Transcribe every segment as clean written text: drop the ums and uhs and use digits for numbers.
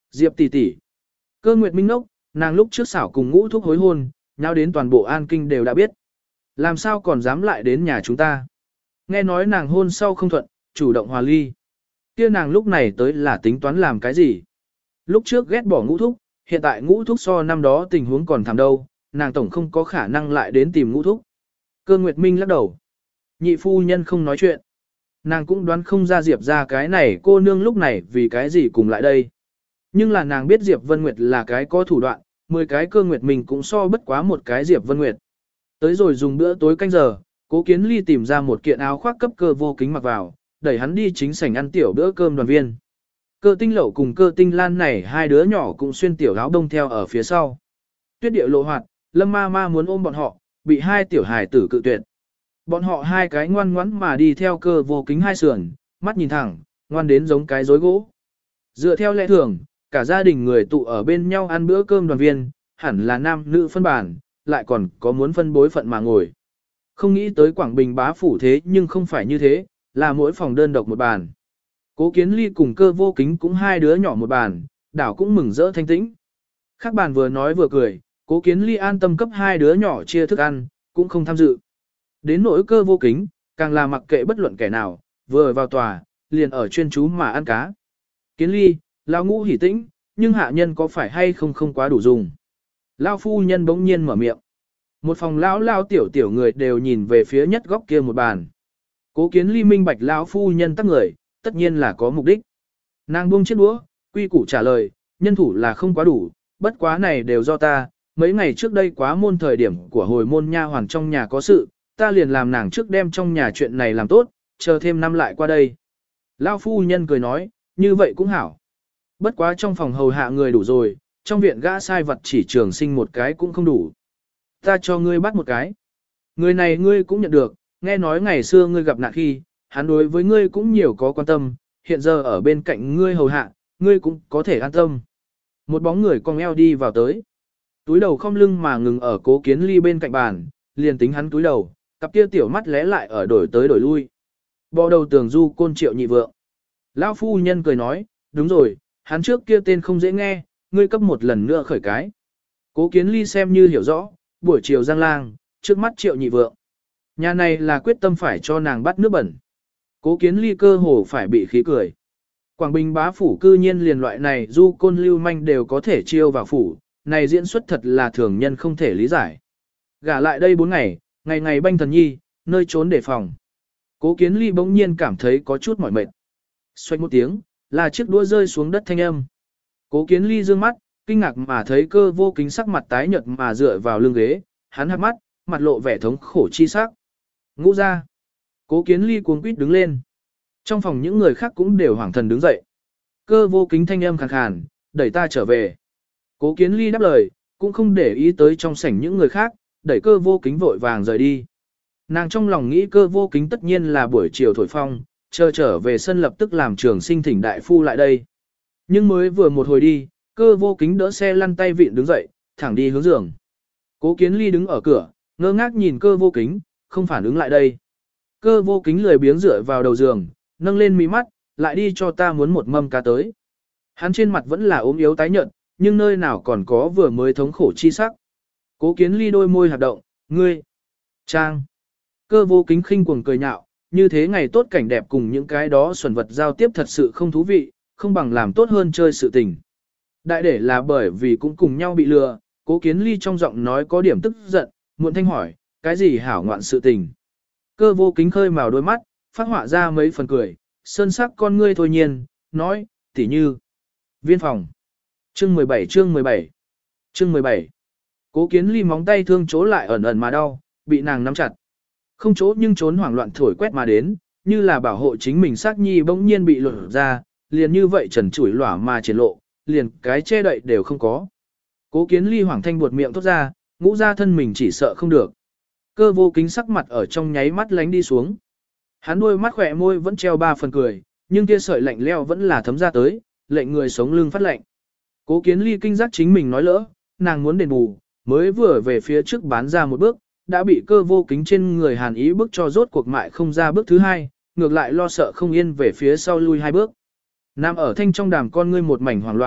Diệp tỷ tỷ. Cơ Nguyệt Minh nốc, nàng lúc trước xảo cùng Ngũ Thúc hối hôn, nhau đến toàn bộ An Kinh đều đã biết. Làm sao còn dám lại đến nhà chúng ta? Nghe nói nàng hôn sau không thuận, chủ động hòa ly. Kia nàng lúc này tới là tính toán làm cái gì? Lúc trước ghét bỏ Ngũ Thúc, hiện tại Ngũ Thúc so năm đó tình huống còn thảm đâu, nàng tổng không có khả năng lại đến tìm Ngũ Thúc. Cơ Nguyệt Minh lắc đầu. Nhị phu nhân không nói chuyện. Nàng cũng đoán không ra Diệp ra cái này cô nương lúc này vì cái gì cùng lại đây. Nhưng là nàng biết Diệp Vân Nguyệt là cái có thủ đoạn, 10 cái Cơ Nguyệt Minh cũng so bất quá một cái Diệp Vân Nguyệt. Tới rồi dùng bữa tối canh giờ, Cố Kiến Ly tìm ra một kiện áo khoác cấp Cơ Vô Kính mặc vào, đẩy hắn đi chính sảnh ăn tiểu bữa cơm đoàn viên. Cơ Tinh Lậu cùng Cơ Tinh Lan này hai đứa nhỏ cũng xuyên tiểu áo đông theo ở phía sau. Tuyết Điệu lộ hoạt, Lâm Ma Ma muốn ôm bọn họ, bị hai tiểu hài tử cự tuyệt. Bọn họ hai cái ngoan ngoãn mà đi theo Cơ Vô Kính hai sườn, mắt nhìn thẳng, ngoan đến giống cái rối gỗ. Dựa theo lẽ thường, cả gia đình người tụ ở bên nhau ăn bữa cơm đoàn viên, hẳn là nam nữ phân bàn, lại còn có muốn phân bối phận mà ngồi. Không nghĩ tới Quảng Bình bá phủ thế nhưng không phải như thế, là mỗi phòng đơn độc một bàn. Cố Kiến Ly cùng Cơ Vô Kính cũng hai đứa nhỏ một bàn, đảo cũng mừng rỡ thanh tĩnh. Khác bàn vừa nói vừa cười, Cố Kiến Ly an tâm cấp hai đứa nhỏ chia thức ăn, cũng không tham dự. Đến nỗi Cơ Vô Kính, càng là mặc kệ bất luận kẻ nào, vừa vào tòa, liền ở chuyên chú mà ăn cá. Kiến Ly, lão Ngũ hỉ tĩnh, nhưng hạ nhân có phải hay không quá đủ dùng. Lão phu nhân bỗng nhiên mở miệng. Một phòng lão tiểu người đều nhìn về phía nhất góc kia một bàn. Cố Kiến Ly minh bạch lão phu nhân tắc người, tất nhiên là có mục đích. Nàng buông chiếc đũa, quy củ trả lời, nhân thủ là không quá đủ, bất quá này đều do ta, mấy ngày trước đây quá môn thời điểm của hồi môn nha hoàn trong nhà có sự, ta liền làm nàng trước đem trong nhà chuyện này làm tốt, chờ thêm năm lại qua đây. Lão phu nhân cười nói, như vậy cũng hảo. Bất quá trong phòng hầu hạ người đủ rồi, trong viện gã sai vật chỉ trường sinh một cái cũng không đủ. Ta cho ngươi bắt một cái. Người này ngươi cũng nhận được, nghe nói ngày xưa ngươi gặp nạn khi, hắn đối với ngươi cũng nhiều có quan tâm, hiện giờ ở bên cạnh ngươi hầu hạ, ngươi cũng có thể an tâm. Một bóng người cong eo đi vào tới. Túi đầu không lưng mà ngừng ở Cố Kiến Ly bên cạnh bàn, liền tính hắn túi đầu, cặp kia tiểu mắt lé lại ở đổi tới đổi lui. Bò đầu tường du côn Triệu nhị vượng. Lão phu nhân cười nói, đúng rồi, hắn trước kia tên không dễ nghe, ngươi cấp một lần nữa khởi cái. Cố Kiến Ly xem như hiểu rõ, buổi chiều giang lang, trước mắt Triệu nhị vượng. Nhà này là quyết tâm phải cho nàng bắt nước bẩn. Cố Kiến Ly cơ hồ phải bị khí cười. Quảng Bình bá phủ cư nhiên liền loại này du côn lưu manh đều có thể chiêu vào phủ, này diễn xuất thật là thường nhân không thể lý giải. Gả lại đây 4 ngày, ngày ngày banh thần nhi, nơi trốn để phòng. Cố Kiến Ly bỗng nhiên cảm thấy có chút mỏi mệt. Xoay một tiếng, là chiếc đũa rơi xuống đất thanh âm. Cố Kiến Ly dương mắt, kinh ngạc mà thấy Cơ Vô Kính sắc mặt tái nhợt mà dựa vào lưng ghế, hắn hắt mắt, mặt lộ vẻ thống khổ chi sắc. Ngũ ra. Cố Kiến Ly cuống quýt đứng lên. Trong phòng những người khác cũng đều hoảng thần đứng dậy. Cơ Vô Kính thanh âm khàn khàn, đẩy ta trở về. Cố Kiến Ly đáp lời, cũng không để ý tới trong sảnh những người khác, đẩy Cơ Vô Kính vội vàng rời đi. Nàng trong lòng nghĩ Cơ Vô Kính tất nhiên là buổi chiều thổi phong, chờ trở về sân lập tức làm trường sinh thỉnh đại phu lại đây. Nhưng mới vừa một hồi đi, Cơ Vô Kính đỡ xe lăn tay vịn đứng dậy, thẳng đi hướng giường. Cố Kiến Ly đứng ở cửa, ngơ ngác nhìn Cơ Vô Kính, không phản ứng lại đây. Cơ Vô Kính lười biếng dựa vào đầu giường, nâng lên mí mắt, lại đi cho ta muốn một mâm cá tới. Hắn trên mặt vẫn là ốm yếu tái nhợt, nhưng nơi nào còn có vừa mới thống khổ chi sắc. Cố Kiến Ly đôi môi hoạt động, ngươi, Trang. Cơ Vô Kính khinh cuồng cười nhạo, như thế ngày tốt cảnh đẹp cùng những cái đó xuẩn vật giao tiếp thật sự không thú vị, không bằng làm tốt hơn chơi sự tình. Đại để là bởi vì cũng cùng nhau bị lừa, Cố Kiến Ly trong giọng nói có điểm tức giận, muộn thanh hỏi, cái gì hảo ngoạn sự tình. Cơ Vô Kính khơi màu đôi mắt, phát họa ra mấy phần cười, sơn sắc con ngươi thôi nhiên, nói, tỉ như. Viên phòng. Chương 17 chương 17 Chương 17 Cố Kiến Ly móng tay thương chỗ lại ẩn ẩn mà đau, bị nàng nắm chặt. Không chỗ nhưng trốn hoảng loạn thổi quét mà đến, như là bảo hộ chính mình xác nhi bỗng nhiên bị lột ra, liền như vậy trần trụi lỏa mà triển lộ, liền cái che đậy đều không có. Cố Kiến Ly hoảng thanh buột miệng thốt ra, ngũ ra thân mình chỉ sợ không được. Cơ Vô Kính sắc mặt ở trong nháy mắt lánh đi xuống. Hắn đôi mắt khỏe môi vẫn treo 3 phần cười, nhưng kia sợi lạnh leo vẫn là thấm ra tới, lệnh người sống lưng phát lạnh. Cố Kiến Ly kinh giác chính mình nói lỡ, nàng muốn đền bù, mới vừa về phía trước bán ra một bước, đã bị Cơ Vô Kính trên người hàn ý bước cho rốt cuộc mại không ra bước thứ hai, ngược lại lo sợ không yên về phía sau lui 2 bước. Nam ở thanh trong đàm con ngươi một mảnh hoảng loạn,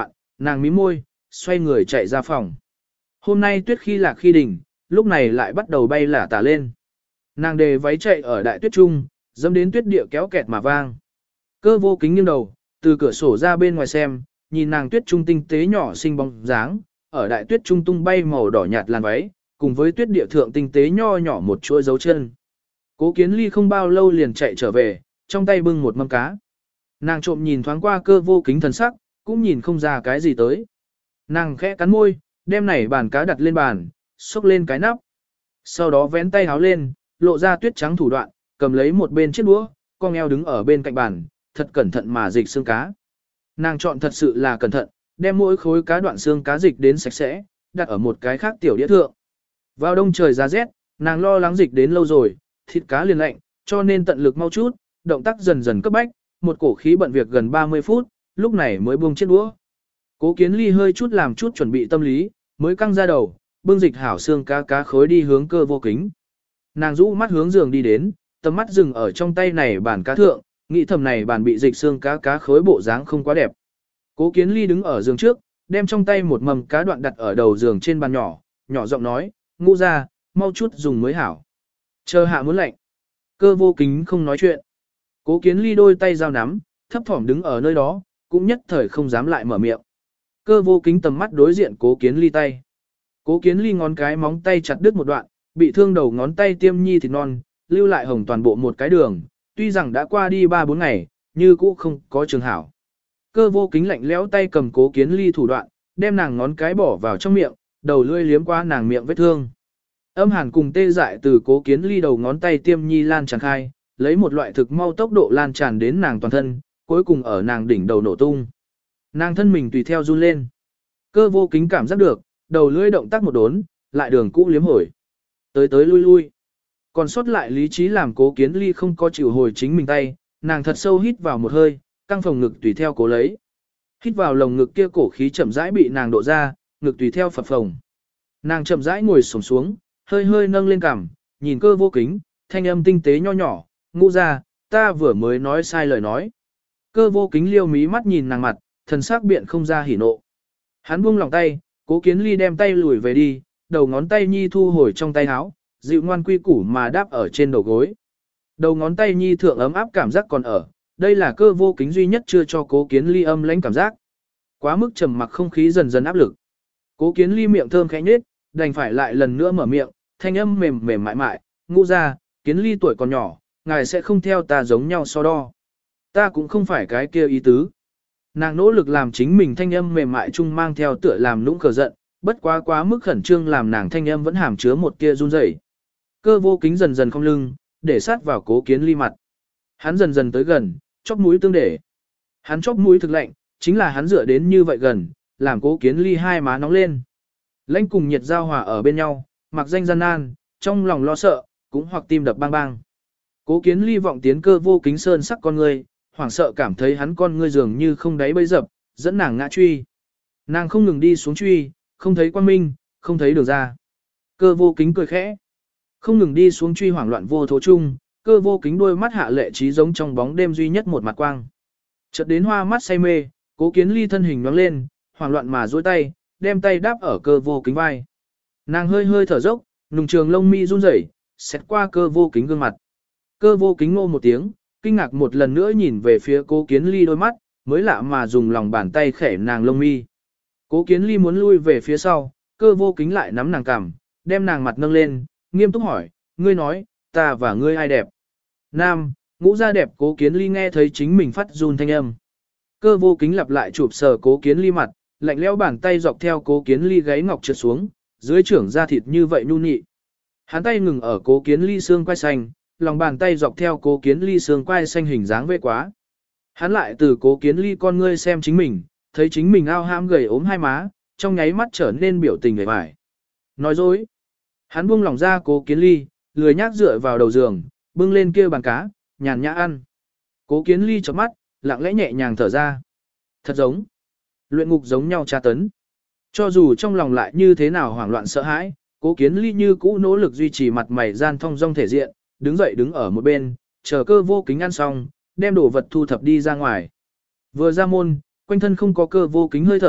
nàng mím môi, xoay người chạy ra phòng. Hôm nay tuyết khi lạc khi đỉnh, lúc này lại bắt đầu bay lả tả lên. Nàng đề váy chạy ở đại tuyết trung, dẫm đến tuyết địa kéo kẹt mà vang. Cơ vô kính nghiêng đầu, từ cửa sổ ra bên ngoài xem, nhìn nàng tuyết trung tinh tế nhỏ xinh bóng dáng, ở đại tuyết trung tung bay màu đỏ nhạt làn váy, cùng với tuyết địa thượng tinh tế nho nhỏ một chuỗi dấu chân. Cố Kiến Ly không bao lâu liền chạy trở về, trong tay bưng một mâm cá. Nàng trộm nhìn thoáng qua Cơ vô kính thần sắc, cũng nhìn không ra cái gì tới. Nàng khẽ cắn môi, đem nảy bàn cá đặt lên bàn, xúc lên cái nắp. Sau đó vén tay háo lên, lộ ra tuyết trắng thủ đoạn, cầm lấy một bên chiếc đũa, con eo đứng ở bên cạnh bàn, thật cẩn thận mà dịch xương cá. Nàng chọn thật sự là cẩn thận, đem mỗi khối cá đoạn xương cá dịch đến sạch sẽ, đặt ở một cái khác tiểu đĩa thượng. Vào đông trời giá rét, nàng lo lắng dịch đến lâu rồi, thịt cá liền lạnh, cho nên tận lực mau chút, động tác dần dần cấp bách, một cổ khí bận việc gần 30 phút, lúc này mới buông chiếc đũa. Cố Kiến Ly hơi chút làm chút chuẩn bị tâm lý, mới căng ra đầu, bưng dịch hảo xương cá khối đi hướng Cơ vô kính. Nàng rũ mắt hướng giường đi đến, tầm mắt dừng ở trong tay này bàn cá thượng, nghĩ thầm này bàn bị dịch xương cá khối bộ dáng không quá đẹp. Cố Kiến Ly đứng ở giường trước, đem trong tay một mầm cá đoạn đặt ở đầu giường trên bàn nhỏ, nhỏ giọng nói, Ngũ ra, mau chút dùng mới hảo. Chờ hạ muốn lạnh. Cơ vô kính không nói chuyện. Cố Kiến Ly đôi tay giao nắm, thấp thỏm đứng ở nơi đó, cũng nhất thời không dám lại mở miệng. Cơ vô kính tầm mắt đối diện Cố Kiến Ly tay. Cố Kiến Ly ngón cái móng tay chặt đứt một đoạn, bị thương đầu ngón tay tiêm nhi thịt non, lưu lại hồng toàn bộ một cái đường, tuy rằng đã qua đi 3-4 ngày, như cũ không có trường hảo. Cơ vô kính lạnh lẽo tay cầm Cố Kiến Ly thủ đoạn, đem nàng ngón cái bỏ vào trong miệng, đầu lưỡi liếm qua nàng miệng vết thương. Âm hàn cùng tê dại từ Cố Kiến Ly đầu ngón tay tiêm nhi lan tràn khai, lấy một loại thực mau tốc độ lan tràn đến nàng toàn thân, cuối cùng ở nàng đỉnh đầu nổ tung. Nàng thân mình tùy theo run lên. Cơ vô kính cảm giác được, đầu lưỡi động tác một đốn, lại đường cũ liếm hồi. Tới tới lui lui. Còn sót lại lý trí làm Cố Kiến Ly không có chịu hồi chính mình tay, nàng thật sâu hít vào một hơi, căng phòng ngực tùy theo cố lấy. Hít vào lồng ngực kia cổ khí chậm rãi bị nàng độ ra, ngực tùy theo phập phồng. Nàng chậm rãi ngồi xổm xuống, hơi hơi nâng lên cằm, nhìn Cơ vô kính, thanh âm tinh tế nho nhỏ, Ngũ ra, ta vừa mới nói sai lời nói. Cơ vô kính liêu mí mắt nhìn nàng mặt, thần sắc biện không ra hỉ nộ. Hắn buông lòng tay, Cố Kiến Ly đem tay lùi về đi, đầu ngón tay nhi thu hồi trong tay áo, dịu ngoan quy củ mà đáp ở trên đầu gối. Đầu ngón tay nhi thượng ấm áp cảm giác còn ở, đây là Cơ vô kính duy nhất chưa cho Cố Kiến Ly âm lãnh cảm giác. Quá mức trầm mặc không khí dần dần áp lực. Cố Kiến Ly miệng thơm khẽ nhếch, đành phải lại lần nữa mở miệng, thanh âm mềm mềm mại mại, Ngũ ra, Kiến Ly tuổi còn nhỏ, ngài sẽ không theo ta giống nhau so đo. Ta cũng không phải cái kia ý tứ. Nàng nỗ lực làm chính mình thanh âm mềm mại chung mang theo tựa làm nũng cờ giận, bất quá mức khẩn trương làm nàng thanh âm vẫn hàm chứa một tia run rẩy. Cơ vô kính dần dần không lưng, để sát vào Cố Kiến Ly mặt. Hắn dần dần tới gần, chóp mũi tương để. Hắn chóp mũi thực lạnh, chính là hắn dựa đến như vậy gần, làm Cố Kiến Ly hai má nóng lên. Lãnh cùng nhiệt giao hòa ở bên nhau, mặc danh gian nan, trong lòng lo sợ, cũng hoặc tim đập bang bang. Cố Kiến Ly vọng tiến Cơ vô kính sơn sắc con người, hoảng sợ cảm thấy hắn con ngươi dường như không đáy bấy dập, dẫn nàng ngã truy. Nàng không ngừng đi xuống truy, không thấy quang minh, không thấy đường ra. Cơ vô kính cười khẽ. Không ngừng đi xuống truy hoảng loạn vô thố chung, Cơ vô kính đôi mắt hạ lệ trí giống trong bóng đêm duy nhất một mặt quang. Chợt đến hoa mắt say mê, Cố Kiến Ly thân hình nhoáng lên, hoảng loạn mà duỗi tay, đem tay đáp ở Cơ vô kính vai. Nàng hơi hơi thở dốc, nùng trường lông mi run rẩy, xét qua Cơ vô kính gương mặt. Cơ vô kính ngô một tiếng, kinh ngạc một lần nữa nhìn về phía Cố Kiến Ly đôi mắt, mới lạ mà dùng lòng bàn tay khẽ nàng lông mi. Cố Kiến Ly muốn lui về phía sau, Cơ vô kính lại nắm nàng cằm, đem nàng mặt nâng lên, nghiêm túc hỏi, ngươi nói, ta và ngươi ai đẹp? Nam, Ngũ ra đẹp. Cố Kiến Ly nghe thấy chính mình phát run thanh âm. Cơ vô kính lặp lại chụp sờ Cố Kiến Ly mặt, lạnh lẽo bàn tay dọc theo Cố Kiến Ly gáy ngọc trượt xuống, dưới trưởng da thịt như vậy nhu nhị. Hắn tay ngừng ở Cố Kiến Ly xương quai xanh, lòng bàn tay dọc theo Cố Kiến Ly xương quai xanh hình dáng vẽ quá. Hắn lại từ Cố Kiến Ly con ngươi xem chính mình, thấy chính mình ao ham gầy ốm hai má, trong nháy mắt trở nên biểu tình vẻ vải. Nói dối. Hắn buông lòng ra Cố Kiến Ly, lười nhác dựa vào đầu giường, bưng lên kia bàn cá, nhàn nhã ăn. Cố Kiến Ly chớp mắt, lặng lẽ nhẹ nhàng thở ra. Thật giống. Luyện ngục giống nhau tra tấn. Cho dù trong lòng lại như thế nào hoảng loạn sợ hãi, Cố Kiến Ly như cũ nỗ lực duy trì mặt mày gian thong dong thể diện, đứng dậy đứng ở một bên, chờ Cơ vô kính ăn xong, đem đồ vật thu thập đi ra ngoài. Vừa ra môn, quanh thân không có Cơ vô kính hơi thở,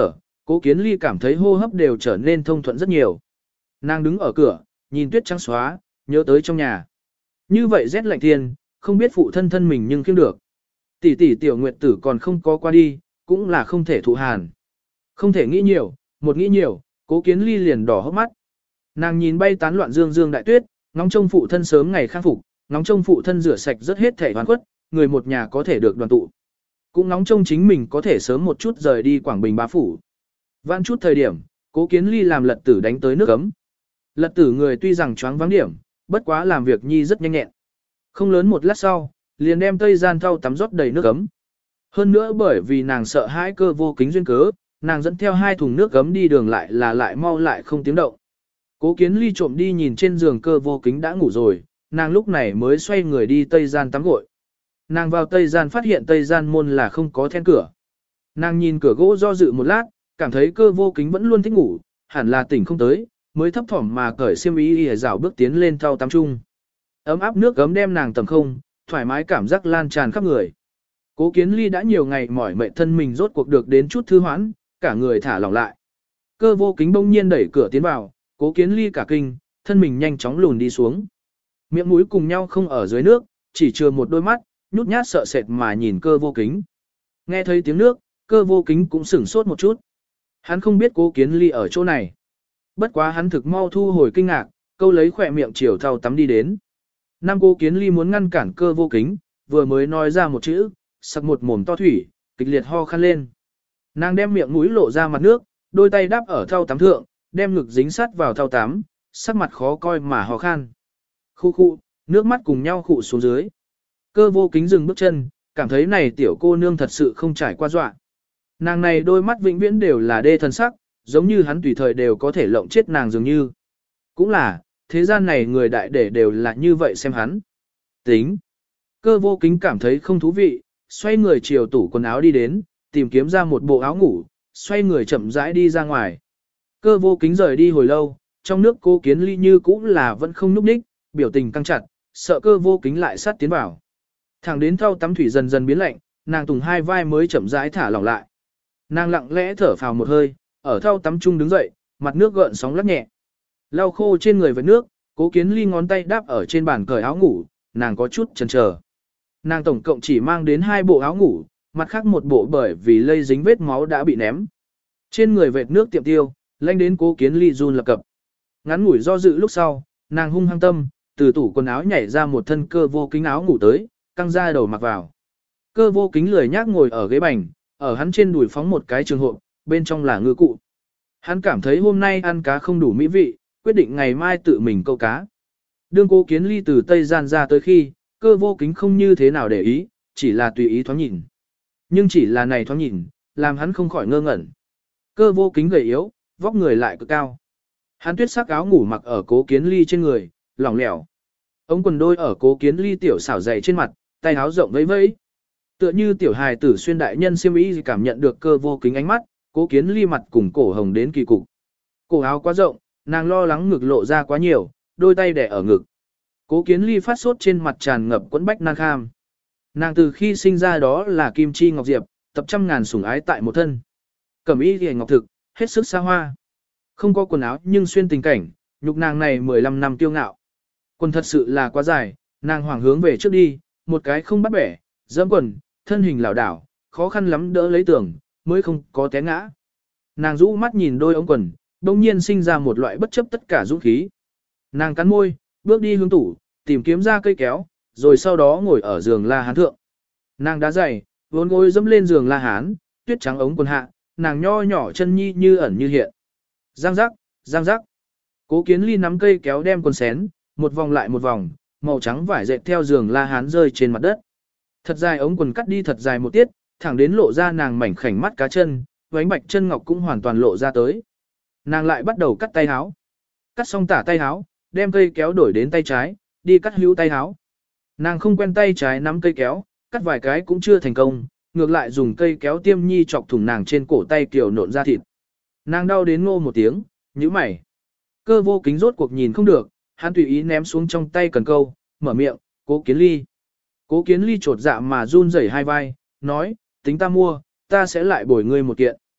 Cố Kiến Ly cảm thấy hô hấp đều trở nên thông thuận rất nhiều. Nàng đứng ở cửa, nhìn tuyết trắng xóa, nhớ tới trong nhà. Như vậy rét lạnh thiên, không biết phụ thân thân mình nhưng kiêng được. Tỷ tỷ tiểu nguyệt tử còn không có qua đi, cũng là không thể thụ hàn. Không thể nghĩ nhiều, một nghĩ nhiều, Cố Kiến Ly liền đỏ hốc mắt. Nàng nhìn bay tán loạn dương dương đại tuyết, ngóng trông phụ thân sớm ngày khang phục, ngóng trông phụ thân rửa sạch rất hết thể hoàn khuất, người một nhà có thể được đoàn tụ. Cũng ngóng trông chính mình có thể sớm một chút rời đi Quảng Bình bá phủ. Vãn chút thời điểm, Cố Kiến Ly làm Lật Tử đánh tới nước ấm. Lật Tử người tuy rằng choáng vắng điểm, bất quá làm việc nhi rất nhanh nhẹn. Không lớn một lát sau, liền đem tây gian thau tắm rót đầy nước ấm. Hơn nữa bởi vì nàng sợ hãi Cơ Vô Kính duyên cớ, nàng dẫn theo 2 thùng nước ấm đi đường lại mau lại không tiếng động. Cố Kiến Ly trộm đi nhìn trên giường Cơ Vô Kính đã ngủ rồi, nàng lúc này mới xoay người đi tây gian tắm gội. Nàng vào tây gian phát hiện tây gian môn là không có then cửa. Nàng nhìn cửa gỗ do dự một lát, cảm thấy Cơ Vô Kính vẫn luôn thích ngủ, hẳn là tỉnh không tới, mới thấp thỏm mà cởi xiêm y rảo bước tiến lên thau tắm chung. Ấm áp nước gấm đem nàng tầm không, thoải mái cảm giác lan tràn khắp người. Cố Kiến Ly đã nhiều ngày mỏi mệt thân mình rốt cuộc được đến chút thư hoãn, cả người thả lỏng lại. Cơ Vô Kính bỗng nhiên đẩy cửa tiến vào, Cố Kiến Ly cả kinh, thân mình nhanh chóng lùn đi xuống. Miệng mũi cùng nhau không ở dưới nước, chỉ chừa một đôi mắt, nhút nhát sợ sệt mà nhìn Cơ Vô Kính. Nghe thấy tiếng nước, Cơ Vô Kính cũng sửng sốt một chút. Hắn không biết Cố Kiến Ly ở chỗ này. Bất quá hắn thực mau thu hồi kinh ngạc, câu lấy khỏe miệng chiều thau tắm đi đến. Nam Cố Kiến Ly muốn ngăn cản Cơ Vô Kính, vừa mới nói ra một chữ, sặc một mồm to thủy, kịch liệt ho khăn lên. Nàng đem miệng mũi lộ ra mặt nước, đôi tay đáp ở thau tắm thượng, đem ngực dính sát vào thau tắm, sắc mặt khó coi mà ho khan. Khu khu, nước mắt cùng nhau khụ xuống dưới. Cơ Vô Kính dừng bước chân, cảm thấy này tiểu cô nương thật sự không trải qua dọa. Nàng này đôi mắt vĩnh viễn đều là đê thần sắc, giống như hắn tùy thời đều có thể lộng chết nàng dường như. Cũng là, thế gian này người đại để đều là như vậy xem hắn. Tính. Cơ Vô Kính cảm thấy không thú vị, xoay người chiều tủ quần áo đi đến, tìm kiếm ra một bộ áo ngủ, xoay người chậm rãi đi ra ngoài. Cơ Vô Kính rời đi hồi lâu, trong nước Cố Kiến Ly như cũng là vẫn không núp ních, biểu tình căng chặt, sợ Cơ Vô Kính lại sát tiến vào. Thẳng đến thau tắm thủy dần dần biến lạnh, nàng tùng hai vai mới chậm rãi thả lỏng lại. Nàng lặng lẽ thở phào một hơi, ở thau tắm chung đứng dậy, mặt nước gợn sóng lắc nhẹ. Lau khô trên người với nước, Cố Kiến Ly ngón tay đáp ở trên bàn cởi áo ngủ, nàng có chút chần chờ. Nàng tổng cộng chỉ mang đến 2 bộ áo ngủ, mặt khác một bộ bởi vì lây dính vết máu đã bị ném. Trên người vệt nước tiệm tiêu, lanh đến Cố Kiến Ly run lập cập. Ngắn ngủi do dự lúc sau, nàng hung hăng tâm, từ tủ quần áo nhảy ra một thân Cơ Vô Kính áo ngủ tới, căng ra đầu mặc vào. Cơ Vô Kính lười nhác ngồi ở ghế bành, ở hắn trên đùi phóng một cái trường hộp, bên trong là ngư cụ. Hắn cảm thấy hôm nay ăn cá không đủ mỹ vị, quyết định ngày mai tự mình câu cá. Đương Cố Kiến Ly từ Tây Gian ra tới khi, Cơ Vô Kính không như thế nào để ý, chỉ là tùy ý thoáng nhìn. Nhưng chỉ là này thoáng nhìn, làm hắn không khỏi ngơ ngẩn. Cơ Vô Kính gầy yếu, vóc người lại cực cao. Hắn tuyết sắc áo ngủ mặc ở Cố Kiến Ly trên người, lỏng lẻo. Ống quần đôi ở Cố Kiến Ly tiểu xảo dày trên mặt, tay áo rộng vẫy vẫy. Tựa như tiểu hài tử xuyên đại nhân xiêm y cảm nhận được Cơ Vô Kính ánh mắt, Cố Kiến Ly mặt cùng cổ hồng đến kỳ cục. Cổ áo quá rộng, nàng lo lắng ngực lộ ra quá nhiều, đôi tay đè ở ngực. Cố Kiến Ly phát sốt trên mặt tràn ngập quẫn bách nan kham. Nàng từ khi sinh ra đó là kim chi ngọc diệp, tập trăm ngàn sủng ái tại một thân. Cẩm y liễu ngọc thực, hết sức xa hoa. Không có quần áo nhưng xuyên tình cảnh, nhục nàng này 15 năm tiêu ngạo. Quần thật sự là quá dài, nàng hoảng hướng về trước đi, một cái không bắt bẻ, dẫm quần, thân hình lảo đảo, khó khăn lắm đỡ lấy tường, mới không có té ngã. Nàng rũ mắt nhìn đôi ống quần, đông nhiên sinh ra một loại bất chấp tất cả dũng khí. Nàng cắn môi, bước đi hướng tủ, tìm kiếm ra cây kéo, rồi sau đó ngồi ở giường La Hán thượng. Nàng đá giày, vốn gối dẫm lên giường La Hán, tuyết trắng ống quần hạ, nàng nho nhỏ chân nhi như ẩn như hiện. Giang giác, giang giác. Cố Kiến Ly nắm cây kéo đem quần xén, một vòng lại một vòng, màu trắng vải dệt theo giường La Hán rơi trên mặt đất. Thật dài ống quần cắt đi thật dài một tiết, thẳng đến lộ ra nàng mảnh khảnh mắt cá chân, vánh bạch chân ngọc cũng hoàn toàn lộ ra tới. Nàng lại bắt đầu cắt tay áo. Cắt xong tả tay áo, đem cây kéo đổi đến tay trái, đi cắt hữu tay áo. Nàng không quen tay trái nắm cây kéo, cắt vài cái cũng chưa thành công, ngược lại dùng cây kéo tiêm nhi chọc thủng nàng trên cổ tay kiểu nộn ra thịt. Nàng đau đến ngô một tiếng, nhíu mày. Cơ Vô Kính rốt cuộc nhìn không được, hắn tùy ý ném xuống trong tay cần câu, mở miệng, Cố Kiến Ly. Cố Kiến Ly trột dạ mà run rẩy hai vai, nói, tính ta mua, ta sẽ lại bồi ngươi một kiện.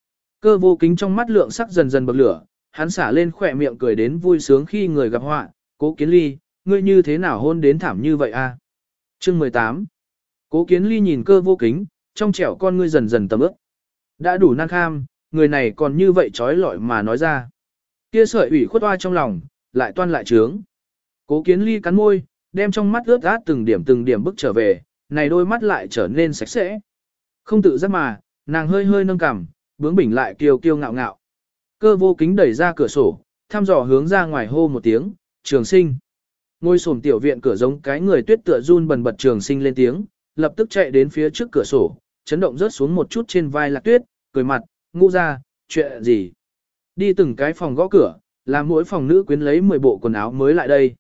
Cơ vô kính trong mắt lượng sắc dần dần bậc lửa, hắn xả lên khỏe miệng cười đến vui sướng khi người gặp họa, Cố Kiến Ly, ngươi như thế nào hôn đến thảm như vậy a? Chương 18. Cố Kiến Ly nhìn Cơ vô kính, trong trẻo con ngươi dần dần tầm ướp. Đã đủ nan kham, người này còn như vậy trói lọi mà nói ra. Kia sợi ủy khuất oa trong lòng, lại toan lại trướng. Cố Kiến Ly cắn môi, đem trong mắt ướt át từng điểm bước trở về, này đôi mắt lại trở nên sạch sẽ. Không tự giác mà, nàng hơi hơi nâng cằm, bướng bỉnh lại kiêu kiêu ngạo ngạo. Cơ vô kính đẩy ra cửa sổ, thăm dò hướng ra ngoài hô một tiếng, Trường Sinh. Ngôi xổm tiểu viện cửa giống cái người tuyết tựa run bần bật. Trường Sinh lên tiếng, lập tức chạy đến phía trước cửa sổ, chấn động rớt xuống một chút trên vai Lạc Tuyết, cười mặt, Ngũ ra, chuyện gì? Đi từng cái phòng gõ cửa, làm mỗi phòng nữ quyến lấy 10 bộ quần áo mới lại đây.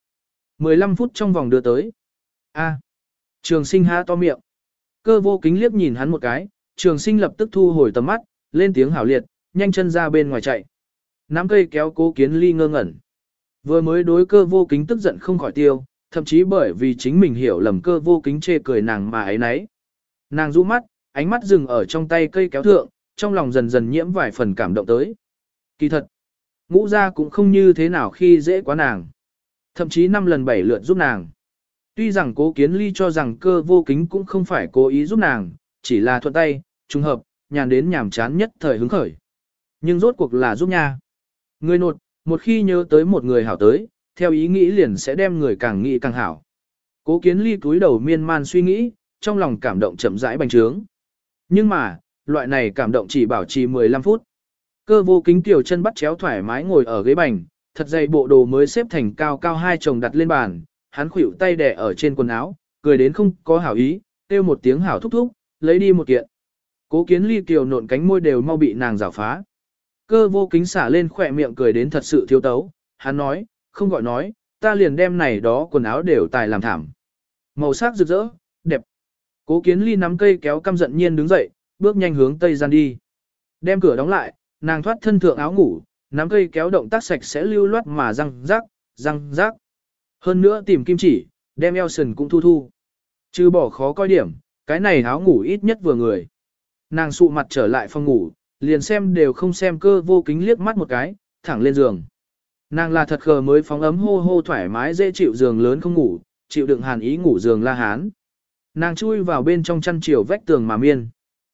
15 phút trong vòng đưa tới. A. Trường Sinh há to miệng. Cơ vô kính liếc nhìn hắn một cái, Trường Sinh lập tức thu hồi tầm mắt, lên tiếng hảo liệt, nhanh chân ra bên ngoài chạy. Nắm cây kéo Cố Kiến Ly ngơ ngẩn. Vừa mới đối Cơ vô kính tức giận không khỏi tiêu, thậm chí bởi vì chính mình hiểu lầm Cơ vô kính chê cười nàng mà ấy nấy. Nàng rũ mắt, ánh mắt dừng ở trong tay cây kéo thượng, trong lòng dần dần nhiễm vài phần cảm động tới. Kỳ thật, Ngũ gia cũng không như thế nào khi dễ quá nàng. Thậm chí 5 lần 7 lượt giúp nàng. Tuy rằng Cố Kiến Ly cho rằng Cơ vô kính cũng không phải cố ý giúp nàng, chỉ là thuận tay, trùng hợp, nhàn đến nhàm chán nhất thời hứng khởi. Nhưng rốt cuộc là giúp nha. Người nột, một khi nhớ tới một người hảo tới, theo ý nghĩ liền sẽ đem người càng nghĩ càng hảo. Cố Kiến Ly cúi đầu miên man suy nghĩ, trong lòng cảm động chậm rãi bành trướng. Nhưng mà, loại này cảm động chỉ bảo trì 15 phút. Cơ vô kính tiểu chân bắt chéo thoải mái ngồi ở ghế bành, thật dày bộ đồ mới xếp thành cao cao hai chồng đặt lên bàn, hắn khuỷu tay đè ở trên quần áo, cười đến không có hảo ý, kêu một tiếng hảo thúc thúc, lấy đi một kiện. Cố Kiến Ly kiều nộn cánh môi đều mau bị nàng rào phá. Cơ vô kính xả lên khỏe miệng cười đến thật sự thiếu tấu, hắn nói, không gọi nói, ta liền đem này đó quần áo đều tài làm thảm. Màu sắc rực rỡ, đẹp. Cố Kiến Ly nắm cây kéo căm giận nhiên đứng dậy, bước nhanh hướng tây gian đi. Đem cửa đóng lại, nàng thoát thân thượng áo ngủ, nắm cây kéo động tác sạch sẽ lưu loát mà răng rác. Hơn nữa tìm kim chỉ, đem eo sườn cũng thu thu. Chứ bỏ khó coi điểm, cái này áo ngủ ít nhất vừa người. Nàng sụ mặt trở lại phòng ngủ, liền xem đều không xem Cơ vô kính liếc mắt một cái, thẳng lên giường. Nàng là thật khờ mới phóng ấm hô hô thoải mái dễ chịu giường lớn không ngủ, chịu đựng hàn ý ngủ giường La Hán. Nàng chui vào bên trong chăn chiều vách tường mà miên.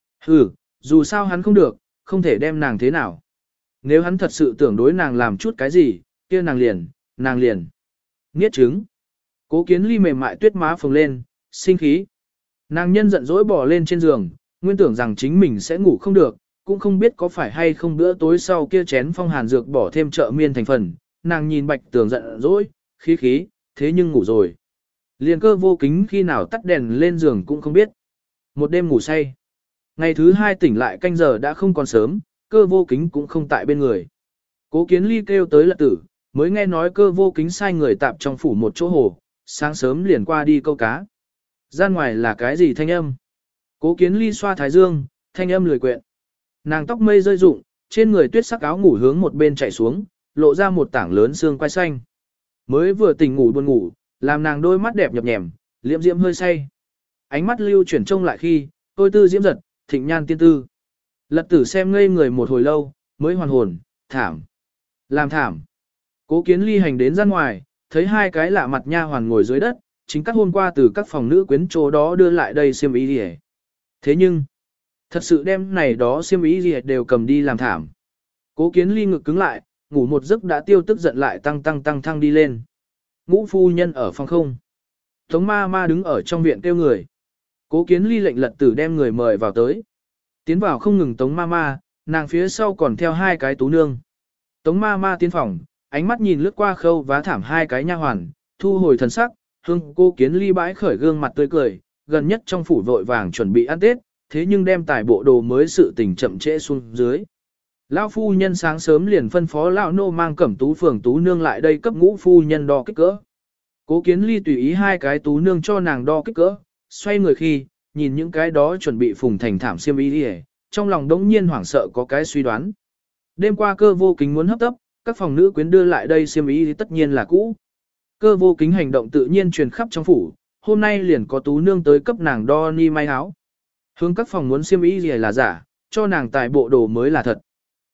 Dù sao hắn không được, không thể đem nàng thế nào. Nếu hắn thật sự tưởng đối nàng làm chút cái gì, kia nàng liền. Nghiết trứng. Cố Kiến Ly mềm mại tuyết má phồng lên, sinh khí. Nàng nhân giận dỗi bỏ lên trên giường, nguyên tưởng rằng chính mình sẽ ngủ không được, cũng không biết có phải hay không bữa tối sau kia chén phong hàn dược bỏ thêm trợ miên thành phần. Nàng nhìn bạch tường giận dỗi, khí, thế nhưng ngủ rồi. Liền Cơ vô kính khi nào tắt đèn lên giường cũng không biết. Một đêm ngủ say. Ngày thứ 2 tỉnh lại canh giờ đã không còn sớm, Cơ vô kính cũng không tại bên người. Cố Kiến Ly kêu tới Lật Tử, mới nghe nói Cơ vô kính sai người tạp trong phủ một chỗ hồ, sáng sớm liền qua đi câu cá. Gian ngoài là cái gì thanh âm? Cố Kiến Ly xoa thái dương, thanh âm lười quyện. Nàng tóc mây rơi rụng, trên người tuyết sắc áo ngủ hướng một bên chạy xuống, lộ ra một tảng lớn xương quai xanh. Mới vừa tỉnh ngủ buồn ngủ, làm nàng đôi mắt đẹp nhập nhèm, liễm diễm hơi say. Ánh mắt lưu chuyển trông lại khi, tôi tư diễm giật, thịnh nhan tiên tư. Lật Tử xem ngây người một hồi lâu, mới hoàn hồn, thảm. Làm thảm. Cố Kiến Ly hành đến ra ngoài, thấy 2 cái lạ mặt nha hoàn ngồi dưới đất, chính các hôm qua từ các phòng nữ quyến chỗ đó đưa lại đây xiêm y liề. Thế nhưng, thật sự đem này đó xiêm y liề đều cầm đi làm thảm. Cố Kiến Ly ngực cứng lại, ngủ một giấc đã tiêu tức giận lại tăng thăng đi lên. Ngũ phu nhân ở phòng không. Tống ma ma đứng ở trong viện kêu người. Cố Kiến Ly lệnh Lật Tử đem người mời vào tới. Tiến vào không ngừng Tống ma ma, nàng phía sau còn theo 2 cái tú nương. Tống ma ma tiến phòng, ánh mắt nhìn lướt qua khâu vá thảm 2 cái nha hoàn, thu hồi thần sắc, hương Cố Kiến Ly bãi khởi gương mặt tươi cười, gần nhất trong phủ vội vàng chuẩn bị ăn Tết, thế nhưng đem tài bộ đồ mới sự tình chậm trễ xuống dưới. Lão phu nhân sáng sớm liền phân phó lão nô mang Cẩm Tú phường tú nương lại đây cấp Ngũ phu nhân đo kích cỡ. Cố Kiến Ly tùy ý 2 cái tú nương cho nàng đo kích cỡ, xoay người khi, nhìn những cái đó chuẩn bị phùng thành thảm xiêm y đi, trong lòng đống nhiên hoảng sợ có cái suy đoán. Đêm qua Cơ vô kính muốn hấp tấp, các phòng nữ quyến đưa lại đây xiêm y tất nhiên là cũ. Cơ vô kính hành động tự nhiên truyền khắp trong phủ, hôm nay liền có tú nương tới cấp nàng đo ni may áo. Hướng các phòng muốn xiêm y gì là giả, cho nàng tài bộ đồ mới là thật.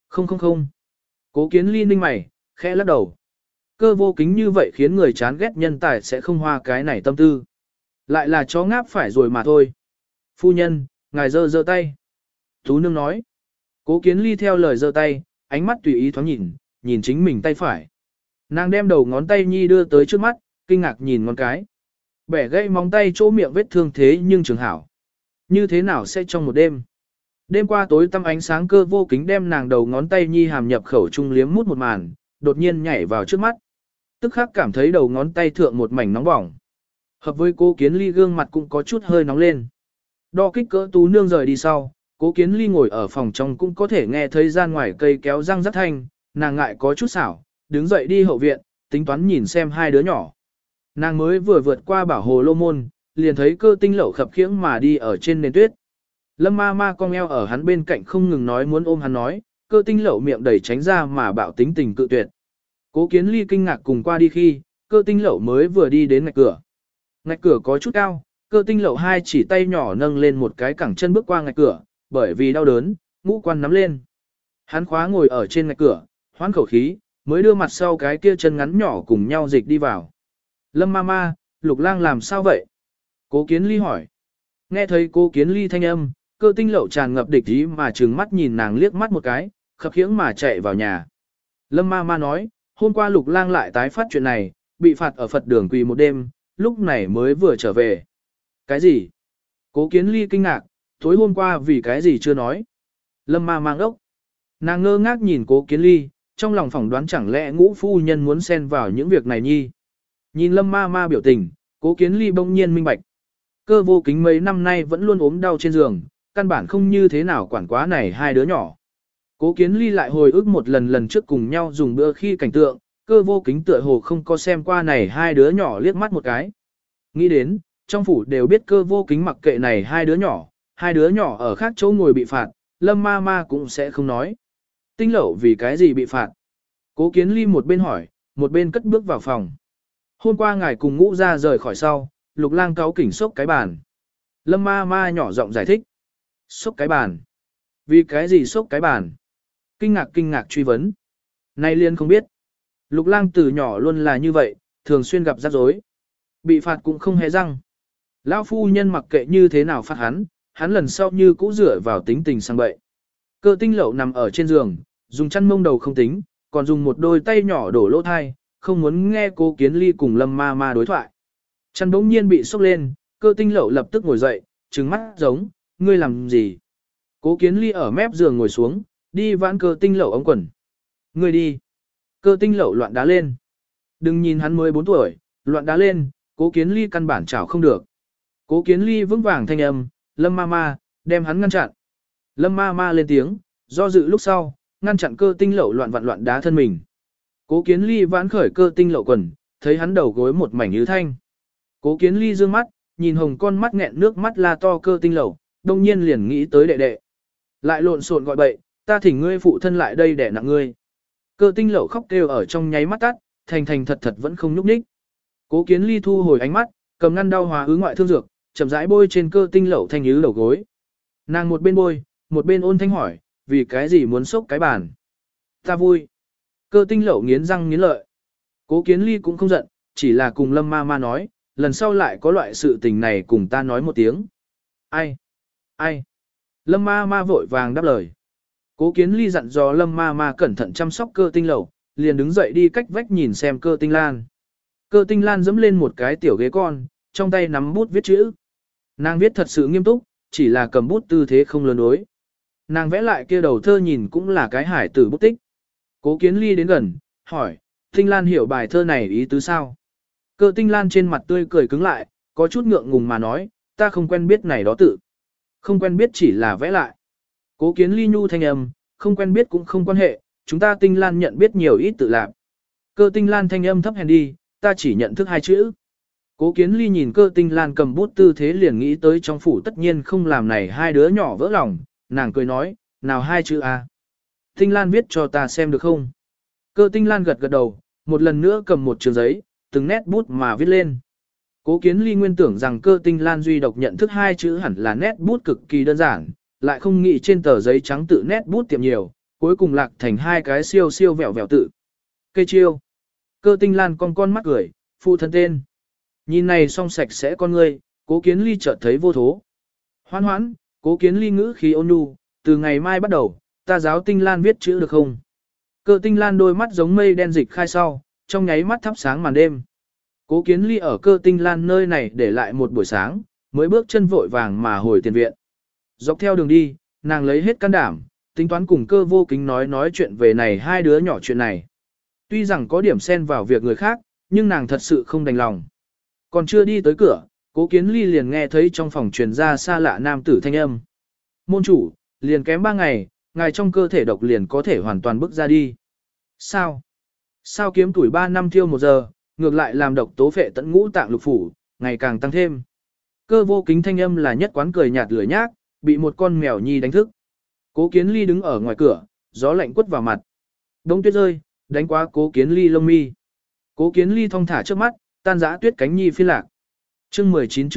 Không không không. Cố Kiến Ly ninh mày, khẽ lắc đầu. Cơ vô kính như vậy khiến người chán ghét nhân tài sẽ không hoa cái này tâm tư. Lại là chó ngáp phải rồi mà thôi. Phu nhân, ngài giơ tay. Tú nương nói. Cố Kiến Ly theo lời giơ tay, ánh mắt tùy ý thoáng nhìn, nhìn chính mình tay phải. Nàng đem đầu ngón tay nhi đưa tới trước mắt, kinh ngạc nhìn ngón cái. Bẻ gãy móng tay chỗ miệng vết thương thế nhưng trường hảo. Như thế nào sẽ trong một đêm? Đêm qua tối tăm ánh sáng cơ vô kính đem nàng đầu ngón tay nhi hàm nhập khẩu trung liếm mút một màn, đột nhiên nhảy vào trước mắt. Tức khắc cảm thấy đầu ngón tay thượng một mảnh nóng bỏng. Hợp với Cố Kiến Ly gương mặt cũng có chút hơi nóng lên. Đo kích cỡ Tú nương rời đi sau, Cố Kiến Ly ngồi ở phòng trong cũng có thể nghe thấy gian ngoài cây kéo răng rắc thanh, nàng ngại có chút xảo, đứng dậy đi hậu viện, tính toán nhìn xem hai đứa nhỏ. Nàng mới vừa vượt qua bảo hồ lô môn, liền thấy Cơ Tinh Lậu khập khiễng mà đi ở trên nền tuyết. Lâm ma ma cong eo ở hắn bên cạnh không ngừng nói muốn ôm hắn nói, Cơ Tinh Lậu miệng đầy tránh ra mà bạo tính tình cự tuyệt. Cố Kiến Ly kinh ngạc cùng qua đi khi, Cơ Tinh Lậu mới vừa đi đến ngạch cửa. Ngạch cửa có chút cao, Cơ Tinh Lậu hai chỉ tay nhỏ nâng lên một cái cẳng chân bước qua ngạch cửa, bởi vì đau đớn, ngũ quan nắm lên. Hắn khóa ngồi ở trên ngạch cửa, hoán khẩu khí, mới đưa mặt sau cái kia chân ngắn nhỏ cùng nhau dịch đi vào. Lâm ma ma, Lục Lang làm sao vậy? Cố Kiến Ly hỏi. Nghe thấy Cố Kiến Ly thanh âm, Cơ Tinh Lậu tràn ngập địch ý mà trừng mắt nhìn nàng liếc mắt một cái, khập khiễng mà chạy vào nhà. Lâm ma ma nói, hôm qua Lục Lang lại tái phát chuyện này, bị phạt ở Phật đường quỳ một đêm, lúc này mới vừa trở về. Cái gì? Cố Kiến Ly kinh ngạc, tối hôm qua vì cái gì chưa nói? Lâm ma mang ốc. Nàng ngơ ngác nhìn Cố Kiến Ly, trong lòng phỏng đoán chẳng lẽ ngũ phu nhân muốn xen vào những việc này nhi. Nhìn Lâm ma ma biểu tình, Cố Kiến Ly bỗng nhiên minh bạch. Cơ vô kính mấy năm nay vẫn luôn ốm đau trên giường, căn bản không như thế nào quản quá này hai đứa nhỏ. Cố Kiến Ly lại hồi ức một lần trước cùng nhau dùng bữa khi cảnh tượng, Cơ vô kính tựa hồ không có xem qua này hai đứa nhỏ liếc mắt một cái. Nghĩ đến, trong phủ đều biết Cơ vô kính mặc kệ này hai đứa nhỏ ở khác chỗ ngồi bị phạt, Lâm ma ma cũng sẽ không nói. Tinh Lậu vì cái gì bị phạt? Cố Kiến Ly một bên hỏi, một bên cất bước vào phòng. Hôm qua ngài cùng Ngũ ra rời khỏi sau, Lục Lang cáu kỉnh sốc cái bàn. Lâm ma ma nhỏ giọng giải thích. Sốc cái bàn? Vì cái gì sốc cái bàn? Kinh ngạc truy vấn. Nay liên không biết. Lục Lang từ nhỏ luôn là như vậy, thường xuyên gặp rắc rối. Bị phạt cũng không hề răng. Lão phu nhân mặc kệ như thế nào phạt hắn lần sau như cũ rửa vào tính tình sang bậy. Cơ Tinh Lậu nằm ở trên giường, dùng chăn mông đầu không tính, còn dùng một đôi tay nhỏ đổ lỗ thai, không muốn nghe Cố Kiến Ly cùng Lâm ma ma đối thoại. Chăn bỗng nhiên bị sốc lên, Cơ Tinh Lậu lập tức ngồi dậy, trừng mắt giống, ngươi làm gì? Cố Kiến Ly ở mép giường ngồi xuống, đi vãn Cơ Tinh Lậu ống quần. Ngươi đi. Cơ Tinh Lậu loạn đá lên. Đừng nhìn hắn mới 4 tuổi, loạn đá lên, Cố Kiến Ly căn bản chảo không được. Cố Kiến Ly vững vàng thanh âm, Lâm ma ma, đem hắn ngăn chặn. Lâm ma ma lên tiếng, do dự lúc sau, ngăn chặn Cơ Tinh Lậu loạn đá thân mình. Cố Kiến Ly vãn khởi Cơ Tinh Lậu quần, thấy hắn đầu gối một mảnh như thanh. Cố Kiến Ly dương mắt, nhìn hồng con mắt nghẹn nước mắt la to Cơ Tinh Lậu, đông nhiên liền nghĩ tới đệ đệ. Lại lộn xộn gọi bậy, ta thỉnh ngươi phụ thân lại đây để nặng ngươi. Cơ Tinh Lậu khóc kêu ở trong nháy mắt tắt, thành thật vẫn không nhúc nhích. Cố Kiến Ly thu hồi ánh mắt, cầm ngăn đau hóa ứ ngoại thương dược, chậm rãi bôi trên Cơ Tinh Lậu thanh nhứ đầu gối. Nàng một bên bôi, một bên ôn thanh hỏi, vì cái gì muốn sốc cái bàn? Ta vui. Cơ Tinh Lậu nghiến răng nghiến lợi. Cố Kiến Ly cũng không giận, chỉ là cùng Lâm ma ma nói, lần sau lại có loại sự tình này cùng ta nói một tiếng. Ai? Lâm ma ma vội vàng đáp lời. Cố Kiến Ly dặn dò Lâm ma ma cẩn thận chăm sóc Cơ Tinh Lậu, liền đứng dậy đi cách vách nhìn xem Cơ Tinh Lan. Cơ Tinh Lan dẫm lên một cái tiểu ghế con, trong tay nắm bút viết chữ. Nàng viết thật sự nghiêm túc, chỉ là cầm bút tư thế không lớn đối. Nàng vẽ lại kia đầu thơ nhìn cũng là cái hải tử bút tích. Cố Kiến Ly đến gần, hỏi, Tinh Lan hiểu bài thơ này ý tứ sao? Cơ Tinh Lan trên mặt tươi cười cứng lại, có chút ngượng ngùng mà nói, ta không quen biết này đó tự. Không quen biết chỉ là vẽ lại. Cố Kiến Ly nhu thanh âm, không quen biết cũng không quan hệ, chúng ta Tinh Lan nhận biết nhiều ít tự lạc. Cơ Tinh Lan thanh âm thấp hèn đi, ta chỉ nhận thức 2 chữ. Cố Kiến Ly nhìn Cơ Tinh Lan cầm bút tư thế liền nghĩ tới trong phủ tất nhiên không làm này hai đứa nhỏ vỡ lòng, nàng cười nói, nào 2 chữ a? Tinh Lan viết cho ta xem được không? Cơ Tinh Lan gật đầu, một lần nữa cầm một trường giấy, từng nét bút mà viết lên. Cố Kiến Ly nguyên tưởng rằng Cơ Tinh Lan duy độc nhận thức 2 chữ hẳn là nét bút cực kỳ đơn giản, lại không nghĩ trên tờ giấy trắng tự nét bút tiệm nhiều, cuối cùng lạc thành hai cái siêu siêu vẹo vẹo tự. Cây chiêu. Cơ Tinh Lan con mắt cười, phụ thân tên. Nhìn này song sạch sẽ con ngươi, Cố Kiến Ly chợt thấy vô thố. Hoan hoãn, Cố Kiến Ly ngữ khí ôn nhu, từ ngày mai bắt đầu, ta giáo Tinh Lan viết chữ được không? Cơ Tinh Lan đôi mắt giống mây đen dịch khai sau, trong nháy mắt thắp sáng màn đêm. Cố Kiến Ly ở Cơ Tinh Lan nơi này để lại một buổi sáng, mới bước chân vội vàng mà hồi tiền viện. Dọc theo đường đi, nàng lấy hết can đảm, tính toán cùng Cơ Vô Kính nói chuyện về này hai đứa nhỏ chuyện này. Tuy rằng có điểm xen vào việc người khác, nhưng nàng thật sự không đành lòng. Còn chưa đi tới cửa, Cố Kiến Ly liền nghe thấy trong phòng truyền ra xa lạ nam tử thanh âm. Môn chủ, liền kém 3 ngày, ngài trong cơ thể độc liền có thể hoàn toàn bức ra đi. Sao? Sao kiếm tuổi 3 năm thiêu 1 giờ, ngược lại làm độc tố phệ tận ngũ tạng lục phủ, ngày càng tăng thêm. Cơ Vô Kính thanh âm là nhất quán cười nhạt lười nhác, bị một con mèo nhi đánh thức. Cố Kiến Ly đứng ở ngoài cửa, gió lạnh quất vào mặt. Đông tuyết rơi, đánh qua Cố Kiến Ly lông mi. Cố Kiến Ly thong thả trước mắt, tan rã tuyết cánh nhi phi lạc. Chương 19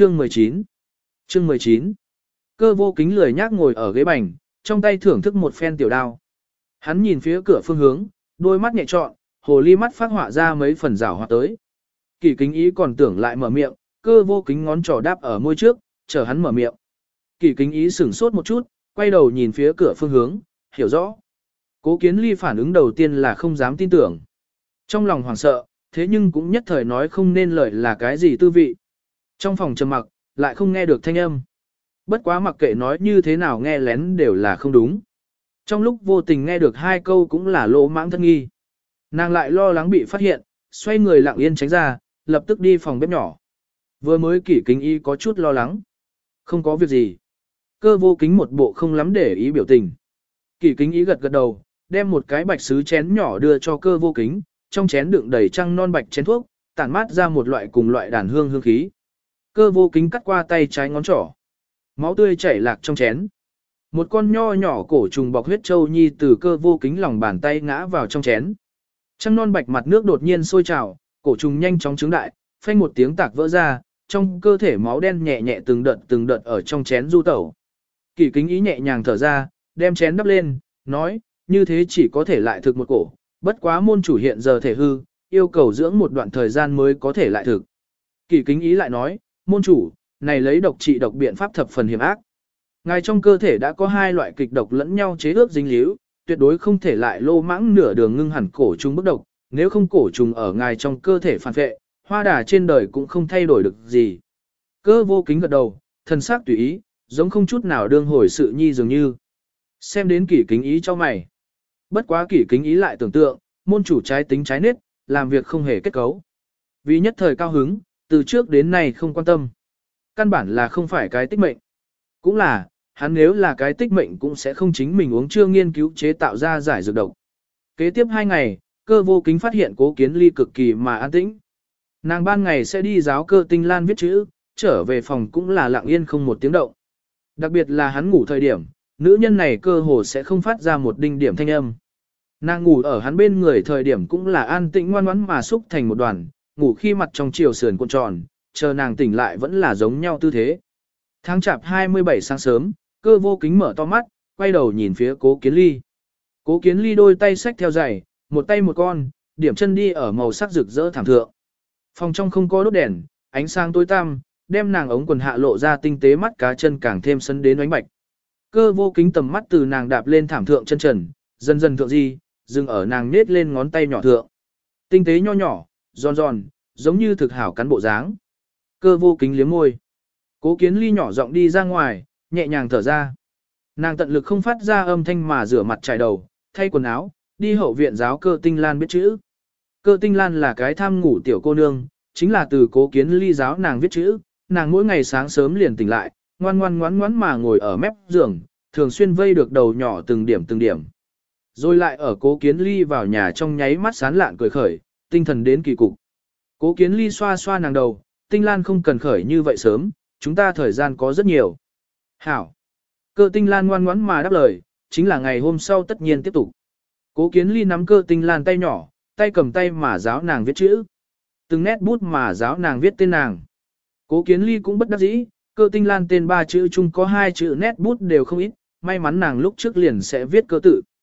chương 19 Cơ Vô Kính lười nhác ngồi ở ghế bành, trong tay thưởng thức một phen tiểu đao. Hắn nhìn phía cửa phương hướng, đôi mắt nhẹ trọn, hồ ly mắt phát họa ra mấy phần rảo hoạt tới. Kỷ Kính Ý còn tưởng lại mở miệng, Cơ Vô Kính ngón trỏ đáp ở môi trước, chờ hắn mở miệng. Kỷ Kính Ý sửng sốt một chút, quay đầu nhìn phía cửa phương hướng, hiểu rõ. Cố Kiến Ly phản ứng đầu tiên là không dám tin tưởng. Trong lòng hoảng sợ, thế nhưng cũng nhất thời nói không nên lời là cái gì tư vị. Trong phòng trầm mặc, lại không nghe được thanh âm. Bất quá mặc kệ nói như thế nào nghe lén đều là không đúng. Trong lúc vô tình nghe được 2 câu cũng là lỗ mãng thân nghi. Nàng lại lo lắng bị phát hiện, xoay người lặng yên tránh ra, lập tức đi phòng bếp nhỏ. Vừa mới Kỷ Kính Ý có chút lo lắng. Không có việc gì. Cơ Vô Kính một bộ không lắm để ý biểu tình. Kỷ Kính Ý gật gật đầu, đem một cái bạch sứ chén nhỏ đưa cho Cơ Vô Kính, trong chén đựng đầy trăng non bạch chén thuốc, tản mát ra một loại cùng loại đàn hương hương khí. Cơ Vô Kính cắt qua tay trái ngón trỏ. Máu tươi chảy lạc trong chén. Một con nho nhỏ cổ trùng bọc huyết châu nhi từ Cơ Vô Kính lòng bàn tay ngã vào trong chén. Trăng non bạch mặt nước đột nhiên sôi trào, cổ trùng nhanh chóng trứng đại, phanh một tiếng tạc vỡ ra, trong cơ thể máu đen nhẹ nhẹ từng đợt ở trong chén du tẩu. Kỷ Kính Ý nhẹ nhàng thở ra, đem chén đắp lên, nói, như thế chỉ có thể lại thực một cổ, bất quá môn chủ hiện giờ thể hư, yêu cầu dưỡng một đoạn thời gian mới có thể lại thực. Kỷ Kính Ý lại nói, môn chủ, này lấy độc trị độc biện pháp thập phần hiểm ác. Ngài trong cơ thể đã có 2 loại kịch độc lẫn nhau chế ước dính líu, tuyệt đối không thể lại lô mãng nửa đường ngưng hẳn cổ trùng bức độc, nếu không cổ trùng ở ngài trong cơ thể phản vệ, hoa đà trên đời cũng không thay đổi được gì. Cơ Vô Kính gật đầu, thần sắc tùy ý, giống không chút nào đương hồi sự nhi dường như. Xem đến Kỷ Kính Ý cho mày. Bất quá Kỷ Kính Ý lại tưởng tượng, môn chủ trái tính trái nết, làm việc không hề kết cấu. Vì nhất thời cao hứng, từ trước đến nay không quan tâm. Căn bản là không phải cái tích mệnh. Cũng là, hắn nếu là cái tích mệnh cũng sẽ không chính mình uống chưa nghiên cứu chế tạo ra giải dược độc. Kế tiếp 2 ngày, Cơ Vô Kính phát hiện Cố Kiến Ly cực kỳ mà an tĩnh. Nàng ban ngày sẽ đi giáo Cơ Tinh Lan viết chữ, trở về phòng cũng là lặng yên không một tiếng động. Đặc biệt là hắn ngủ thời điểm, nữ nhân này cơ hồ sẽ không phát ra một đinh điểm thanh âm. Nàng ngủ ở hắn bên người thời điểm cũng là an tĩnh ngoan ngoãn mà xúc thành một đoàn, ngủ khi mặt trong chiều sườn cuộn tròn, chờ nàng tỉnh lại vẫn là giống nhau tư thế. Tháng chạp 27 sáng sớm, Cơ Vô Kính mở to mắt, quay đầu nhìn phía Cố Kiến Ly. Cố Kiến Ly đôi tay xách theo giày, một tay một con, điểm chân đi ở màu sắc rực rỡ thảm thượng. Phòng trong không có đốt đèn, ánh sáng tối tăm, đem nàng ống quần hạ lộ ra tinh tế mắt cá chân càng thêm sấn đến ánh bạch. Cơ Vô Kính tầm mắt từ nàng đạp lên thảm thượng chân trần, dần dần thượng di, dừng ở nàng nết lên ngón tay nhỏ thượng. Tinh tế nho nhỏ, giòn giòn, giống như thực hảo cán bộ dáng. Cơ Vô Kính liếm môi. Cố Kiến Ly nhỏ giọng đi ra ngoài, nhẹ nhàng thở ra. Nàng tận lực không phát ra âm thanh mà rửa mặt trải đầu, thay quần áo, đi hậu viện giáo Cơ Tinh Lan biết chữ. Cơ Tinh Lan là cái tham ngủ tiểu cô nương, chính là từ Cố Kiến Ly giáo nàng viết chữ, nàng mỗi ngày sáng sớm liền tỉnh lại, ngoan ngoãn mà ngồi ở mép giường, thường xuyên vây được đầu nhỏ từng điểm. Rồi lại ở Cố Kiến Ly vào nhà trong nháy mắt sán lạn cười khởi, tinh thần đến kỳ cục. Cố Kiến Ly xoa xoa nàng đầu, Tinh Lan không cần khởi như vậy sớm, chúng ta thời gian có rất nhiều. Hảo. Cơ Tinh Lan ngoan ngoãn mà đáp lời, chính là ngày hôm sau tất nhiên tiếp tục. Cố Kiến Ly nắm Cơ Tinh Lan tay nhỏ, tay cầm tay mà giáo nàng viết chữ. Từng nét bút mà giáo nàng viết tên nàng. Cố Kiến Ly cũng bất đắc dĩ, Cơ Tinh Lan tên 3 chữ chung có 2 chữ nét bút đều không ít, may mắn nàng lúc trước liền sẽ viết cơ tự.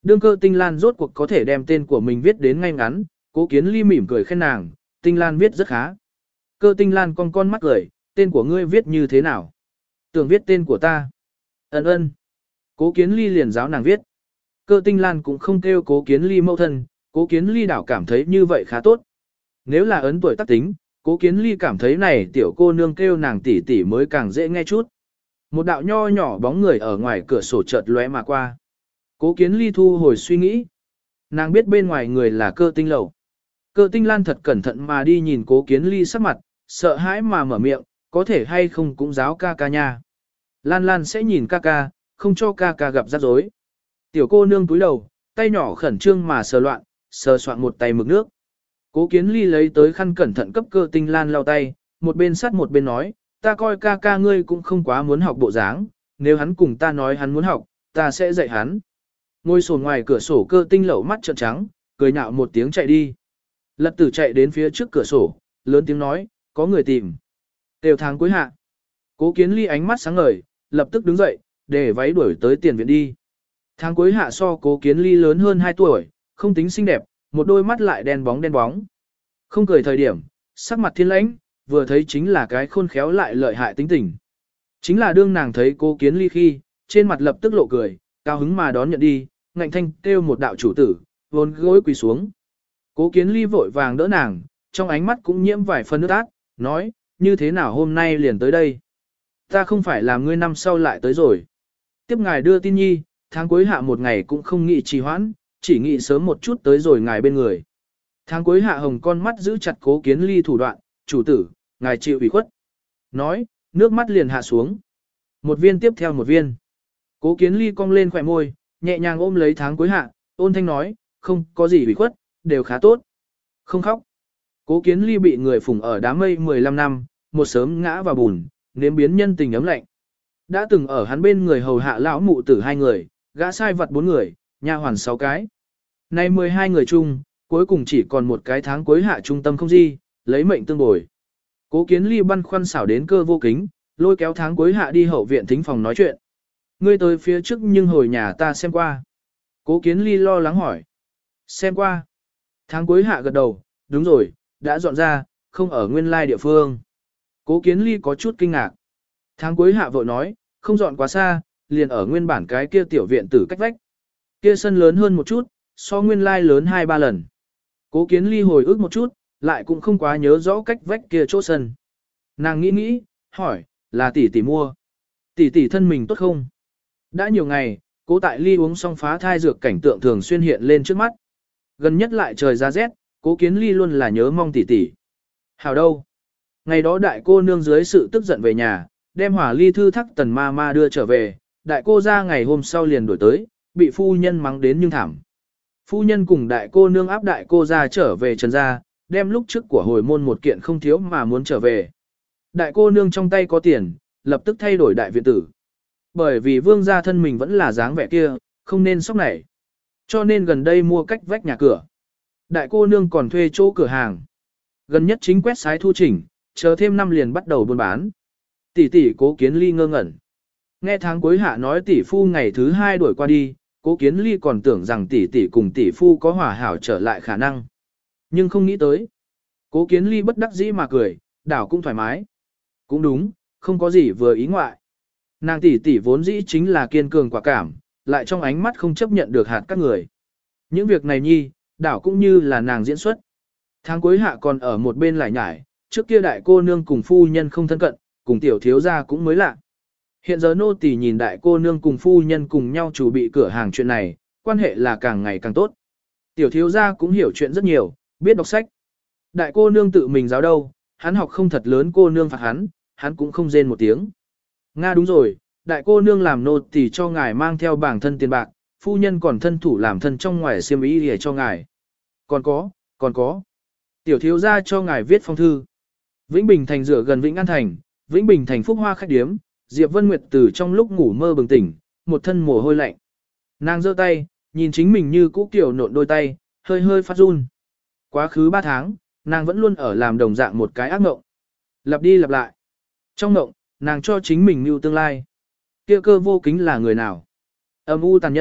Đương Cơ Tinh Lan rốt cuộc có thể đem tên của mình viết đến ngay ngắn, Cố Kiến Ly mỉm cười khen nàng, Tinh Lan viết rất khá. Cơ Tinh Lan con mắt cười, tên của ngươi viết như thế nào? Tưởng viết tên của ta. Ấn ơn. Cố Kiến Ly liền giáo nàng viết. Cơ Tinh Lan cũng không kêu Cố Kiến Ly mẫu thân, Cố Kiến Ly đảo cảm thấy như vậy khá tốt. Nếu là ấn tuổi tác tính, Cố Kiến Ly cảm thấy này tiểu cô nương kêu nàng tỷ tỷ mới càng dễ nghe chút. Một đạo nho nhỏ bóng người ở ngoài cửa sổ chợt lóe mà qua. Cố Kiến Ly thu hồi suy nghĩ. Nàng biết bên ngoài người là Cơ Tinh Lầu. Cơ Tinh Lan thật cẩn thận mà đi nhìn Cố Kiến Ly sắc mặt, sợ hãi mà mở miệng, có thể hay không cũng giáo ca ca nha. Lan Lan sẽ nhìn ca ca, không cho ca ca gặp rắc rối. Tiểu cô nương túi đầu, tay nhỏ khẩn trương mà sờ loạn, sờ soạn một tay mực nước. Cố Kiến Ly lấy tới khăn cẩn thận cấp Cơ Tinh Lan lau tay, một bên sắt một bên nói, ta coi ca ca ngươi cũng không quá muốn học bộ dáng, nếu hắn cùng ta nói hắn muốn học, ta sẽ dạy hắn. Ngồi sổ ngoài cửa sổ Cơ Tinh Lẩu mắt trợn trắng, cười nhạo một tiếng chạy đi. Lật Tử chạy đến phía trước cửa sổ, lớn tiếng nói, có người tìm. Đều tháng cuối hạ. Cố Kiến Ly ánh mắt sáng ngời, lập tức đứng dậy, để váy đuổi tới tiền viện đi. Tháng cuối hạ so Cố Kiến Ly lớn hơn 2 tuổi, không tính xinh đẹp, một đôi mắt lại đen bóng. Không cười thời điểm, sắc mặt thiên lãnh, vừa thấy chính là cái khôn khéo lại lợi hại tính tình. Chính là đương nàng thấy Cố Kiến Ly khi, trên mặt lập tức lộ cười, cao hứng mà đón nhận đi, ngạnh thanh kêu một đạo chủ tử, vốn gối quỳ xuống. Cố Kiến Ly vội vàng đỡ nàng, trong ánh mắt cũng nhiễm vài phần nước ác, nói, như thế nào hôm nay liền tới đây? Ta không phải làm ngươi năm sau lại tới rồi. Tiếp ngài đưa tin nhi, tháng cuối hạ một ngày cũng không nghĩ trì hoãn, chỉ nghĩ sớm một chút tới rồi ngài bên người. Tháng cuối hạ hồng con mắt giữ chặt Cố Kiến Ly thủ đoạn, chủ tử, ngài chịu ủy khuất. Nói, nước mắt liền hạ xuống. Một viên tiếp theo một viên. Cố Kiến Ly cong lên khỏe môi, nhẹ nhàng ôm lấy tháng cuối hạ, ôn thanh nói, không có gì ủy khuất, đều khá tốt. Không khóc. Cố Kiến Ly bị người phụng ở đám mây 15 năm, một sớm ngã vào bùn, nếm biến nhân tình ấm lạnh. Đã từng ở hắn bên người hầu hạ lão mụ tử 2 người, gã sai vật 4 người, nha hoàn 6 cái. Nay 12 người chung, cuối cùng chỉ còn một cái tháng cuối hạ trung tâm không gì, lấy mệnh tương bồi. Cố Kiến Ly băn khoăn xảo đến Cơ Vô Kính, lôi kéo tháng cuối hạ đi hậu viện thính phòng nói chuyện. Ngươi tới phía trước nhưng hồi nhà ta xem qua. Cố Kiến Ly lo lắng hỏi. Xem qua. Tháng cuối hạ gật đầu, đúng rồi, đã dọn ra, không ở nguyên lai địa phương. Cố Kiến Ly có chút kinh ngạc. Tháng cuối hạ vội nói, không dọn quá xa, liền ở nguyên bản cái kia tiểu viện tử cách vách. Kia sân lớn hơn một chút, so nguyên lai lớn 2-3 lần. Cố Kiến Ly hồi ức một chút, lại cũng không quá nhớ rõ cách vách kia chỗ sân. Nàng nghĩ, hỏi, là tỷ tỷ mua. Tỷ tỷ thân mình tốt không? Đã nhiều ngày, Cố Tại Ly uống xong phá thai dược cảnh tượng thường xuyên hiện lên trước mắt. Gần nhất lại trời ra rét, Cố Kiến Ly luôn là nhớ mong tỷ tỷ. Hảo đâu? Ngày đó đại cô nương dưới sự tức giận về nhà, đem hỏa ly thư thắc tần ma ma đưa trở về, đại cô ra ngày hôm sau liền đổi tới, bị phu nhân mắng đến nhưng thảm. Phu nhân cùng đại cô nương áp đại cô ra trở về Trần gia, đem lúc trước của hồi môn một kiện không thiếu mà muốn trở về. Đại cô nương trong tay có tiền, lập tức thay đổi đại viện tử. Bởi vì vương gia thân mình vẫn là dáng vẻ kia, không nên sốc nảy. Cho nên gần đây mua cách vách nhà cửa. Đại cô nương còn thuê chỗ cửa hàng. Gần nhất chính quét sái thu chỉnh, chờ thêm năm liền bắt đầu buôn bán. Tỷ tỷ Cố Kiến Ly ngơ ngẩn. Nghe tháng cuối hạ nói tỷ phu ngày thứ 2 đuổi qua đi, Cố Kiến Ly còn tưởng rằng tỷ tỷ cùng tỷ phu có hòa hảo trở lại khả năng. Nhưng không nghĩ tới. Cố Kiến Ly bất đắc dĩ mà cười, đảo cũng thoải mái. Cũng đúng, không có gì vừa ý ngoại. Nàng tỷ tỷ vốn dĩ chính là kiên cường quả cảm, lại trong ánh mắt không chấp nhận được hạt các người. Những việc này nhi, đảo cũng như là nàng diễn xuất. Tháng cuối hạ còn ở một bên lại nhải, trước kia đại cô nương cùng phu nhân không thân cận, cùng tiểu thiếu gia cũng mới lạ. Hiện giờ nô tỳ nhìn đại cô nương cùng phu nhân cùng nhau chủ bị cửa hàng chuyện này, quan hệ là càng ngày càng tốt. Tiểu thiếu gia cũng hiểu chuyện rất nhiều, biết đọc sách. Đại cô nương tự mình giáo đâu, hắn học không thật lớn cô nương phạt hắn cũng không rên một tiếng. Nga đúng rồi, đại cô nương làm nô tỳ cho ngài mang theo bảng thân tiền bạc, phu nhân còn thân thủ làm thân trong ngoài xiêm y để cho ngài. Còn có. Tiểu thiếu gia cho ngài viết phong thư. Vĩnh Bình thành rửa gần Vĩnh An thành, Vĩnh Bình thành phúc hoa khách điếm, Diệp Vân Nguyệt từ trong lúc ngủ mơ bừng tỉnh, một thân mồ hôi lạnh. Nàng giơ tay, nhìn chính mình như cũ kiểu nộn đôi tay, hơi hơi phát run. Quá khứ 3 tháng, nàng vẫn luôn ở làm đồng dạng một cái ác mộng. Lặp đi lặp lại. Trong mộng, nàng cho chính mình mưu tương lai. Kia Cơ Vô Kính là người nào? Âm u tàn nhẫn,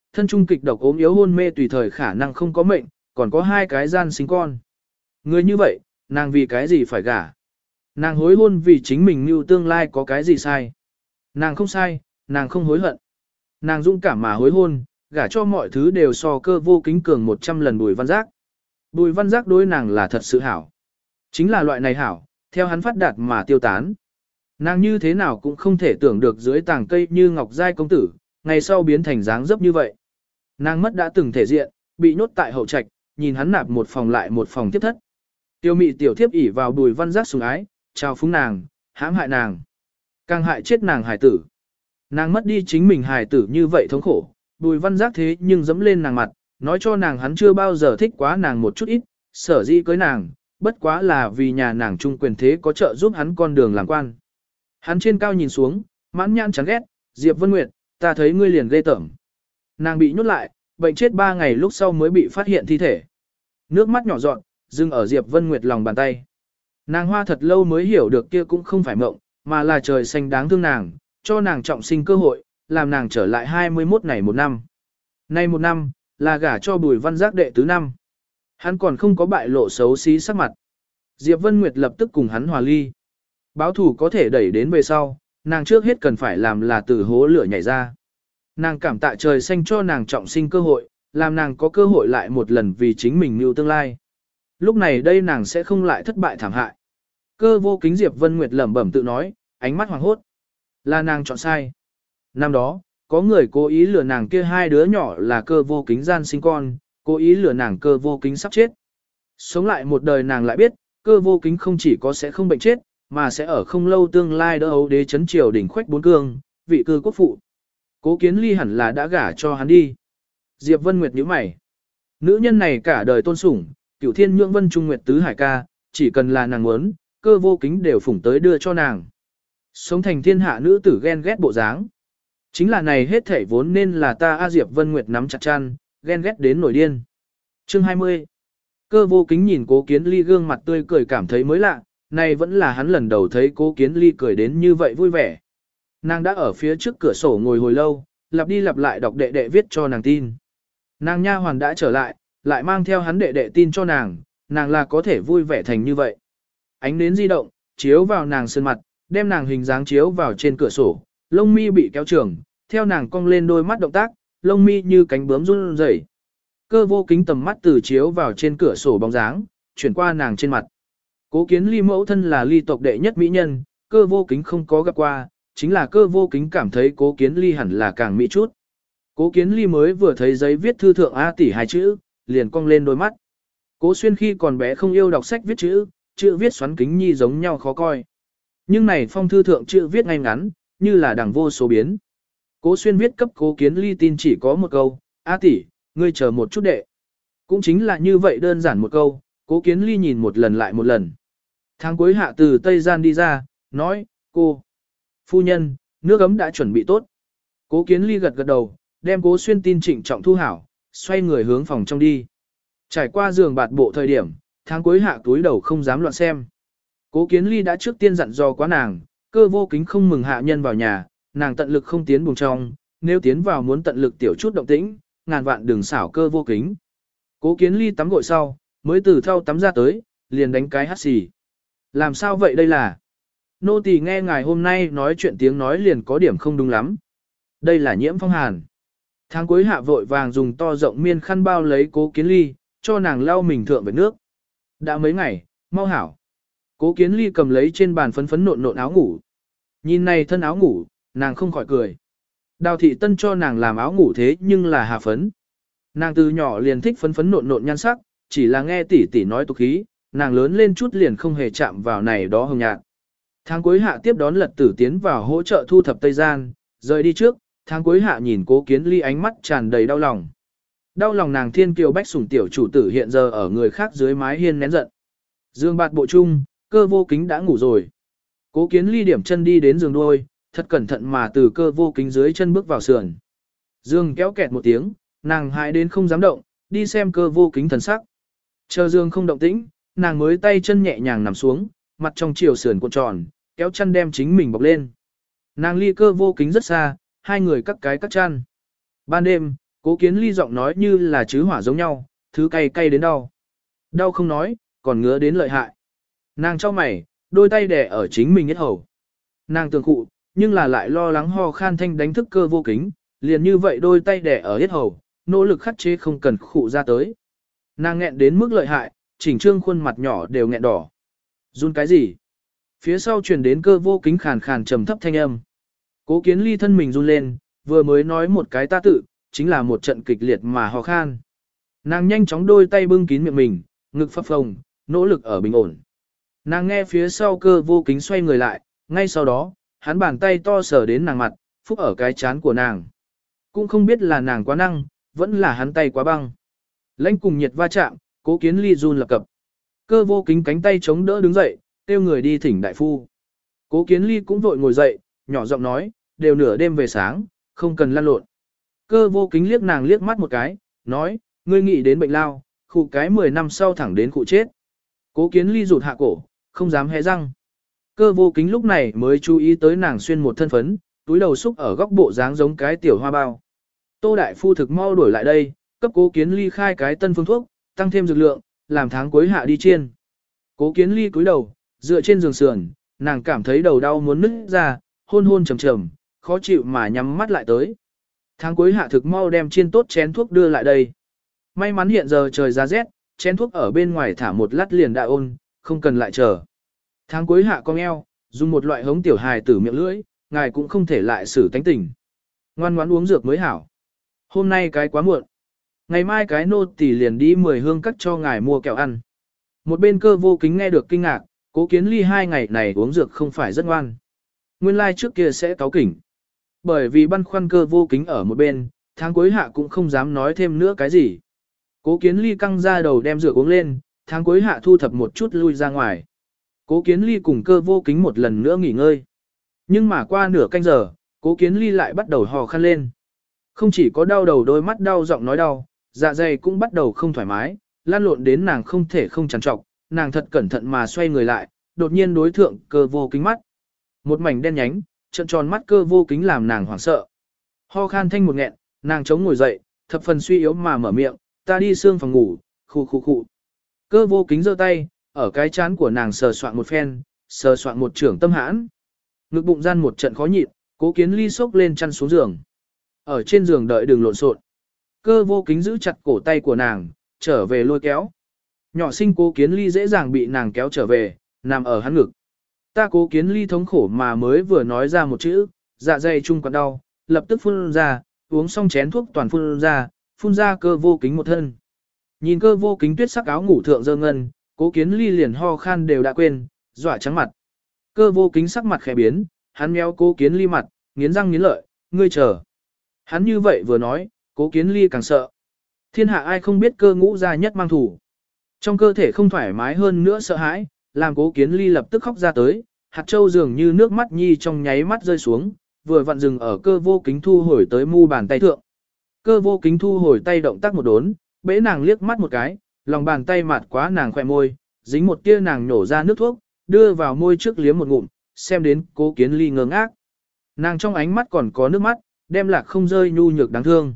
thân trung kịch độc ốm yếu hôn mê tùy thời khả năng không có mệnh, còn có 2 cái gian sinh con. Người như vậy, nàng vì cái gì phải gả? Nàng hối hôn vì chính mình mưu tương lai có cái gì sai? Nàng không sai, nàng không hối hận. Nàng dũng cảm mà hối hôn, gả cho mọi thứ đều so Cơ Vô Kính cường 100 lần Bùi Văn Giác. Bùi Văn Giác đối nàng là thật sự hảo. Chính là loại này hảo, theo hắn phát đạt mà tiêu tán. Nàng như thế nào cũng không thể tưởng được dưới tàng cây như Ngọc Giai công tử, ngày sau biến thành dáng dấp như vậy. Nàng mất đã từng thể diện, bị nhốt tại hậu trạch, nhìn hắn nạp một phòng lại một phòng tiếp thất. Tiêu mị tiểu thiếp ỉ vào Bùi Văn Giác sủng ái, trao phúng nàng, hãm hại nàng, càng hại chết nàng hài tử. Nàng mất đi chính mình hài tử như vậy thống khổ, Bùi Văn Giác thế nhưng dẫm lên nàng mặt, nói cho nàng hắn chưa bao giờ thích quá nàng một chút ít, sở dĩ cưới nàng, bất quá là vì nhà nàng trung quyền thế có trợ giúp hắn con đường làm quan. Hắn trên cao nhìn xuống, mãn nhãn chán ghét, Diệp Vân Nguyệt, ta thấy ngươi liền ghê tởm. Nàng bị nhốt lại, bệnh chết 3 ngày lúc sau mới bị phát hiện thi thể. Nước mắt nhỏ giọt, dừng ở Diệp Vân Nguyệt lòng bàn tay. Nàng hoa thật lâu mới hiểu được kia cũng không phải mộng, mà là trời xanh đáng thương nàng, cho nàng trọng sinh cơ hội, làm nàng trở lại 21 ngày một năm. Nay một năm, là gả cho Bùi Văn Giác đệ tứ năm. Hắn còn không có bại lộ xấu xí sắc mặt. Diệp Vân Nguyệt lập tức cùng hắn hòa ly. Báo thủ có thể đẩy đến về sau, nàng trước hết cần phải làm là từ hố lửa nhảy ra. Nàng cảm tạ trời xanh cho nàng trọng sinh cơ hội, làm nàng có cơ hội lại một lần vì chính mình mưu tương lai. Lúc này đây nàng sẽ không lại thất bại thảm hại. Cơ Vô Kính Diệp Vân Nguyệt lẩm bẩm tự nói, ánh mắt hoàng hốt. Là nàng chọn sai. Năm đó, có người cố ý lừa nàng kia 2 đứa nhỏ là Cơ Vô Kính gian sinh con, cố ý lừa nàng Cơ Vô Kính sắp chết. Sống lại một đời nàng lại biết, Cơ Vô Kính không chỉ có sẽ không bệnh chết, mà sẽ ở không lâu tương lai đỡ ấu đế chấn triều đỉnh khoách 4 cương, vị cư quốc phụ. Cố Kiến Ly hẳn là đã gả cho hắn đi. Diệp Vân Nguyệt nhíu mày. Nữ nhân này cả đời tôn sủng, Cửu Thiên Nhượng Vân Trung Nguyệt Tứ Hải ca, chỉ cần là nàng muốn, Cơ Vô Kính đều phủng tới đưa cho nàng. Sống thành thiên hạ nữ tử ghen ghét bộ dáng. Chính là này hết thảy vốn nên là ta A Diệp Vân Nguyệt nắm chặt chăn, ghen ghét đến nổi điên. Chương 20. Cơ Vô Kính nhìn Cố Kiến Ly gương mặt tươi cười cảm thấy mới lạ, này vẫn là hắn lần đầu thấy Cố Kiến Ly cười đến như vậy vui vẻ. Nàng đã ở phía trước cửa sổ ngồi hồi lâu, lặp đi lặp lại đọc đệ đệ viết cho nàng tin. Nàng nha hoàn đã trở lại, lại mang theo hắn đệ đệ tin cho nàng, nàng là có thể vui vẻ thành như vậy. Ánh nến di động, chiếu vào nàng sơn mặt, đem nàng hình dáng chiếu vào trên cửa sổ, lông mi bị kéo trường, theo nàng cong lên đôi mắt động tác, lông mi như cánh bướm run rẩy. Cơ Vô Kính tầm mắt từ chiếu vào trên cửa sổ bóng dáng, chuyển qua nàng trên mặt. Cố Kiến Ly mẫu thân là Ly tộc đệ nhất mỹ nhân, Cơ Vô Kính không có gặp qua, chính là Cơ Vô Kính cảm thấy Cố Kiến Ly hẳn là càng mỹ chút. Cố Kiến Ly mới vừa thấy giấy viết thư thượng A tỷ 2 chữ, liền cong lên đôi mắt. Cố Xuyên khi còn bé không yêu đọc sách viết chữ viết xoắn kính nhi giống nhau khó coi. Nhưng này phong thư thượng chữ viết ngay ngắn, như là đằng vô số biến. Cố Xuyên viết cấp Cố Kiến Ly tin chỉ có một câu, A tỷ, ngươi chờ một chút đệ. Cũng chính là như vậy đơn giản một câu, Cố Kiến Ly nhìn một lần lại một lần. Tháng cuối hạ từ Tây Gian đi ra, nói, cô, phu nhân, nước ấm đã chuẩn bị tốt. Cố Kiến Ly gật gật đầu, đem Cố Xuyên tin trịnh trọng thu hảo, xoay người hướng phòng trong đi. Trải qua giường bạt bộ thời điểm, tháng cuối hạ túi đầu không dám loạn xem. Cố Kiến Ly đã trước tiên dặn dò quá nàng, Cơ Vô Kính không mừng hạ nhân vào nhà, nàng tận lực không tiến buồng trong, nếu tiến vào muốn tận lực tiểu chút động tĩnh, ngàn vạn đừng xảo Cơ Vô Kính. Cố Kiến Ly tắm gội sau, mới từ thau tắm ra tới, liền đánh cái hắt xì. Làm sao vậy đây là? Nô tỳ nghe ngài hôm nay nói chuyện tiếng nói liền có điểm không đúng lắm. Đây là nhiễm phong hàn. Tháng cuối hạ vội vàng dùng to rộng miên khăn bao lấy Cố Kiến Ly, cho nàng lau mình thượng với nước. Đã mấy ngày, mau hảo. Cố Kiến Ly cầm lấy trên bàn phấn phấn nộn nộn áo ngủ. Nhìn này thân áo ngủ, nàng không khỏi cười. Đào thị tân cho nàng làm áo ngủ thế nhưng là hà phấn. Nàng từ nhỏ liền thích phấn phấn nộn nộn nhan sắc, chỉ là nghe tỷ tỷ nói tục khí, nàng lớn lên chút liền không hề chạm vào này đó hồng nhạt. Tháng cuối hạ tiếp đón Lật Tử tiến vào hỗ trợ thu thập Tây Gian, rời đi trước, tháng cuối hạ nhìn Cố Kiến Ly ánh mắt tràn đầy đau lòng. Đau lòng nàng thiên kiều bách sủng tiểu chủ tử hiện giờ ở người khác dưới mái hiên nén giận. Dương bạt bộ chung, Cơ Vô Kính đã ngủ rồi. Cố Kiến Ly điểm chân đi đến giường đuôi, thật cẩn thận mà từ Cơ Vô Kính dưới chân bước vào sườn. Dương kéo kẹt một tiếng, nàng hãi đến không dám động, đi xem Cơ Vô Kính thần sắc. Chờ Dương không động tĩnh, nàng mới tay chân nhẹ nhàng nằm xuống, mặt trong chiều sườn cuộn tròn, kéo chăn đem chính mình bọc lên. Nàng ly Cơ Vô Kính rất xa, hai người cắt cái cắt chăn. Ban đêm, Cố Kiến Ly giọng nói như là chứ hỏa giống nhau, thứ cay cay đến đau. Đau không nói, còn ngứa đến lợi hại. Nàng cho mày, đôi tay đè ở chính mình hết hầu. Nàng tường khụ, nhưng là lại lo lắng ho khan thanh đánh thức Cơ Vô Kính, liền như vậy đôi tay đè ở hết hầu, nỗ lực khắc chế không cần khụ ra tới. Nàng nghẹn đến mức lợi hại, chỉnh trương khuôn mặt nhỏ đều nghẹn đỏ. Run cái gì? Phía sau truyền đến Cơ Vô Kính khàn khàn trầm thấp thanh âm. Cố Kiến Ly thân mình run lên, vừa mới nói một cái ta tự, chính là một trận kịch liệt mà ho khan. Nàng nhanh chóng đôi tay bưng kín miệng mình, ngực phập phồng, nỗ lực ở bình ổn. Nàng nghe phía sau Cơ Vô Kính xoay người lại, ngay sau đó, hắn bàn tay to sờ đến nàng mặt, phúc ở cái chán của nàng. Cũng không biết là nàng quá năng, vẫn là hắn tay quá băng. Lãnh cùng nhiệt va chạm, Cố Kiến Ly run lập cập. Cơ Vô Kính cánh tay chống đỡ đứng dậy, kêu người đi thỉnh đại phu. Cố Kiến Ly cũng vội ngồi dậy, nhỏ giọng nói, đều nửa đêm về sáng, không cần lăn lộn. Cơ Vô Kính liếc nàng liếc mắt một cái, nói, ngươi nghĩ đến bệnh lao, khụ cái 10 năm sau thẳng đến khụ chết. Cố Kiến Ly rụt hạ cổ, không dám hé răng. Cơ Vô Kính lúc này mới chú ý tới nàng xuyên một thân phấn, túi đầu xúc ở góc bộ dáng giống cái tiểu hoa bao. Tô đại phu thực mau đuổi lại đây, cấp Cố Kiến Ly khai cái tân phương thuốc, tăng thêm dược lượng, làm tháng cuối hạ đi chiên. Cố Kiến Ly cúi đầu, dựa trên giường sườn, nàng cảm thấy đầu đau muốn nứt ra, hôn hôn trầm trầm, khó chịu mà nhắm mắt lại tới. Tháng cuối hạ thực mau đem chiên tốt chén thuốc đưa lại đây. May mắn hiện giờ trời ra rét, chén thuốc ở bên ngoài thả một lát liền đã ôn, không cần lại chờ. Tháng cuối hạ cong eo, dùng một loại hống tiểu hài tử miệng lưỡi, ngài cũng không thể lại xử tánh tỉnh. Ngoan ngoãn uống dược mới hảo. Hôm nay cái quá muộn. Ngày mai cái nô tỳ liền đi 10 hương cắt cho ngài mua kẹo ăn. Một bên Cơ Vô Kính nghe được kinh ngạc, Cố Kiến Ly 2 ngày này uống dược không phải rất ngoan. Nguyên lai trước kia sẽ cáu kỉnh. Bởi vì băn khoăn Cơ Vô Kính ở một bên, tháng cuối hạ cũng không dám nói thêm nữa cái gì. Cố Kiến Ly căng ra đầu đem dược uống lên, tháng cuối hạ thu thập một chút lui ra ngoài. Cố Kiến Ly cùng Cơ Vô Kính một lần nữa nghỉ ngơi. Nhưng mà qua nửa canh giờ, Cố Kiến Ly lại bắt đầu hò khăn lên. Không chỉ có đau đầu đôi mắt đau giọng nói đau, dạ dày cũng bắt đầu không thoải mái, lan lộn đến nàng không thể không trằn trọc, nàng thật cẩn thận mà xoay người lại, đột nhiên đối thượng Cơ Vô Kính mắt. Một mảnh đen nhánh, trận tròn mắt Cơ Vô Kính làm nàng hoảng sợ. Ho khan thanh một nghẹn, nàng chống ngồi dậy, thập phần suy yếu mà mở miệng, ta đi xương phòng ngủ, khu khu khu. Cơ Vô Kính giơ tay, ở cái chán của nàng sờ soạn một phen, sờ soạn một trưởng tâm hãn. Ngực bụng gian một trận khó nhịn, Cố Kiến Ly xốc lên chăn xuống giường. Ở trên giường đợi đừng lộn xộn. Cơ Vô Kính giữ chặt cổ tay của nàng, trở về lôi kéo. Nhỏ sinh Cố Kiến Ly dễ dàng bị nàng kéo trở về, nằm ở hắn ngực. Ta Cố Kiến Ly thống khổ mà mới vừa nói ra một chữ, dạ dày chung còn đau, lập tức phun ra, uống xong chén thuốc toàn phun ra Cơ Vô Kính một thân. Nhìn Cơ Vô Kính tuyết sắc áo ngủ thượng dơ ngân, Cố Kiến Ly liền ho khan đều đã quên, dọa trắng mặt. Cơ Vô Kính sắc mặt khẽ biến, hắn méo Cố Kiến Ly mặt, nghiến răng nghiến lợi, ngươi chờ. Hắn như vậy vừa nói, Cố Kiến Ly càng sợ. Thiên hạ ai không biết Cơ Ngũ gia nhất mang thủ. Trong cơ thể không thoải mái hơn nữa sợ hãi, làm Cố Kiến Ly lập tức khóc ra tới, hạt châu dường như nước mắt nhi trong nháy mắt rơi xuống, vừa vặn dừng ở Cơ Vô Kính thu hồi tới mu bàn tay thượng. Cơ Vô Kính thu hồi tay động tác một đốn, bẽ nàng liếc mắt một cái, lòng bàn tay mạt quá nàng khỏe môi, dính một tia nàng nhổ ra nước thuốc, đưa vào môi trước liếm một ngụm, xem đến Cố Kiến Ly ngơ ngác. Nàng trong ánh mắt còn có nước mắt, đem lạc không rơi nhu nhược đáng thương.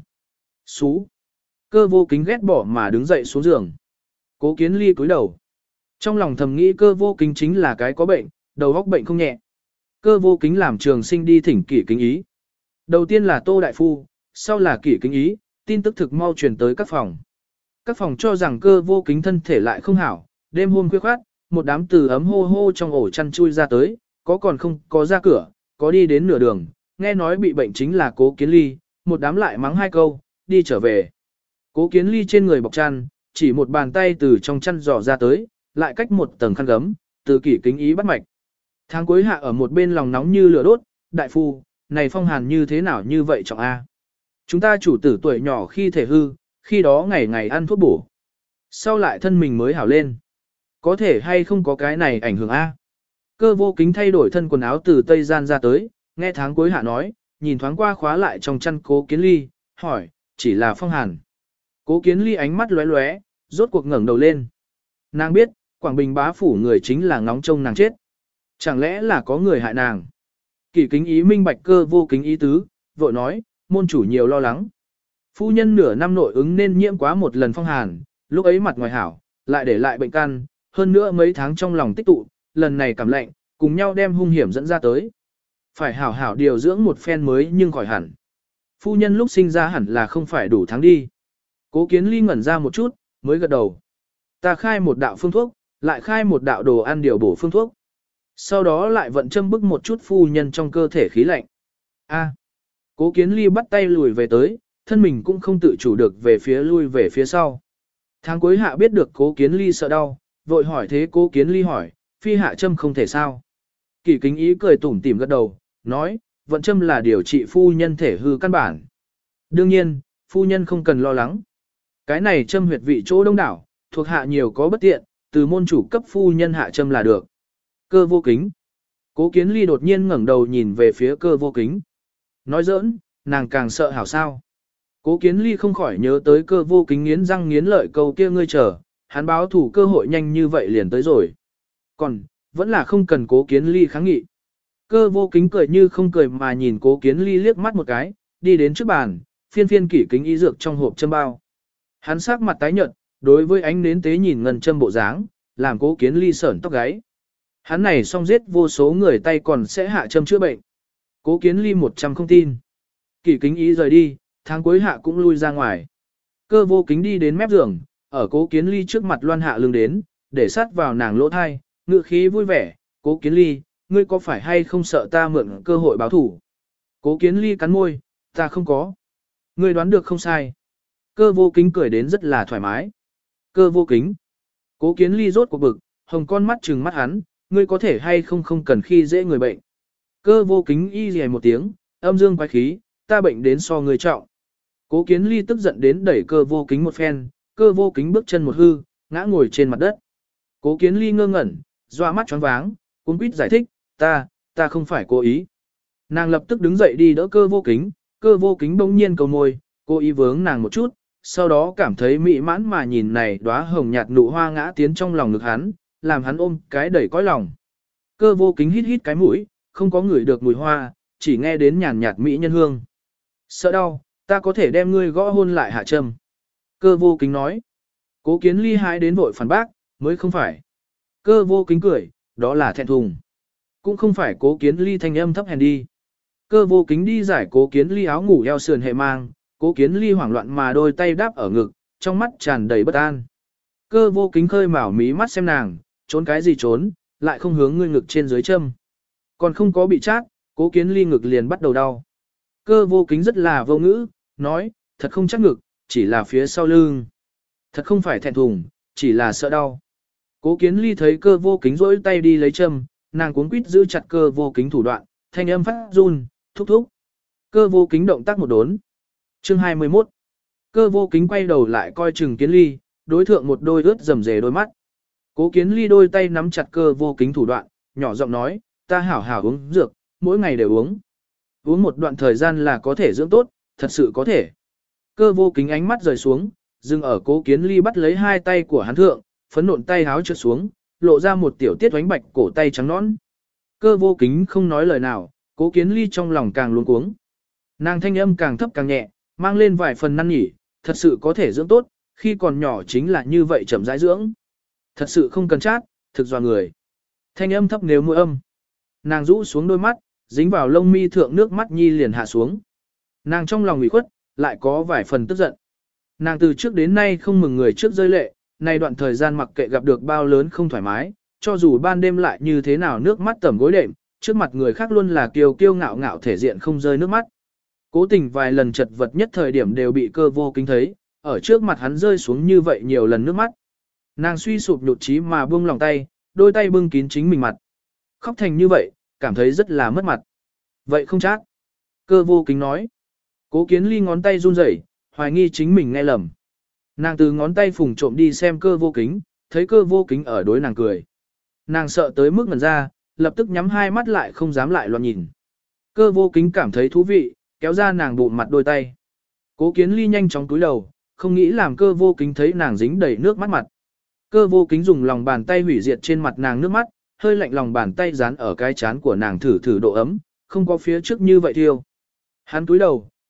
Xú. Cơ Vô Kính ghét bỏ mà đứng dậy xuống giường. Cố Kiến Ly cúi đầu. Trong lòng thầm nghĩ Cơ Vô Kính chính là cái có bệnh, đầu óc bệnh không nhẹ. Cơ Vô Kính làm trường sinh đi thỉnh Kỷ Kính Ý. Đầu tiên là Tô đại phu, sau là Kỷ Kính Ý, tin tức thực mau truyền tới các phòng. Các phòng cho rằng Cơ Vô Kính thân thể lại không hảo, đêm hôm khuya khoát, một đám từ ấm hô hô trong ổ chăn chui ra tới, có còn không có ra cửa, có đi đến nửa đường, nghe nói bị bệnh chính là Cố Kiến Ly, một đám lại mắng 2 câu, đi trở về. Cố Kiến Ly trên người bọc chăn, chỉ một bàn tay từ trong chăn dò ra tới, lại cách một tầng khăn gấm, từ Kỷ Kính Ý bắt mạch. Tháng cuối hạ ở một bên lòng nóng như lửa đốt, đại phu, này phong hàn như thế nào như vậy trọng A. Chúng ta chủ tử tuổi nhỏ khi thể hư, khi đó ngày ngày ăn thuốc bổ. Sau lại thân mình mới hảo lên. Có thể hay không có cái này ảnh hưởng A. Cơ Vô Kính thay đổi thân quần áo từ Tây Gian ra tới, nghe tháng cuối hạ nói, nhìn thoáng qua khóa lại trong chăn Cố Kiến Ly, hỏi, chỉ là phong hàn. Cố Kiến Ly ánh mắt lóe lóe, rốt cuộc ngẩng đầu lên. Nàng biết, Quảng Bình bá phủ người chính là ngóng trông nàng chết. Chẳng lẽ là có người hại nàng? Kỷ Kính Ý minh bạch Cơ Vô Kính ý tứ, vội nói, môn chủ nhiều lo lắng. Phu nhân nửa năm nội ứng nên nhiễm quá một lần phong hàn, lúc ấy mặt ngoài hảo, lại để lại bệnh căn, hơn nữa mấy tháng trong lòng tích tụ, lần này cảm lạnh, cùng nhau đem hung hiểm dẫn ra tới. Phải hảo hảo điều dưỡng một phen mới nhưng khỏi hẳn. Phu nhân lúc sinh ra hẳn là không phải đủ tháng đi. Cố Kiến Ly ngẩn ra một chút, mới gật đầu. Ta khai một đạo phương thuốc, lại khai một đạo đồ ăn điều bổ phương thuốc. Sau đó lại vận châm bức một chút phu nhân trong cơ thể khí lạnh. Cố Kiến Ly bắt tay lùi về tới, thân mình cũng không tự chủ được lui về phía sau. Tháng cuối hạ biết được Cố Kiến Ly sợ đau, vội hỏi thế Cố Kiến Ly hỏi, phi hạ châm không thể sao. Kỷ Kính Ý cười tủm tỉm gật đầu, nói, vận châm là điều trị phu nhân thể hư căn bản. Đương nhiên, phu nhân không cần lo lắng. Cái này châm huyệt vị chỗ đông đảo, thuộc hạ nhiều có bất tiện, từ môn chủ cấp phu nhân hạ châm là được. Cơ vô kính. Cố Kiến Ly đột nhiên ngẩng đầu nhìn về phía Cơ vô kính. Nói giỡn, nàng càng sợ hảo sao. Cố Kiến Ly không khỏi nhớ tới Cơ vô kính nghiến răng nghiến lợi câu kia ngươi chờ, hắn báo thủ cơ hội nhanh như vậy liền tới rồi. Còn, vẫn là không cần Cố Kiến Ly kháng nghị. Cơ vô kính cười như không cười mà nhìn Cố Kiến Ly liếc mắt một cái, đi đến trước bàn, phiên phiên Kỷ Kính Ý dược trong hộp châm bao. Hắn sắc mặt tái nhợt, đối với ánh nến tế nhìn ngân châm bộ dáng, làm Cố Kiến Ly sởn tóc gáy. Hắn này xong giết vô số người tay còn sẽ hạ châm chữa bệnh. Cố Kiến Ly 100 không tin. Kỷ Kính Ý rời đi, tháng cuối hạ cũng lui ra ngoài. Cơ vô kính đi đến mép giường, ở Cố Kiến Ly trước mặt loan hạ lưng đến, để sát vào nàng lỗ thai, ngự khí vui vẻ, Cố Kiến Ly, ngươi có phải hay không sợ ta mượn cơ hội báo thủ? Cố Kiến Ly cắn môi, ta không có. Ngươi đoán được không sai. Cơ vô kính cười đến rất là thoải mái. Cơ vô kính. Cố Kiến Ly rốt cuộc bực, hồng con mắt trừng mắt hắn, ngươi có thể hay không cần khi dễ người bệnh. Cơ vô kính y rìa một tiếng, âm dương quái khí, ta bệnh đến so ngươi trọng. Cố Kiến Ly tức giận đến đẩy cơ vô kính một phen, cơ vô kính bước chân một hư, ngã ngồi trên mặt đất. Cố Kiến Ly ngơ ngẩn, doa mắt choáng váng, cuống quýt giải thích, ta không phải cố ý. Nàng lập tức đứng dậy đi đỡ cơ vô kính bỗng nhiên cầu môi, cố ý vướng nàng một chút, sau đó cảm thấy mị mãn mà nhìn này đóa hồng nhạt nụ hoa ngã tiến trong lòng ngực hắn, làm hắn ôm cái đẩy cõi lòng. Cơ vô kính hít hít cái mũi, không có ngửi được mùi hoa, chỉ nghe đến nhàn nhạt mỹ nhân hương. Sợ đau, ta có thể đem ngươi gõ hôn lại hạ châm. Cơ vô kính nói. Cố Kiến Ly hái đến vội phản bác, mới không phải. Cơ vô kính cười, đó là thẹn thùng. Cũng không phải Cố Kiến Ly thanh âm thấp hèn đi. Cơ vô kính đi giải Cố Kiến Ly áo ngủ eo sườn hệ mang, Cố Kiến Ly hoảng loạn mà đôi tay đáp ở ngực, trong mắt tràn đầy bất an. Cơ vô kính khơi mào mí mắt xem nàng, trốn cái gì trốn, lại không hướng ngươi ngực trên dưới châm. Còn không có bị chát, Cố Kiến Ly ngực liền bắt đầu đau. Cơ vô kính rất là vô ngữ, nói, thật không chắc ngực, chỉ là phía sau lưng. Thật không phải thẹn thùng, chỉ là sợ đau. Cố Kiến Ly thấy cơ vô kính rỗi tay đi lấy châm, nàng cuống quýt giữ chặt cơ vô kính thủ đoạn, thanh âm phát run, thúc thúc. Cơ vô kính động tác một đốn. Chương 21. Cơ vô kính quay đầu lại coi chừng Kiến Ly, đối thượng một đôi ướt rầm rề đôi mắt. Cố Kiến Ly đôi tay nắm chặt cơ vô kính thủ đoạn, nhỏ giọng nói, ta hảo hảo uống dược, mỗi ngày đều uống. Uống một đoạn thời gian là có thể dưỡng tốt, thật sự có thể. Cơ vô kính ánh mắt rời xuống, dừng ở Cố Kiến Ly bắt lấy hai tay của hắn thượng, phấn nộn tay háo trượt xuống, lộ ra một tiểu tiết oánh bạch cổ tay trắng nõn. Cơ vô kính không nói lời nào, Cố Kiến Ly trong lòng càng luống cuống. Nàng thanh âm càng thấp càng nhẹ, mang lên vài phần năn nỉ, thật sự có thể dưỡng tốt, khi còn nhỏ chính là như vậy chậm rãi dưỡng. Thật sự không cần chát, thực dọa người. Thanh âm thấp nếu môi âm. Nàng rũ xuống đôi mắt, dính vào lông mi thượng nước mắt nhi liền hạ xuống. Nàng trong lòng ủy khuất, lại có vài phần tức giận. Nàng từ trước đến nay không mừng người trước rơi lệ, nay đoạn thời gian mặc kệ gặp được bao lớn không thoải mái, cho dù ban đêm lại như thế nào nước mắt tẩm gối đệm, trước mặt người khác luôn là kiêu kiêu ngạo ngạo thể diện không rơi nước mắt. Cố tình vài lần chật vật nhất thời điểm đều bị cơ vô kính thấy, ở trước mặt hắn rơi xuống như vậy nhiều lần nước mắt. Nàng suy sụp nhụt chí mà buông lòng tay, đôi tay bưng kín chính mình mặt. Khóc thành như vậy, cảm thấy rất là mất mặt. Vậy không chắc. Cơ vô kính nói. Cố Kiến Ly ngón tay run rẩy, hoài nghi chính mình nghe lầm. Nàng từ ngón tay phùng trộm đi xem cơ vô kính, thấy cơ vô kính ở đối nàng cười. Nàng sợ tới mức ngẩn ra, lập tức nhắm hai mắt lại không dám lại loạn nhìn. Cơ vô kính cảm thấy thú vị, kéo ra nàng bụng mặt đôi tay. Cố Kiến Ly nhanh chóng cúi đầu, không nghĩ làm cơ vô kính thấy nàng dính đầy nước mắt mặt. Cơ vô kính dùng lòng bàn tay hủy diệt trên mặt nàng nước mắt, hơi lạnh lòng bàn tay dán ở cái chán của nàng thử thử độ ấm, không có phía trước như vậy thiêu. Hắn cúi đầu,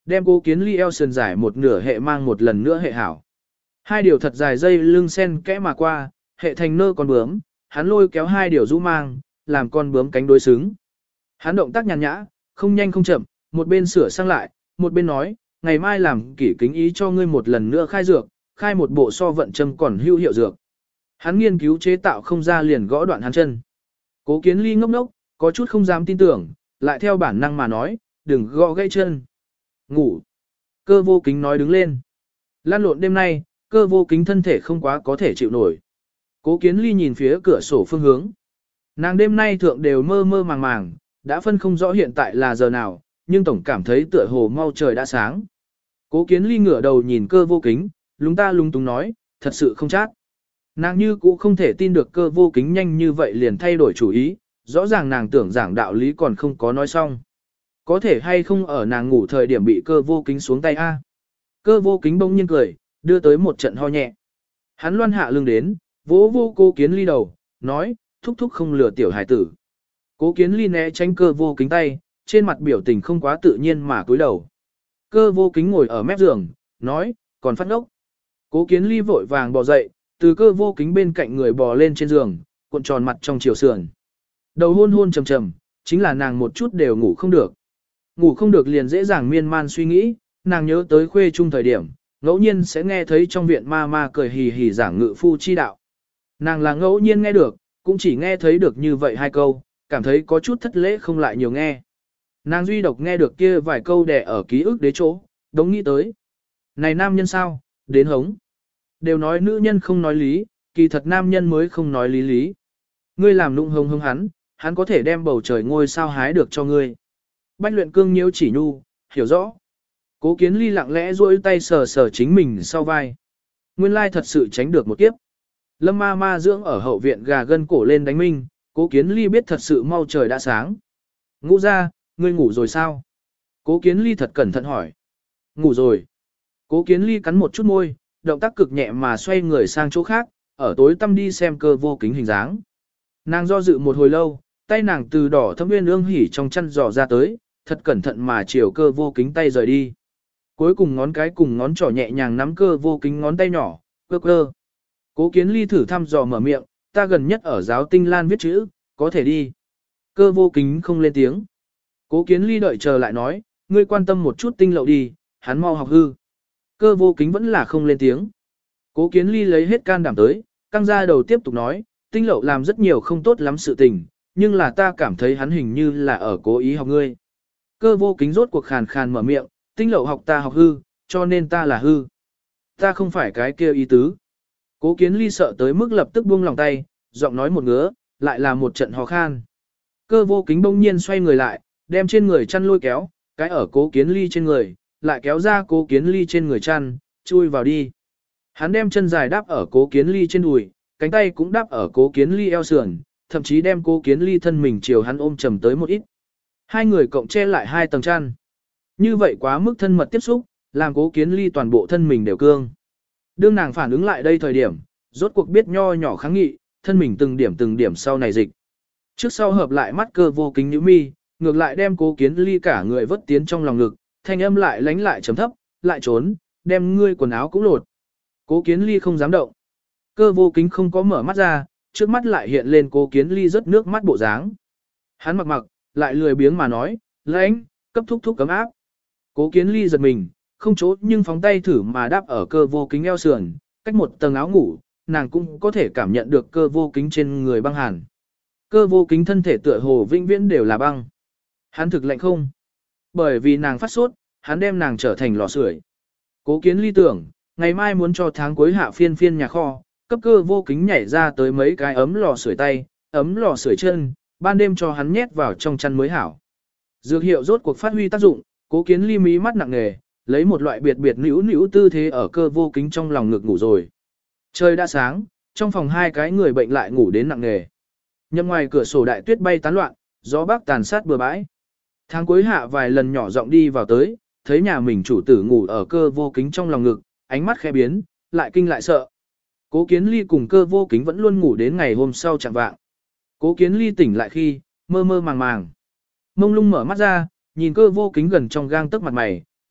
đem Cố Kiến Ly eo sườn giải một nửa hệ mang một lần nữa hệ hảo. Hai điều thật dài dây lưng sen kẽ mà qua, hệ thành nơ con bướm, hắn lôi kéo hai điều rũ mang, làm con bướm cánh đối xứng. Hắn động tác nhàn nhã, không nhanh không chậm, một bên sửa sang lại, một bên nói, ngày mai làm kỷ kính ý cho ngươi một lần nữa khai dược, khai một bộ so vận châm còn hữu hiệu dược. Hắn nghiên cứu chế tạo không ra liền gõ đoạn hắn chân. Cố Kiến Ly ngốc ngốc, có chút không dám tin tưởng, lại theo bản năng mà nói, đừng gõ gãy chân. Ngủ. Cơ vô kính nói đứng lên. Lan lộn đêm nay, cơ vô kính thân thể không quá có thể chịu nổi. Cố Kiến Ly nhìn phía cửa sổ phương hướng. Nàng đêm nay thượng đều mơ mơ màng màng, đã phân không rõ hiện tại là giờ nào, nhưng tổng cảm thấy tựa hồ mau trời đã sáng. Cố Kiến Ly ngửa đầu nhìn cơ vô kính, lúng ta lung túng nói, thật sự không chắc. Nàng như cũ không thể tin được cơ vô kính nhanh như vậy liền thay đổi chủ ý, rõ ràng nàng tưởng giảng đạo lý còn không có nói xong. Có thể hay không ở nàng ngủ thời điểm bị cơ vô kính xuống tay a? Cơ vô kính bỗng nhiên cười, đưa tới một trận ho nhẹ. Hắn loan hạ lưng đến, vỗ vô Cố Kiến Ly đầu, nói, thúc thúc không lừa tiểu hài tử. Cố Kiến Ly né tránh cơ vô kính tay, trên mặt biểu tình không quá tự nhiên mà cúi đầu. Cơ vô kính ngồi ở mép giường, nói, còn phát ngốc. Cố Kiến Ly vội vàng bò dậy, từ cơ vô kính bên cạnh người bò lên trên giường, cuộn tròn mặt trong chiều sườn. Đầu hôn hôn trầm trầm, chính là nàng một chút đều ngủ không được. Ngủ không được liền dễ dàng miên man suy nghĩ, nàng nhớ tới khuê chung thời điểm, ngẫu nhiên sẽ nghe thấy trong viện ma ma cười hì hì giảng ngự phu chi đạo. Nàng là ngẫu nhiên nghe được, cũng chỉ nghe thấy được như vậy hai câu, cảm thấy có chút thất lễ không lại nhiều nghe. Nàng duy độc nghe được kia vài câu đè ở ký ức đế chỗ, đống nghĩ tới. Này nam nhân sao, đến hống. Đều nói nữ nhân không nói lý, kỳ thật nam nhân mới không nói lý lý. Ngươi làm nụng hông hông hắn có thể đem bầu trời ngôi sao hái được cho ngươi. Bách luyện cương nhiễu chỉ nhu, hiểu rõ. Cố Kiến Ly lặng lẽ duỗi tay sờ sờ chính mình sau vai. Nguyên lai thật sự tránh được một kiếp. Lâm ma ma dưỡng ở hậu viện gà gân cổ lên đánh minh, Cố Kiến Ly biết thật sự mau trời đã sáng. Ngủ ra, ngươi ngủ rồi sao? Cố Kiến Ly thật cẩn thận hỏi. Ngủ rồi. Cố Kiến Ly cắn một chút môi, động tác cực nhẹ mà xoay người sang chỗ khác, ở tối tăm đi xem cơ vô kính hình dáng. Nàng do dự một hồi lâu, tay nàng từ đỏ thâm nguyên ương hỉ trong chăn dò ra tới, thật cẩn thận mà chiều cơ vô kính tay rời đi. Cuối cùng ngón cái cùng ngón trỏ nhẹ nhàng nắm cơ vô kính ngón tay nhỏ, cơ cơ. Cố Kiến Ly thử thăm dò mở miệng, ta gần nhất ở giáo tinh lan viết chữ, có thể đi. Cơ vô kính không lên tiếng. Cố Kiến Ly đợi chờ lại nói, ngươi quan tâm một chút tinh lậu đi, hắn mau học hư. Cơ vô kính vẫn là không lên tiếng. Cố Kiến Ly lấy hết can đảm tới, căng ra đầu tiếp tục nói, tinh lậu làm rất nhiều không tốt lắm sự tình, nhưng là ta cảm thấy hắn hình như là ở cố ý học ngươi. Cơ vô kính rốt cuộc khàn khàn mở miệng, tinh lậu học ta học hư, cho nên ta là hư. Ta không phải cái kia ý tứ. Cố Kiến Ly sợ tới mức lập tức buông lòng tay, giọng nói một ngứa, lại là một trận ho khan. Cơ vô kính bỗng nhiên xoay người lại, đem trên người chăn lôi kéo, cái ở Cố Kiến Ly trên người, lại kéo ra Cố Kiến Ly trên người chăn, chui vào đi. Hắn đem chân dài đáp ở Cố Kiến Ly trên đùi, cánh tay cũng đáp ở Cố Kiến Ly eo sườn, thậm chí đem Cố Kiến Ly thân mình chiều hắn ôm chầm tới một ít. Hai người cộng che lại hai tầng chăn. Như vậy quá mức thân mật tiếp xúc, làm Cố Kiến Ly toàn bộ thân mình đều cương. Đương nàng phản ứng lại đây thời điểm, rốt cuộc biết nho nhỏ kháng nghị, thân mình từng điểm sau này dịch. Trước sau hợp lại mắt cơ vô kính nhíu mi, ngược lại đem Cố Kiến Ly cả người vớt tiến trong lòng ngực, thanh âm lại lánh lại chấm thấp, lại trốn, đem ngươi quần áo cũng lột. Cố Kiến Ly không dám động. Cơ vô kính không có mở mắt ra, trước mắt lại hiện lên Cố Kiến Ly rất nước mắt bộ dáng. Hắn mặc, lại lười biếng mà nói, lãnh, cấp thúc thúc cấm áp. Cố Kiến Ly giật mình, không chốt nhưng phóng tay thử mà đáp ở cơ vô kính eo sườn, cách một tầng áo ngủ, nàng cũng có thể cảm nhận được cơ vô kính trên người băng hàn. Cơ vô kính thân thể tựa hồ vĩnh viễn đều là băng. Hắn thực lạnh không? Bởi vì nàng phát sốt, hắn đem nàng trở thành lò sưởi. Cố Kiến Ly tưởng, ngày mai muốn cho tháng cuối hạ phiên phiên nhà kho, cấp cơ vô kính nhảy ra tới mấy cái ấm lò sưởi tay, ấm lò sưởi chân, ban đêm cho hắn nhét vào trong chăn mới hảo. Dược hiệu rốt cuộc phát huy tác dụng, Cố Kiến Ly mí mắt nặng nề, lấy một loại biệt biệt nữu nữu tư thế ở cơ vô kính trong lòng ngực ngủ rồi. Trời đã sáng, trong phòng hai cái người bệnh lại ngủ đến nặng nề. Nhâm ngoài cửa sổ đại tuyết bay tán loạn, gió bắc tàn sát bừa bãi. Tháng cuối hạ vài lần nhỏ giọng đi vào tới, thấy nhà mình chủ tử ngủ ở cơ vô kính trong lòng ngực, ánh mắt khẽ biến, lại kinh lại sợ. Cố Kiến Ly cùng cơ vô kính vẫn luôn ngủ đến ngày hôm sau chẳng vạng. Cố Kiến Ly tỉnh lại khi, mơ mơ màng màng. Mông lung mở mắt ra, nhìn cơ vô kính gần trong gang tấc mặt mày,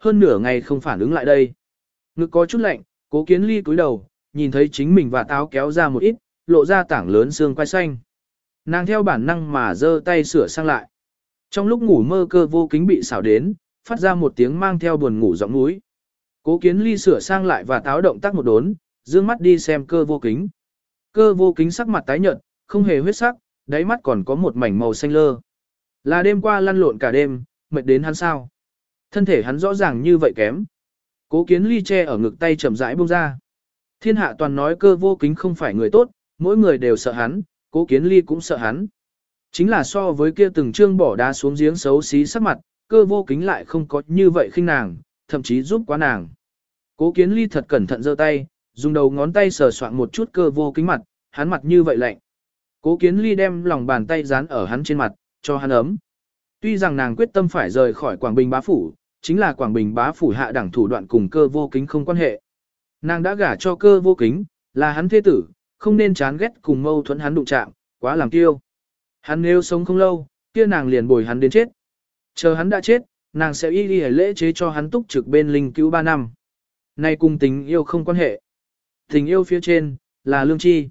hơn nửa ngày không phản ứng lại đây. Ngực có chút lạnh, Cố Kiến Ly cúi đầu, nhìn thấy chính mình và táo kéo ra một ít, lộ ra tảng lớn xương quai xanh. Nàng theo bản năng mà giơ tay sửa sang lại. Trong lúc ngủ mơ Cơ Vô Kính bị xảo đến, phát ra một tiếng mang theo buồn ngủ giọng núi. Cố Kiến Ly sửa sang lại và táo động tác một đốn, dương mắt đi xem Cơ Vô Kính. Cơ Vô Kính sắc mặt tái nhợt, không hề huyết sắc, đáy mắt còn có một mảnh màu xanh lơ. Là đêm qua lăn lộn cả đêm, mệt đến hắn sao? Thân thể hắn rõ ràng như vậy kém. Cố Kiến Ly che ở ngực tay chậm rãi buông ra. Thiên hạ toàn nói Cơ Vô Kính không phải người tốt, mỗi người đều sợ hắn, Cố Kiến Ly cũng sợ hắn. Chính là so với kia từng trương bỏ đá xuống giếng xấu xí sắc mặt, Cơ Vô Kính lại không có như vậy khinh nàng, thậm chí giúp quá nàng. Cố Kiến Ly thật cẩn thận giơ tay, dùng đầu ngón tay sờ soạn một chút Cơ Vô Kính mặt, hắn mặt như vậy lạnh. Cố Kiến Ly đem lòng bàn tay dán ở hắn trên mặt, cho hắn ấm. Tuy rằng nàng quyết tâm phải rời khỏi Quảng Bình bá phủ, chính là Quảng Bình bá phủ hạ đẳng thủ đoạn cùng Cơ Vô Kính không quan hệ. Nàng đã gả cho Cơ Vô Kính, là hắn thế tử, không nên chán ghét cùng mâu thuẫn hắn đụng chạm, quá làm kiêu. Hắn nếu sống không lâu, kia nàng liền bồi hắn đến chết. Chờ hắn đã chết, nàng sẽ y đi lễ chế cho hắn túc trực bên linh cứu 3 năm. Này cùng tình yêu không quan hệ. Tình yêu phía trên, là lương chi.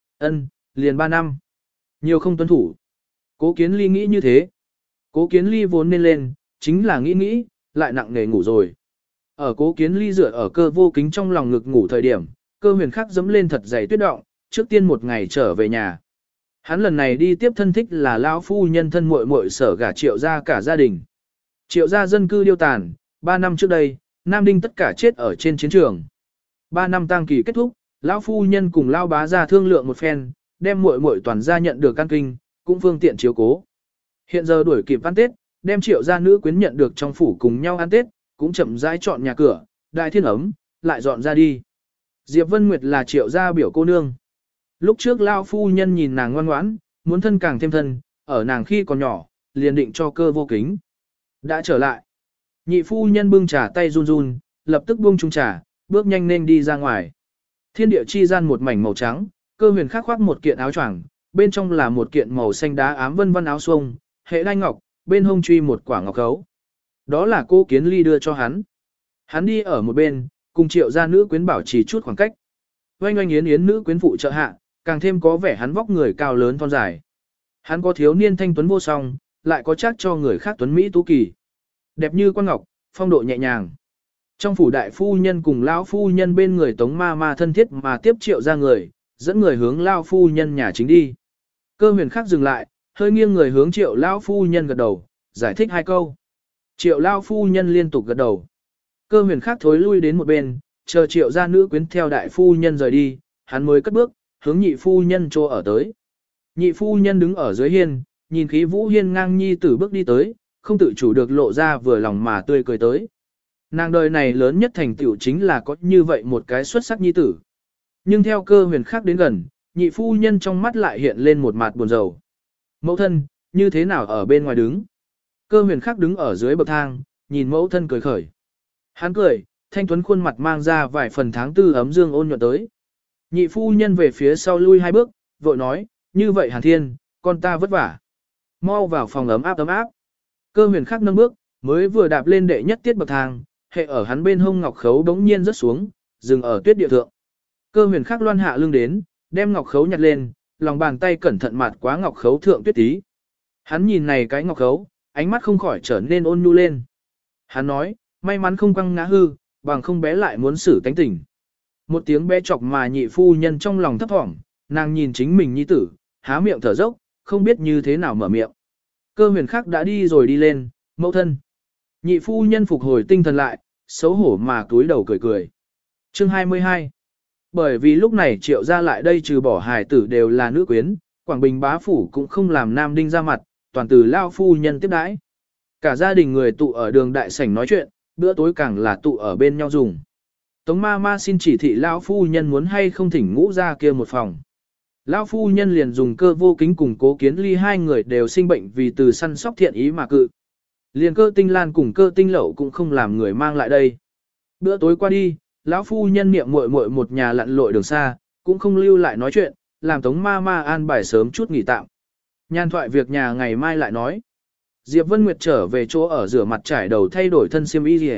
Liền 3 năm. Nhiều không tuân thủ. Cố Kiến Ly nghĩ như thế. Cố Kiến Ly vốn nên lên, chính là nghĩ, lại nặng nề ngủ rồi. Ở Cố Kiến Ly dựa ở Cơ Vô Kính trong lòng ngực ngủ thời điểm, Cơ Huyền khắc dẫm lên thật dày tuyết động, trước tiên một ngày trở về nhà. Hắn lần này đi tiếp thân thích là lão phu nhân thân muội muội Sở gả Triệu gia cả gia đình. Triệu gia dân cư điêu tàn, 3 năm trước đây, Nam Đinh tất cả chết ở trên chiến trường. 3 năm tang kỳ kết thúc, lão phu nhân cùng lão bá gia thương lượng một phen, đem muội muội toàn gia nhận được căn kinh, cũng phương tiện chiếu cố. Hiện giờ đuổi kịp ăn Tết, đem Triệu gia nữ quyến nhận được trong phủ cùng nhau ăn Tết, cũng chậm rãi chọn nhà cửa, đại thiên ấm, lại dọn ra đi. Diệp Vân Nguyệt là Triệu gia biểu cô nương. Lúc trước lão phu nhân nhìn nàng ngoan ngoãn, muốn thân càng thêm thân, ở nàng khi còn nhỏ, liền định cho Cơ Vô Kính. Đã trở lại. Nhị phu nhân bưng trà tay run run, lập tức buông chung trà, bước nhanh nên đi ra ngoài. Thiên địa chi gian một mảnh màu trắng, Cơ Huyền khắc khoác một kiện áo choàng, bên trong là một kiện màu xanh đá ám vân vân áo xuông, hệ đai ngọc, bên hông truy một quả ngọc khấu. Đó là Cố Kiến Ly đưa cho hắn. Hắn đi ở một bên, cùng Triệu gia nữ quyến bảo trì chút khoảng cách. Oanh oanh yến yến nữ quyến phụ trợ hạ, càng thêm có vẻ hắn vóc người cao lớn thon dài. Hắn có thiếu niên thanh tuấn vô song, lại có chắc cho người khác tuấn mỹ tú kỳ. Đẹp như quan ngọc, phong độ nhẹ nhàng. Trong phủ đại phu nhân cùng lão phu nhân bên người Tống ma ma thân thiết mà tiếp Triệu ra người, dẫn người hướng lão phu nhân nhà chính đi. Cơ Huyền khắc dừng lại, hơi nghiêng người hướng Triệu lão phu nhân gật đầu, giải thích 2 câu. Triệu lão phu nhân liên tục gật đầu. Cơ Huyền khắc thối lui đến một bên, chờ Triệu gia nữ quyến theo đại phu nhân rời đi, hắn mới cất bước, hướng nhị phu nhân chỗ ở tới. Nhị phu nhân đứng ở dưới hiên, nhìn khí vũ hiên ngang nhi tử bước đi tới, không tự chủ được lộ ra vừa lòng mà tươi cười tới. Nàng đời này lớn nhất thành tựu chính là có như vậy một cái xuất sắc nhi tử. Nhưng theo Cơ Huyền khắc đến gần, nhị phu nhân trong mắt lại hiện lên một mặt buồn rầu. Mẫu thân, như thế nào ở bên ngoài đứng? Cơ Huyền khắc đứng ở dưới bậc thang, nhìn mẫu thân cười khởi. Hắn cười, thanh tuấn khuôn mặt mang ra vài phần tháng tư ấm dương ôn nhuận tới. Nhị phu nhân về phía sau lui 2 bước, vội nói, như vậy Hàn Thiên, con ta vất vả. Mau vào phòng ấm áp ấm áp. Cơ Huyền khắc nâng bước, mới vừa đạp lên đệ nhất tiết bậc thang, hệ ở hắn bên hông ngọc khấu đống nhiên rớt xuống, dừng ở tuyết địa thượng. Cơ Huyền khắc loan hạ lưng đến, đem ngọc khấu nhặt lên, lòng bàn tay cẩn thận mạt quá ngọc khấu thượng tuyết tí. Hắn nhìn này cái ngọc khấu, ánh mắt không khỏi trở nên ôn nhu lên. Hắn nói, may mắn không quăng ngã hư, bằng không bé lại muốn xử tánh tỉnh. Một tiếng bé chọc mà nhị phu nhân trong lòng thấp thỏm, nàng nhìn chính mình nhi tử, há miệng thở dốc, không biết như thế nào mở miệng. Cơ Huyền khắc đã đi rồi đi lên, mẫu thân. Nhị phu nhân phục hồi tinh thần lại, xấu hổ mà túi đầu cười cười. Chương 22. Bởi vì lúc này Triệu gia lại đây trừ bỏ hài tử đều là nữ quyến, Quảng Bình bá phủ cũng không làm Nam Đinh ra mặt, toàn từ lao phu nhân tiếp đãi. Cả gia đình người tụ ở đường đại sảnh nói chuyện, bữa tối càng là tụ ở bên nhau dùng. Tống ma ma xin chỉ thị lão phu nhân muốn hay không thỉnh ngũ ra kia một phòng. Lão phu nhân liền dùng Cơ Vô Kính cùng Cố Kiến Ly 2 người đều sinh bệnh vì từ săn sóc thiện ý mà cự. Liền Cơ Tinh Lan cùng Cơ Tinh Lậu cũng không làm người mang lại đây. Bữa tối qua đi, lão phu nhân niệm muội muội một nhà lặn lội đường xa, cũng không lưu lại nói chuyện, làm Tống ma ma an bài sớm chút nghỉ tạm. Nhan thoại việc nhà ngày mai lại nói. Diệp Vân Nguyệt trở về chỗ ở rửa mặt trải đầu thay đổi thân xiêm y rìa,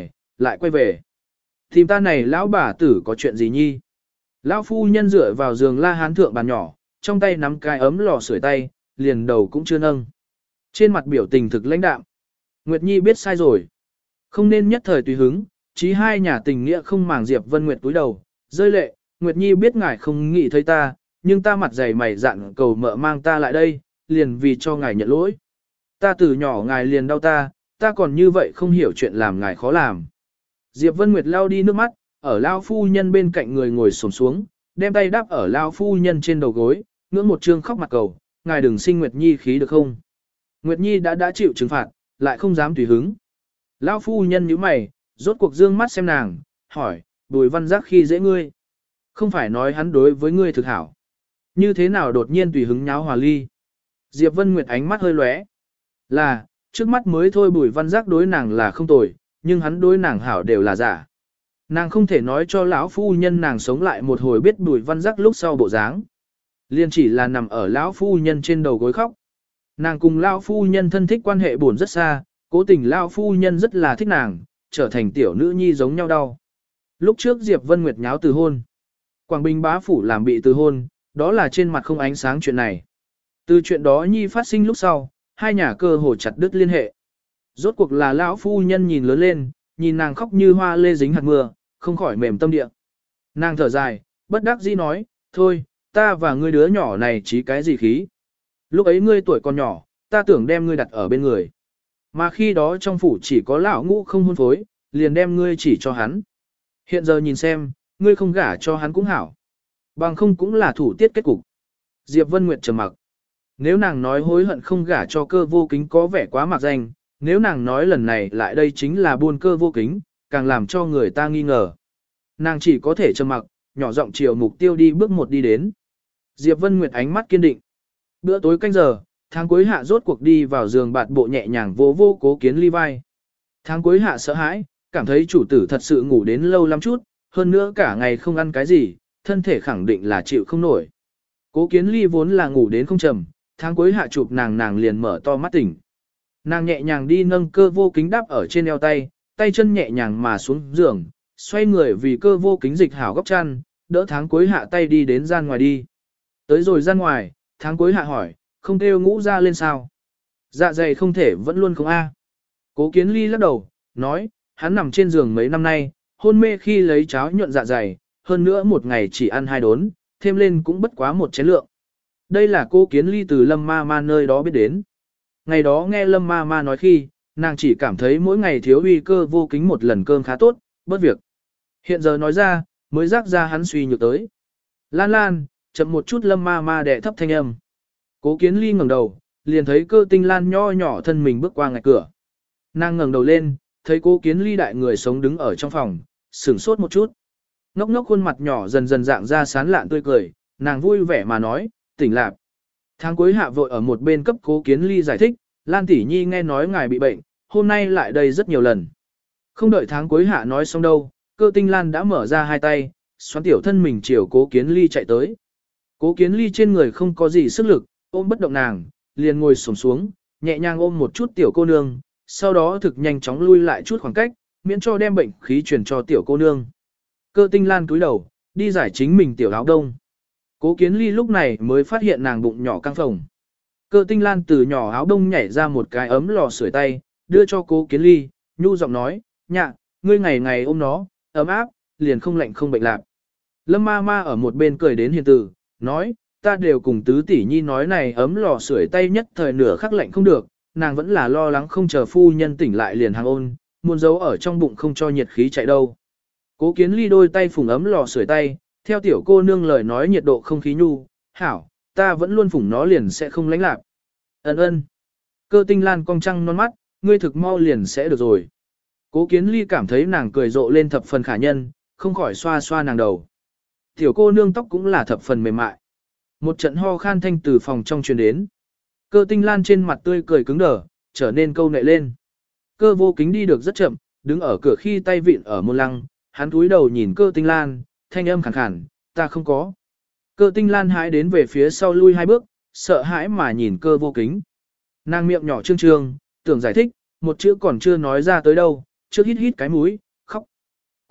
lại quay về. Tìm ta này lão bà tử có chuyện gì nhi? Lão phu nhân dựa vào giường la hán thượng bàn nhỏ, trong tay nắm cái ấm lò sưởi tay, liền đầu cũng chưa nâng. Trên mặt biểu tình thực lãnh đạm. Nguyệt Nhi biết sai rồi. Không nên nhất thời tùy hứng, chí hai nhà tình nghĩa không màng Diệp Vân Nguyệt túi đầu, rơi lệ, Nguyệt Nhi biết ngài không nghĩ thấy ta, nhưng ta mặt dày mày dạn cầu mợ mang ta lại đây, liền vì cho ngài nhận lỗi. Ta từ nhỏ ngài liền đau ta còn như vậy không hiểu chuyện làm ngài khó làm. Diệp Vân Nguyệt lau đi nước mắt, ở lao phu nhân bên cạnh người ngồi xổm xuống, đem tay đắp ở lao phu nhân trên đầu gối, ngưỡng một trương khóc mặt cầu, ngài đừng sinh Nguyệt Nhi khí được không? Nguyệt Nhi đã chịu trừng phạt, lại không dám tùy hứng. Lao phu nhân nhíu mày, rốt cuộc dương mắt xem nàng, hỏi, Bùi Văn Giác khi dễ ngươi. Không phải nói hắn đối với ngươi thực hảo. Như thế nào đột nhiên tùy hứng nháo hòa ly? Diệp Vân Nguyệt ánh mắt hơi lóe. Là, trước mắt mới thôi Bùi Văn Giác đối nàng là không tồi, nhưng hắn đối nàng hảo đều là giả. Nàng không thể nói cho lão phu nhân nàng sống lại một hồi biết Bùi Văn Giác lúc sau bộ dáng. Liên chỉ là nằm ở lão phu nhân trên đầu gối khóc. Nàng cùng lão phu nhân thân thích quan hệ buồn rất xa, cố tình lão phu nhân rất là thích nàng, trở thành tiểu nữ nhi giống nhau đau. Lúc trước Diệp Vân Nguyệt nháo từ hôn. Quảng Bình bá phủ làm bị từ hôn, đó là trên mặt không ánh sáng chuyện này. Từ chuyện đó nhi phát sinh lúc sau, hai nhà cơ hồ chặt đứt liên hệ. Rốt cuộc là lão phu nhân nhìn lớn lên, nhìn nàng khóc như hoa lê dính hạt mưa, không khỏi mềm tâm địa. Nàng thở dài, bất đắc dĩ nói, thôi, ta và ngươi đứa nhỏ này chí cái gì khí. Lúc ấy ngươi tuổi còn nhỏ, ta tưởng đem ngươi đặt ở bên người. Mà khi đó trong phủ chỉ có lão ngũ không hôn phối, liền đem ngươi chỉ cho hắn. Hiện giờ nhìn xem, ngươi không gả cho hắn cũng hảo. Bằng không cũng là thủ tiết kết cục. Diệp Vân Nguyệt trầm mặc. Nếu nàng nói hối hận không gả cho Cơ Vô Kính có vẻ quá mạc danh, nếu nàng nói lần này lại đây chính là buôn Cơ Vô Kính, càng làm cho người ta nghi ngờ. Nàng chỉ có thể trầm mặc, nhỏ giọng chiều mục tiêu đi bước một đi đến. Diệp Vân Nguyệt ánh mắt kiên định. Bữa tối canh giờ, tháng cuối hạ rốt cuộc đi vào giường bạt bộ nhẹ nhàng vô vô Cố Kiến Ly vai. Tháng cuối hạ sợ hãi, cảm thấy chủ tử thật sự ngủ đến lâu lắm chút, hơn nữa cả ngày không ăn cái gì, thân thể khẳng định là chịu không nổi. Cố Kiến Ly vốn là ngủ đến không trầm, tháng cuối hạ chụp nàng liền mở to mắt tỉnh. Nàng nhẹ nhàng đi nâng Cơ Vô Kính đắp ở trên eo tay, tay chân nhẹ nhàng mà xuống giường, xoay người vì Cơ Vô Kính dịch hảo góc chăn, đỡ tháng cuối hạ tay đi đến gian ngoài đi. Tới rồi gian ngoài, tháng cuối hạ hỏi, không kêu ngũ ra lên sao? Dạ dày không thể vẫn luôn không a. Cố Kiến Ly lắc đầu, nói, hắn nằm trên giường mấy năm nay, hôn mê khi lấy cháo nhuận dạ dày, hơn nữa một ngày chỉ ăn 2 đốn, thêm lên cũng bất quá một chén lượng. Đây là Cố Kiến Ly từ Lâm Ma Ma nơi đó biết đến. Ngày đó nghe Lâm Ma Ma nói khi, nàng chỉ cảm thấy mỗi ngày thiếu uy Cơ Vô Kính một lần cơm khá tốt, bớt việc. Hiện giờ nói ra, mới rác ra hắn suy nhược tới. Lan Lan, chậm một chút Lâm Ma Ma đẻ thấp thanh âm. Cố Kiến Ly ngẩng đầu, liền thấy Cơ Tinh Lan nho nhỏ thân mình bước qua ngạch cửa. Nàng ngẩng đầu lên, thấy Cố Kiến Ly đại người sống đứng ở trong phòng, sửng sốt một chút. Ngốc ngốc khuôn mặt nhỏ dần dần dạng ra sán lạn tươi cười, nàng vui vẻ mà nói, tỉnh lạc. Tháng cuối hạ vội ở một bên cấp Cố Kiến Ly giải thích, Lan tỷ nhi nghe nói ngài bị bệnh, hôm nay lại đây rất nhiều lần. Không đợi tháng cuối hạ nói xong đâu, Cơ Tinh Lan đã mở ra hai tay, xoắn tiểu thân mình chiều Cố Kiến Ly chạy tới. Cố Kiến Ly trên người không có gì sức lực, ôm bất động nàng, liền ngồi xổm xuống, nhẹ nhàng ôm một chút tiểu cô nương, sau đó thực nhanh chóng lui lại chút khoảng cách, miễn cho đem bệnh khí truyền cho tiểu cô nương. Cơ Tinh Lan cúi đầu, đi giải chính mình tiểu áo đông. Cố Kiến Ly lúc này mới phát hiện nàng bụng nhỏ căng phồng. Cơ Tinh Lan từ nhỏ áo đông nhảy ra một cái ấm lò sưởi tay, đưa cho Cố Kiến Ly, nhu giọng nói, nhạ, ngươi ngày ngày ôm nó, ấm áp, liền không lạnh không bệnh lạc. Lâm Ma Ma ở một bên cười đến hiền từ, nói, ta đều cùng tứ tỷ nhi nói này ấm lò sưởi tay nhất thời nửa khắc lạnh không được, nàng vẫn là lo lắng không chờ phu nhân tỉnh lại liền hàng ôn, muốn giấu ở trong bụng không cho nhiệt khí chạy đâu. Cố Kiến Ly đôi tay phủng ấm lò sưởi tay, theo tiểu cô nương lời nói nhiệt độ không khí nhu, hảo, ta vẫn luôn phủng nó liền sẽ không lánh lạc. Ấn ơn. Cơ Tinh Lan cong trăng non mắt, ngươi thực mau liền sẽ được rồi. Cố Kiến Ly cảm thấy nàng cười rộ lên thập phần khả nhân, không khỏi xoa xoa nàng đầu. Tiểu cô nương tóc cũng là thập phần mềm mại. Một trận ho khan thanh từ phòng trong truyền đến. Cơ Tinh Lan trên mặt tươi cười cứng đờ, trở nên câu nệ lên. Cơ Vô Kính đi được rất chậm, đứng ở cửa khi tay vịn ở môn lăng, hắn cúi đầu nhìn Cơ Tinh Lan, thanh âm khàn khàn, ta không có. Cơ Tinh Lan hãi đến về phía sau lui 2 bước, sợ hãi mà nhìn Cơ Vô Kính. Nàng miệng nhỏ trương trương, tưởng giải thích, một chữ còn chưa nói ra tới đâu, trước hít hít cái mũi, khóc.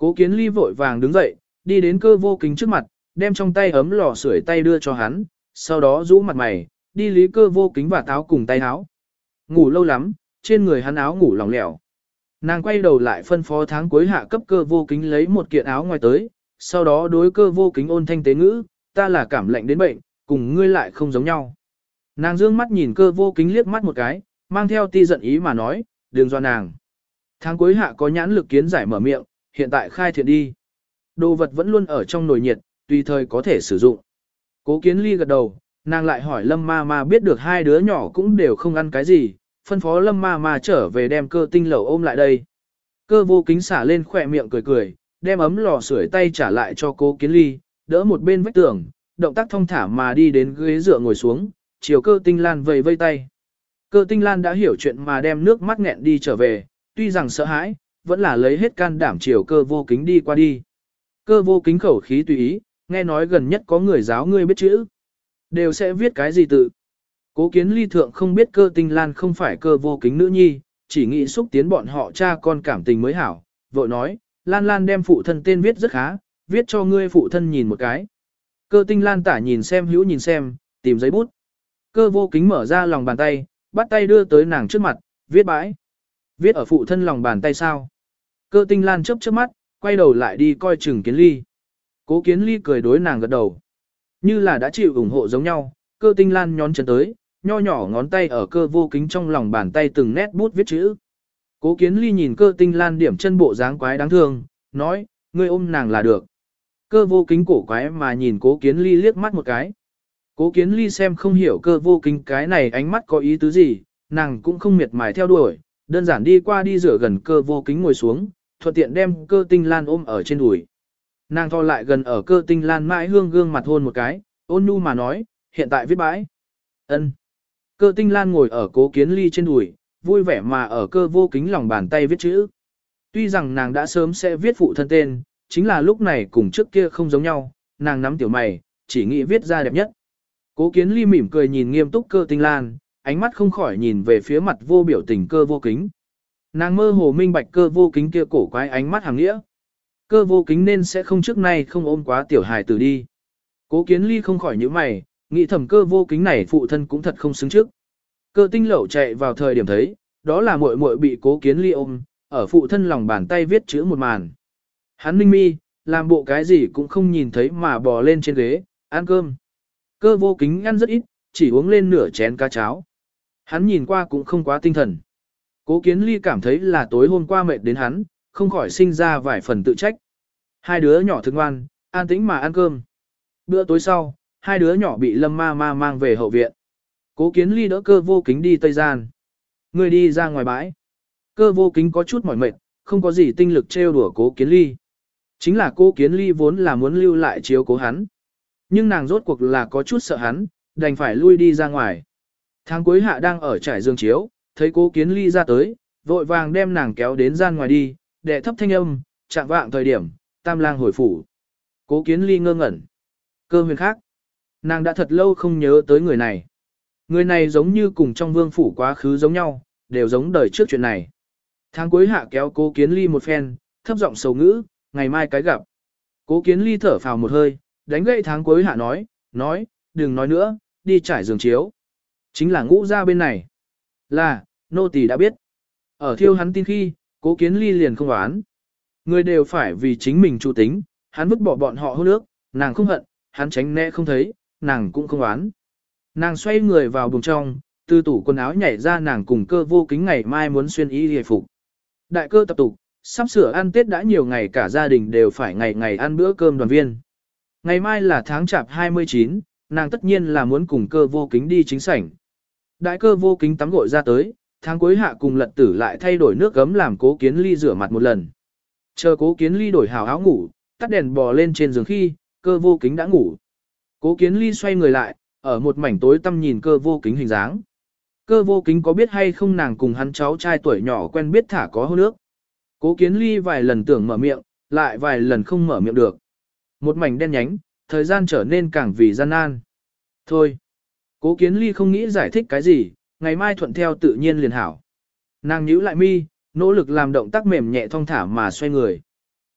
Cố Kiến Ly vội vàng đứng dậy, đi đến Cơ Vô Kính trước mặt, đem trong tay ấm lò sưởi tay đưa cho hắn, sau đó rũ mặt mày, đi lý Cơ Vô Kính và táo cùng tay áo. Ngủ lâu lắm, trên người hắn áo ngủ lỏng lẻo. Nàng quay đầu lại phân phó Tháng Cuối Hạ cấp Cơ Vô Kính lấy một kiện áo ngoài tới, sau đó đối Cơ Vô Kính ôn thanh tế ngữ, ta là cảm lạnh đến bệnh, cùng ngươi lại không giống nhau. Nàng dương mắt nhìn Cơ Vô Kính liếc mắt một cái, mang theo ti giận ý mà nói, đừng do nàng. Tháng Cuối Hạ có nhãn lực kiến giải mở miệng, hiện tại khai thiện đi. Đồ vật vẫn luôn ở trong nồi nhiệt, tùy thời có thể sử dụng. Cố Kiến Ly gật đầu, nàng lại hỏi Lâm ma ma biết được hai đứa nhỏ cũng đều không ăn cái gì, phân phó Lâm ma ma trở về đem Cơ tinh lẩu ôm lại đây. Cơ Vô Kính xả lên khỏe miệng cười cười, đem ấm lò sưởi tay trả lại cho Cố Kiến Ly, đỡ một bên vách tường, động tác thong thả mà đi đến ghế dựa ngồi xuống, chiều Cơ Tinh Lan vẫy vây tay. Cơ Tinh Lan đã hiểu chuyện mà đem nước mắt nghẹn đi trở về, tuy rằng sợ hãi, vẫn là lấy hết can đảm chiều Cơ Vô Kính đi qua đi. Cơ Vô Kính khẩu khí tùy ý, nghe nói gần nhất có người giáo ngươi biết chữ, đều sẽ viết cái gì tự. Cố Kiến Ly thượng không biết Cơ Tinh Lan không phải Cơ Vô Kính nữ nhi, chỉ nghĩ xúc tiến bọn họ cha con cảm tình mới hảo, vội nói, Lan Lan đem phụ thân tên viết rất khá, viết cho ngươi phụ thân nhìn một cái. Cơ Tinh Lan tả nhìn xem hữu nhìn xem, tìm giấy bút. Cơ Vô Kính mở ra lòng bàn tay, bắt tay đưa tới nàng trước mặt, viết bãi. Viết ở phụ thân lòng bàn tay sao? Cơ Tinh Lan chớp chớp mắt, quay đầu lại đi coi chừng Kiến Ly. Cố Kiến Ly cười đối nàng gật đầu. Như là đã chịu ủng hộ giống nhau, Cơ Tinh Lan nhón chân tới, nho nhỏ ngón tay ở Cơ Vô Kính trong lòng bàn tay từng nét bút viết chữ. Cố Kiến Ly nhìn Cơ Tinh Lan điểm chân bộ dáng quái đáng thương, nói, ngươi ôm nàng là được. Cơ Vô Kính cổ quái mà nhìn Cố Kiến Ly liếc mắt một cái. Cố Kiến Ly xem không hiểu Cơ Vô Kính cái này ánh mắt có ý tứ gì, nàng cũng không miệt mài theo đuổi, đơn giản đi qua đi rửa gần Cơ Vô Kính ngồi xuống, thuận tiện đem Cơ Tinh Lan ôm ở trên đùi. Nàng thò lại gần ở Cơ Tinh Lan mãi hương gương mặt hôn một cái, ôn nhu mà nói, hiện tại viết bãi. Ân. Cơ Tinh Lan ngồi ở Cố Kiến Ly trên đùi, vui vẻ mà ở Cơ Vô Kính lòng bàn tay viết chữ. Tuy rằng nàng đã sớm sẽ viết phụ thân tên, chính là lúc này cùng trước kia không giống nhau, nàng nắm tiểu mày, chỉ nghĩ viết ra đẹp nhất. Cố Kiến Ly mỉm cười nhìn nghiêm túc Cơ Tinh Lan, ánh mắt không khỏi nhìn về phía mặt vô biểu tình Cơ Vô Kính. Nàng mơ hồ minh bạch Cơ Vô Kính kia cổ quái ánh mắt hàng nghĩa. Cơ Vô Kính nên sẽ không trước nay không ôm quá tiểu hài tử đi. Cố Kiến Ly không khỏi nhíu mày, nghĩ thầm Cơ Vô Kính này phụ thân cũng thật không xứng trước. Cơ Tinh Lẩu chạy vào thời điểm thấy, đó là muội muội bị Cố Kiến Ly ôm, ở phụ thân lòng bàn tay viết chữ một màn. Hắn ninh mi, làm bộ cái gì cũng không nhìn thấy mà bò lên trên ghế, ăn cơm. Cơ Vô Kính ăn rất ít, chỉ uống lên nửa chén cá cháo. Hắn nhìn qua cũng không quá tinh thần. Cố Kiến Ly cảm thấy là tối hôm qua mệt đến hắn, không khỏi sinh ra vài phần tự trách. Hai đứa nhỏ thức ngoan, an tĩnh mà ăn cơm. Bữa tối sau, hai đứa nhỏ bị Lâm ma ma mang về hậu viện. Cố Kiến Ly đỡ Cơ Vô Kính đi tây gian. Người đi ra ngoài bãi. Cơ Vô Kính có chút mỏi mệt, không có gì tinh lực trêu đùa Cố Kiến Ly. Chính là Cố Kiến Ly vốn là muốn lưu lại chiếu cố hắn. Nhưng nàng rốt cuộc là có chút sợ hắn, đành phải lui đi ra ngoài. Tháng Cuối Hạ đang ở trải giường chiếu, thấy Cố Kiến Ly ra tới, vội vàng đem nàng kéo đến gian ngoài đi, đệ thấp thanh âm, chạm vạng thời điểm, Tam Lang hồi phủ. Cố Kiến Ly ngơ ngẩn. Cơ Huyền khác. Nàng đã thật lâu không nhớ tới người này. Người này giống như cùng trong vương phủ quá khứ giống nhau, đều giống đời trước chuyện này. Tháng Cuối Hạ kéo Cố Kiến Ly một phen, thấp giọng sầu ngữ, ngày mai cái gặp. Cố Kiến Ly thở phào một hơi, đánh gậy Tháng Cuối Hạ nói, đừng nói nữa, đi trải giường chiếu. Chính là Ngũ gia bên này. Là, nô tỳ đã biết. Ở thiêu hắn tin khi, Cố Kiến Ly liền không oán. Người đều phải vì chính mình chủ tính, hắn vứt bỏ bọn họ hôn ước, nàng không hận, hắn tránh né không thấy, nàng cũng không oán. Nàng xoay người vào buồng trong, từ tủ quần áo nhảy ra nàng cùng Cơ Vô Kính ngày mai muốn xuyên y hề phục. Đại cơ tập tục, sắp sửa ăn Tết đã nhiều ngày cả gia đình đều phải ngày ngày ăn bữa cơm đoàn viên. Ngày mai là tháng chạp 29, nàng tất nhiên là muốn cùng Cơ Vô Kính đi chính sảnh. Đại Cơ Vô Kính tắm gội ra tới, Tháng Cuối Hạ cùng Lật Tử lại thay đổi nước gấm làm Cố Kiến Ly rửa mặt một lần. Chờ Cố Kiến Ly đổi hảo áo ngủ, tắt đèn bò lên trên giường khi, Cơ Vô Kính đã ngủ. Cố Kiến Ly xoay người lại, ở một mảnh tối tăm nhìn Cơ Vô Kính hình dáng. Cơ Vô Kính có biết hay không nàng cùng hắn cháu trai tuổi nhỏ quen biết thả có hôn ước. Cố Kiến Ly vài lần tưởng mở miệng, lại vài lần không mở miệng được. Một mảnh đen nhánh, thời gian trở nên càng vì gian nan. Thôi, Cố Kiến Ly không nghĩ giải thích cái gì, ngày mai thuận theo tự nhiên liền hảo. Nàng nhíu lại mi, nỗ lực làm động tác mềm nhẹ thong thả mà xoay người.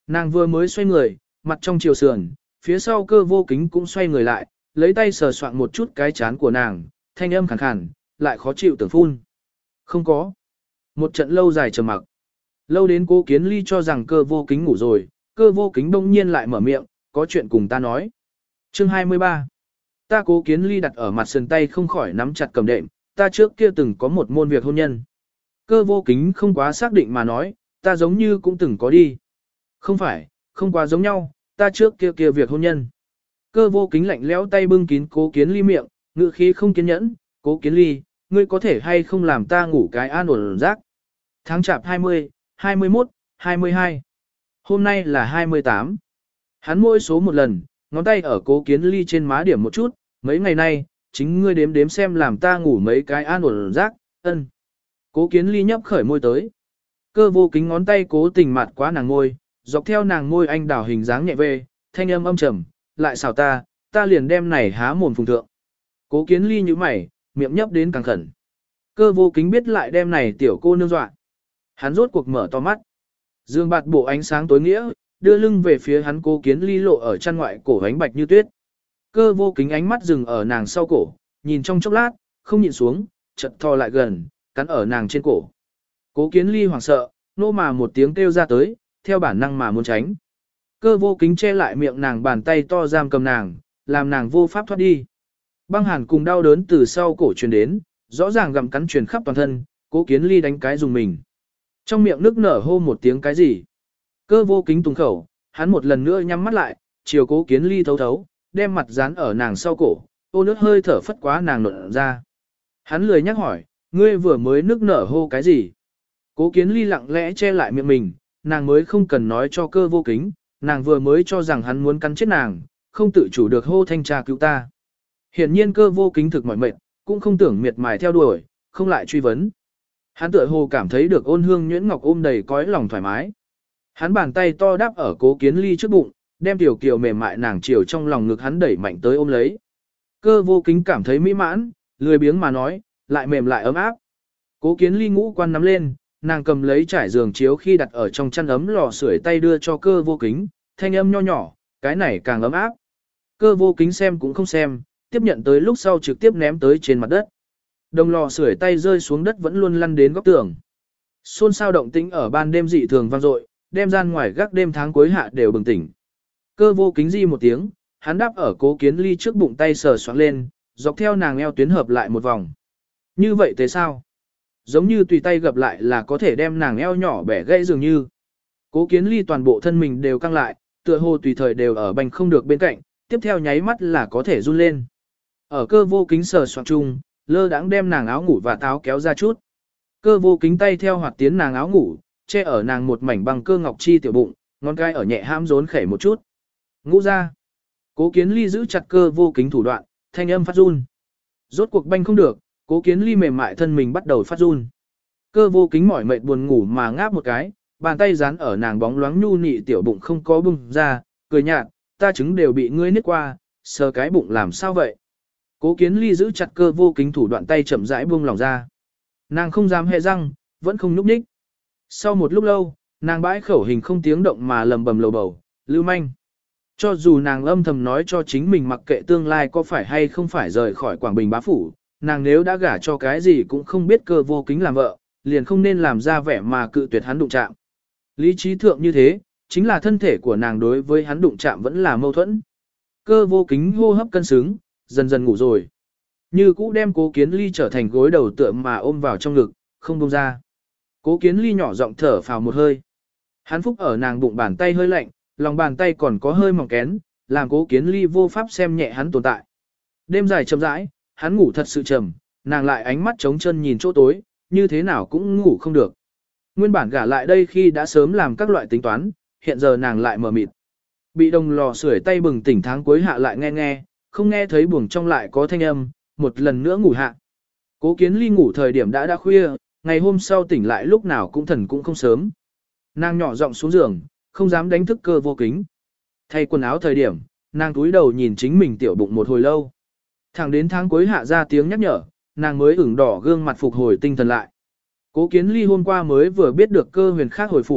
Nàng vừa mới xoay người, mặt trong chiều sườn, phía sau Cơ Vô Kính cũng xoay người lại, lấy tay sờ soạn một chút cái chán của nàng, thanh âm khàn khàn, lại khó chịu tưởng phun. Không có. Một trận lâu dài trầm mặc. Lâu đến Cố Kiến Ly cho rằng Cơ Vô Kính ngủ rồi, Cơ Vô Kính đông nhiên lại mở miệng, có chuyện cùng ta nói. Chương 23. Ta Cố Kiến Ly đặt ở mặt sườn tay không khỏi nắm chặt cầm đệm, ta trước kia từng có một môn việc hôn nhân. Cơ Vô Kính không quá xác định mà nói, ta giống như cũng từng có đi. Không phải, không quá giống nhau, ta trước kia việc hôn nhân. Cơ Vô Kính lạnh lẽo tay bưng kín Cố Kiến Ly miệng, ngữ khí không kiên nhẫn, Cố Kiến Ly, ngươi có thể hay không làm ta ngủ cái an ổn giấc. Tháng chạp 20, 21, 22. Hôm nay là 28. Hắn mỗi số một lần, ngón tay ở Cố Kiến Ly trên má điểm một chút, mấy ngày nay, chính ngươi đếm đếm xem làm ta ngủ mấy cái an ổn giấc. Ân. Cố Kiến Ly nhấp khởi môi tới. Cơ Vô Kính ngón tay cố tình mạt quá nàng môi, dọc theo nàng môi anh đào hình dáng nhẹ về, thanh âm âm trầm, lại xào ta liền đem này há mồm phùng thượng. Cố Kiến Ly như mày, miệng nhấp đến càng khẩn. Cơ Vô Kính biết lại đem này tiểu cô nương dọa. Hắn rốt cuộc mở to mắt. Dương bạt bộ ánh sáng tối nghĩa, đưa lưng về phía hắn. Cố Kiến Ly lộ ở chân ngoại cổ ánh bạch như tuyết. Cơ Vô Kính ánh mắt dừng ở nàng sau cổ, nhìn trong chốc lát, không nhìn xuống, chợt thò lại gần, cắn ở nàng trên cổ. Cố Kiến Ly hoảng sợ, nô mà một tiếng kêu ra tới, theo bản năng mà muốn tránh. Cơ Vô Kính che lại miệng nàng, bàn tay to giam cầm nàng, làm nàng vô pháp thoát đi. Băng hàn cùng đau đớn từ sau cổ truyền đến, rõ ràng gặm cắn truyền khắp toàn thân. Cố Kiến Ly đánh cái dùng mình. Trong miệng nức nở hô một tiếng cái gì. Cơ Vô Kính tùng khẩu, hắn một lần nữa nhắm mắt lại, chiều Cố Kiến Ly thấu thấu, đem mặt dán ở nàng sau cổ, ô nước hơi thở phất quá nàng nộn ra. Hắn lười nhắc hỏi, ngươi vừa mới nức nở hô cái gì? Cố Kiến Ly lặng lẽ che lại miệng mình, nàng mới không cần nói cho Cơ Vô Kính, nàng vừa mới cho rằng hắn muốn cắn chết nàng, không tự chủ được hô thanh tra cứu ta. Hiển nhiên Cơ Vô Kính thực mỏi mệt, cũng không tưởng miệt mài theo đuổi, không lại truy vấn. Hắn tựa hồ cảm thấy được ôn hương nhuyễn ngọc ôm đầy cõi lòng thoải mái. Hắn bàn tay to đáp ở Cố Kiến Ly trước bụng, đem tiểu kiều mềm mại nàng chiều trong lòng ngực hắn đẩy mạnh tới ôm lấy. Cơ Vô Kính cảm thấy mỹ mãn, lười biếng mà nói, lại mềm lại ấm áp. Cố Kiến Ly ngũ quan nắm lên, nàng cầm lấy trải giường chiếu khi đặt ở trong chăn ấm lò sưởi tay đưa cho Cơ Vô Kính, thanh âm nho nhỏ, cái này càng ấm áp. Cơ Vô Kính xem cũng không xem, tiếp nhận tới lúc sau trực tiếp ném tới trên mặt đất. Đồng lò sưởi tay rơi xuống đất vẫn luôn lăn đến góc tường. Xôn xao động tĩnh ở ban đêm dị thường vang dội, đem gian ngoài gác đêm tháng cuối hạ đều bừng tỉnh. Cơ Vô Kính di một tiếng, hắn đáp ở Cố Kiến Ly trước bụng, tay sờ soạng lên, dọc theo nàng eo tuyến hợp lại một vòng. Như vậy thế sao? Giống như tùy tay gập lại là có thể đem nàng eo nhỏ bẻ gãy dường như. Cố Kiến Ly toàn bộ thân mình đều căng lại, tựa hồ tùy thời đều ở bành không được bên cạnh, tiếp theo nháy mắt là có thể run lên. Ở Cơ Vô Kính sờ soạng chung, lơ đãng đem nàng áo ngủ và táo kéo ra chút. Cơ Vô Kính tay theo hoạt tiến nàng áo ngủ, che ở nàng một mảnh bằng cơ ngọc chi tiểu bụng, ngón cái ở nhẹ hãm rốn khẩy một chút. Ngũ ra. Cố Kiến Ly giữ chặt Cơ Vô Kính thủ đoạn, thanh âm phát run. Rốt cuộc banh không được, Cố Kiến Ly mềm mại thân mình bắt đầu phát run. Cơ Vô Kính mỏi mệt buồn ngủ mà ngáp một cái, bàn tay dán ở nàng bóng loáng nhu nị tiểu bụng không có bung ra, cười nhạt, ta trứng đều bị ngươi niết qua, sờ cái bụng làm sao vậy? Cố Kiến Ly giữ chặt Cơ Vô Kính thủ đoạn, tay chậm rãi buông lỏng ra. Nàng không dám hé răng, vẫn không nhúc nhích. Sau một lúc lâu, nàng bãi khẩu hình không tiếng động mà lầm bầm lầu bầu, lưu manh. Cho dù nàng âm thầm nói cho chính mình mặc kệ tương lai có phải hay không phải rời khỏi Quảng Bình bá phủ, nàng nếu đã gả cho cái gì cũng không biết Cơ Vô Kính làm vợ, liền không nên làm ra vẻ mà cự tuyệt hắn đụng chạm. Lý trí thượng như thế, chính là thân thể của nàng đối với hắn đụng chạm vẫn là mâu thuẫn. Cơ Vô Kính hô hấp cân xứng, dần dần ngủ rồi. Như cũ đem Cố Kiến Ly trở thành gối đầu tựa mà ôm vào trong ngực, không buông ra. Cố Kiến Ly nhỏ giọng thở phào một hơi. Hắn phúc ở nàng bụng, bàn tay hơi lạnh, lòng bàn tay còn có hơi mỏng kén, làm Cố Kiến Ly vô pháp xem nhẹ hắn tồn tại. Đêm dài chậm rãi, hắn ngủ thật sự trầm, nàng lại ánh mắt trống chân nhìn chỗ tối, như thế nào cũng ngủ không được. Nguyên bản gả lại đây khi đã sớm làm các loại tính toán, hiện giờ nàng lại mờ mịt. Bị đồng lò sưởi tay bừng tỉnh tháng cuối hạ lại nghe, không nghe thấy buồng trong lại có thanh âm, một lần nữa ngủ hạ. Cố Kiến Ly ngủ thời điểm đã khuya, ngày hôm sau tỉnh lại lúc nào cũng thần cũng không sớm. Nàng nhỏ giọng xuống giường, không dám đánh thức Cơ Vô Kính. Thay quần áo thời điểm, nàng túi đầu nhìn chính mình tiểu bụng một hồi lâu. Thẳng đến tháng cuối hạ ra tiếng nhắc nhở, nàng mới ửng đỏ gương mặt phục hồi tinh thần lại. Cố Kiến Ly hôm qua mới vừa biết được Cơ Huyền khác hồi phủ,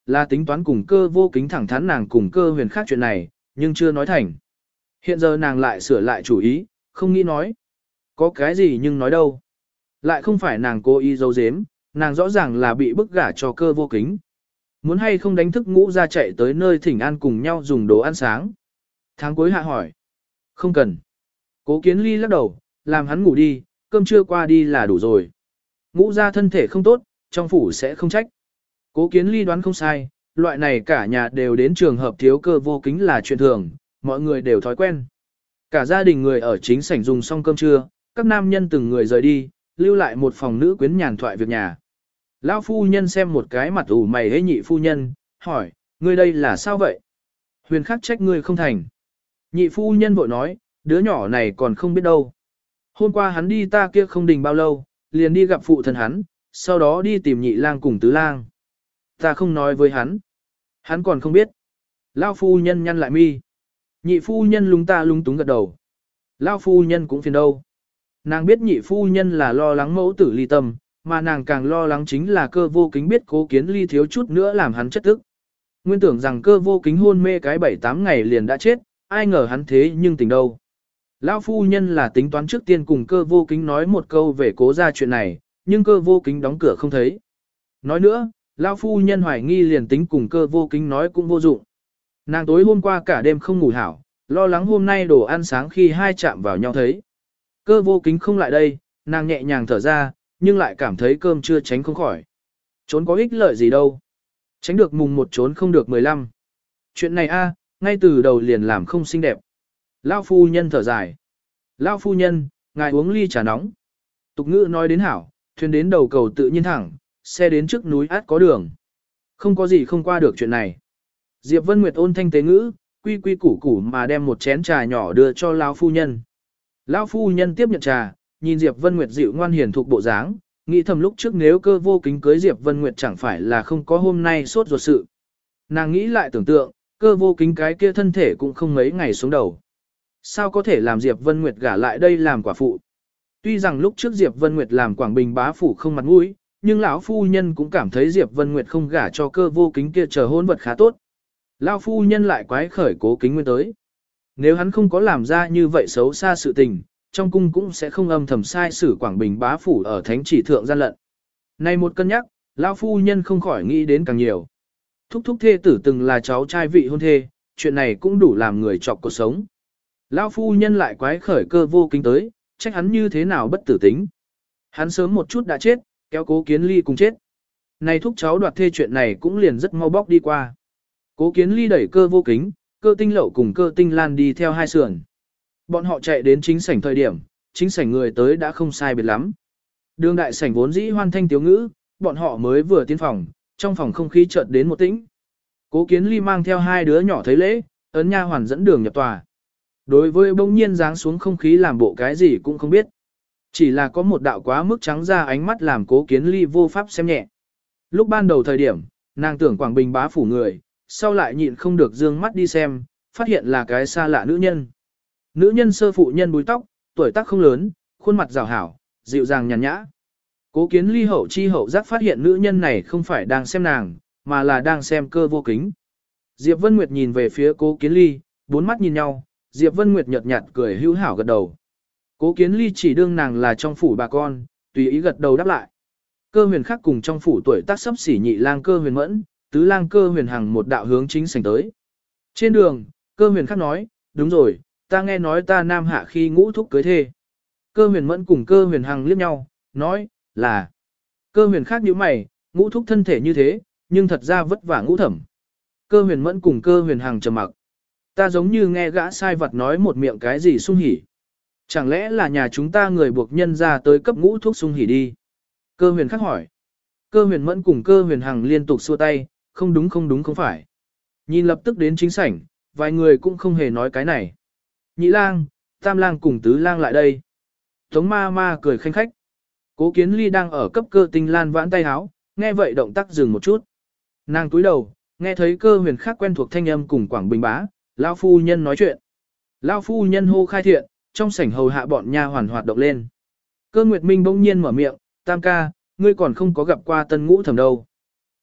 là tính toán cùng Cơ Vô Kính thẳng thắn nàng cùng Cơ Huyền khác chuyện này, nhưng chưa nói thành. Hiện giờ nàng lại sửa lại chủ ý, không nghĩ nói. Có cái gì nhưng nói đâu. Lại không phải nàng cố ý giấu giếm, nàng rõ ràng là bị bức gả cho Cơ Vô Kính. Muốn hay không đánh thức Ngũ ra chạy tới nơi thỉnh an cùng nhau dùng đồ ăn sáng. Tháng cuối hạ hỏi. Không cần. Cố Kiến Ly lắc đầu, làm hắn ngủ đi, cơm trưa qua đi là đủ rồi. Ngũ ra thân thể không tốt, trong phủ sẽ không trách. Cố Kiến Ly đoán không sai, loại này cả nhà đều đến trường hợp thiếu Cơ Vô Kính là chuyện thường, mọi người đều thói quen. Cả gia đình người ở chính sảnh dùng xong cơm trưa, các nam nhân từng người rời đi, lưu lại một phòng nữ quyến nhàn thoại việc nhà. Lão phu nhân xem một cái mặt ủ mày hế nhị phu nhân, hỏi, ngươi đây là sao vậy? Huyền khắc trách ngươi không thành. Nhị phu nhân vội nói, đứa nhỏ này còn không biết đâu. Hôm qua hắn đi ta kia không đình bao lâu, liền đi gặp phụ thân hắn, sau đó đi tìm nhị lang cùng tứ lang. Ta không nói với hắn. Hắn còn không biết. Lão phu nhân nhăn lại mi. Nhị phu nhân lúng túng gật đầu. Lão phu nhân cũng phiền đâu. Nàng biết nhị phu nhân là lo lắng mẫu tử ly tâm, mà nàng càng lo lắng chính là Cơ Vô Kính biết Cố Kiến Ly thiếu chút nữa làm hắn chất tức. Nguyên tưởng rằng Cơ Vô Kính hôn mê cái 7-8 ngày liền đã chết, ai ngờ hắn thế nhưng tỉnh đâu. Lão phu nhân là tính toán trước tiên cùng Cơ Vô Kính nói một câu về Cố ra chuyện này, nhưng Cơ Vô Kính đóng cửa không thấy. Nói nữa, lão phu nhân hoài nghi liền tính cùng Cơ Vô Kính nói cũng vô dụng. Nàng tối hôm qua cả đêm không ngủ hảo, lo lắng hôm nay đồ ăn sáng khi hai chạm vào nhau thấy. Cơ Vô Kính không lại đây, nàng nhẹ nhàng thở ra, nhưng lại cảm thấy cơm chưa tránh không khỏi. Trốn có ích lợi gì đâu. Tránh được mùng 1 trốn không được 15. Chuyện này ngay từ đầu liền làm không xinh đẹp. Lão phu nhân thở dài. Lão phu nhân, ngài uống ly trà nóng. Tục ngữ nói đến hảo, thuyền đến đầu cầu tự nhiên thẳng, xe đến trước núi át có đường. Không có gì không qua được chuyện này. Diệp Vân Nguyệt ôn thanh tế ngữ, quy quy củ củ mà đem một chén trà nhỏ đưa cho lão phu nhân. Lão phu nhân tiếp nhận trà, nhìn Diệp Vân Nguyệt dịu ngoan hiền thục bộ dáng, nghĩ thầm lúc trước nếu Cơ Vô Kính cưới Diệp Vân Nguyệt chẳng phải là không có hôm nay sốt ruột sự. Nàng nghĩ lại tưởng tượng, Cơ Vô Kính cái kia thân thể cũng không mấy ngày xuống đầu. Sao có thể làm Diệp Vân Nguyệt gả lại đây làm quả phụ? Tuy rằng lúc trước Diệp Vân Nguyệt làm Quảng Bình bá phủ không mặt mũi, nhưng lão phu nhân cũng cảm thấy Diệp Vân Nguyệt không gả cho Cơ Vô Kính kia chờ hôn vật khá tốt. Lão phu nhân lại quái khởi Cố Kính Nguyên tới. Nếu hắn không có làm ra như vậy xấu xa sự tình, trong cung cũng sẽ không âm thầm sai xử Quảng Bình bá phủ ở thánh chỉ thượng gian lận. Này một cân nhắc, lão phu nhân không khỏi nghĩ đến càng nhiều. Thúc thúc thê tử từng là cháu trai vị hôn thê, chuyện này cũng đủ làm người chọc cuộc sống. Lão phu nhân lại quái khởi Cơ Vô Kính tới, trách hắn như thế nào bất tử tính. Hắn sớm một chút đã chết, kéo Cố Kiến Ly cùng chết. Này thúc cháu đoạt thê chuyện này cũng liền rất mau bóc đi qua. Cố Kiến Ly đẩy Cơ Vô Kính, Cơ Tinh Lậu cùng Cơ Tinh Lan đi theo hai sườn. Bọn họ chạy đến chính sảnh thời điểm, chính sảnh người tới đã không sai biệt lắm. Đường đại sảnh vốn dĩ hoan thanh tiếu ngữ, bọn họ mới vừa tiến phòng, trong phòng không khí chợt đến một tĩnh. Cố Kiến Ly mang theo hai đứa nhỏ thấy lễ, ấn nha hoàn dẫn đường nhập tòa. Đối với bỗng nhiên giáng xuống không khí làm bộ cái gì cũng không biết. Chỉ là có một đạo quá mức trắng ra ánh mắt làm Cố Kiến Ly vô pháp xem nhẹ. Lúc ban đầu thời điểm, nàng tưởng Quảng Bình bá phủ người, sau lại nhịn không được dương mắt đi xem, phát hiện là cái xa lạ nữ nhân. Nữ nhân sơ phụ nhân búi tóc, tuổi tác không lớn, khuôn mặt rào hảo, dịu dàng nhàn nhã. Cố Kiến Ly hậu chi hậu giác phát hiện nữ nhân này không phải đang xem nàng, mà là đang xem Cơ Vô Kính. Diệp Vân Nguyệt nhìn về phía Cố Kiến Ly, bốn mắt nhìn nhau, Diệp Vân Nguyệt nhợt nhạt cười hữu hảo gật đầu. Cố Kiến Ly chỉ đương nàng là trong phủ bà con, tùy ý gật đầu đáp lại. Cơ Huyền Khắc cùng trong phủ tuổi tác sắp xỉ nhị lang Cơ Huyền Mẫn, tứ lang Cơ Huyền Hằng một đạo hướng chính sảnh tới. Trên đường, Cơ Huyền Khắc nói, đúng rồi, ta nghe nói ta nam hạ khi ngũ thúc cưới thê. Cơ Huyền Mẫn cùng Cơ Huyền Hằng liếc nhau, nói, là. Cơ Huyền Khắc nhíu mày, ngũ thúc thân thể như thế, nhưng thật ra vất vả ngũ thẩm. Cơ Huyền Mẫn cùng Cơ Huyền Hằng trầm mặc. Ta giống như nghe gã sai vật nói một miệng cái gì sung hỉ. Chẳng lẽ là nhà chúng ta người buộc nhân ra tới cấp ngũ thuốc sung hỉ đi? Cơ Huyền Khắc hỏi. Cơ Huyền Mẫn cùng Cơ Huyền Hằng liên tục xua tay, không đúng không phải. Nhìn lập tức đến chính sảnh, vài người cũng không hề nói cái này. Nhị lang, tam lang cùng tứ lang lại đây. Tống ma ma cười khanh khách. Cố Kiến Ly đang ở cấp Cơ Tinh Lan vãn tay háo, nghe vậy động tác dừng một chút. Nàng túi đầu, nghe thấy Cơ Huyền Khắc quen thuộc thanh âm cùng Quảng Bình bá, lão phu nhân nói chuyện. Lão phu nhân hô khai thiện, trong sảnh hầu hạ bọn nha hoàn hoạt động lên. Cơ Nguyệt Minh bỗng nhiên mở miệng, tam ca, ngươi còn không có gặp qua tân ngũ thẩm đâu.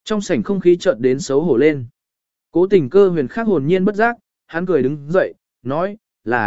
Trong sảnh không khí chợt đến xấu hổ lên. Cố tình Cơ Huyền Khắc hồn nhiên bất giác, hắn cười đứng dậy, nói,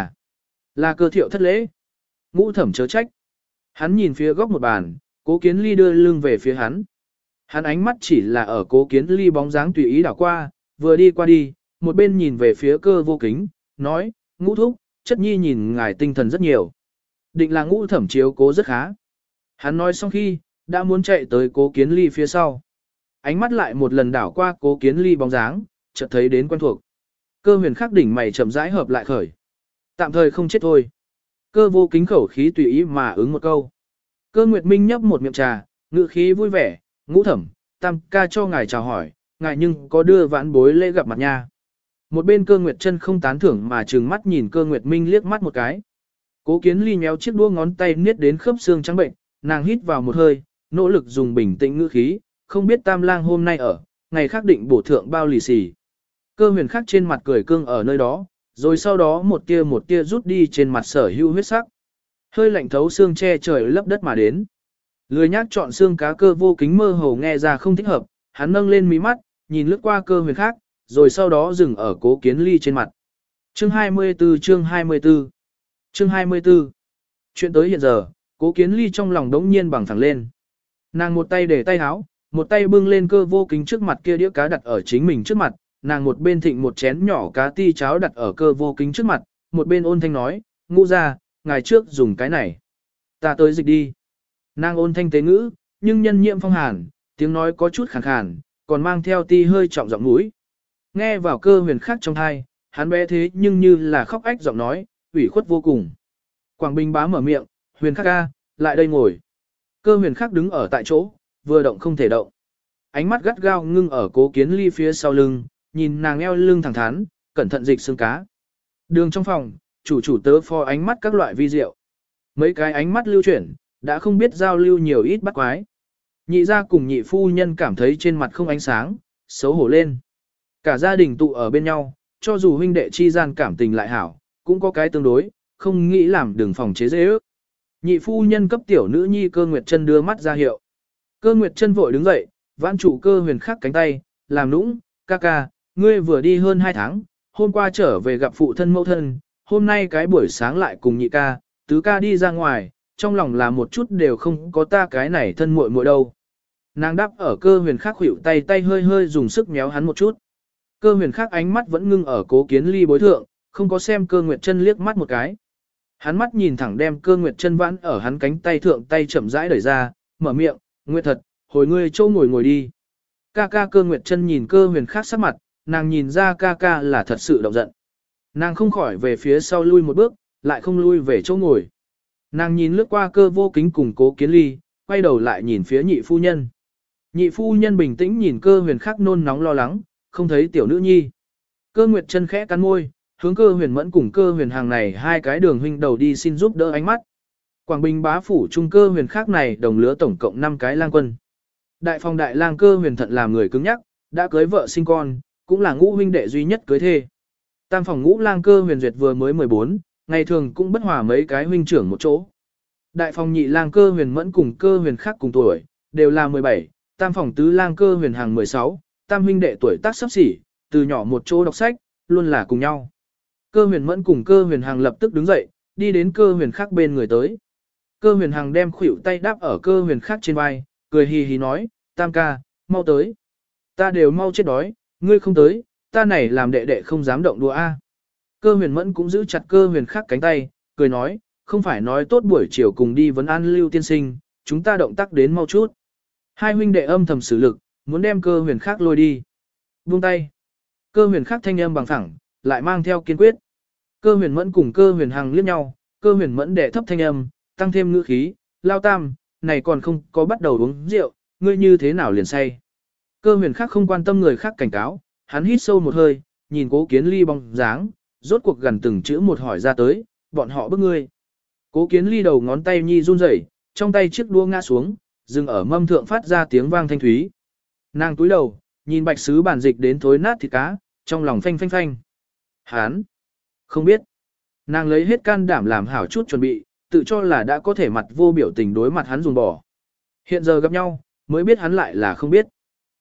là Cơ Thiệu thất lễ. Ngũ Thẩm chớ trách. Hắn nhìn phía góc một bàn, Cố Kiến Ly đưa lưng về phía hắn. Hắn ánh mắt chỉ là ở Cố Kiến Ly bóng dáng tùy ý đảo qua, vừa đi qua đi, một bên nhìn về phía Cơ Vô Kính, nói, Ngũ Thúc, chất nhi nhìn ngài tinh thần rất nhiều. Định là Ngũ Thẩm chiếu cố rất khá. Hắn nói xong khi, đã muốn chạy tới Cố Kiến Ly phía sau. Ánh mắt lại một lần đảo qua Cố Kiến Ly bóng dáng, chợt thấy đến quen thuộc. Cơ Huyền Khắc đỉnh mày chậm rãi hợp lại khởi. Tạm thời không chết thôi. Cơ Vô Kính khẩu khí tùy ý mà ứng một câu. Cơ Nguyệt Minh nhấp một miệng trà, ngữ khí vui vẻ, Ngũ Thẩm, Tam ca cho ngài chào hỏi, ngài nhưng có đưa vãn bối lễ gặp mặt nha. Một bên Cơ Nguyệt Chân không tán thưởng mà trừng mắt nhìn Cơ Nguyệt Minh liếc mắt một cái. Cố Kiến Ly nhéo chiếc đũa ngón tay niết đến khớp xương trắng bệnh, nàng hít vào một hơi, nỗ lực dùng bình tĩnh ngữ khí, không biết Tam lang hôm nay ở, ngày khác định bổ thượng bao lì xì. Cơ Huyền Khắc trên mặt cười cương ở nơi đó, rồi sau đó một tia rút đi trên mặt sở hữu huyết sắc. Hơi lạnh thấu xương che trời lấp đất mà đến. Lười nhác chọn xương cá Cơ Vô Kính mơ hồ nghe ra không thích hợp, hắn nâng lên mí mắt, nhìn lướt qua Cơ Huyền Khắc, rồi sau đó dừng ở Cố Kiến Ly trên mặt. Chương 24 chương 24 Chương 24 Chuyện tới hiện giờ, Cố Kiến Ly trong lòng đống nhiên bằng thẳng lên. Nàng một tay để tay háo, một tay bưng lên Cơ Vô Kính trước mặt kia đĩa cá đặt ở chính mình trước mặt, nàng một bên thịnh một chén nhỏ cá ti cháo đặt ở Cơ Vô Kính trước mặt, một bên ôn thanh nói, Ngũ ra, ngày trước dùng cái này. Ta tới dịch đi. Nàng ôn thanh tế ngữ, nhưng nhân nhiễm phong hàn, tiếng nói có chút khàn khàn, còn mang theo ti hơi trọng giọng mũi. Nghe vào Cơ Huyền Khắc trong thai, hắn bé thế nhưng như là khóc ách giọng nói, ủy khuất vô cùng. Quảng Bình bá mở miệng, Huyền Khắc ca, lại đây ngồi. Cơ Huyền Khắc đứng ở tại chỗ, vừa động không thể động. Ánh mắt gắt gao ngưng ở Cố Kiến Ly phía sau lưng, nhìn nàng eo lưng thẳng thắn, cẩn thận dịch xương cá. Đường trong phòng, chủ tớ phò ánh mắt các loại vi diệu. Mấy cái ánh mắt lưu chuyển, đã không biết giao lưu nhiều ít bắt quái. Nhị gia cùng nhị phu nhân cảm thấy trên mặt không ánh sáng, xấu hổ lên. Cả gia đình tụ ở bên nhau, cho dù huynh đệ chi gian cảm tình lại hảo, cũng có cái tương đối, không nghĩ làm đường phòng chế dễ ước. Nhị phu nhân cấp tiểu nữ nhi Cơ Nguyệt Chân đưa mắt ra hiệu. Cơ Nguyệt Chân vội đứng dậy, vãn trụ Cơ Huyền Khắc cánh tay, làm nũng, ca ca, ngươi vừa đi hơn 2 tháng, hôm qua trở về gặp phụ thân mẫu thân, hôm nay cái buổi sáng lại cùng nhị ca, tứ ca đi ra ngoài, trong lòng là một chút đều không có ta cái này thân muội muội đâu. Nàng đáp ở Cơ Huyền Khắc khuỷu tay hơi hơi dùng sức méo hắn một chút. Cơ Huyền Khắc ánh mắt vẫn ngưng ở Cố Kiến Ly bối thượng, không có xem Cơ Nguyệt Chân liếc mắt một cái. Hắn mắt nhìn thẳng đem Cơ Nguyệt Chân vãn ở hắn cánh tay thượng, tay chậm rãi đẩy ra, mở miệng, "Nguyệt thật, hồi ngươi châu ngồi đi." Ca ca. Cơ Nguyệt Chân nhìn Cơ Huyền Khắc sắc mặt, nàng nhìn ra ca ca là thật sự động giận. Nàng không khỏi về phía sau lui một bước, lại không lui về chỗ ngồi. Nàng nhìn lướt qua Cơ Vô Kính cùng Cố Kiến Ly, quay đầu lại nhìn phía nhị phu nhân. Nhị phu nhân bình tĩnh nhìn Cơ Huyền Khắc nôn nóng lo lắng, không thấy tiểu nữ nhi. Cơ Nguyệt Chân khẽ cắn môi, hướng Cơ Huyền Mẫn cùng Cơ Huyền Hàng này hai cái đường huynh đầu đi xin giúp đỡ ánh mắt. Quảng Bình bá phủ trung Cơ Huyền Khắc này đồng lứa tổng cộng 5 cái lang quân. Đại phòng đại lang Cơ Huyền Thận làm người cứng nhắc, đã cưới vợ sinh con, cũng là ngũ huynh đệ duy nhất cưới thê. Tam phòng ngũ lang Cơ Huyền Duyệt vừa mới 14, ngày thường cũng bất hòa mấy cái huynh trưởng một chỗ. Đại phòng nhị lang Cơ Huyền Mẫn cùng Cơ Huyền Khắc cùng tuổi, đều là 17, tam phòng tứ lang Cơ Huyền Hàng 16, tam huynh đệ tuổi tác sắp xỉ, từ nhỏ một chỗ đọc sách, luôn là cùng nhau. Cơ Huyền Mẫn cùng Cơ Huyền Hàng lập tức đứng dậy, đi đến Cơ Huyền Khắc bên người tới. Cơ Huyền Hàng đem khuỷu tay đáp ở Cơ Huyền Khắc trên vai, cười hì hì nói, Tam ca, mau tới. Ta đều mau chết đói, ngươi không tới, ta này làm đệ đệ không dám động đùa a. Cơ Huyền Mẫn cũng giữ chặt Cơ Huyền Khắc cánh tay, cười nói, không phải nói tốt buổi chiều cùng đi vấn an Lưu tiên sinh, chúng ta động tác đến mau chút. Hai huynh đệ âm thầm xử lực, muốn đem Cơ Huyền Khắc lôi đi. Buông tay. Cơ Huyền Khắc thanh âm bằng thẳng, lại mang theo kiên quyết. Cơ Huyền Mẫn cùng Cơ Huyền Hằng liếc nhau, Cơ Huyền Mẫn đệ thấp thanh âm, tăng thêm ngữ khí, lao tam, này còn không có bắt đầu uống rượu, ngươi như thế nào liền say. Cơ Huyền Khắc không quan tâm người khác cảnh cáo, hắn hít sâu một hơi, nhìn Cố Kiến Ly bóng dáng, rốt cuộc gần từng chữ một hỏi ra tới, bọn họ bức ngươi. Cố Kiến Ly đầu ngón tay nhi run rẩy, trong tay chiếc đũa ngã xuống, dừng ở mâm thượng phát ra tiếng vang thanh thúy. Nàng túi đầu, nhìn bạch sứ bản dịch đến thối nát thịt cá, trong lòng phanh phanh phanh. Hán! Không biết. Nàng lấy hết can đảm làm hảo chút chuẩn bị, tự cho là đã có thể mặt vô biểu tình đối mặt hắn dùng bỏ. Hiện giờ gặp nhau, mới biết hắn lại là không biết.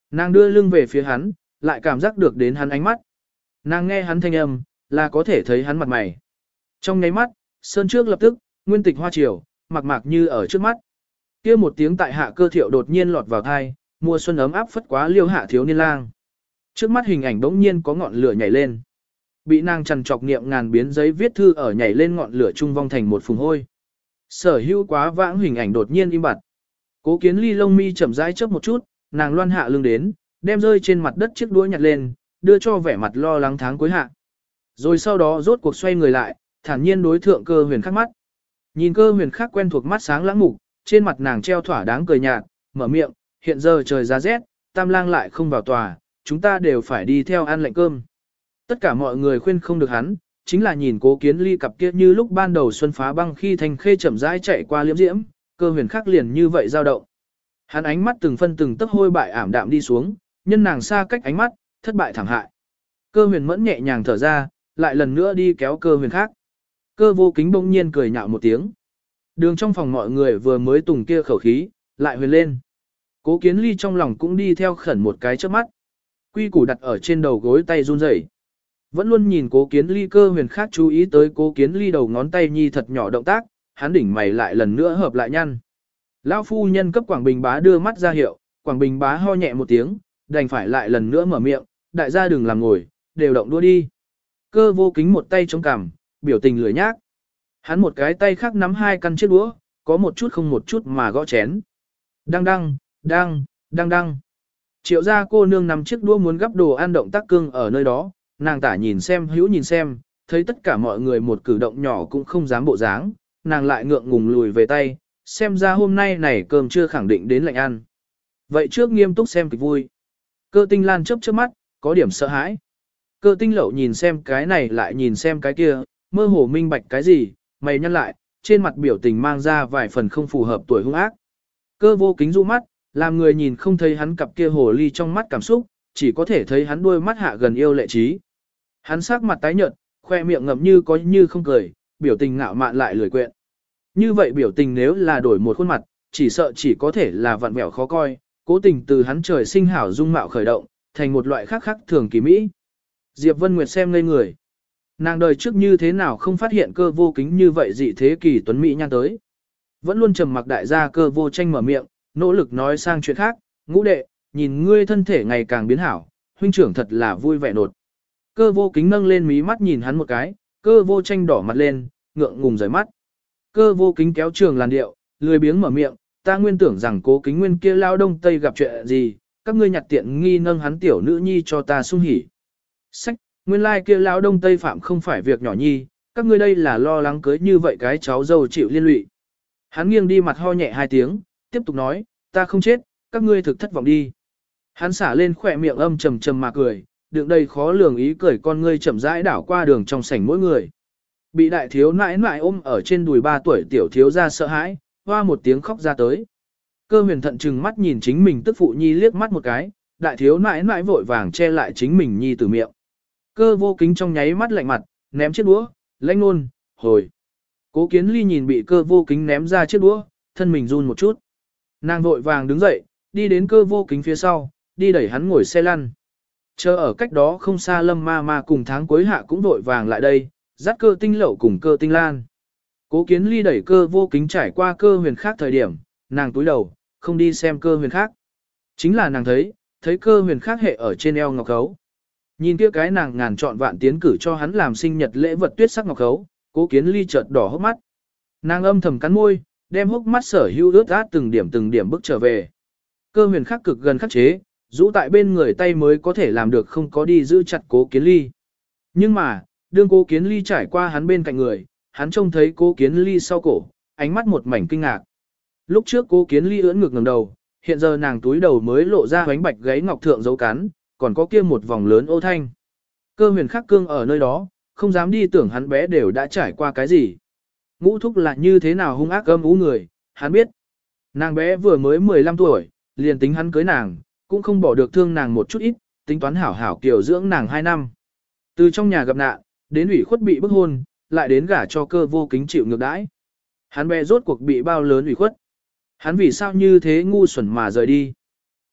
Nàng đưa lưng về phía hắn, lại cảm giác được đến hắn ánh mắt. Nàng nghe hắn thanh âm, là có thể thấy hắn mặt mày. Trong nháy mắt, sơn trước lập tức, nguyên tịch hoa triều, mạc mạc như ở trước mắt. Kia một tiếng tại hạ cơ thiệu đột nhiên lọt vào thai, mùa xuân ấm áp phất quá liêu hạ thiếu niên lang. Trước mắt hình ảnh bỗng nhiên có ngọn lửa nhảy lên. Bị nàng trằn trọc niệm ngàn biến giấy viết thư ở nhảy lên ngọn lửa trung vong thành một phùng hôi. Sở hữu quá vãng hình ảnh đột nhiên im bặt. Cố Kiến Ly lông mi chậm rãi chớp một chút, nàng loan hạ lưng đến, đem rơi trên mặt đất chiếc đũa nhặt lên, đưa cho vẻ mặt lo lắng tháng cuối hạ. Rồi sau đó rốt cuộc xoay người lại, thản nhiên đối thượng Cơ Huyền Khắc mắt. Nhìn Cơ Huyền Khắc quen thuộc mắt sáng lãng mục, trên mặt nàng treo thỏa đáng cười nhạt, mở miệng, hiện giờ trời giá rét, Tam Lang lại không vào tòa, chúng ta đều phải đi theo ăn lạnh cơm. Tất cả mọi người khuyên không được hắn, chính là nhìn Cố Kiến Ly cặp kia như lúc ban đầu xuân phá băng khi thành khê chậm rãi chạy qua liễm diễm, Cơ Huyền Khắc liền như vậy dao động. Hắn ánh mắt từng phân từng tấc hôi bại ảm đạm đi xuống, nhân nàng xa cách ánh mắt, thất bại thảm hại. Cơ Huyền Mẫn nhẹ nhàng thở ra, lại lần nữa đi kéo Cơ Huyền Khắc. Cơ Vô Kính bỗng nhiên cười nhạo một tiếng. Đường trong phòng mọi người vừa mới tùng kia khẩu khí, lại huyền lên. Cố Kiến Ly trong lòng cũng đi theo khẩn một cái chớp mắt. Quy củ đặt ở trên đầu gối tay run rẩy. Vẫn luôn nhìn Cố Kiến Ly. Cơ Huyền Khắc chú ý tới Cố Kiến Ly đầu ngón tay nhi thật nhỏ động tác, hắn đỉnh mày lại lần nữa hợp lại nhăn. Lão phu nhân cấp Quảng Bình bá đưa mắt ra hiệu, Quảng Bình bá ho nhẹ một tiếng, đành phải lại lần nữa mở miệng, đại gia đừng làm ngồi, đều động đua đi. Cơ Vô Kính một tay chống cằm, biểu tình lười nhác. Hắn một cái tay khác nắm hai căn chiếc đũa, có một chút không một chút mà gõ chén. Đăng đăng, đăng, đăng đăng. Triệu gia cô nương nắm chiếc đũa muốn gắp đồ ăn động tác cưng ở nơi đó, nàng tả nhìn xem hữu nhìn xem, thấy tất cả mọi người một cử động nhỏ cũng không dám bộ dáng, nàng lại ngượng ngùng lùi về tay, xem ra hôm nay này cơm chưa khẳng định đến lạnh ăn. Vậy trước nghiêm túc xem kịch vui. Cơ Tinh Lan chớp chớp mắt, có điểm sợ hãi. Cơ Tinh Lậu nhìn xem cái này lại nhìn xem cái kia, mơ hồ minh bạch cái gì, mày nhăn lại, trên mặt biểu tình mang ra vài phần không phù hợp tuổi hung ác. Cơ Vô Kính du mắt, làm người nhìn không thấy hắn cặp kia hồ ly trong mắt cảm xúc, chỉ có thể thấy hắn đuôi mắt hạ gần yêu lệ trí. Hắn sắc mặt tái nhợt, khoe miệng ngậm như có như không cười, biểu tình ngạo mạn lại lười quyện. Như vậy biểu tình nếu là đổi một khuôn mặt, chỉ sợ chỉ có thể là vặn vẹo khó coi, cố tình từ hắn trời sinh hảo dung mạo khởi động, thành một loại khác khác thường kỳ mỹ. Diệp Vân Nguyệt xem ngây người. Nàng đời trước như thế nào không phát hiện Cơ Vô Kính như vậy dị thế kỳ tuấn mỹ nhan tới. Vẫn luôn trầm mặc đại gia Cơ Vô Tranh mở miệng, nỗ lực nói sang chuyện khác, ngũ đệ, nhìn ngươi thân thể ngày càng biến hảo, huynh trưởng thật là vui vẻ nột. Cơ Vô Kính nâng lên mí mắt nhìn hắn một cái, Cơ Vô Tranh đỏ mặt lên, ngượng ngùng rời mắt. Cơ Vô Kính kéo trường làn điệu, lười biếng mở miệng, ta nguyên tưởng rằng Cố Kính Nguyên kia lao đông tây gặp chuyện gì, các ngươi nhặt tiện nghi nâng hắn tiểu nữ nhi cho ta sung hỉ. Sách, nguyên lai kia lao đông tây phạm không phải việc nhỏ nhi, các ngươi đây là lo lắng cưới như vậy cái cháu dâu chịu liên lụy. Hắn nghiêng đi mặt ho nhẹ hai tiếng, tiếp tục nói, ta không chết, các ngươi thực thất vọng đi. Hắn xả lên khỏe miệng âm trầm trầm mà cười, đựng đầy khó lường ý cười con ngươi chậm rãi đảo qua đường trong sảnh mỗi người. Bị đại thiếu nãi nãi ôm ở trên đùi 3 tuổi tiểu thiếu ra sợ hãi, hoa một tiếng khóc ra tới. Cơ Huyền thận trừng mắt nhìn chính mình tức phụ nhi liếc mắt một cái, đại thiếu nãi nãi vội vàng che lại chính mình nhi từ miệng. Cơ Vô Kính trong nháy mắt lạnh mặt, ném chiếc đũa, lãnh nôn, hồi. Cố Kiến Ly nhìn bị Cơ Vô Kính ném ra chiếc đũa, thân mình run một chút. Nàng vội vàng đứng dậy, đi đến Cơ Vô Kính phía sau, đi đẩy hắn ngồi xe lăn. Chờ ở cách đó không xa Lâm Ma Ma cùng tháng cuối hạ cũng vội vàng lại đây, dắt Cơ Tinh Lậu cùng Cơ Tinh Lan. Cố Kiến Ly đẩy Cơ Vô Kính trải qua Cơ Huyền khác thời điểm, nàng túi đầu, không đi xem Cơ Huyền khác. Chính là nàng thấy Cơ Huyền khác hệ ở trên eo ngọc khấu. Nhìn kia cái nàng ngàn chọn vạn tiến cử cho hắn làm sinh nhật lễ vật tuyết sắc ngọc khấu, Cố Kiến Ly chợt đỏ hốc mắt. Nàng âm thầm cắn môi, đem hốc mắt sở hữu ướt át từng điểm bước trở về. Cơ Huyền khác cực gần khắc chế, rũ tại bên người tay mới có thể làm được không có đi giữ chặt Cố Kiến Ly. Nhưng mà, đương Cố Kiến Ly trải qua hắn bên cạnh người, hắn trông thấy Cố Kiến Ly sau cổ, ánh mắt một mảnh kinh ngạc. Lúc trước Cố Kiến Ly ưỡn ngực ngẩng đầu, hiện giờ nàng túi đầu mới lộ ra bánh bạch gáy ngọc thượng dấu cắn, còn có kia một vòng lớn ô thanh. Cơ Huyền khắc cương ở nơi đó, không dám đi tưởng hắn bé đều đã trải qua cái gì. Ngũ thúc là như thế nào hung ác âm ú người, hắn biết. Nàng bé vừa mới 15 tuổi, liền tính hắn cưới nàng, cũng không bỏ được thương nàng một chút ít, tính toán hảo hảo kiểu dưỡng nàng 2 năm. Từ trong nhà gặp nạn, đến ủy khuất bị bức hôn, lại đến gả cho Cơ Vô Kính chịu ngược đãi. Hắn bé rốt cuộc bị bao lớn ủy khuất. Hắn vì sao như thế ngu xuẩn mà rời đi.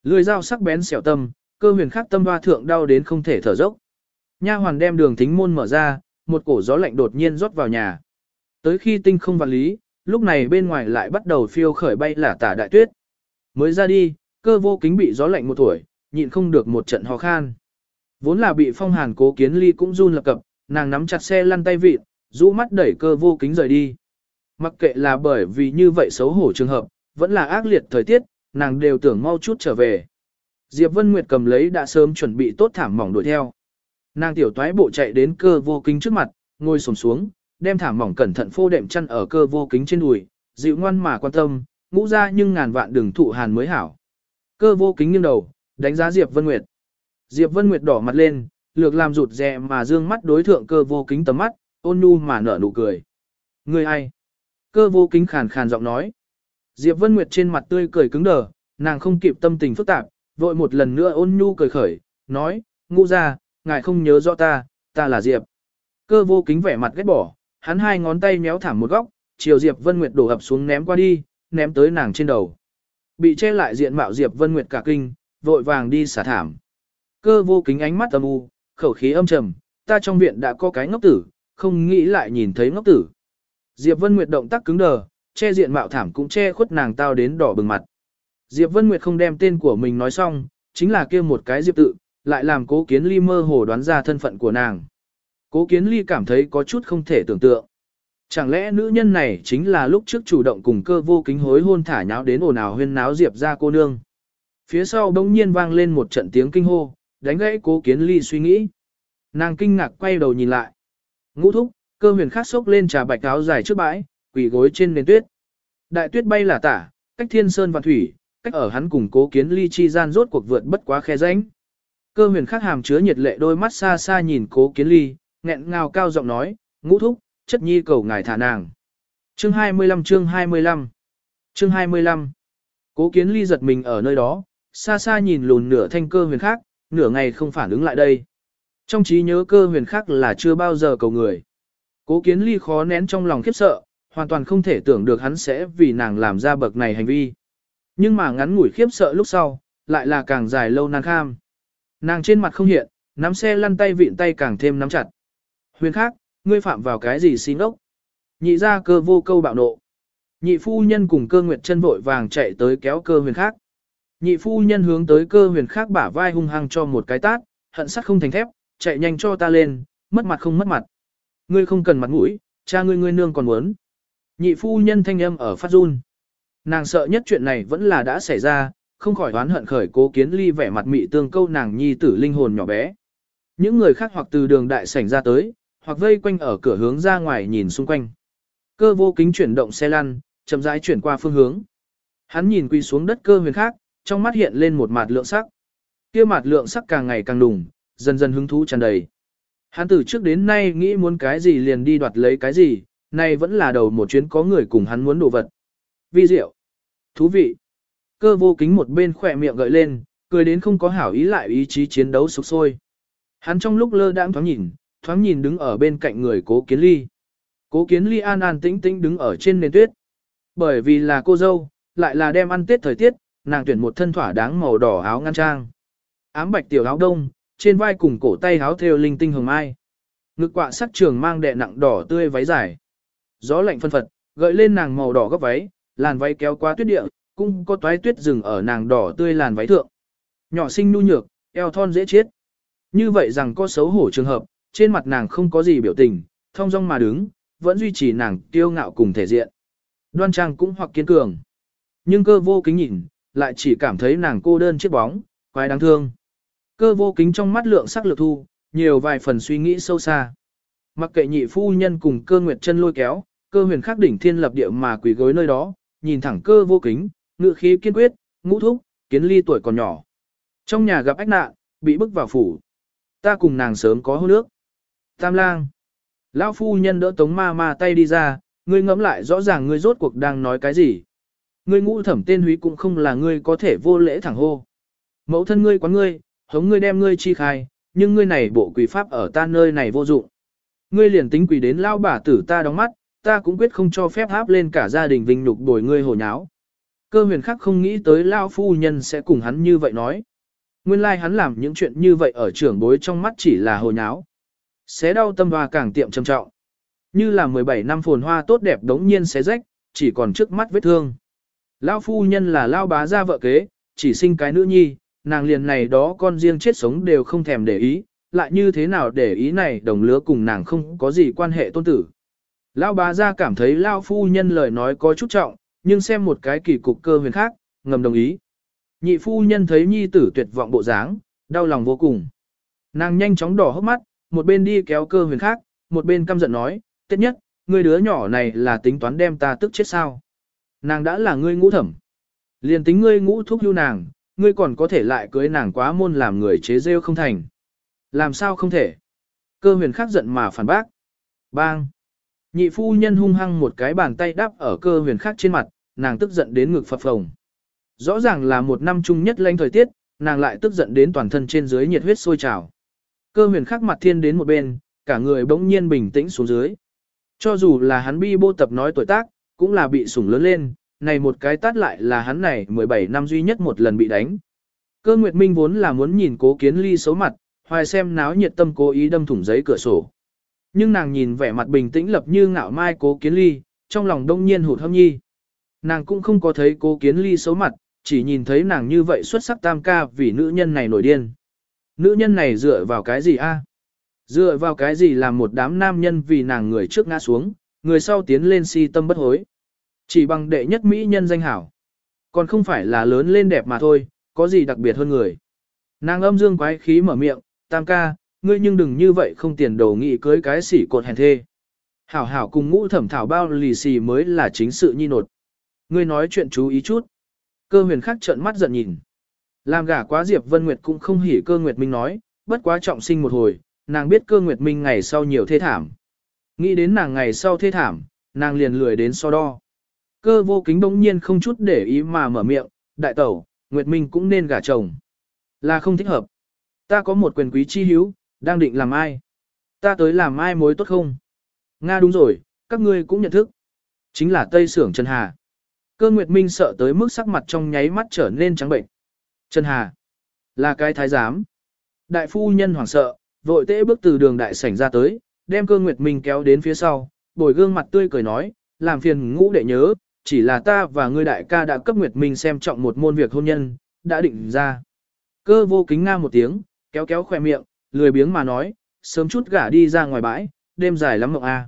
Lưỡi dao sắc bén xẻo tâm, Cơ Huyền Khắc tâm hoa thượng đau đến không thể thở dốc. Nha hoàn đem đường thính môn mở ra, một cổ gió lạnh đột nhiên rót vào nhà. Tới khi tinh không vạn lý, lúc này bên ngoài lại bắt đầu phiêu khởi bay là tả đại tuyết. Mới ra đi, Cơ Vô Kính bị gió lạnh một tuổi, nhịn không được một trận ho khan. Vốn là bị phong hàn Cố Kiến Ly cũng run lập cập, nàng nắm chặt xe lăn tay vịt, rũ mắt đẩy Cơ Vô Kính rời đi. Mặc kệ là bởi vì như vậy xấu hổ trường hợp, vẫn là ác liệt thời tiết, nàng đều tưởng mau chút trở về. Diệp Vân Nguyệt cầm lấy đã sớm chuẩn bị tốt thảm mỏng đuổi theo. Nàng tiểu toái bộ chạy đến Cơ Vô Kính trước mặt, ngồi xổm xuống, đem thảm mỏng cẩn thận phô đệm chăn ở Cơ Vô Kính trên đùi, dịu ngoan mà quan tâm, ngũ ra nhưng ngàn vạn đừng thụ hàn mới hảo. Cơ Vô Kính nghiêng đầu, đánh giá Diệp Vân Nguyệt. Diệp Vân Nguyệt đỏ mặt lên, lược làm rụt rè mà dương mắt đối thượng Cơ Vô Kính tầm mắt, ôn nhu mà nở nụ cười. Người ai? Cơ Vô Kính khàn khàn giọng nói. Diệp Vân Nguyệt trên mặt tươi cười cứng đờ, nàng không kịp tâm tình phức tạp, vội một lần nữa ôn nhu cười khởi, nói, ngũ ra, ngài không nhớ rõ ta, ta là Diệp. Cơ Vô Kính vẻ mặt ghét bỏ, hắn hai ngón tay méo thảm một góc, chiều Diệp Vân Nguyệt đổ ập xuống ném qua đi, ném tới nàng trên đầu. Bị che lại diện mạo Diệp Vân Nguyệt cả kinh, vội vàng đi xả thảm. Cơ Vô Kính ánh mắt âm u, khẩu khí âm trầm, ta trong viện đã có cái ngốc tử, không nghĩ lại nhìn thấy ngốc tử. Diệp Vân Nguyệt động tác cứng đờ, che diện mạo thảm cũng che khuất nàng tao đến đỏ bừng mặt. Diệp Vân Nguyệt không đem tên của mình nói xong, chính là kia một cái Diệp tự, lại làm Cố Kiến Ly mơ hồ đoán ra thân phận của nàng. Cố Kiến Ly cảm thấy có chút không thể tưởng tượng. Chẳng lẽ nữ nhân này chính là lúc trước chủ động cùng Cơ Vô Kính hối hôn thả nháo đến ồn ào huyên náo Diệp ra cô nương. Phía sau bỗng nhiên vang lên một trận tiếng kinh hô, đánh gãy Cố Kiến Ly suy nghĩ. Nàng kinh ngạc quay đầu nhìn lại. Ngũ thúc, Cơ Huyền Khắc xốc lên trà bạch áo dài trước bãi, quỳ gối trên nền tuyết. Đại tuyết bay là tả, cách thiên sơn và thủy, cách ở hắn cùng Cố Kiến Ly chi gian rốt cuộc vượt bất quá khe rãnh. Cơ Huyền Khắc hàm chứa nhiệt lệ đôi mắt xa xa nhìn Cố Kiến Ly, nghẹn ngào cao giọng nói, ngũ thúc, chất nhi cầu ngài thả nàng. Chương 25 chương 25 Chương 25 Cố Kiến Ly giật mình ở nơi đó, xa xa nhìn lùn nửa thanh Cơ Huyền Khắc, nửa ngày không phản ứng lại đây. Trong trí nhớ Cơ Huyền Khắc là chưa bao giờ cầu người. Cố Kiến Ly khó nén trong lòng khiếp sợ, hoàn toàn không thể tưởng được hắn sẽ vì nàng làm ra bậc này hành vi. Nhưng mà ngắn ngủi khiếp sợ lúc sau, lại là càng dài lâu nan kham. Nàng trên mặt không hiện, nắm xe lăn tay vịn tay càng thêm nắm chặt. Huyền Khắc, ngươi phạm vào cái gì xin ốc? Nhị ra Cơ vô câu bạo nộ. Nhị phu nhân cùng Cơ Nguyệt chân vội vàng chạy tới kéo Cơ Huyền Khắc. Nhị phu nhân hướng tới Cơ Huyền Khắc bả vai hung hăng cho một cái tát, hận sắt không thành thép, chạy nhanh cho ta lên, mất mặt không mất mặt. Ngươi không cần mặt mũi, cha ngươi nương còn muốn. Nhị phu nhân thanh âm ở phát run. Nàng sợ nhất chuyện này vẫn là đã xảy ra, không khỏi oán hận khởi Cố Kiến Ly vẻ mặt mị tương câu nàng nhi tử linh hồn nhỏ bé. Những người khác hoặc từ đường đại sảnh ra tới, hoặc vây quanh ở cửa hướng ra ngoài nhìn xung quanh. Cơ Vô Kính chuyển động xe lăn, chậm rãi chuyển qua phương hướng. Hắn nhìn quỳ xuống đất Cơ Huyền Khắc, trong mắt hiện lên một mạt lượng sắc. Kia mạt lượng sắc càng ngày càng đùng, dần dần hứng thú tràn đầy. Hắn từ trước đến nay nghĩ muốn cái gì liền đi đoạt lấy cái gì, nay vẫn là đầu một chuyến có người cùng hắn muốn đồ vật. Vi diệu, thú vị. Cơ Vô Kính một bên khỏe miệng gợi lên, cười đến không có hảo ý lại ý chí chiến đấu sục sôi. Hắn trong lúc lơ đãng thoáng nhìn đứng ở bên cạnh người Cố Kiến Ly. Cố Kiến Ly an an tĩnh tĩnh đứng ở trên nền tuyết. Bởi vì là cô dâu, lại là đem ăn Tết thời tiết, nàng tuyển một thân thỏa đáng màu đỏ áo ngăn trang. Ám bạch tiểu áo đông, trên vai cùng cổ tay áo thêu linh tinh hồng mai. Ngực quạ sắc trường mang đè nặng đỏ tươi váy dài. Gió lạnh phân phật, gợi lên nàng màu đỏ góc váy, làn váy kéo qua tuyết địa, cũng có toái tuyết rừng ở nàng đỏ tươi làn váy thượng. Nhỏ xinh nhu nhược, eo thon dễ chết. Như vậy rằng có xấu hổ trường hợp, trên mặt nàng không có gì biểu tình, thong dong mà đứng, vẫn duy trì nàng kiêu ngạo cùng thể diện. Đoan trang cũng hoặc kiên cường. Nhưng Cơ Vô Kính nhìn, lại chỉ cảm thấy nàng cô đơn chiếc bóng, quái đáng thương. Cơ Vô Kính trong mắt lượng sắc lược thu, nhiều vài phần suy nghĩ sâu xa. Mặc kệ nhị phu nhân cùng Cơ Nguyệt chân lôi kéo, Cơ Huyền Khắc đỉnh thiên lập địa mà quỳ gối nơi đó, nhìn thẳng Cơ Vô Kính, ngự khí kiên quyết, ngũ thúc, Kiến Ly tuổi còn nhỏ. Trong nhà gặp ách nạn, bị bức vào phủ. Ta cùng nàng sớm có hôn ước. Tam lang. Lão phu nhân đỡ Tống ma ma tay đi ra, ngươi ngẫm lại rõ ràng ngươi rốt cuộc đang nói cái gì. Ngươi ngũ thẩm tên húy cũng không là ngươi có thể vô lễ thẳng hô. Mẫu thân ngươi quán ngươi, hống ngươi đem ngươi chi khai, nhưng ngươi này bộ quỷ pháp ở ta nơi này vô dụng. Ngươi liền tính quỷ đến lao bà tử ta đóng mắt, ta cũng quyết không cho phép áp lên cả gia đình vinh nhục bồi ngươi hồ nháo. Cơ huyền khắc không nghĩ tới lao phu nhân sẽ cùng hắn như vậy nói. Nguyên lai hắn làm những chuyện như vậy ở trưởng bối trong mắt chỉ là hồ nháo. Xé đau tâm hoa càng tiệm trầm trọng. Như là 17 năm phồn hoa tốt đẹp đống nhiên xé rách, chỉ còn trước mắt vết thương. Lao phu nhân là lao bá gia vợ kế, chỉ sinh cái nữ nhi, nàng liền này đó con riêng chết sống đều không thèm để ý, lại như thế nào để ý này đồng lứa cùng nàng không có gì quan hệ tôn tử. Lao bá gia cảm thấy lao phu nhân lời nói có chút trọng, nhưng xem một cái kỳ cục cơ huyền khác, ngầm đồng ý. Nhị phu nhân thấy nhi tử tuyệt vọng bộ dáng, đau lòng vô cùng. Nàng nhanh chóng đỏ hốc mắt, một bên đi kéo cơ huyền khác, một bên căm giận nói, tiết nhất, ngươi đứa nhỏ này là tính toán đem ta tức chết sao. Nàng đã là ngươi ngũ thẩm. Liền tính ngươi ngũ thúc hưu nàng, ngươi còn có thể lại cưới nàng quá môn làm người chế rêu không thành. Làm sao không thể? Cơ huyền khắc giận mà phản bác. Bang! Nhị phu nhân hung hăng một cái bàn tay đắp ở cơ huyền khắc trên mặt, nàng tức giận đến ngực phập phồng. Rõ ràng là một năm chung nhất lanh thời tiết, nàng lại tức giận đến toàn thân trên dưới nhiệt huyết sôi trào. Cơ huyền khắc mặt thiên đến một bên, cả người bỗng nhiên bình tĩnh xuống dưới. Cho dù là hắn bi bô tập nói tuổi tác, cũng là bị sủng lớn lên, này một cái tát lại là hắn này 17 năm duy nhất một lần bị đánh. Cơ Nguyệt Minh vốn là muốn nhìn Cố Kiến Ly xấu mặt, hoài xem náo nhiệt tâm cố ý đâm thủng giấy cửa sổ. Nhưng nàng nhìn vẻ mặt bình tĩnh lập như ngạo mai Cố Kiến Ly, trong lòng đông nhiên hụt hâm nhi. Nàng cũng không có thấy Cố Kiến Ly xấu mặt, chỉ nhìn thấy nàng như vậy xuất sắc tam ca vì nữ nhân này nổi điên. Nữ nhân này dựa vào cái gì a? Dựa vào cái gì làm một đám nam nhân vì nàng người trước ngã xuống, người sau tiến lên si tâm bất hối. Chỉ bằng đệ nhất mỹ nhân danh hảo. Còn không phải là lớn lên đẹp mà thôi, có gì đặc biệt hơn người. Nàng âm dương quái khí mở miệng, tam ca, ngươi nhưng đừng như vậy không tiền đồ nghị cưới cái xỉ cột hèn thê. Hảo hảo cùng ngũ thẩm thảo bao lì xì mới là chính sự nhi nột. Ngươi nói chuyện chú ý chút. Cơ huyền khắc trợn mắt giận nhìn. Làm gả quá Diệp Vân Nguyệt cũng không hỉ Cơ Nguyệt Minh nói, bất quá trọng sinh một hồi, nàng biết Cơ Nguyệt Minh ngày sau nhiều thê thảm. Nghĩ đến nàng ngày sau thê thảm, nàng liền lười đến so đo. Cơ vô kính bỗng nhiên không chút để ý mà mở miệng, đại tẩu, Nguyệt Minh cũng nên gả chồng. Là không thích hợp. Ta có một quyền quý chi hiếu, đang định làm ai? Ta tới làm ai mối tốt không? Nga đúng rồi, các ngươi cũng nhận thức. Chính là Tây Sưởng Trần Hà. Cơ Nguyệt Minh sợ tới mức sắc mặt trong nháy mắt trở nên trắng bệnh. Trần Hà, là cái thái giám. Đại phu nhân hoảng sợ, vội tễ bước từ đường đại sảnh ra tới, đem Cơ Nguyệt Minh kéo đến phía sau, bồi gương mặt tươi cười nói, làm phiền ngũ đệ nhớ, chỉ là ta và ngươi đại ca đã cấp Nguyệt Minh xem trọng một môn việc hôn nhân, đã định ra. Cơ vô kính nga một tiếng, kéo kéo khỏe miệng, lười biếng mà nói, sớm chút gả đi ra ngoài bãi, đêm dài lắm mộng a.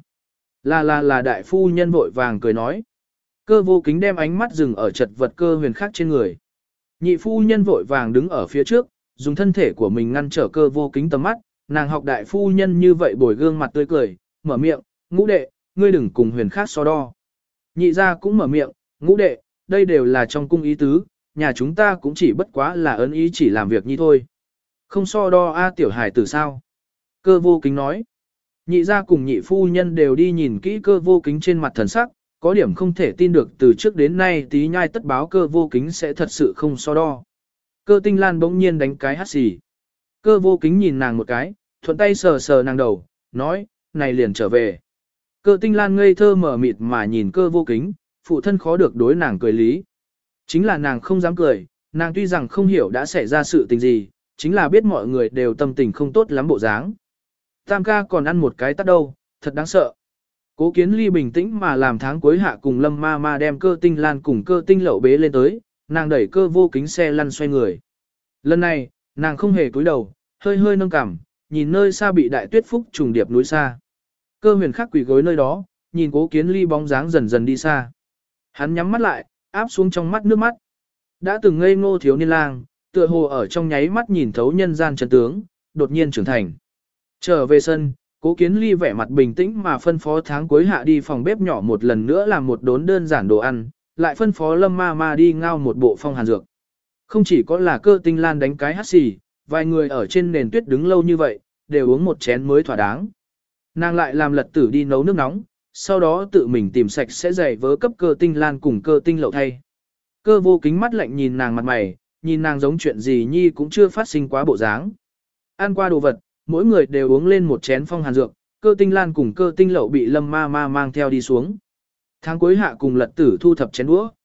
Là đại phu nhân vội vàng cười nói. Cơ vô kính đem ánh mắt dừng ở chật vật Cơ huyền khắc trên người. Nhị phu nhân vội vàng đứng ở phía trước, dùng thân thể của mình ngăn trở Cơ vô kính tầm mắt, nàng học đại phu nhân như vậy bồi gương mặt tươi cười, mở miệng, ngũ đệ, ngươi đừng cùng huyền khắc so đo. Nhị gia cũng mở miệng, ngũ đệ, đây đều là trong cung ý tứ, nhà chúng ta cũng chỉ bất quá là ấn ý chỉ làm việc như thôi. Không so đo a tiểu hải tử sao? Cơ vô kính nói. Nhị gia cùng nhị phu nhân đều đi nhìn kỹ Cơ vô kính trên mặt thần sắc, có điểm không thể tin được từ trước đến nay tí nhai tất báo Cơ vô kính sẽ thật sự không so đo. Cơ tinh lan bỗng nhiên đánh cái hắt xì. Cơ vô kính nhìn nàng một cái, thuận tay sờ sờ nàng đầu, nói, này liền trở về. Cơ tinh lan ngây thơ mở mịt mà nhìn Cơ vô kính, phụ thân khó được đối nàng cười lý. Chính là nàng không dám cười, nàng tuy rằng không hiểu đã xảy ra sự tình gì, chính là biết mọi người đều tâm tình không tốt lắm bộ dáng. Tam ca còn ăn một cái tát đâu, thật đáng sợ. Cố Kiến Ly bình tĩnh mà làm tháng cuối hạ cùng Lâm ma ma đem Cơ tinh lan cùng Cơ tinh lậu bế lên tới, nàng đẩy Cơ vô kính xe lăn xoay người. Lần này, nàng không hề cúi đầu, hơi hơi nâng cằm, nhìn nơi xa bị đại tuyết phúc trùng điệp núi xa. Cơ huyền khắc quỳ gối nơi đó, nhìn Cố Kiến Ly bóng dáng dần dần đi xa. Hắn nhắm mắt lại, áp xuống trong mắt nước mắt. Đã từng ngây ngô thiếu niên lang, tựa hồ ở trong nháy mắt nhìn thấu nhân gian chân tướng, đột nhiên trưởng thành. Trở về sân, Cố Kiến Ly vẻ mặt bình tĩnh mà phân phó tháng cuối hạ đi phòng bếp nhỏ một lần nữa làm một đốn đơn giản đồ ăn, lại phân phó Lâm ma ma đi ngao một bộ phong hàn dược. Không chỉ có là Cơ tinh lan đánh cái hắt xì, vài người ở trên nền tuyết đứng lâu như vậy, đều uống một chén mới thỏa đáng. Nàng lại làm lật tử đi nấu nước nóng, sau đó tự mình tìm sạch sẽ giày vớ cấp Cơ tinh lan cùng Cơ tinh lậu thay. Cơ vô kính mắt lạnh nhìn nàng mặt mày, nhìn nàng giống chuyện gì nhi cũng chưa phát sinh quá bộ dáng. Ăn qua đồ vật, mỗi người đều uống lên một chén phong hàn dược, Cơ tinh lan cùng Cơ tinh lậu bị Lâm ma ma mang theo đi xuống. Tháng cuối hạ cùng lật tử thu thập chén đũa.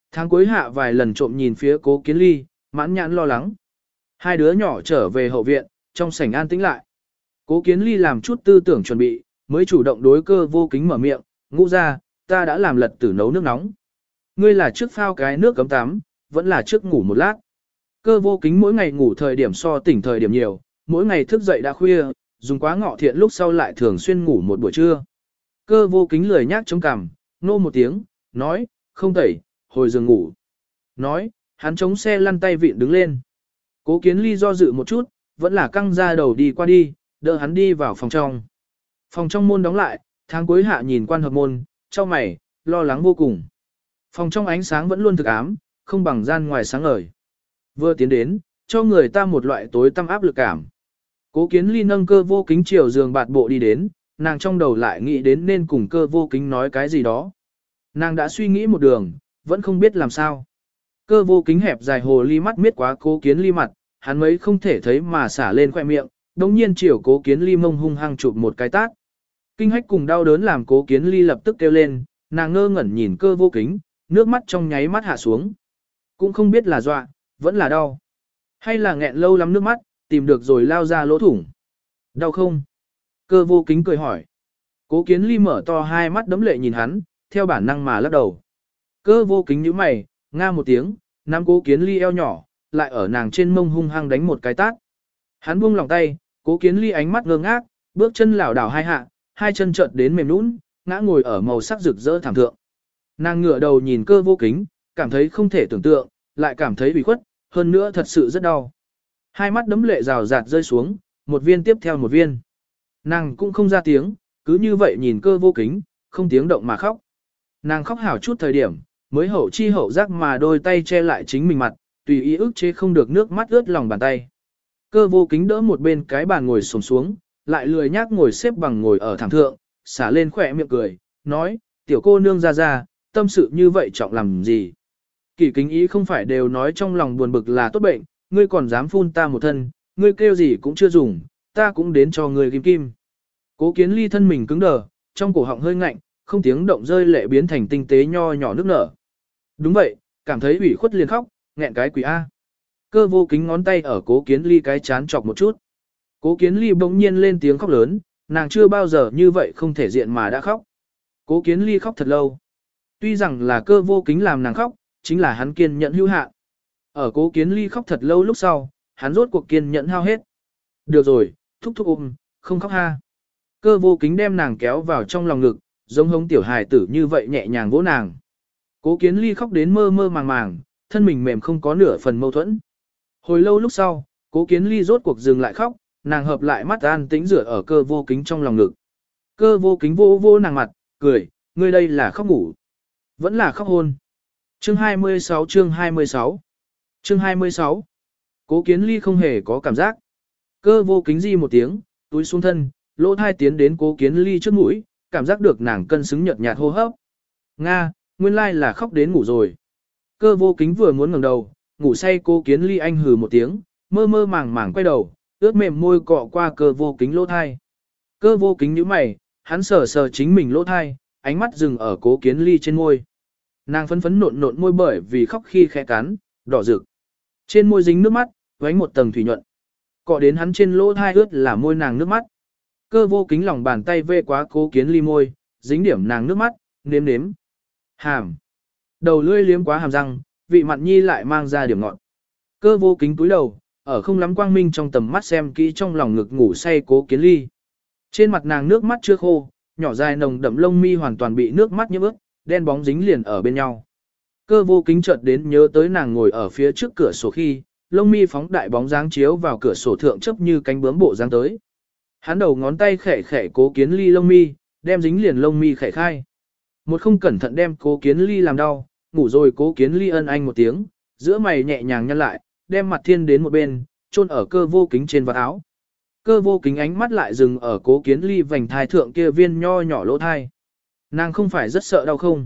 Tháng cuối hạ vài lần trộm nhìn phía Cố Kiến Ly, mãn nhãn lo lắng. Hai đứa nhỏ trở về hậu viện, trong sảnh an tĩnh lại. Cố Kiến Ly làm chút tư tưởng chuẩn bị, mới chủ động đối Cơ Vô Kính mở miệng, ngũ ra, ta đã làm lật tử nấu nước nóng. Ngươi là trước phao cái nước cấm tắm, vẫn là trước ngủ một lát. Cơ Vô Kính mỗi ngày ngủ thời điểm so tỉnh thời điểm nhiều, mỗi ngày thức dậy đã khuya, dùng quá ngọ thiện lúc sau lại thường xuyên ngủ một buổi trưa. Cơ Vô Kính lười nhác chống cằm, nô một tiếng, nói, không tẩy, hồi giường ngủ. Nói, hắn chống xe lăn tay vịn đứng lên. Cố Kiến Ly do dự một chút, vẫn là căng ra đầu đi qua đi, đỡ hắn đi vào phòng trong. Phòng trong môn đóng lại, tháng cuối hạ nhìn quan hợp môn, cho mày, lo lắng vô cùng. Phòng trong ánh sáng vẫn luôn thực ám, không bằng gian ngoài sáng ngời. Vừa tiến đến, cho người ta một loại tối tăm áp lực cảm. Cố Kiến Ly nâng Cơ Vô Kính chiều giường bạt bộ đi đến, nàng trong đầu lại nghĩ đến nên cùng Cơ Vô Kính nói cái gì đó. Nàng đã suy nghĩ một đường, vẫn không biết làm sao. Cơ Vô Kính hẹp dài hồ ly mắt miết quá Cố Kiến Ly mặt, hắn mấy không thể thấy mà xả lên khoẻ miệng, đồng nhiên chiều Cố Kiến Ly mông hung hăng chụp một cái tát. Kinh hách cùng đau đớn làm Cố Kiến Ly lập tức kêu lên, nàng ngơ ngẩn nhìn Cơ Vô Kính, nước mắt trong nháy mắt hạ xuống. Cũng không biết là dọa, vẫn là đau. Hay là nghẹn lâu lắm nước mắt, tìm được rồi lao ra lỗ thủng. Đau không? Cơ Vô Kính cười hỏi. Cố Kiến Ly mở to hai mắt đấm lệ nhìn hắn, theo bản năng mà lắc đầu. Cơ Vô Kính nhíu mày, nga một tiếng, nắm Cố Kiến Ly eo nhỏ, lại ở nàng trên mông hung hăng đánh một cái tát. Hắn buông lòng tay, Cố Kiến Ly ánh mắt ngơ ngác, bước chân lảo đảo hai hạ, hai chân chợt đến mềm nhũn, ngã ngồi ở màu sắc rực rỡ thảm thượng. Nàng ngửa đầu nhìn Cơ Vô Kính, cảm thấy không thể tưởng tượng, lại cảm thấy bị khuất, hơn nữa thật sự rất đau. Hai mắt đấm lệ rào rạt rơi xuống, một viên tiếp theo một viên. Nàng cũng không ra tiếng, cứ như vậy nhìn Cơ Vô Kính, không tiếng động mà khóc. Nàng khóc hảo chút thời điểm, mới hậu chi hậu giác mà đôi tay che lại chính mình mặt, tùy ý ức chế không được nước mắt ướt lòng bàn tay. Cơ Vô Kính đỡ một bên cái bàn ngồi xổm xuống, lại lười nhác ngồi xếp bằng ngồi ở thảm thượng, xả lên khỏe miệng cười, nói, tiểu cô nương ra, tâm sự như vậy trọng làm gì. Kỷ Kính Ý không phải đều nói trong lòng buồn bực là tốt bệnh, ngươi còn dám phun ta một thân, ngươi kêu gì cũng chưa dùng, ta cũng đến cho ngươi kim kim. Cố Kiến Ly thân mình cứng đờ, trong cổ họng hơi ngạnh, không tiếng động rơi lệ biến thành tinh tế nho nhỏ nước nở. Đúng vậy, cảm thấy ủy khuất liền khóc, nghẹn cái quỷ A. Cơ Vô Kính ngón tay ở Cố Kiến Ly cái chán chọc một chút. Cố Kiến Ly bỗng nhiên lên tiếng khóc lớn, nàng chưa bao giờ như vậy không thể diện mà đã khóc. Cố Kiến Ly khóc thật lâu. Tuy rằng là Cơ Vô Kính làm nàng khóc, chính là hắn kiên nhẫn hữu hạn. Ở Cố Kiến Ly khóc thật lâu lúc sau, hắn rốt cuộc kiên nhẫn hao hết. Được rồi, thúc thúc ôm, không khóc ha. Cơ Vô Kính đem nàng kéo vào trong lòng ngực, giống hống tiểu hài tử như vậy nhẹ nhàng vỗ nàng. Cố Kiến Ly khóc đến mơ mơ màng màng, thân mình mềm không có nửa phần mâu thuẫn. Hồi lâu lúc sau, Cố Kiến Ly rốt cuộc dừng lại khóc, nàng hợp lại mắt an tĩnh rửa ở Cơ Vô Kính trong lòng ngực. Cơ Vô Kính vô vô nàng mặt, cười, ngươi đây là khóc ngủ, vẫn là khóc hôn. Chương 26 chương 26 Chương 26 Cố Kiến Ly không hề có cảm giác. Cơ Vô Kính di một tiếng, túi xuống thân, lỗ thai tiến đến Cố Kiến Ly trước mũi, cảm giác được nàng cân xứng nhợt nhạt hô hấp. Nga, nguyên lai là khóc đến ngủ rồi. Cơ Vô Kính vừa muốn ngẩng đầu, ngủ say Cố Kiến Ly anh hừ một tiếng, mơ mơ màng màng quay đầu, ướt mềm môi cọ qua Cơ Vô Kính lỗ thai. Cơ Vô Kính nhíu mày, hắn sờ sờ chính mình lỗ thai, ánh mắt dừng ở Cố Kiến Ly trên môi. Nàng phấn phấn nộn nộn môi bởi vì khóc khi khẽ cắn, đỏ rực. Trên môi dính nước mắt, vánh một tầng thủy nhuận. Cọ đến hắn trên lỗ thai ướt là môi nàng nước mắt. Cơ Vô Kính lòng bàn tay vê quá Cố Kiến Ly môi, dính điểm nàng nước mắt, nếm nếm. Hàm. Đầu lưỡi liếm quá hàm răng, vị mặn nhi lại mang ra điểm ngọt. Cơ Vô Kính cúi đầu, ở không lắm quang minh trong tầm mắt xem kỹ trong lòng ngực ngủ say Cố Kiến Ly. Trên mặt nàng nước mắt chưa khô, nhỏ dài nồng đậm lông mi hoàn toàn bị nước mắt nhiễm ướt, đen bóng dính liền ở bên nhau. Cơ Vô Kính chợt đến nhớ tới nàng ngồi ở phía trước cửa sổ khi, lông mi phóng đại bóng dáng chiếu vào cửa sổ thượng chớp như cánh bướm bộ dáng tới. Hắn đầu ngón tay khẽ khẽ Cố Kiến Ly lông mi, đem dính liền lông mi khẽ khai. Một không cẩn thận đem Cố Kiến Ly làm đau, ngủ rồi Cố Kiến Ly ân anh một tiếng, giữa mày nhẹ nhàng nhăn lại, đem mặt thiên đến một bên, chôn ở Cơ Vô Kính trên vạt áo. Cơ Vô Kính ánh mắt lại dừng ở Cố Kiến Ly vành thai thượng kia viên nho nhỏ lỗ thai. Nàng không phải rất sợ đau không?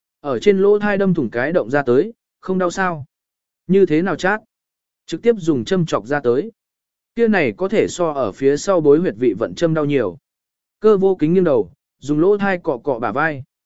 Ở trên lỗ thai đâm thủng cái động ra tới, không đau sao? Như thế nào chát? Trực tiếp dùng châm chọc ra tới. Kia này có thể so ở phía sau bối huyệt vị vận châm đau nhiều. Cơ Vô Kính nghiêng đầu, dùng lỗ thai cọ cọ bả vai.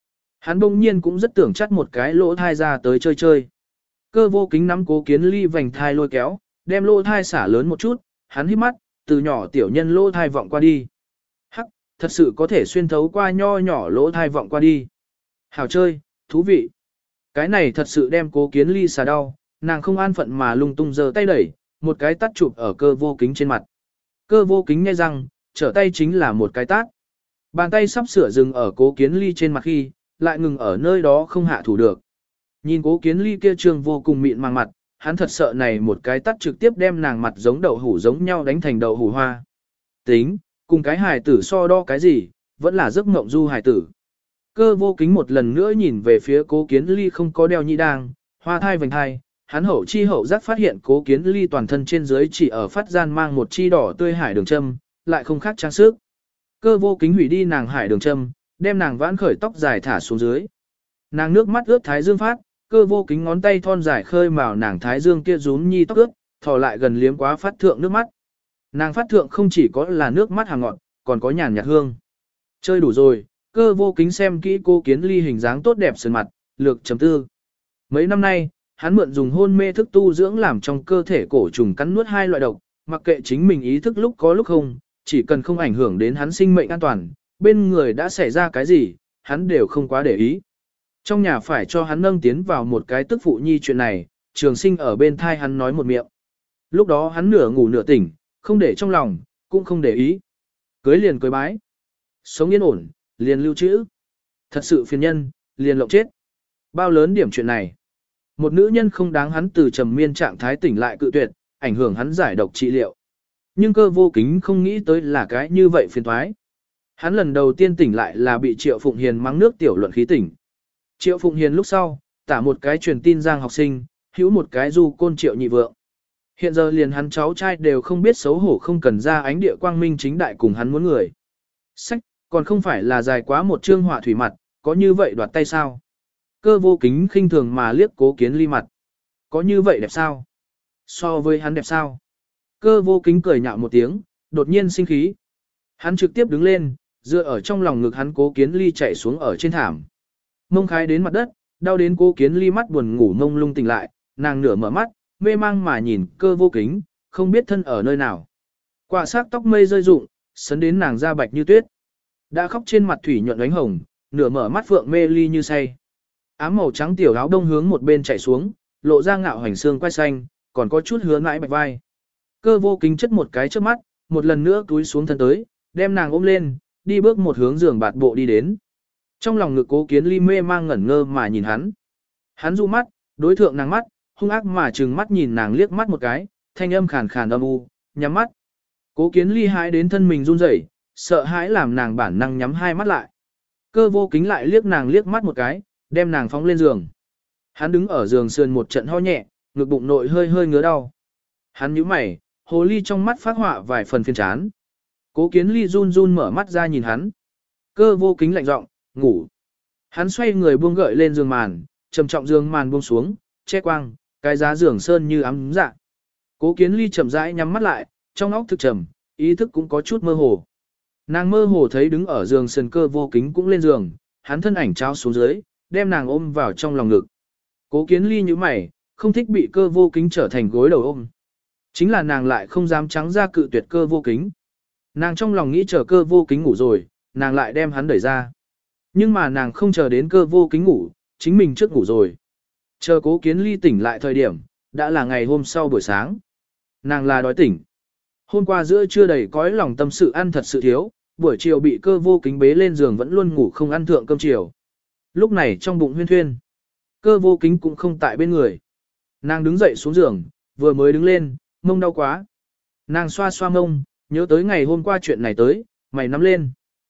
Hắn bỗng nhiên cũng rất tưởng chắt một cái lỗ thai ra tới chơi chơi. Cơ vô kính nắm Cố Kiến Ly vành thai lôi kéo, đem lỗ thai xả lớn một chút, hắn hít mắt, từ nhỏ tiểu nhân lỗ thai vọng qua đi. Hắc, thật sự có thể xuyên thấu qua nho nhỏ lỗ thai vọng qua đi. Hảo chơi, thú vị. Cái này thật sự đem Cố Kiến Ly xả đau, nàng không an phận mà lung tung giơ tay đẩy, một cái tát chụp ở Cơ vô kính trên mặt. Cơ vô kính nghe răng, trở tay chính là một cái tát. Bàn tay sắp sửa dừng ở Cố Kiến Ly trên mặt khi, lại ngừng ở nơi đó không hạ thủ được. Nhìn Cố Kiến Ly kia trương vô cùng mịn màng mặt, hắn thật sợ này một cái tát trực tiếp đem nàng mặt giống đậu hủ giống nhau đánh thành đậu hủ hoa. Tính, cùng cái hài tử so đo cái gì, vẫn là giấc mộng du hài tử. Cơ vô kính một lần nữa nhìn về phía Cố Kiến Ly không có đeo nhị đang, hoa thai vành thai, hắn hậu chi hậu giác phát hiện Cố Kiến Ly toàn thân trên dưới chỉ ở phát gian mang một chi đỏ tươi hải đường châm, lại không khác trang sức. Cơ vô kính hủy đi nàng hải đường châm, đem nàng vãn khởi tóc dài thả xuống dưới. Nàng nước mắt ướt thái dương phát, cơ vô kính ngón tay thon dài khơi mào nàng thái dương kia rún nhi tóc ướt, thò lại gần liếm quá phát thượng nước mắt. Nàng phát thượng không chỉ có là nước mắt hàng ngọn, còn có nhàn nhạt hương. Chơi đủ rồi, cơ vô kính xem kỹ Cố Kiến Ly hình dáng tốt đẹp sườn mặt, lược chấm tư. Mấy năm nay, hắn mượn dùng hôn mê thức tu dưỡng làm trong cơ thể cổ trùng cắn nuốt hai loại độc, mặc kệ chính mình ý thức lúc có lúc không, chỉ cần không ảnh hưởng đến hắn sinh mệnh an toàn, bên người đã xảy ra cái gì, hắn đều không quá để ý. Trong nhà phải cho hắn nâng tiến vào một cái tức phụ nhi chuyện này, Trường Sinh ở bên thai hắn nói một miệng. Lúc đó hắn nửa ngủ nửa tỉnh, không để trong lòng, cũng không để ý. Cưới liền cưới bái. Sống yên ổn, liền lưu trữ. Thật sự phiền nhân, liền lộng chết. Bao lớn điểm chuyện này. Một nữ nhân không đáng hắn từ trầm miên trạng thái tỉnh lại cự tuyệt, ảnh hưởng hắn giải độc trị liệu. Nhưng Cơ vô kính không nghĩ tới là cái như vậy phiền thoái. Hắn lần đầu tiên tỉnh lại là bị Triệu Phụng Hiền mắng nước tiểu luận khí tỉnh. Triệu Phụng Hiền lúc sau, tả một cái truyền tin giang học sinh, hữu một cái du côn Triệu nhị vượng. Hiện giờ liền hắn cháu trai đều không biết xấu hổ không cần ra ánh địa quang minh chính đại cùng hắn muốn người. Sách, còn không phải là dài quá một chương họa thủy mặt, có như vậy đoạt tay sao? Cơ vô kính khinh thường mà liếc Cố Kiến Ly mặt. Có như vậy đẹp sao? So với hắn đẹp sao? Cơ vô kính cười nhạo một tiếng, đột nhiên sinh khí. Hắn trực tiếp đứng lên, dựa ở trong lòng ngực hắn Cố Kiến Ly chạy xuống ở trên thảm. Mông khái đến mặt đất, đau đến Cố Kiến Ly mắt buồn ngủ mông lung tỉnh lại, nàng nửa mở mắt, mê mang mà nhìn Cơ vô kính, không biết thân ở nơi nào. Quả xác tóc mây rơi rụng, sấn đến nàng da bạch như tuyết. Đã khóc trên mặt thủy nhuận ánh hồng, nửa mở mắt phượng mê ly như say. Ám màu trắng tiểu áo đông hướng một bên chạy xuống, lộ ra ngạo hành xương quai xanh, còn có chút hứa mãi bạch vai. Cơ vô kính chất một cái trước mắt, một lần nữa túi xuống thân tới, đem nàng ôm lên, đi bước một hướng giường bạt bộ đi đến. Trong lòng ngực Cố Kiến Ly mê mang ngẩn ngơ mà nhìn hắn. Hắn du mắt, đối thượng nàng mắt, hung ác mà trừng mắt nhìn nàng liếc mắt một cái, thanh âm khàn khàn âm u, nhắm mắt. Cố Kiến Ly hãi đến thân mình run rẩy, sợ hãi làm nàng bản năng nhắm hai mắt lại. Cơ vô kính lại liếc nàng liếc mắt một cái, đem nàng phóng lên giường. Hắn đứng ở giường sườn một trận ho nhẹ, ngực bụng nội hơi hơi ngứa đau. Hắn nhíu mày, hồ ly trong mắt phát họa vài phần phiền chán. Cố Kiến Ly run run mở mắt ra nhìn hắn. Cơ vô kính lạnh giọng, ngủ. Hắn xoay người buông gợi lên giường màn, trầm trọng giường màn buông xuống, che quang, cái giá giường sơn như ấm dạ. Cố Kiến Ly chậm rãi nhắm mắt lại, trong óc thực trầm, ý thức cũng có chút mơ hồ. Nàng mơ hồ thấy đứng ở giường sườn Cơ vô kính cũng lên giường, hắn thân ảnh trao xuống dưới, đem nàng ôm vào trong lòng ngực. Cố Kiến Ly như mày, không thích bị Cơ vô kính trở thành gối đầu ôm. Chính là nàng lại không dám trắng ra cự tuyệt Cơ vô kính. Nàng trong lòng nghĩ chờ Cơ vô kính ngủ rồi, nàng lại đem hắn đẩy ra. Nhưng mà nàng không chờ đến Cơ vô kính ngủ, chính mình trước ngủ rồi. Chờ Cố Kiến Ly tỉnh lại thời điểm, đã là ngày hôm sau buổi sáng. Nàng là đói tỉnh. Hôm qua giữa trưa đầy cõi lòng tâm sự ăn thật sự thiếu, buổi chiều bị Cơ vô kính bế lên giường vẫn luôn ngủ không ăn thượng cơm chiều. Lúc này trong bụng huyên thuyên, Cơ vô kính cũng không tại bên người. Nàng đứng dậy xuống giường, vừa mới đứng lên, mông đau quá. Nàng xoa xoa mông, nhớ tới ngày hôm qua chuyện này tới, mày nắm lên.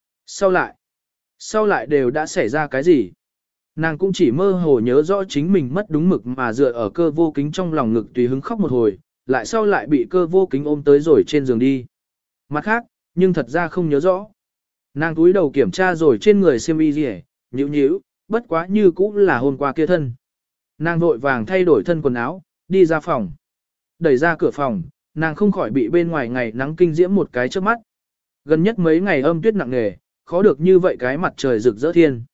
Sau lại đều đã xảy ra cái gì? Nàng cũng chỉ mơ hồ nhớ rõ chính mình mất đúng mực mà dựa ở Cơ vô kính trong lòng ngực tùy hứng khóc một hồi, lại sau lại bị Cơ vô kính ôm tới rồi trên giường đi. Mặt khác, nhưng thật ra không nhớ rõ. Nàng túi đầu kiểm tra rồi trên người xiêm y gì, nhíu nhíu, bất quá như cũng là hôm qua kia thân. Nàng vội vàng thay đổi thân quần áo, đi ra phòng. Đẩy ra cửa phòng, nàng không khỏi bị bên ngoài ngày nắng kinh diễm một cái trước mắt. Gần nhất mấy ngày âm tuyết nặng nề, khó được như vậy cái mặt trời rực rỡ thiên.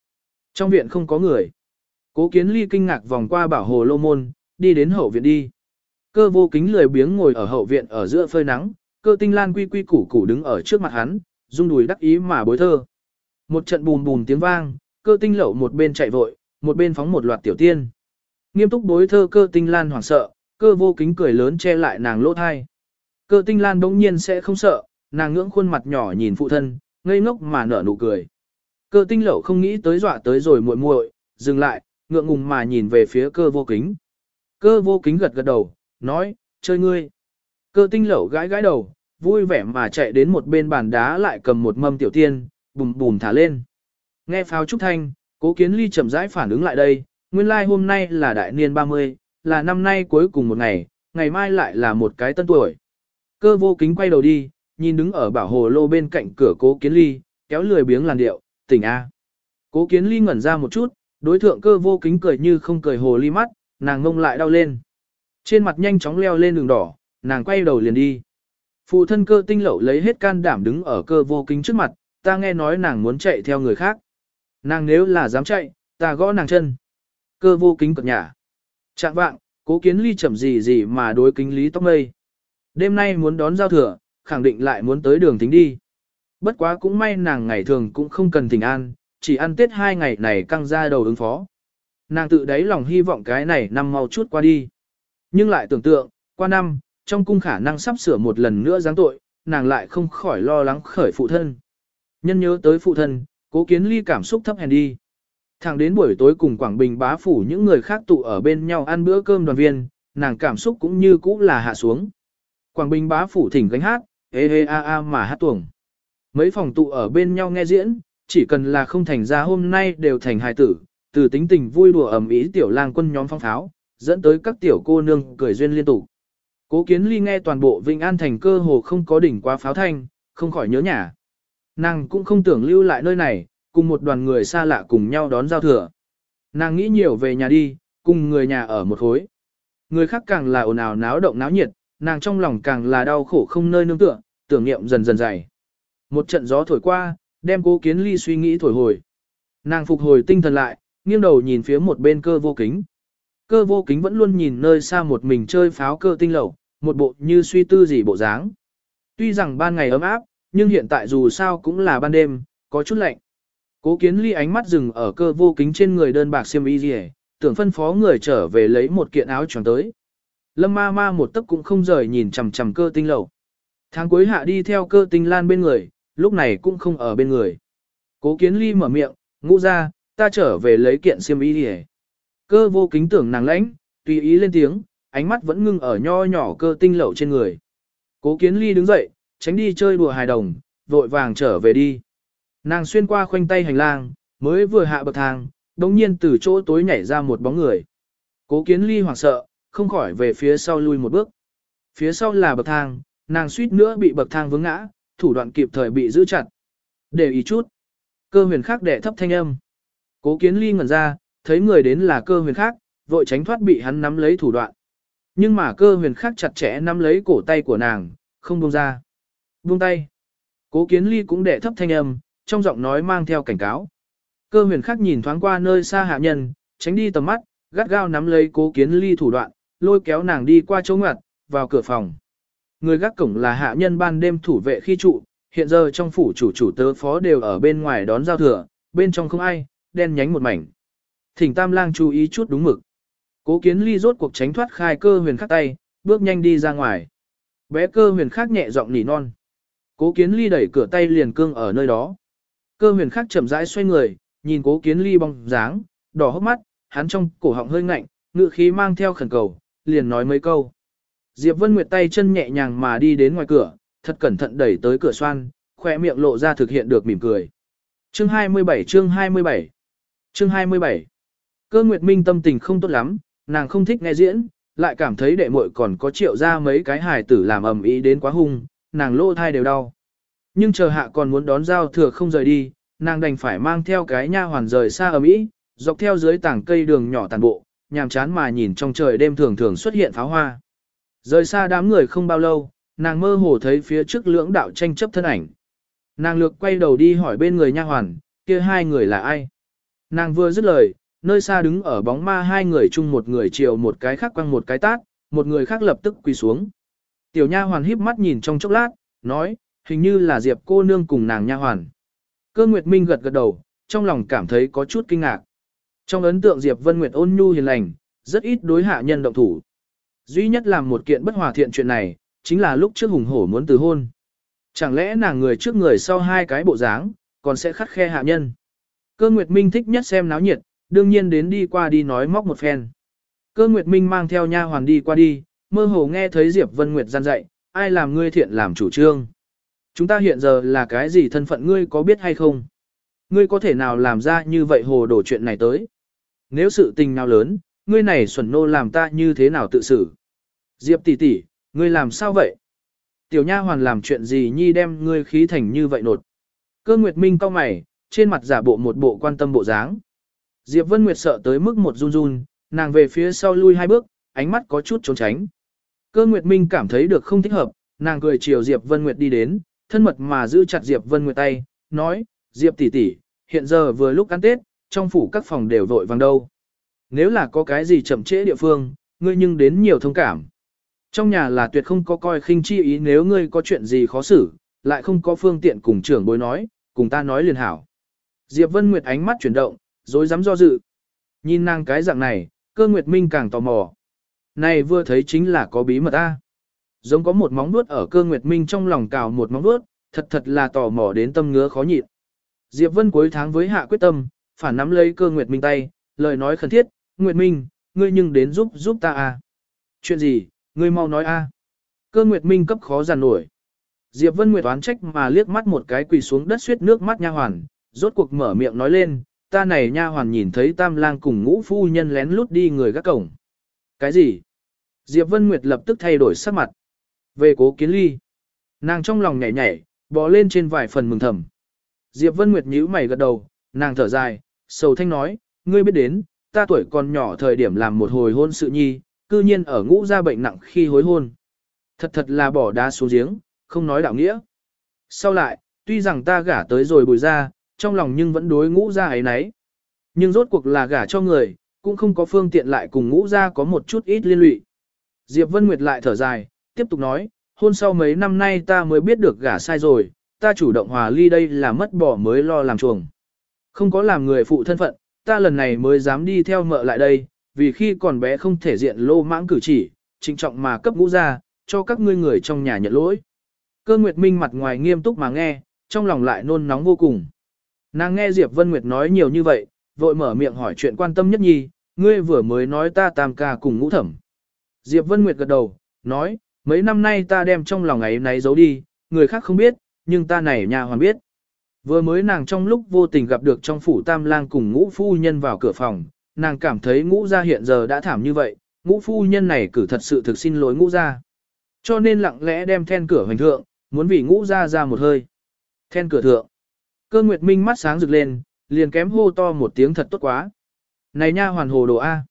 Trong viện không có người. Cố Kiến Ly kinh ngạc vòng qua bảo hồ lô môn, đi đến hậu viện đi. Cơ vô kính lười biếng ngồi ở hậu viện ở giữa phơi nắng, Cơ Tinh Lan quy quy củ củ đứng ở trước mặt hắn, rung đùi đắc ý mà bối thơ. Một trận bùm bùm tiếng vang, Cơ Tinh Lậu một bên chạy vội, một bên phóng một loạt tiểu tiên. Nghiêm túc bối thơ Cơ Tinh Lan hoảng sợ, Cơ vô kính cười lớn che lại nàng lỗ thai. Cơ Tinh Lan bỗng nhiên sẽ không sợ, nàng ngưỡng khuôn mặt nhỏ nhìn phụ thân, ngây ngốc mà nở nụ cười. Cơ Tinh Lậu không nghĩ tới dọa tới rồi muội muội, dừng lại, ngượng ngùng mà nhìn về phía Cơ vô kính. Cơ vô kính gật gật đầu, nói, chơi ngươi. Cơ Tinh Lậu gãi gãi đầu, vui vẻ mà chạy đến một bên bàn đá lại cầm một mâm tiểu tiên, bùm bùm thả lên. Nghe pháo trúc thanh, Cố Kiến Ly chậm rãi phản ứng lại đây, nguyên lai hôm nay là đại niên 30, là năm nay cuối cùng một ngày, ngày mai lại là một cái tân tuổi. Cơ vô kính quay đầu đi, nhìn đứng ở bảo hồ lô bên cạnh cửa Cố Kiến Ly, kéo lười biếng làn điệu, tỉnh A. Cố Kiến Ly ngẩn ra một chút, đối thượng Cơ vô kính cười như không cười hồ ly mắt, nàng ngông lại đau lên. Trên mặt nhanh chóng leo lên đường đỏ, nàng quay đầu liền đi. Phụ thân Cơ Tinh Lậu lấy hết can đảm đứng ở Cơ vô kính trước mặt, ta nghe nói nàng muốn chạy theo người khác. Nàng nếu là dám chạy, ta gõ nàng chân. Cơ vô kính cợt nhả. Trạng vạng, Cố Kiến Ly chậm gì gì mà đối kính Lý Tóc Mây. Đêm nay muốn đón giao thừa, khẳng định lại muốn tới đường tính đi. Bất quá cũng may nàng ngày thường cũng không cần thỉnh an, chỉ ăn Tết 2 ngày này căng ra đầu ứng phó. Nàng tự đáy lòng hy vọng cái này năm mau chút qua đi. Nhưng lại tưởng tượng, qua năm, trong cung khả năng sắp sửa một lần nữa giáng tội, nàng lại không khỏi lo lắng khởi phụ thân. Nhân nhớ tới phụ thân, Cố Kiến Ly cảm xúc thấp hèn đi. Thẳng đến buổi tối cùng Quảng Bình bá phủ những người khác tụ ở bên nhau ăn bữa cơm đoàn viên, nàng cảm xúc cũng như cũ là hạ xuống. Quảng Bình bá phủ thỉnh gánh hát, ê ê a a mà hát tuồng. Mấy phòng tụ ở bên nhau nghe diễn, chỉ cần là không thành ra hôm nay đều thành hài tử, từ tính tình vui đùa ầm ĩ tiểu lang quân nhóm phong pháo, dẫn tới các tiểu cô nương cười duyên liên tục. Cố Kiến Ly nghe toàn bộ Vĩnh An thành cơ hồ không có đỉnh qua pháo thanh, không khỏi nhớ nhà. Nàng cũng không tưởng lưu lại nơi này, cùng một đoàn người xa lạ cùng nhau đón giao thừa. Nàng nghĩ nhiều về nhà đi, cùng người nhà ở một khối. Người khác càng là ồn ào náo động náo nhiệt, nàng trong lòng càng là đau khổ không nơi nương tựa, tưởng niệm dần dần dày. Một trận gió thổi qua, đem Cố Kiến Ly suy nghĩ thổi hồi. Nàng phục hồi tinh thần lại, nghiêng đầu nhìn phía một bên Cơ vô kính. Cơ vô kính vẫn luôn nhìn nơi xa một mình chơi pháo Cơ Tinh Lậu, một bộ như suy tư gì bộ dáng. Tuy rằng ban ngày ấm áp, nhưng hiện tại dù sao cũng là ban đêm, có chút lạnh. Cố Kiến Ly ánh mắt dừng ở Cơ vô kính trên người đơn bạc xiêm y rìa, tưởng phân phó người trở về lấy một kiện áo choàng tới. Lâm ma ma một tấc cũng không rời nhìn chằm chằm Cơ Tinh Lậu. Tháng cuối hạ đi theo Cơ Tinh Lan bên người, lúc này cũng không ở bên người. Cố Kiến Ly mở miệng, ngũ ra, ta trở về lấy kiện xiêm y rìa. Cơ vô kính tưởng nàng lãnh, tùy ý lên tiếng, ánh mắt vẫn ngưng ở nho nhỏ Cơ Tinh Lậu trên người. Cố Kiến Ly đứng dậy, tránh đi chơi đùa hài đồng, vội vàng trở về đi. Nàng xuyên qua khoanh tay hành lang, mới vừa hạ bậc thang, đống nhiên từ chỗ tối nhảy ra một bóng người. Cố Kiến Ly hoảng sợ, không khỏi về phía sau lui một bước. Phía sau là bậc thang, nàng suýt nữa bị bậc thang vướng ngã, thủ đoạn kịp thời bị giữ chặt. Để ý chút. Cơ huyền khác đệ thấp thanh âm. Cố Kiến Ly ngẩn ra, thấy người đến là Cơ huyền khác, vội tránh thoát bị hắn nắm lấy thủ đoạn. Nhưng mà Cơ huyền khác chặt chẽ nắm lấy cổ tay của nàng, không buông ra. Buông tay. Cố Kiến Ly cũng đệ thấp thanh âm, trong giọng nói mang theo cảnh cáo. Cơ huyền khác nhìn thoáng qua nơi xa hạ nhân, tránh đi tầm mắt, gắt gao nắm lấy Cố Kiến Ly thủ đoạn, lôi kéo nàng đi qua chỗ ngoặt, vào cửa phòng. Người gác cổng là hạ nhân ban đêm thủ vệ khi trụ, hiện giờ trong phủ chủ tớ phó đều ở bên ngoài đón giao thừa, bên trong không ai, đen nhánh một mảnh. Thỉnh Tam Lang chú ý chút đúng mực. Cố Kiến Ly rốt cuộc tránh thoát khai Cơ huyền khác tay, bước nhanh đi ra ngoài. Bé Cơ huyền khác nhẹ giọng nỉ non. Cố Kiến Ly đẩy cửa tay liền cương ở nơi đó. Cơ huyền khác chậm rãi xoay người, nhìn Cố Kiến Ly bóng dáng, đỏ hốc mắt, hắn trong cổ họng hơi ngạnh, ngự khí mang theo khẩn cầu, liền nói mấy câu. Diệp Vân Nguyệt tay chân nhẹ nhàng mà đi đến ngoài cửa, thật cẩn thận đẩy tới cửa xoan, khỏe miệng lộ ra thực hiện được mỉm cười. Chương 27 chương 27 chương 27 Cơ Nguyệt Minh tâm tình không tốt lắm, nàng không thích nghe diễn, lại cảm thấy đệ muội còn có triệu ra mấy cái hài tử làm ầm ĩ đến quá hung, nàng lỗ thai đều đau. Nhưng chờ hạ còn muốn đón giao thừa không rời đi, nàng đành phải mang theo cái nha hoàn rời xa ầm ĩ, dọc theo dưới tảng cây đường nhỏ tàn bộ, nhàm chán mà nhìn trong trời đêm thường thường xuất hiện pháo hoa. Rời xa đám người không bao lâu, nàng mơ hồ thấy phía trước lưỡng đạo tranh chấp thân ảnh. Nàng lược quay đầu đi hỏi bên người nha hoàn, kia hai người là ai? Nàng vừa dứt lời, nơi xa đứng ở bóng ma hai người chung một người chiều một cái khác quăng một cái tát, một người khác lập tức quỳ xuống. Tiểu nha hoàn híp mắt nhìn trong chốc lát, nói, hình như là Diệp cô nương cùng nàng nha hoàn. Cơ Nguyệt Minh gật gật đầu, trong lòng cảm thấy có chút kinh ngạc. Trong ấn tượng Diệp Vân Nguyệt ôn nhu hiền lành, rất ít đối hạ nhân động thủ. Duy nhất làm một kiện bất hòa thiện chuyện này, chính là lúc trước hùng hổ muốn từ hôn. Chẳng lẽ nàng người trước người sau hai cái bộ dáng, còn sẽ khắt khe hạ nhân. Cơ Nguyệt Minh thích nhất xem náo nhiệt, đương nhiên đến đi qua đi nói móc một phen. Cơ Nguyệt Minh mang theo nha hoàn đi qua đi, mơ hồ nghe thấy Diệp Vân Nguyệt gian dạy, ai làm ngươi thiện làm chủ trương. Chúng ta hiện giờ là cái gì thân phận ngươi có biết hay không? Ngươi có thể nào làm ra như vậy hồ đổ chuyện này tới? Nếu sự tình nào lớn, ngươi này xuẩn nô làm ta như thế nào tự xử? Diệp tỷ tỷ, ngươi làm sao vậy? Tiểu nha hoàn làm chuyện gì nhi đem ngươi khí thành như vậy nột? Cơ Nguyệt Minh cau mày, trên mặt giả bộ một bộ quan tâm bộ dáng. Diệp Vân Nguyệt sợ tới mức một run run, nàng về phía sau lui hai bước, ánh mắt có chút trốn tránh. Cơ Nguyệt Minh cảm thấy được không thích hợp, nàng cười chiều Diệp Vân Nguyệt đi đến, thân mật mà giữ chặt Diệp Vân Nguyệt tay, nói, Diệp tỷ tỷ, hiện giờ vừa lúc ăn Tết, trong phủ các phòng đều vội vàng đâu. Nếu là có cái gì chậm trễ địa phương, ngươi nhưng đến nhiều thông cảm. Trong nhà là tuyệt không có coi khinh chi ý nếu ngươi có chuyện gì khó xử, lại không có phương tiện cùng trưởng bối nói, cùng ta nói liền hảo. Diệp Vân Nguyệt ánh mắt chuyển động, rồi dám do dự. Nhìn nàng cái dạng này, Cơ Nguyệt Minh càng tò mò. Này vừa thấy chính là có bí mật a. Giống có một móng vuốt ở Cơ Nguyệt Minh trong lòng cào một móng vuốt, thật là tò mò đến tâm ngứa khó nhịn. Diệp Vân cuối tháng với hạ quyết tâm, phản nắm lấy Cơ Nguyệt Minh tay, lời nói khẩn thiết, Nguyệt Minh, ngươi nhưng đến giúp ta a. Chuyện gì, ngươi mau nói a. Cơ Nguyệt Minh cấp khó giàn nổi. Diệp Vân Nguyệt oán trách mà liếc mắt một cái quỳ xuống đất suýt nước mắt nha hoàn, rốt cuộc mở miệng nói lên, ta này nha hoàn nhìn thấy Tam Lang cùng Ngũ phu nhân lén lút đi người gác cổng. Cái gì? Diệp Vân Nguyệt lập tức thay đổi sắc mặt. Về Cố Kiến Ly. Nàng trong lòng nhảy nhảy, bò lên trên vài phần mừng thầm. Diệp Vân Nguyệt nhíu mày gật đầu, nàng thở dài, sầu thanh nói, ngươi biết đến, ta tuổi còn nhỏ thời điểm làm một hồi hôn sự nhi, cư nhiên ở Ngũ gia bệnh nặng khi hối hôn. Thật là bỏ đá xuống giếng, không nói đạo nghĩa. Sau lại, tuy rằng ta gả tới rồi Bùi gia, trong lòng nhưng vẫn đối Ngũ gia ấy nấy. Nhưng rốt cuộc là gả cho người, cũng không có phương tiện lại cùng Ngũ gia có một chút ít liên lụy. Diệp Vân Nguyệt lại thở dài, tiếp tục nói, hôn sau mấy năm nay ta mới biết được gả sai rồi, ta chủ động hòa ly đây là mất bỏ mới lo làm chuồng. Không có làm người phụ thân phận, ta lần này mới dám đi theo mợ lại đây, vì khi còn bé không thể diện lô mãng cử chỉ, trịnh trọng mà cấp Ngũ gia, cho các ngươi người trong nhà nhận lỗi. Cơ Nguyệt Minh mặt ngoài nghiêm túc mà nghe, trong lòng lại nôn nóng vô cùng. Nàng nghe Diệp Vân Nguyệt nói nhiều như vậy, vội mở miệng hỏi chuyện quan tâm nhất nhi, ngươi vừa mới nói ta Tam ca cùng Ngũ thẩm. Diệp Vân Nguyệt gật đầu, nói, mấy năm nay ta đem trong lòng ấy náy giấu đi, người khác không biết, nhưng ta này nhà hoàn biết. Vừa mới nàng trong lúc vô tình gặp được trong phủ Tam Lang cùng Ngũ phu nhân vào cửa phòng, nàng cảm thấy Ngũ gia hiện giờ đã thảm như vậy, Ngũ phu nhân này cử thật sự thực xin lỗi Ngũ gia. Cho nên lặng lẽ đem then cửa hoành thượng, muốn vì Ngũ gia ra một hơi. Then cửa thượng. Cơ Nguyệt Minh mắt sáng rực lên, liền kém hô to một tiếng thật tốt quá. Này nha hoàn hồ đồ A.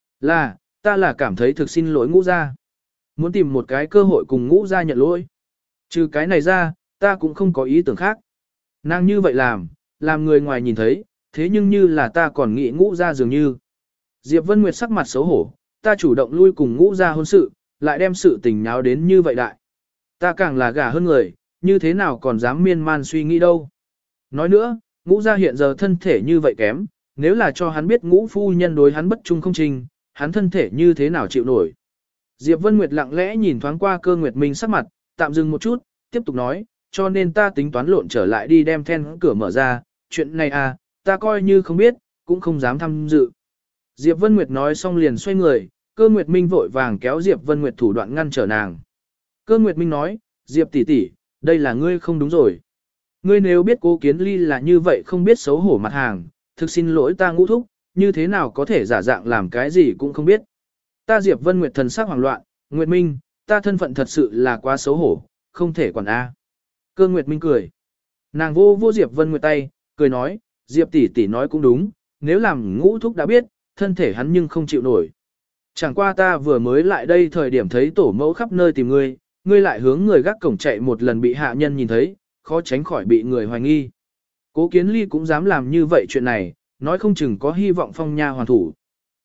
Ta là cảm thấy thực xin lỗi Ngũ gia. Muốn tìm một cái cơ hội cùng Ngũ gia nhận lỗi. Trừ cái này ra, ta cũng không có ý tưởng khác. Nàng như vậy làm người ngoài nhìn thấy, thế nhưng như là ta còn nghĩ Ngũ gia dường như. Diệp Vân Nguyệt sắc mặt xấu hổ, ta chủ động lui cùng Ngũ gia hôn sự, lại đem sự tình nháo đến như vậy đại. Ta càng là gả hơn người, như thế nào còn dám miên man suy nghĩ đâu. Nói nữa, Ngũ gia hiện giờ thân thể như vậy kém, nếu là cho hắn biết Ngũ phu nhân đối hắn bất trung không trình, hắn thân thể như thế nào chịu nổi. Diệp Vân Nguyệt lặng lẽ nhìn thoáng qua Cơ Nguyệt Minh sắc mặt, tạm dừng một chút, tiếp tục nói, cho nên ta tính toán lộn trở lại đi đem then cửa mở ra, chuyện này ta coi như không biết, cũng không dám tham dự. Diệp Vân Nguyệt nói xong liền xoay người, Cơ Nguyệt Minh vội vàng kéo Diệp Vân Nguyệt thủ đoạn ngăn trở nàng. Cơ Nguyệt Minh nói, Diệp tỷ tỷ, đây là ngươi không đúng rồi. Ngươi nếu biết Cố Kiến Ly là như vậy không biết xấu hổ mặt hàng, thực xin lỗi ta Ngũ thúc, như thế nào có thể giả dạng làm cái gì cũng không biết. Ta Diệp Vân Nguyệt thần sắc hoảng loạn, Nguyệt Minh, ta thân phận thật sự là quá xấu hổ, không thể quản a. Cơ Nguyệt Minh cười. Nàng vô Diệp Vân Nguyệt tay, cười nói, Diệp tỷ tỷ nói cũng đúng, nếu làm Ngũ thúc đã biết, thân thể hắn nhưng không chịu nổi. Chẳng qua ta vừa mới lại đây thời điểm thấy tổ mẫu khắp nơi tìm ngươi, ngươi lại hướng người gác cổng chạy một lần bị hạ nhân nhìn thấy, khó tránh khỏi bị người hoài nghi. Cố Kiến Ly cũng dám làm như vậy chuyện này, nói không chừng có hy vọng phong nha hoàn thủ.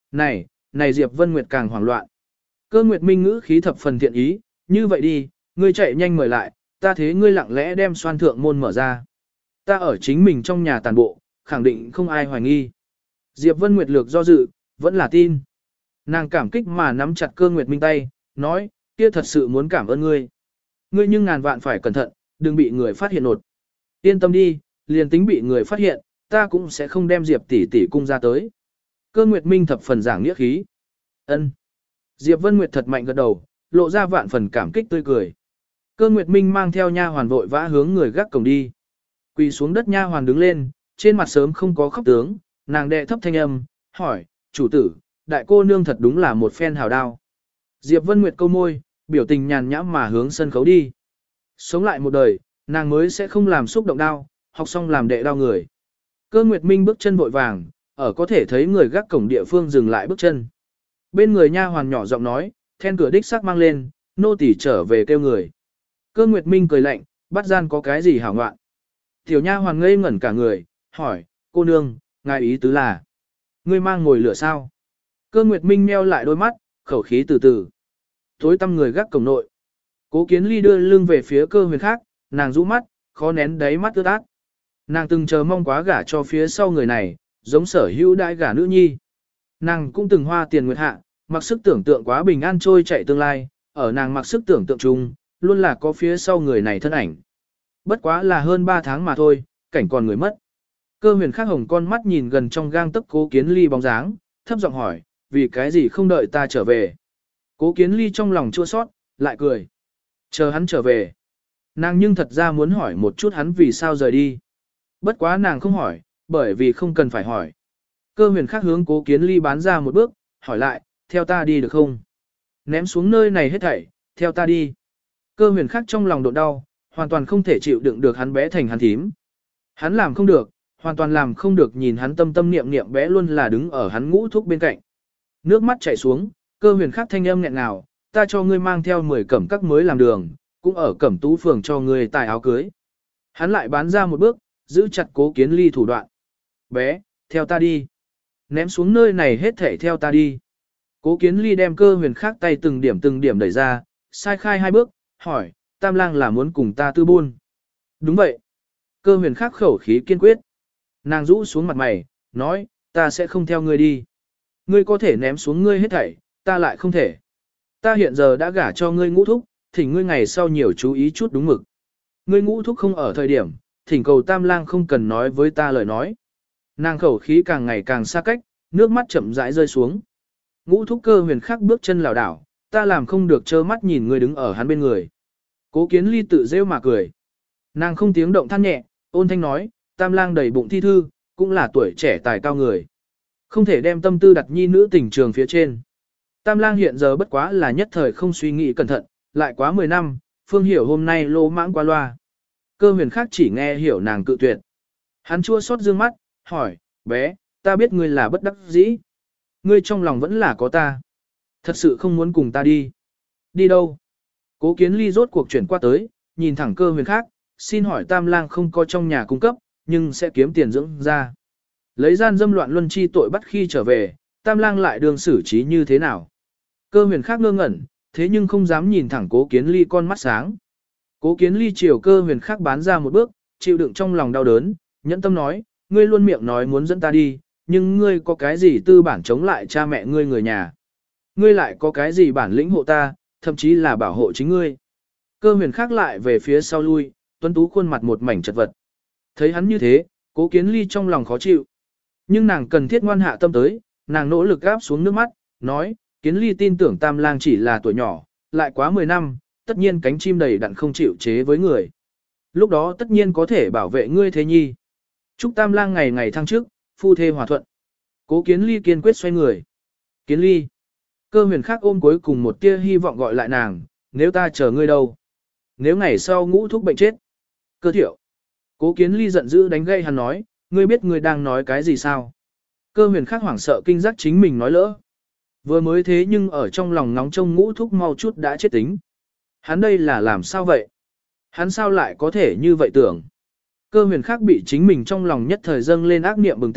Này Diệp Vân Nguyệt càng hoảng loạn. Cơ Nguyệt Minh ngữ khí thập phần thiện ý, như vậy đi, ngươi chạy nhanh mời lại, ta thế ngươi lặng lẽ đem xoan thượng môn mở ra. Ta ở chính mình trong nhà tàn bộ, khẳng định không ai hoài nghi. Diệp Vân Nguyệt lược do dự, vẫn là tin. Nàng cảm kích mà nắm chặt Cơ Nguyệt Minh tay, nói, kia thật sự muốn cảm ơn ngươi. Ngươi nhưng ngàn vạn phải cẩn thận, đừng bị người phát hiện nột. Yên tâm đi, liền tính bị người phát hiện, ta cũng sẽ không đem Diệp tỷ tỷ cung ra tới. Cơ Nguyệt Minh thập phần giảng nghĩa khí. Ân. Diệp Vân Nguyệt thật mạnh gật đầu, lộ ra vạn phần cảm kích tươi cười. Cơ Nguyệt Minh mang theo nha hoàn vội vã hướng người gác cổng đi. Quỳ xuống đất nha hoàn đứng lên, trên mặt sớm không có khóc tướng, nàng đệ thấp thanh âm, hỏi, chủ tử, đại cô nương thật đúng là một phen hào đao. Diệp Vân Nguyệt câu môi, biểu tình nhàn nhãm mà hướng sân khấu đi. Sống lại một đời, nàng mới sẽ không làm xúc động đao, học xong làm đệ đao người. Cơ Nguyệt Minh bước chân vội vàng, ở có thể thấy người gác cổng địa phương dừng lại bước chân. Bên người nha hoàn nhỏ giọng nói, then cửa đích sắc mang lên, nô tỳ trở về kêu người. Cơ Nguyệt Minh cười lạnh, bắt gian có cái gì hảo ngoạn. Tiểu nha hoàn ngây ngẩn cả người, hỏi, cô nương, ngài ý tứ là, ngươi mang ngồi lửa sao? Cơ Nguyệt Minh meo lại đôi mắt, khẩu khí từ từ. Tối tăm người gác cổng nội. Cố Kiến Ly đưa lưng về phía Cơ Huyền khác, nàng rũ mắt, khó nén đáy mắt ướt át. Nàng từng chờ mong quá gả cho phía sau người này, giống sở hữu đại gả nữ nhi. Nàng cũng từng hoa tiền nguyệt hạ, mặc sức tưởng tượng quá bình an trôi chạy tương lai, ở nàng mặc sức tưởng tượng chung, luôn là có phía sau người này thân ảnh. Bất quá là hơn 3 tháng mà thôi, cảnh còn người mất. Cơ Huyền khác hồng con mắt nhìn gần trong gang tấc Cố Kiến Ly bóng dáng, thấp giọng hỏi, vì cái gì không đợi ta trở về? Cố Kiến Ly trong lòng chua sót, lại cười. Chờ hắn trở về. Nàng nhưng thật ra muốn hỏi một chút hắn vì sao rời đi. Bất quá nàng không hỏi, bởi vì không cần phải hỏi. Cơ Huyền khác hướng Cố Kiến Ly bán ra một bước, hỏi lại, theo ta đi được không? Ném xuống nơi này hết thảy, theo ta đi. Cơ Huyền khác trong lòng đột đau, hoàn toàn không thể chịu đựng được hắn bé thành hắn thím. Hắn làm không được, hoàn toàn làm không được nhìn hắn tâm tâm niệm niệm bé luôn là đứng ở hắn ngũ thúc bên cạnh. Nước mắt chảy xuống, Cơ Huyền khác thanh âm nghẹn ngào, ta cho ngươi mang theo 10 cẩm các mới làm đường, cũng ở Cẩm Tú phường cho ngươi tài áo cưới. Hắn lại bán ra một bước, giữ chặt Cố Kiến Ly thủ đoạn. Bé, theo ta đi. Ném xuống nơi này hết thảy theo ta đi. Cố Kiến Ly đem Cơ Huyền khác tay từng điểm đẩy ra, sai khai 2 bước, hỏi, Tam lang là muốn cùng ta tư buôn. Đúng vậy. Cơ Huyền khác khẩu khí kiên quyết. Nàng rũ xuống mặt mày, nói, ta sẽ không theo ngươi đi. Ngươi có thể ném xuống ngươi hết thảy, ta lại không thể. Ta hiện giờ đã gả cho ngươi ngũ thúc, thỉnh ngươi ngày sau nhiều chú ý chút đúng mực. Ngươi ngũ thúc không ở thời điểm, thỉnh cầu Tam lang không cần nói với ta lời nói. Nàng khẩu khí càng ngày càng xa cách, nước mắt chậm rãi rơi xuống. Ngũ thúc Cơ Huyền khác bước chân lảo đảo, ta làm không được trơ mắt nhìn ngươi đứng ở hắn bên người. Cố Kiến Ly tự rêu mà cười. Nàng không tiếng động than nhẹ, ôn thanh nói, Tam lang đầy bụng thi thư, cũng là tuổi trẻ tài cao người. Không thể đem tâm tư đặt nhi nữ tình trường phía trên. Tam lang hiện giờ bất quá là nhất thời không suy nghĩ cẩn thận, lại quá 10 năm, Phương Hiểu hôm nay lô mãng qua loa. Cơ Huyền khác chỉ nghe hiểu nàng cự tuyệt. Hắn chua xót dương mắt, hỏi, bé, ta biết ngươi là bất đắc dĩ. Ngươi trong lòng vẫn là có ta. Thật sự không muốn cùng ta đi. Đi đâu? Cố Kiến Ly rốt cuộc chuyển qua tới, nhìn thẳng Cơ Huyền khác, xin hỏi Tam lang không có trong nhà cung cấp, nhưng sẽ kiếm tiền dưỡng ra. Lấy gian dâm loạn luân chi tội bắt khi trở về, Tam lang lại đường xử trí như thế nào? Cơ Huyền khác ngơ ngẩn, thế nhưng không dám nhìn thẳng Cố Kiến Ly con mắt sáng. Cố Kiến Ly chiều Cơ Huyền khác bán ra một bước, chịu đựng trong lòng đau đớn, nhẫn tâm nói, ngươi luôn miệng nói muốn dẫn ta đi, nhưng ngươi có cái gì tư bản chống lại cha mẹ ngươi người nhà? Ngươi lại có cái gì bản lĩnh hộ ta, thậm chí là bảo hộ chính ngươi? Cơ Huyền khác lại về phía sau lui, tuấn tú khuôn mặt một mảnh chật vật. Thấy hắn như thế, Cố Kiến Ly trong lòng khó chịu. Nhưng nàng cần thiết ngoan hạ tâm tới, nàng nỗ lực gáp xuống nước mắt, nói, Kiến Ly tin tưởng Tam lang chỉ là tuổi nhỏ, lại quá 10 năm, tất nhiên cánh chim đầy đặn không chịu chế với người. Lúc đó tất nhiên có thể bảo vệ ngươi thế nhi. Chúc Tam lang ngày ngày thăng chức, phu thê hòa thuận. Cố Kiến Ly kiên quyết xoay người. Kiến Ly. Cơ Huyền khác ôm cuối cùng một tia hy vọng gọi lại nàng, nếu ta chờ ngươi đâu? Nếu ngày sau ngũ thúc bệnh chết. Cơ Thiệu. Cố Kiến Ly giận dữ đánh gây hắn nói, ngươi biết ngươi đang nói cái gì sao? Cơ Huyền khác hoảng sợ kinh giác chính mình nói lỡ. Vừa mới thế nhưng ở trong lòng nóng trông ngũ thúc mau chút đã chết tính. Hắn đây là làm sao vậy? Hắn sao lại có thể như vậy tưởng? Cơ Huyền khác bị chính mình trong lòng nhất thời dâng lên ác niệm bừng tỉnh,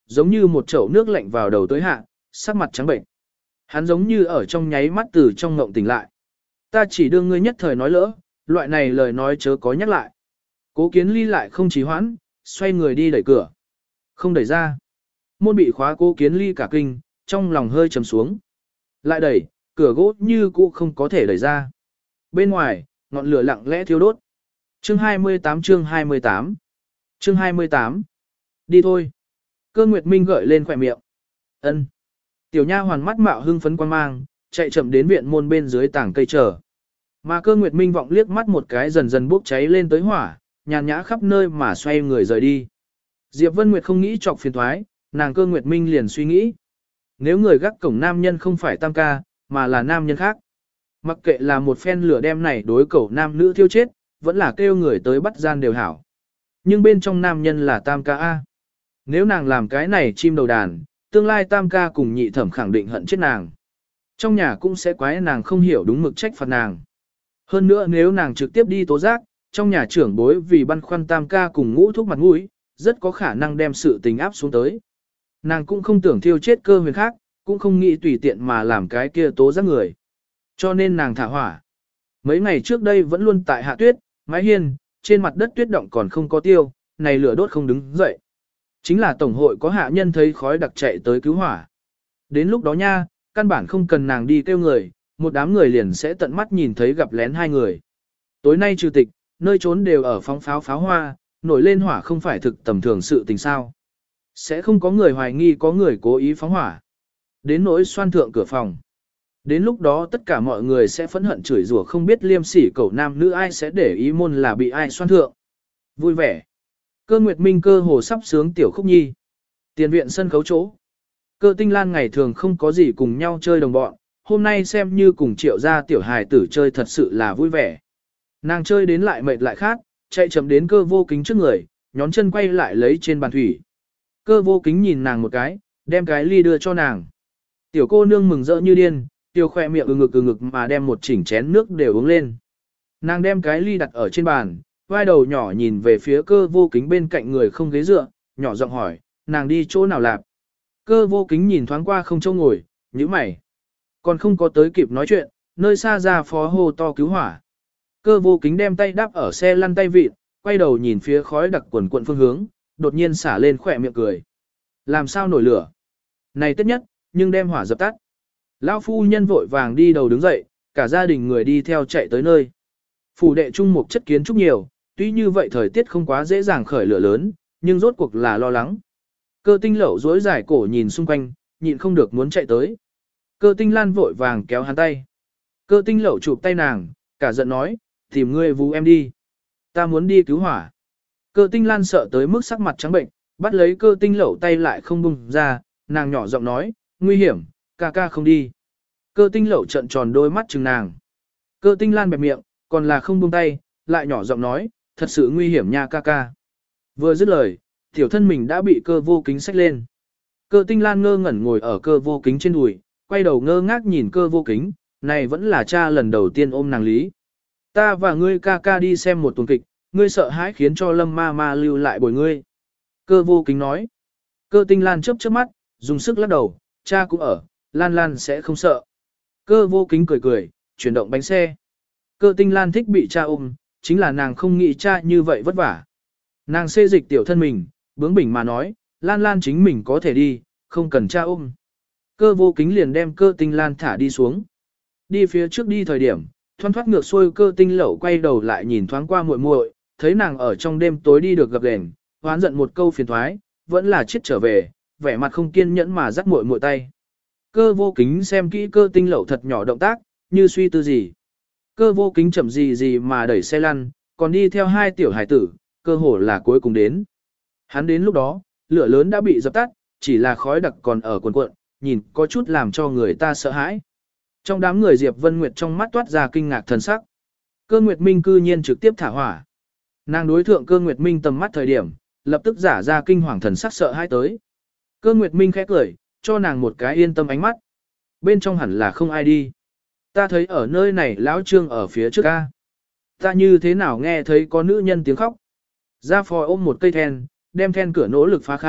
giống như một chậu nước lạnh vào đầu tới hạ, sắc mặt trắng bệnh. Hắn giống như ở trong nháy mắt từ trong ngộng tỉnh lại. Ta chỉ đưa ngươi nhất thời nói lỡ, loại này lời nói chớ có nhắc lại. Cố Kiến Ly lại không trì hoãn, xoay người đi đẩy cửa. Không đẩy ra. Môn bị khóa Cố Kiến Ly cả kinh, trong lòng hơi trầm xuống. Lại đẩy, cửa gỗ như cũ không có thể đẩy ra. Bên ngoài, ngọn lửa lặng lẽ thiêu đốt. Chương 28 chương 28 Chương 28 Đi thôi. Cơ Nguyệt Minh gợi lên khỏe miệng. Ân. Tiểu nha hoàn mắt mạo hưng phấn quan mang, chạy chậm đến viện môn bên dưới tảng cây chờ. Mà Cơ Nguyệt Minh vọng liếc mắt một cái dần dần bốc cháy lên tới hỏa, nhàn nhã khắp nơi mà xoay người rời đi. Diệp Vân Nguyệt không nghĩ chọc phiền toái, nàng Cơ Nguyệt Minh liền suy nghĩ. Nếu người gác cổng nam nhân không phải Tam ca, mà là nam nhân khác. Mặc kệ là một phen lửa đem này đối cẩu nam nữ thiêu chết, vẫn là kêu người tới bắt gian đều hảo. Nhưng bên trong nam nhân là Tam ca A. Nếu nàng làm cái này chim đầu đàn, tương lai Tam ca cùng nhị thẩm khẳng định hận chết nàng. Trong nhà cũng sẽ quái nàng không hiểu đúng mực trách phạt nàng. Hơn nữa nếu nàng trực tiếp đi tố giác, trong nhà trưởng bối vì băn khoăn Tam ca cùng Ngũ Thúc mặt mũi, rất có khả năng đem sự tình áp xuống tới. Nàng cũng không tưởng thiêu chết Cơ Huyền khác, cũng không nghĩ tùy tiện mà làm cái kia tố giác người. Cho nên nàng thả hỏa. Mấy ngày trước đây vẫn luôn tại hạ tuyết, mái hiên, trên mặt đất tuyết động còn không có tiêu, này lửa đốt không đứng dậy. Chính là tổng hội có hạ nhân thấy khói đặc chạy tới cứu hỏa. Đến lúc đó nha, căn bản không cần nàng đi kêu người, một đám người liền sẽ tận mắt nhìn thấy gặp lén hai người. Tối nay trừ tịch, nơi trốn đều ở phóng pháo hoa, nổi lên hỏa không phải thực tầm thường sự tình sao. Sẽ không có người hoài nghi có người cố ý phóng hỏa. Đến nỗi xoan thượng cửa phòng. Đến lúc đó tất cả mọi người sẽ phẫn hận chửi rủa không biết liêm sỉ cẩu nam nữ ai sẽ để ý môn là bị ai xoan thượng. Vui vẻ. Cơ Nguyệt Minh cơ hồ sắp sướng tiểu khúc nhi. Tiền viện sân khấu chỗ. Cơ Tinh Lan ngày thường không có gì cùng nhau chơi đồng bọn, hôm nay xem như cùng Triệu gia tiểu hài tử chơi thật sự là vui vẻ. Nàng chơi đến lại mệt lại khát, chạy chậm đến Cơ Vô Kính trước người, nhón chân quay lại lấy trên bàn thủy. Cơ Vô Kính nhìn nàng một cái, đem cái ly đưa cho nàng. Tiểu cô nương mừng rỡ như điên, tiêu khoe miệng ngực mà đem một chỉnh chén nước đều uống lên. Nàng đem cái ly đặt ở trên bàn, vai đầu nhỏ nhìn về phía Cơ Vô Kính bên cạnh người không ghế dựa, nhỏ giọng hỏi, nàng đi chỗ nào lạp? Cơ Vô Kính nhìn thoáng qua không chỗ ngồi, nhíu mày. Còn không có tới kịp nói chuyện, nơi xa ra phó hô to cứu hỏa. Cơ Vô Kính đem tay đắp ở xe lăn tay vịt, quay đầu nhìn phía khói đặc quần quận phương hướng, đột nhiên xả lên khỏe miệng cười. Làm sao nổi lửa? Này tất nhất, nhưng đem hỏa dập tắt. Lão phu nhân vội vàng đi đầu đứng dậy, cả gia đình người đi theo chạy tới nơi. Phủ đệ trung mục chất kiến trúc nhiều, tuy như vậy thời tiết không quá dễ dàng khởi lửa lớn, nhưng rốt cuộc là lo lắng. Cơ Tinh Lẩu duỗi dài cổ nhìn xung quanh, nhịn không được muốn chạy tới. Cơ Tinh Lan vội vàng kéo hắn tay. Cơ Tinh Lẩu chụp tay nàng, cả giận nói, tìm ngươi vú em đi. Ta muốn đi cứu hỏa. Cơ Tinh Lan sợ tới mức sắc mặt trắng bệnh, bắt lấy Cơ Tinh Lẩu tay lại không buông ra, nàng nhỏ giọng nói, nguy hiểm, ca ca không đi. Cơ Tinh Lẩu trợn tròn đôi mắt chừng nàng. Cơ Tinh Lan bẹp miệng, còn là không buông tay, lại nhỏ giọng nói, thật sự nguy hiểm nha ca ca. Vừa dứt lời, tiểu thân mình đã bị Cơ Vô Kính xách lên. Cơ Tinh Lan ngơ ngẩn ngồi ở Cơ Vô Kính trên đùi, quay đầu ngơ ngác nhìn Cơ Vô Kính, này vẫn là cha lần đầu tiên ôm nàng lý. Ta và ngươi ca ca đi xem một tuần kịch, ngươi sợ hãi khiến cho Lâm ma ma lưu lại bồi ngươi. Cơ Vô Kính nói. Cơ Tinh Lan chớp chớp mắt, dùng sức lắc đầu, cha cũng ở, Lan Lan sẽ không sợ. Cơ Vô Kính cười cười, chuyển động bánh xe. Cơ Tinh Lan thích bị cha ôm, chính là nàng không nghĩ cha như vậy vất vả. Nàng xê dịch tiểu thân mình, bướng bỉnh mà nói, Lan Lan chính mình có thể đi, không cần cha ôm. Cơ Vô Kính liền đem Cơ Tinh Lan thả đi xuống. Đi phía trước đi thời điểm, thoăn thoát ngược xuôi Cơ Tinh Lẩu quay đầu lại nhìn thoáng qua muội muội, thấy nàng ở trong đêm tối đi được gặp gền, hoán giận một câu phiền thoái, vẫn là chết trở về, vẻ mặt không kiên nhẫn mà dắt muội muội tay. Cơ Vô Kính xem kỹ Cơ Tinh Lẩu thật nhỏ động tác, như suy tư gì. Cơ Vô Kính chậm gì mà đẩy xe lăn, còn đi theo hai tiểu hải tử, cơ hồ là cuối cùng đến. Hắn đến lúc đó, lửa lớn đã bị dập tắt, chỉ là khói đặc còn ở cuồn cuộn, nhìn có chút làm cho người ta sợ hãi. Trong đám người Diệp Vân Nguyệt trong mắt toát ra kinh ngạc thần sắc. Cơ Nguyệt Minh cư nhiên trực tiếp thả hỏa. Nàng đối thượng Cơ Nguyệt Minh tầm mắt thời điểm, lập tức giả ra kinh hoàng thần sắc sợ hãi tới. Cơ Nguyệt Minh khẽ cười, cho nàng một cái yên tâm ánh mắt. Bên trong hẳn là không ai đi. Ta thấy ở nơi này lão Trương ở phía trước ca. Ta như thế nào nghe thấy có nữ nhân tiếng khóc. Gia phò ôm một cây then, đem then cửa nỗ lực phá khai,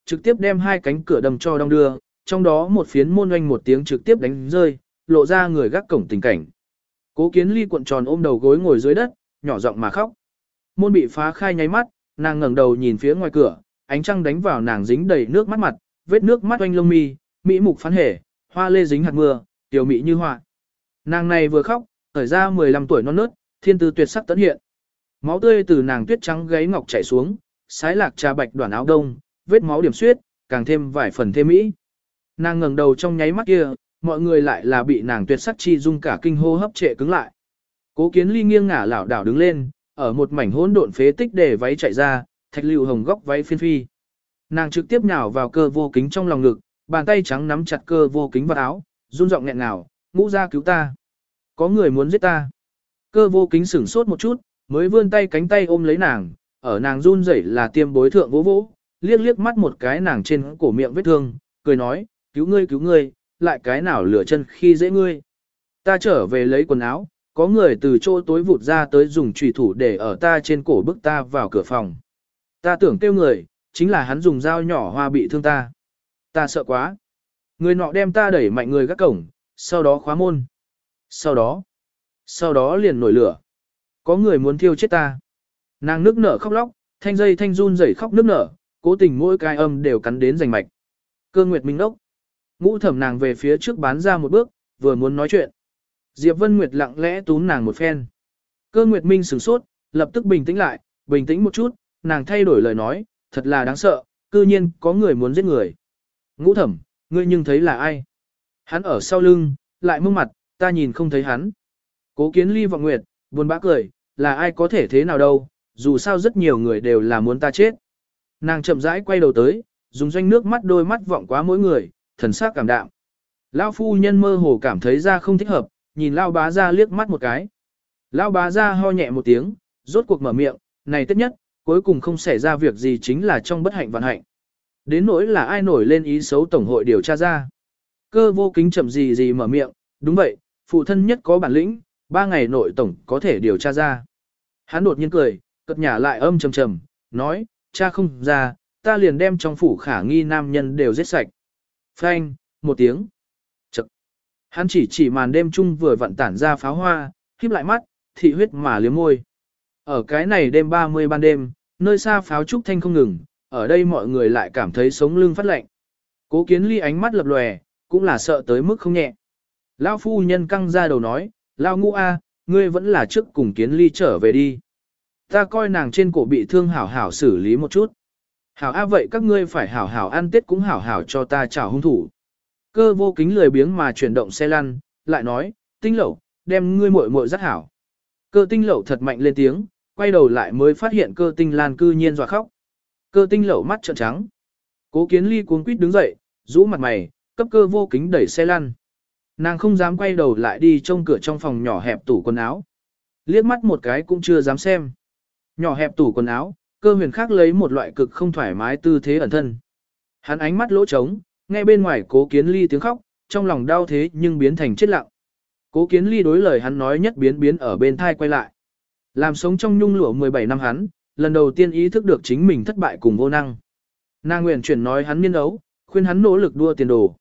trực tiếp đem hai cánh cửa đâm cho đong đưa, trong đó một phiến môn oanh một tiếng trực tiếp đánh rơi, lộ ra người gác cổng tình cảnh. Cố Kiến Ly cuộn tròn ôm đầu gối ngồi dưới đất, nhỏ giọng mà khóc. Môn bị phá khai nháy mắt, nàng ngẩng đầu nhìn phía ngoài cửa, ánh trăng đánh vào nàng dính đầy nước mắt mặt, vết nước mắt oanh lông mi, mỹ mục phán hề, hoa lê dính hạt mưa, tiểu mỹ như họa. Nàng này vừa khóc, thời ra 15 tuổi non nớt, thiên tư tuyệt sắc tấn hiện. Máu tươi từ nàng tuyết trắng gáy ngọc chảy xuống, sái lạc trà bạch đoàn áo đông, vết máu điểm xuyết, càng thêm vài phần thêm mỹ. Nàng ngẩng đầu trong nháy mắt kia, mọi người lại là bị nàng tuyệt sắc chi dung cả kinh hô hấp trệ cứng lại. Cố Kiến Ly nghiêng ngả lảo đảo đứng lên, ở một mảnh hỗn độn phế tích để váy chạy ra, thạch lưu hồng góc váy phiên phi. Nàng trực tiếp nhào vào Cơ Vô Kính trong lòng ngực, bàn tay trắng nắm chặt Cơ Vô Kính vào áo, run giọng nghẹn ngào, "Ngũ gia cứu ta, có người muốn giết ta." Cơ Vô Kính sửng sốt một chút, mới vươn tay cánh tay ôm lấy nàng, ở nàng run rẩy là tiêm bối thượng vỗ vỗ, liếc liếc mắt một cái nàng trên cổ miệng vết thương, cười nói, cứu ngươi, lại cái nào lửa chân khi dễ ngươi. Ta trở về lấy quần áo, có người từ chỗ tối vụt ra tới dùng chùy thủ để ở ta trên cổ bức ta vào cửa phòng. Ta tưởng kêu người, chính là hắn dùng dao nhỏ hoa bị thương ta. Ta sợ quá. Người nọ đem ta đẩy mạnh người gác cổng, sau đó khóa môn. Sau đó liền nổi lửa. Có người muốn thiêu chết ta. Nàng nước nở khóc lóc, thanh dây thanh run rẩy khóc nước nở, cố tình mỗi cái âm đều cắn đến rành mạch. Cơ Nguyệt Minh đốc. Ngũ Thẩm nàng về phía trước bán ra một bước, vừa muốn nói chuyện. Diệp Vân Nguyệt lặng lẽ túm nàng một phen. Cơ Nguyệt Minh sửng sốt, lập tức bình tĩnh lại, bình tĩnh một chút, nàng thay đổi lời nói, thật là đáng sợ, cư nhiên có người muốn giết người. Ngũ Thẩm, ngươi nhưng thấy là ai? Hắn ở sau lưng, lại mông mặt, ta nhìn không thấy hắn. Cố Kiến Ly vọng Nguyệt, buồn bã cười, là ai có thể thế nào đâu, dù sao rất nhiều người đều là muốn ta chết. Nàng chậm rãi quay đầu tới, dùng doanh nước mắt đôi mắt vọng quá mỗi người, thần sắc cảm đạm. Lão phu nhân mơ hồ cảm thấy ra không thích hợp, nhìn Lão bá gia liếc mắt một cái. Lão bá gia ho nhẹ một tiếng, rốt cuộc mở miệng, này tất nhất, cuối cùng không xảy ra việc gì chính là trong bất hạnh vạn hạnh. Đến nỗi là ai nổi lên ý xấu tổng hội điều tra ra. Cơ Vô Kính chậm gì mở miệng, đúng vậy, phụ thân nhất có bản lĩnh, 3 ngày nội tổng có thể điều tra ra. Hắn đột nhiên cười, cất nhả lại âm trầm trầm, nói, cha không ra, ta liền đem trong phủ khả nghi nam nhân đều giết sạch. Phanh, một tiếng. Chậc. Hắn chỉ màn đêm chung vừa vặn tản ra pháo hoa, khép lại mắt, thị huyết mà liếm môi. Ở cái này đêm 30 ban đêm, nơi xa pháo trúc thanh không ngừng, ở đây mọi người lại cảm thấy sống lưng phát lạnh. Cố Kiến Ly ánh mắt lập lòe, cũng là sợ tới mức không nhẹ. Lão phu nhân căng ra đầu nói, Lão Ngũ A, ngươi vẫn là trước cùng Kiến Ly trở về đi. Ta coi nàng trên cổ bị thương hảo hảo xử lý một chút. Hảo A vậy các ngươi phải hảo hảo ăn tết cũng hảo hảo cho ta chào hung thủ. Cơ Vô Kính lười biếng mà chuyển động xe lăn, lại nói, Tinh Lậu, đem ngươi muội muội rất hảo. Cơ Tinh Lậu thật mạnh lên tiếng, quay đầu lại mới phát hiện Cơ Tinh Lan cư nhiên dọa khóc. Cơ Tinh Lậu mắt trợn trắng. Cố Kiến Ly cuống quýt đứng dậy, rũ mặt mày, cấp Cơ Vô Kính đẩy xe lăn. Nàng không dám quay đầu lại đi trông cửa trong phòng nhỏ hẹp tủ quần áo. Liếc mắt một cái cũng chưa dám xem. Nhỏ hẹp tủ quần áo, Cơ Huyền khác lấy một loại cực không thoải mái tư thế ẩn thân. Hắn ánh mắt lỗ trống, nghe bên ngoài Cố Kiến Ly tiếng khóc, trong lòng đau thế nhưng biến thành chết lặng. Cố Kiến Ly đối lời hắn nói nhất biến ở bên thai quay lại. Làm sống trong nhung lụa 17 năm hắn, lần đầu tiên ý thức được chính mình thất bại cùng vô năng. Nàng nguyện chuyển nói hắn niên ấu, khuyên hắn nỗ lực đua tiền đồ.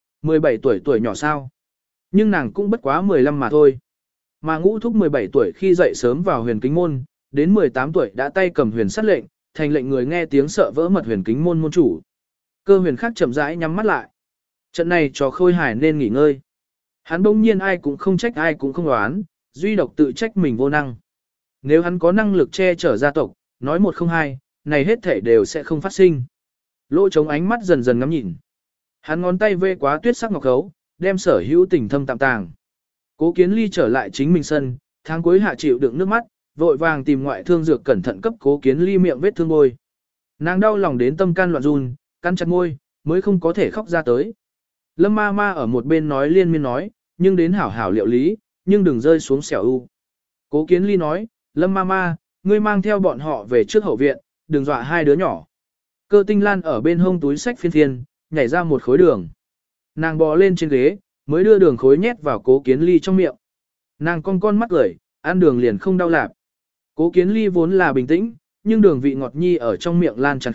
17 tuổi nhỏ sao? Nhưng nàng cũng bất quá 15 mà thôi. Mà Ngũ Thúc 17 tuổi khi dậy sớm vào Huyền Kính môn, đến 18 tuổi đã tay cầm huyền sát lệnh, thành lệnh người nghe tiếng sợ vỡ mật Huyền Kính môn môn chủ. Cơ Huyền khác chậm rãi nhắm mắt lại. Trận này cho Khôi Hải nên nghỉ ngơi. Hắn bỗng nhiên ai cũng không trách ai cũng không đoán, duy độc tự trách mình vô năng. Nếu hắn có năng lực che chở gia tộc, nói một không hai, này hết thể đều sẽ không phát sinh. Lỗ trống ánh mắt dần dần ngắm nhìn. Hắn ngón tay vê quá tuyết sắc ngọc khấu, đem sở hữu tình thâm tạm tàng. Cố Kiến Ly trở lại chính mình sân, tháng cuối hạ chịu đựng nước mắt, vội vàng tìm ngoại thương dược cẩn thận cấp Cố Kiến Ly miệng vết thương môi. Nàng đau lòng đến tâm can loạn run, cắn chặt môi, mới không có thể khóc ra tới. Lâm ma ma ở một bên nói liên miên nói, nhưng đến hảo hảo liệu lý, nhưng đừng rơi xuống xẻo u. Cố Kiến Ly nói, Lâm ma ma, ngươi mang theo bọn họ về trước hậu viện, đừng dọa hai đứa nhỏ. Cơ Tinh Lan ở bên hông túi sách phiên phiên, nhảy ra một khối đường. Nàng bò lên trên ghế, mới đưa đường khối nhét vào Cố Kiến Ly trong miệng. Nàng con mắt cười, ăn đường liền không đau lạp. Cố Kiến Ly vốn là bình tĩnh, nhưng đường vị ngọt nhi ở trong miệng lan tràn khi,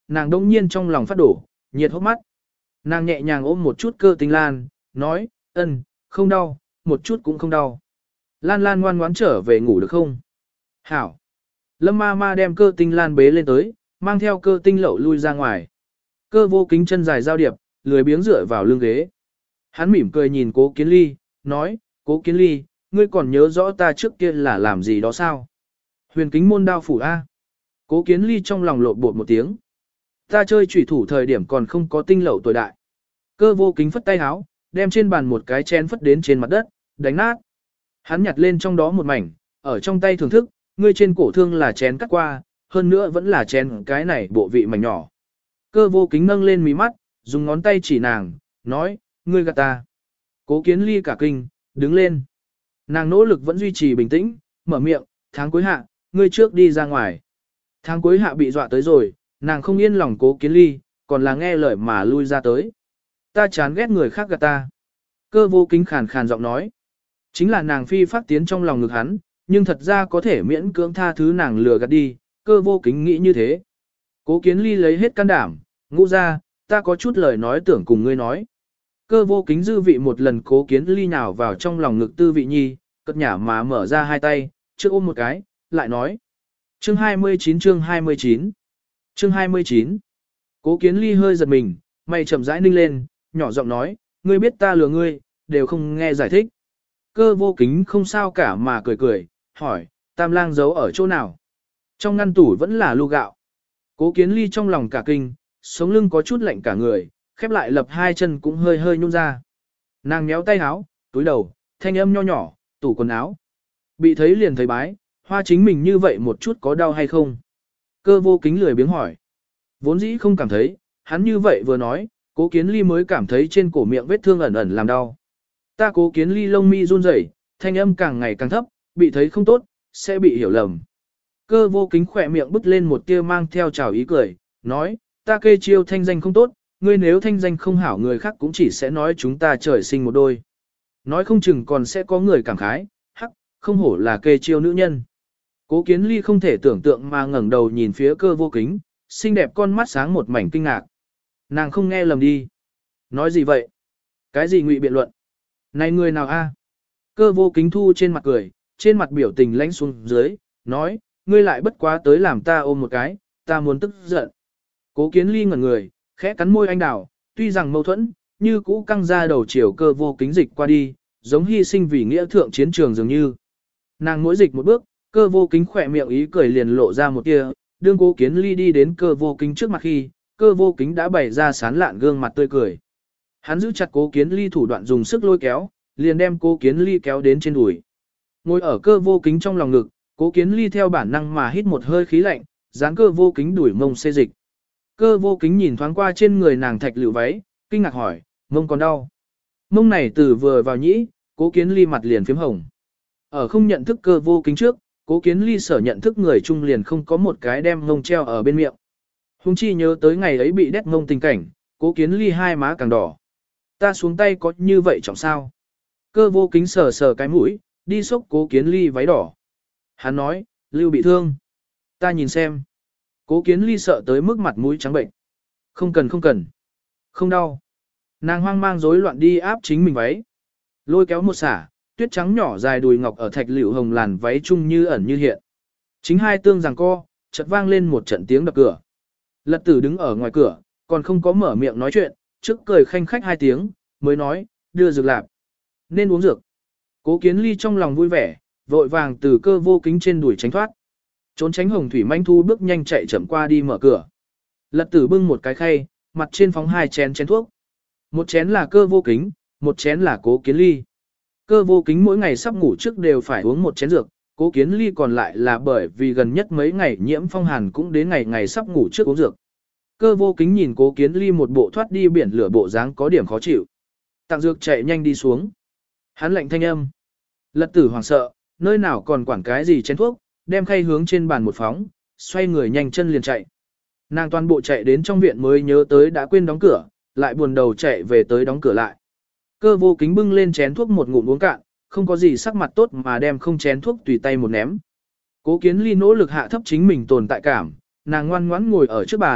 nàng đông nhiên trong lòng phát đổ, nhiệt hốc mắt. Nàng nhẹ nhàng ôm một chút Cơ Tinh Lan, nói, không đau, một chút cũng không đau. Lan Lan ngoan ngoãn trở về ngủ được không? Hảo. Lâm ma ma đem Cơ Tinh Lan bế lên tới, mang theo Cơ Tinh Lậu lui ra ngoài. Cơ Vô Kính chân dài giao điệp, lười biếng dựa vào lưng ghế. Hắn mỉm cười nhìn Cố Kiến Ly, nói, Cố Kiến Ly, ngươi còn nhớ rõ ta trước kia là làm gì đó sao? Huyền Kính môn đao phủ A. Cố Kiến Ly trong lòng lộn bột một tiếng. Ta chơi chủy thủ thời điểm còn không có Tinh Lậu tuổi đại. Cơ Vô Kính phất tay háo, đem trên bàn một cái chén phất đến trên mặt đất, đánh nát. Hắn nhặt lên trong đó một mảnh, ở trong tay thưởng thức, ngươi trên cổ thương là chén cắt qua, hơn nữa vẫn là chén cái này bộ vị mảnh nhỏ. Cơ Vô Kính nâng lên mí mắt, dùng ngón tay chỉ nàng, nói, ngươi gạt ta. Cố Kiến Ly cả kinh, đứng lên. Nàng nỗ lực vẫn duy trì bình tĩnh, mở miệng, tháng cuối hạ, ngươi trước đi ra ngoài. Tháng cuối hạ bị dọa tới rồi, nàng không yên lòng Cố Kiến Ly, còn là nghe lời mà lui ra tới. Ta chán ghét người khác gạt ta. Cơ Vô Kính khàn khàn giọng nói. Chính là nàng phi phát tiến trong lòng ngực hắn, nhưng thật ra có thể miễn cưỡng tha thứ nàng lừa gạt đi, Cơ Vô Kính nghĩ như thế. Cố Kiến Ly lấy hết can đảm, ngũ ra, ta có chút lời nói tưởng cùng ngươi nói. Cơ Vô Kính dư vị một lần Cố Kiến Ly nhào vào trong lòng ngực Tư Vị Nhi, cất nhả mà mở ra hai tay, trước ôm một cái, lại nói. Chương 29 chương 29 Chương 29 Cố Kiến Ly hơi giật mình, mày chậm rãi ninh lên, nhỏ giọng nói, ngươi biết ta lừa ngươi, đều không nghe giải thích. Cơ Vô Kính không sao cả mà cười cười, hỏi, Tam Lang giấu ở chỗ nào? Trong ngăn tủ vẫn là lu gạo. Cố Kiến Ly trong lòng cả kinh, sống lưng có chút lạnh cả người, khép lại lập hai chân cũng hơi hơi nhún ra. Nàng méo tay áo, túi đầu, thanh âm nho nhỏ, tủ quần áo. Bị thấy liền thấy bái, hoa chính mình như vậy một chút có đau hay không? Cơ Vô Kính lười biếng hỏi. Vốn dĩ không cảm thấy, hắn như vậy vừa nói, Cố Kiến Ly mới cảm thấy trên cổ miệng vết thương ẩn ẩn làm đau. Ta Cố Kiến Ly lông mi run rẩy, thanh âm càng ngày càng thấp, bị thấy không tốt, sẽ bị hiểu lầm. Cơ Vô Kính khỏe miệng bứt lên một tia mang theo trào ý cười, nói, ta kê chiêu thanh danh không tốt, ngươi nếu thanh danh không hảo người khác cũng chỉ sẽ nói chúng ta trời sinh một đôi. Nói không chừng còn sẽ có người cảm khái, hắc, không hổ là kê chiêu nữ nhân. Cố Kiến Ly không thể tưởng tượng mà ngẩng đầu nhìn phía Cơ Vô Kính, xinh đẹp con mắt sáng một mảnh kinh ngạc. Nàng không nghe lầm đi. Nói gì vậy? Cái gì ngụy biện luận? Này người nào a? Cơ Vô Kính thu trên mặt cười, trên mặt biểu tình lãnh xuống dưới, nói, ngươi lại bất quá tới làm ta ôm một cái, ta muốn tức giận. Cố Kiến Ly ngẩn người, khẽ cắn môi anh đào, tuy rằng mâu thuẫn, như cũ căng ra đầu chiều Cơ Vô Kính dịch qua đi, giống hy sinh vì nghĩa thượng chiến trường dường như. Nàng mỗi dịch một bước, Cơ Vô Kính khỏe miệng ý cười liền lộ ra một tia, đương Cố Kiến Ly đi đến Cơ Vô Kính trước mặt khi, Cơ Vô Kính đã bày ra sán lạn gương mặt tươi cười. Hắn giữ chặt Cố Kiến Ly thủ đoạn dùng sức lôi kéo, liền đem Cố Kiến Ly kéo đến trên đùi. Ngồi ở Cơ Vô Kính trong lòng ngực, Cố Kiến Ly theo bản năng mà hít một hơi khí lạnh, dán Cơ Vô Kính đuổi mông xê dịch. Cơ Vô Kính nhìn thoáng qua trên người nàng thạch lựu váy, kinh ngạc hỏi, mông còn đau. Mông này từ vừa vào nhĩ, Cố Kiến Ly mặt liền phím hồng. Ở không nhận thức Cơ Vô Kính trước, Cố Kiến Ly sở nhận thức người chung liền không có một cái đem mông treo ở bên miệng. Hùng chi nhớ tới ngày ấy bị đét mông tình cảnh, Cố Kiến Ly hai má càng đỏ. Ta xuống tay có như vậy trọng sao? Cơ Vô Kính sờ sờ cái mũi, đi xốc Cố Kiến Ly váy đỏ. Hắn nói, Lưu bị thương. Ta nhìn xem. Cố Kiến Ly sợ tới mức mặt mũi trắng bệnh. Không cần không cần. Không đau. Nàng hoang mang rối loạn đi áp chính mình váy. Lôi kéo một xả, tuyết trắng nhỏ dài đùi ngọc ở thạch liễu hồng làn váy chung như ẩn như hiện. Chính hai tương giằng co, chợt vang lên một trận tiếng đập cửa. Lật Tử đứng ở ngoài cửa, còn không có mở miệng nói chuyện, trước cười khanh khách hai tiếng, mới nói, đưa dược lạp. Nên uống dược. Cố Kiến Ly trong lòng vui vẻ, vội vàng từ Cơ Vô Kính trên đùi tránh thoát. Trốn tránh hồng thủy manh thu bước nhanh chạy chậm qua đi mở cửa. Lật Tử bưng một cái khay, mặt trên phóng hai chén thuốc. Một chén là Cơ Vô Kính, một chén là Cố Kiến Ly. Cơ Vô Kính mỗi ngày sắp ngủ trước đều phải uống một chén dược, Cố Kiến Ly còn lại là bởi vì gần nhất mấy ngày nhiễm phong hàn cũng đến ngày sắp ngủ trước uống dược. Cơ Vô Kính nhìn Cố Kiến Ly một bộ thoát đi biển lửa bộ dáng có điểm khó chịu. Tặng dược chạy nhanh đi xuống. Hắn lạnh thanh âm. Lật Tử hoảng sợ, nơi nào còn quản cái gì chén thuốc, đem khay hướng trên bàn một phóng, xoay người nhanh chân liền chạy. Nàng toàn bộ chạy đến trong viện mới nhớ tới đã quên đóng cửa, lại buồn đầu chạy về tới đóng cửa lại. Cơ Vô Kính bưng lên chén thuốc một ngụm uống cạn, không có gì sắc mặt tốt mà đem không chén thuốc tùy tay một ném. Cố Kiến Ly nỗ lực hạ thấp chính mình tồn tại cảm, nàng ngoan ngoãn ngồi ở trước bàn,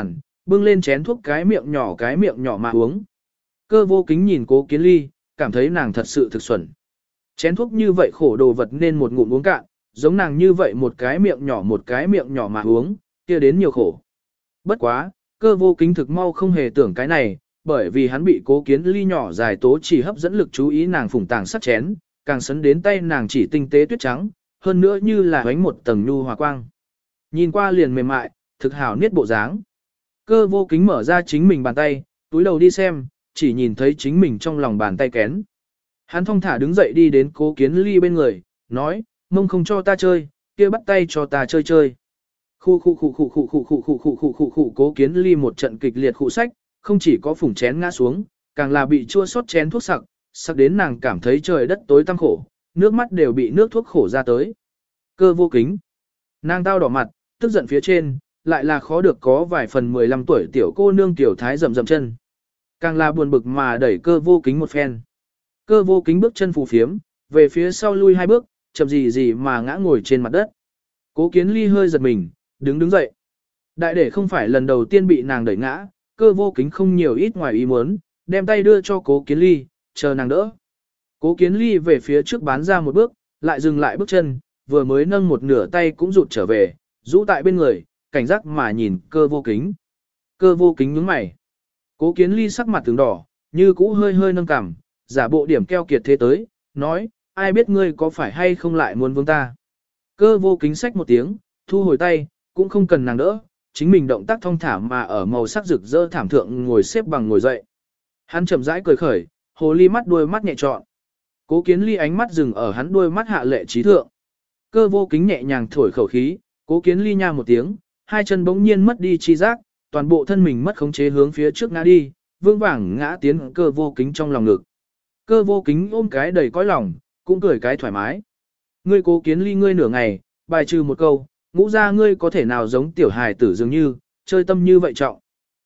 bưng lên chén thuốc cái miệng nhỏ mà uống. Cơ vô kính nhìn Cố Kiến Ly, cảm thấy nàng thật sự thực xuẩn. Chén thuốc như vậy khổ đồ vật nên một ngụm uống cạn, giống nàng như vậy một cái miệng nhỏ mà uống, kia đến nhiều khổ. Bất quá, Cơ vô kính thực mau không hề tưởng cái này, bởi vì hắn bị Cố Kiến Ly nhỏ dài tố chỉ hấp dẫn lực chú ý nàng phủng tàng sắc chén, càng sấn đến tay nàng chỉ tinh tế tuyết trắng, hơn nữa như là ánh một tầng nhu hòa quang. Nhìn qua liền mềm mại, thực hảo niết bộ dáng. Cơ vô kính mở ra chính mình bàn tay, túi đầu đi xem, chỉ nhìn thấy chính mình trong lòng bàn tay kén. Hắn thong thả đứng dậy đi đến Cố Kiến Ly bên người, nói, mông không cho ta chơi, kia bắt tay cho ta chơi chơi. Khu Cố Kiến Ly một trận kịch liệt khụ sách, không chỉ có phủng chén ngã xuống, càng là bị chua xót chén thuốc sặc, sặc đến nàng cảm thấy trời đất tối tăm khổ, nước mắt đều bị nước thuốc khổ ra tới. Cơ vô kính. Nàng tao đỏ mặt, tức giận phía trên, lại là khó được có vài phần 15 tuổi tiểu cô nương tiểu thái rầm rầm chân. Càng là buồn bực mà đẩy Cơ vô kính một phen. Cơ vô kính bước chân phù phiếm, về phía sau lui 2 bước, chậm gì mà ngã ngồi trên mặt đất. Cố Kiến Ly hơi giật mình, đứng dậy. Đại để không phải lần đầu tiên bị nàng đẩy ngã, Cơ vô kính không nhiều ít ngoài ý muốn, đem tay đưa cho Cố Kiến Ly, chờ nàng đỡ. Cố Kiến Ly về phía trước bán ra một bước, lại dừng lại bước chân, vừa mới nâng một nửa tay cũng rụt trở về, rũ tại bên người, cảnh giác mà nhìn Cơ vô kính. Cơ vô kính nhướng mày. Cố Kiến Ly sắc mặt tướng đỏ, như cũ hơi nâng cằm, giả bộ điểm keo kiệt thế tới, nói, ai biết ngươi có phải hay không lại muốn vương ta. Cơ vô kính xách một tiếng, thu hồi tay, cũng không cần nàng đỡ, chính mình động tác thong thả mà ở màu sắc rực rỡ thảm thượng ngồi xếp bằng ngồi dậy. Hắn chậm rãi cười khởi, hồ ly mắt đuôi mắt nhẹ trọn. Cố Kiến Ly ánh mắt dừng ở hắn đuôi mắt hạ lệ trí thượng. Cơ vô kính nhẹ nhàng thổi khẩu khí, Cố Kiến Ly nha một tiếng, hai chân bỗng nhiên mất đi chi giác, toàn bộ thân mình mất khống chế hướng phía trước ngã đi, vương vàng ngã tiến Cơ vô kính trong lòng ngực. Cơ vô kính ôm cái đầy cõi lòng, cũng cười cái thoải mái. Ngươi Cố Kiến Ly ngươi nửa ngày, bài trừ một câu, ngũ ra ngươi có thể nào giống tiểu hài tử dường như, chơi tâm như vậy trọng.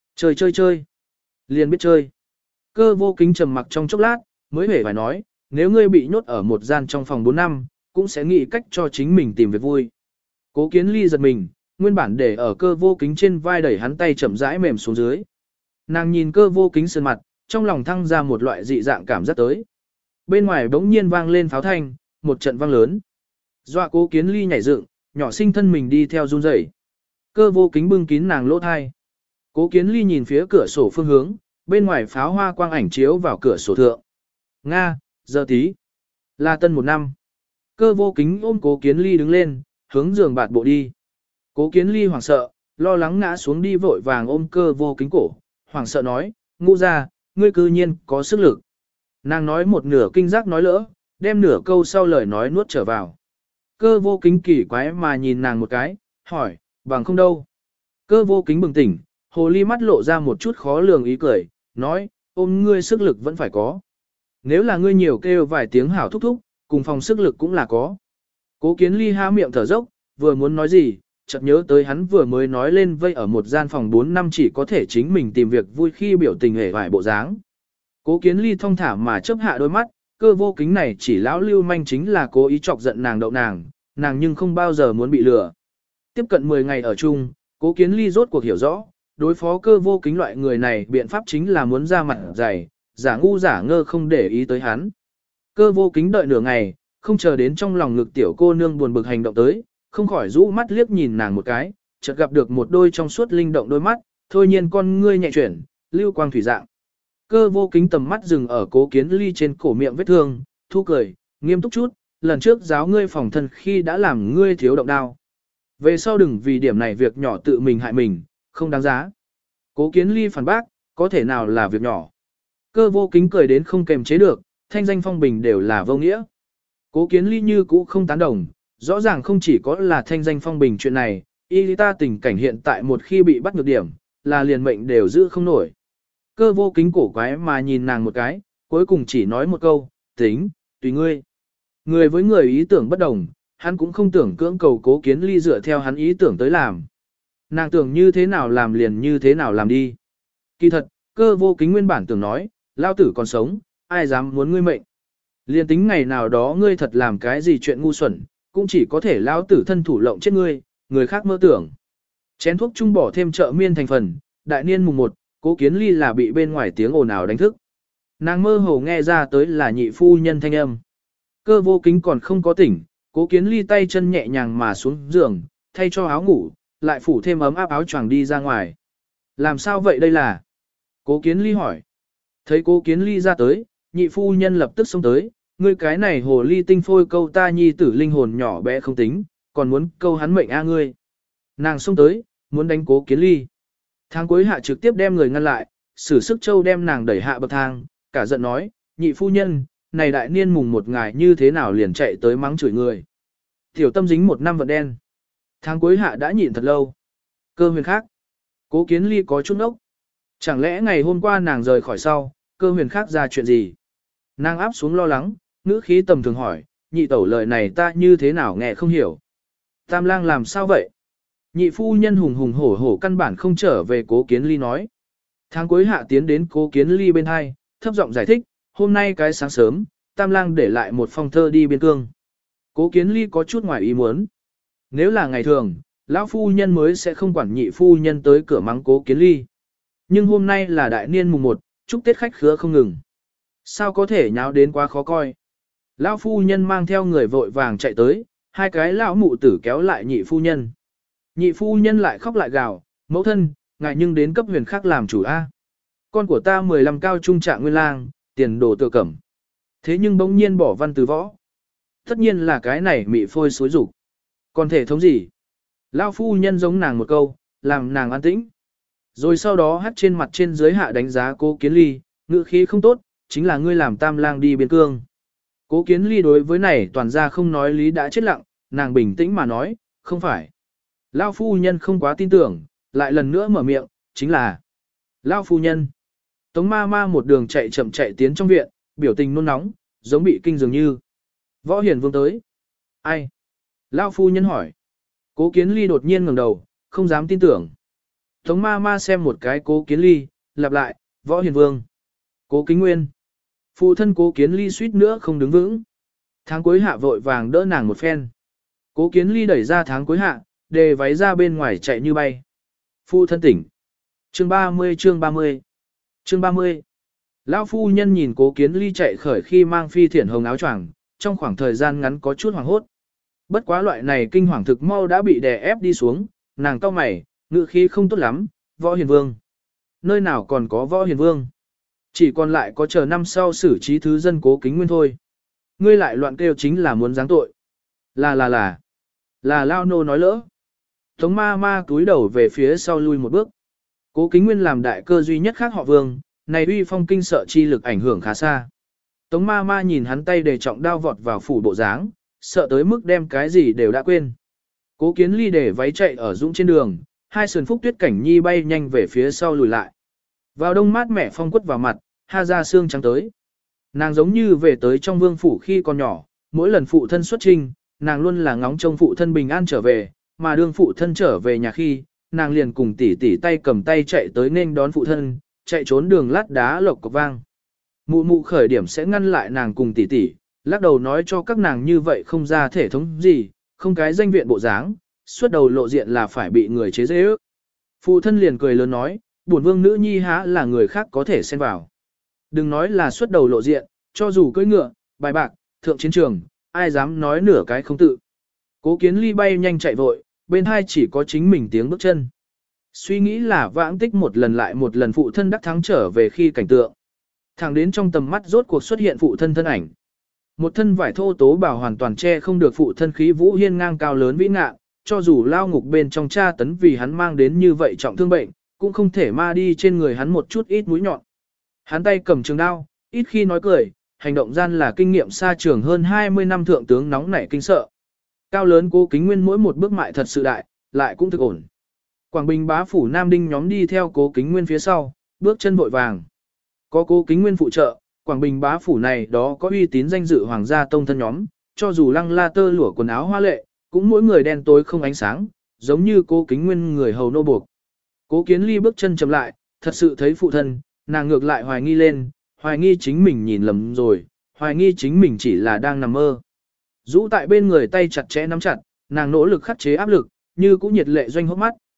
Chơi. Liền biết chơi. Cơ vô kính trầm mặc trong chốc lát, mới hề phải nói, nếu ngươi bị nhốt ở một gian trong phòng 4 năm, cũng sẽ nghĩ cách cho chính mình tìm việc vui. Cố Kiến Ly giật mình, nguyên bản để ở Cơ vô kính trên vai đẩy hắn tay chậm rãi mềm xuống dưới. Nàng nhìn Cơ vô kính sơn mặt, trong lòng thăng ra một loại dị dạng cảm giác tới. Bên ngoài bỗng nhiên vang lên pháo thanh, một trận vang lớn. Dọa Cố Kiến Ly nhảy dựng, nhỏ sinh thân mình đi theo run rẩy. Cơ vô kính bưng kín nàng lỗ thai. Cố Kiến Ly nhìn phía cửa sổ phương hướng, bên ngoài pháo hoa quang ảnh chiếu vào cửa sổ thượng. Nga, giờ tí. Là tân 1 năm. Cơ vô kính ôm Cố Kiến Ly đứng lên, hướng giường bạt bộ đi. Cố Kiến Ly hoảng sợ, lo lắng ngã xuống đi vội vàng ôm Cơ vô kính cổ, hoảng sợ nói, ngũ ra, ngươi cư nhiên có sức lực. Nàng nói một nửa kinh giác nói lỡ, đem nửa câu sau lời nói nuốt trở vào. Cơ vô kính kỳ quái mà nhìn nàng một cái, hỏi, bằng không đâu. Cơ vô kính bừng tỉnh, hồ ly mắt lộ ra một chút khó lường ý cười, nói, ôm ngươi sức lực vẫn phải có. Nếu là ngươi nhiều kêu vài tiếng hảo thúc thúc, cùng phòng sức lực cũng là có. Cố Kiến Ly há miệng thở dốc, vừa muốn nói gì, chợt nhớ tới hắn vừa mới nói lên vây ở một gian phòng 4 năm chỉ có thể chính mình tìm việc vui khi biểu tình hề vải bộ dáng. Cố Kiến Ly thong thả mà chớp hạ đôi mắt, Cơ vô kính này chỉ lão lưu manh chính là cố ý chọc giận nàng đậu nàng nhưng không bao giờ muốn bị lừa. Tiếp cận 10 ngày ở chung, Cố Kiến Ly rốt cuộc hiểu rõ, đối phó Cơ vô kính loại người này biện pháp chính là muốn ra mặt dày, giả ngu giả ngơ không để ý tới hắn. Cơ vô kính đợi nửa ngày, không chờ đến trong lòng ngực tiểu cô nương buồn bực hành động tới, không khỏi rũ mắt liếc nhìn nàng một cái, chợt gặp được một đôi trong suốt linh động đôi mắt, thôi nhiên con ngươi nhẹ chuyển, lưu quang thủy dạng. Cơ vô kính tầm mắt dừng ở Cố Kiến Ly trên cổ miệng vết thương, thu cười, nghiêm túc chút, lần trước giáo ngươi phòng thân khi đã làm ngươi thiếu động đao. Về sau đừng vì điểm này việc nhỏ tự mình hại mình, không đáng giá. Cố Kiến Ly phản bác, có thể nào là việc nhỏ. Cơ vô kính cười đến không kềm chế được, thanh danh phong bình đều là vô nghĩa. Cố Kiến Ly như cũ không tán đồng, rõ ràng không chỉ có là thanh danh phong bình chuyện này, y ta tình cảnh hiện tại một khi bị bắt nhược điểm, là liền mệnh đều giữ không nổi. Cơ vô kính cổ quái mà nhìn nàng một cái, cuối cùng chỉ nói một câu, tính, tùy ngươi. Người với người ý tưởng bất đồng, hắn cũng không tưởng cưỡng cầu Cố Kiến Ly dựa theo hắn ý tưởng tới làm. Nàng tưởng như thế nào làm liền như thế nào làm đi. Kỳ thật, Cơ vô kính nguyên bản tưởng nói, lao tử còn sống, ai dám muốn ngươi mệnh. Liền tính ngày nào đó ngươi thật làm cái gì chuyện ngu xuẩn, cũng chỉ có thể lao tử thân thủ lộng chết ngươi, người khác mơ tưởng. Chén thuốc trung bỏ thêm trợ miên thành phần, đại niên mùng 1, Cố Kiến Ly là bị bên ngoài tiếng ồn ào đánh thức. Nàng mơ hồ nghe ra tới là nhị phu nhân thanh âm. Cơ vô kính còn không có tỉnh, Cố Kiến Ly tay chân nhẹ nhàng mà xuống giường, thay cho áo ngủ, lại phủ thêm ấm áp áo choàng đi ra ngoài. Làm sao vậy đây là? Cố Kiến Ly hỏi. Thấy Cố Kiến Ly ra tới, nhị phu nhân lập tức xông tới, ngươi cái này hồ ly tinh phôi câu ta nhi tử linh hồn nhỏ bé không tính, còn muốn câu hắn mệnh a ngươi. Nàng xông tới, muốn đánh Cố Kiến Ly. Tháng cuối hạ trực tiếp đem người ngăn lại, sử sức châu đem nàng đẩy hạ bậc thang, cả giận nói, nhị phu nhân, này đại niên mùng 1 ngày như thế nào liền chạy tới mắng chửi người. Tiểu tâm dính 1 năm vận đen. Tháng cuối hạ đã nhịn thật lâu. Cơ huyền khác. Cố Kiến Ly có chút ốc. Chẳng lẽ ngày hôm qua nàng rời khỏi sau, cơ huyền khác ra chuyện gì? Nàng áp xuống lo lắng, ngữ khí tầm thường hỏi, nhị tẩu lời này ta như thế nào nghe không hiểu. Tam lang làm sao vậy? Nhị phu nhân hùng hùng hổ hổ căn bản không trở về Cố Kiến Ly nói. Tháng cuối hạ tiến đến Cố Kiến Ly bên hai, thấp giọng giải thích, hôm nay cái sáng sớm, Tam lang để lại một phong thơ đi biên cương. Cố Kiến Ly có chút ngoài ý muốn. Nếu là ngày thường, lão phu nhân mới sẽ không quản nhị phu nhân tới cửa mắng Cố Kiến Ly. Nhưng hôm nay là đại niên mùng 1, chúc Tết khách khứa không ngừng. Sao có thể nháo đến quá khó coi. Lão phu nhân mang theo người vội vàng chạy tới, hai cái lão mụ tử kéo lại nhị phu nhân. Nhị phu nhân lại khóc lại gào, mẫu thân, ngài nhưng đến cấp huyền khác làm chủ A. Con của ta 15 cao trung trạng nguyên lang, tiền đồ tự cẩm. Thế nhưng bỗng nhiên bỏ văn từ võ. Tất nhiên là cái này mị phôi xối rục. Còn thể thống gì? Lão phu nhân giống nàng một câu, làm nàng an tĩnh. Rồi sau đó hắt trên mặt trên dưới hạ đánh giá Cố Kiến Ly, ngữ khí không tốt, chính là ngươi làm Tam lang đi biên cương. Cố Kiến Ly đối với này toàn ra không nói lý đã chết lặng, nàng bình tĩnh mà nói, không phải. Lão phu nhân không quá tin tưởng, lại lần nữa mở miệng, chính là Lão phu nhân. Tống ma ma một đường chạy chậm chạy tiến trong viện, biểu tình nôn nóng, giống bị kinh dường như. Võ Hiền Vương tới. Ai? Lão phu nhân hỏi. Cố Kiến Ly đột nhiên ngẩng đầu, không dám tin tưởng. Tống ma ma xem một cái Cố Kiến Ly, lặp lại, Võ Hiền Vương. Cố Kính Nguyên. Phụ thân Cố Kiến Ly suýt nữa không đứng vững. Tháng cuối hạ vội vàng đỡ nàng một phen. Cố Kiến Ly đẩy ra tháng cuối hạ, đề váy ra bên ngoài chạy như bay. Phụ thân tỉnh. Chương 30 chương 30 Chương 30 Lão phu nhân nhìn Cố Kiến Ly chạy khởi khi mang phi thiển hồng áo choàng, trong khoảng thời gian ngắn có chút hoảng hốt. Bất quá loại này kinh hoàng thực mau đã bị đè ép đi xuống, nàng cau mày, ngữ khí không tốt lắm, Võ Hiền Vương. Nơi nào còn có Võ Hiền Vương? Chỉ còn lại có chờ năm sau xử trí thứ dân Cố Kính Nguyên thôi. Ngươi lại loạn kêu chính là muốn giáng tội. Là Lao nô nói lỡ. Tống ma ma túi đầu về phía sau lui một bước. Cố Kính Nguyên làm đại cơ duy nhất khác họ Vương, này uy phong kinh sợ chi lực ảnh hưởng khá xa. Tống ma ma nhìn hắn tay để trọng đao vọt vào phủ bộ dáng, sợ tới mức đem cái gì đều đã quên. Cố Kiến Ly để váy chạy ở dũng trên đường, hai sườn phúc tuyết cảnh nhi bay nhanh về phía sau lùi lại. Vào đông mát mẻ phong quất vào mặt, ha ra xương trắng tới. Nàng giống như về tới trong vương phủ khi còn nhỏ, mỗi lần phụ thân xuất trinh, nàng luôn là ngóng trông phụ thân bình an trở về, mà đương phụ thân trở về nhà khi, nàng liền cùng tỷ tỷ tay cầm tay chạy tới nên đón phụ thân, chạy trốn đường lát đá lộc cộc vang. Mụ mụ khởi điểm sẽ ngăn lại nàng cùng tỷ tỷ, lắc đầu nói cho các nàng như vậy không ra thể thống gì, không cái danh viện bộ dáng, suốt đầu lộ diện là phải bị người chế dễ ước. Phụ thân liền cười lớn nói, bổn vương nữ nhi há là người khác có thể xen vào. Đừng nói là suốt đầu lộ diện, cho dù cưỡi ngựa, bài bạc, thượng chiến trường, ai dám nói nửa cái không tự. Cố Kiến Ly bay nhanh chạy vội, bên hai chỉ có chính mình tiếng bước chân. Suy nghĩ là vãng tích một lần lại một lần phụ thân đắc thắng trở về khi cảnh tượng. Thẳng đến trong tầm mắt rốt cuộc xuất hiện phụ thân thân ảnh. Một thân vải thô tố bảo hoàn toàn che không được phụ thân khí vũ hiên ngang cao lớn vĩ ngạ, cho dù lao ngục bên trong tra tấn vì hắn mang đến như vậy trọng thương bệnh, cũng không thể ma đi trên người hắn một chút ít mũi nhọn. Hắn tay cầm trường đao, ít khi nói cười, hành động gian là kinh nghiệm xa trường hơn 20 năm thượng tướng nóng nảy kinh sợ. Cao lớn Cố Kính Nguyên mỗi một bước mại thật sự đại, lại cũng thực ổn. Quảng Bình bá phủ Nam Đinh nhóm đi theo Cố Kính Nguyên phía sau, bước chân vội vàng. Có Cố Kính Nguyên phụ trợ, Quảng Bình bá phủ này đó có uy tín danh dự hoàng gia tông thân nhóm, cho dù lăng la tơ lụa quần áo hoa lệ, cũng mỗi người đen tối không ánh sáng, giống như Cố Kính Nguyên người hầu nô buộc. Cố Kiến Ly bước chân chậm lại, thật sự thấy phụ thân, nàng ngược lại hoài nghi lên, hoài nghi chính mình nhìn lầm rồi, hoài nghi chính mình chỉ là đang nằm mơ. Rũ tại bên người tay chặt chẽ nắm chặt, nàng nỗ lực khắc chế áp lực, như cũng nhiệt lệ doanh hốc mắt.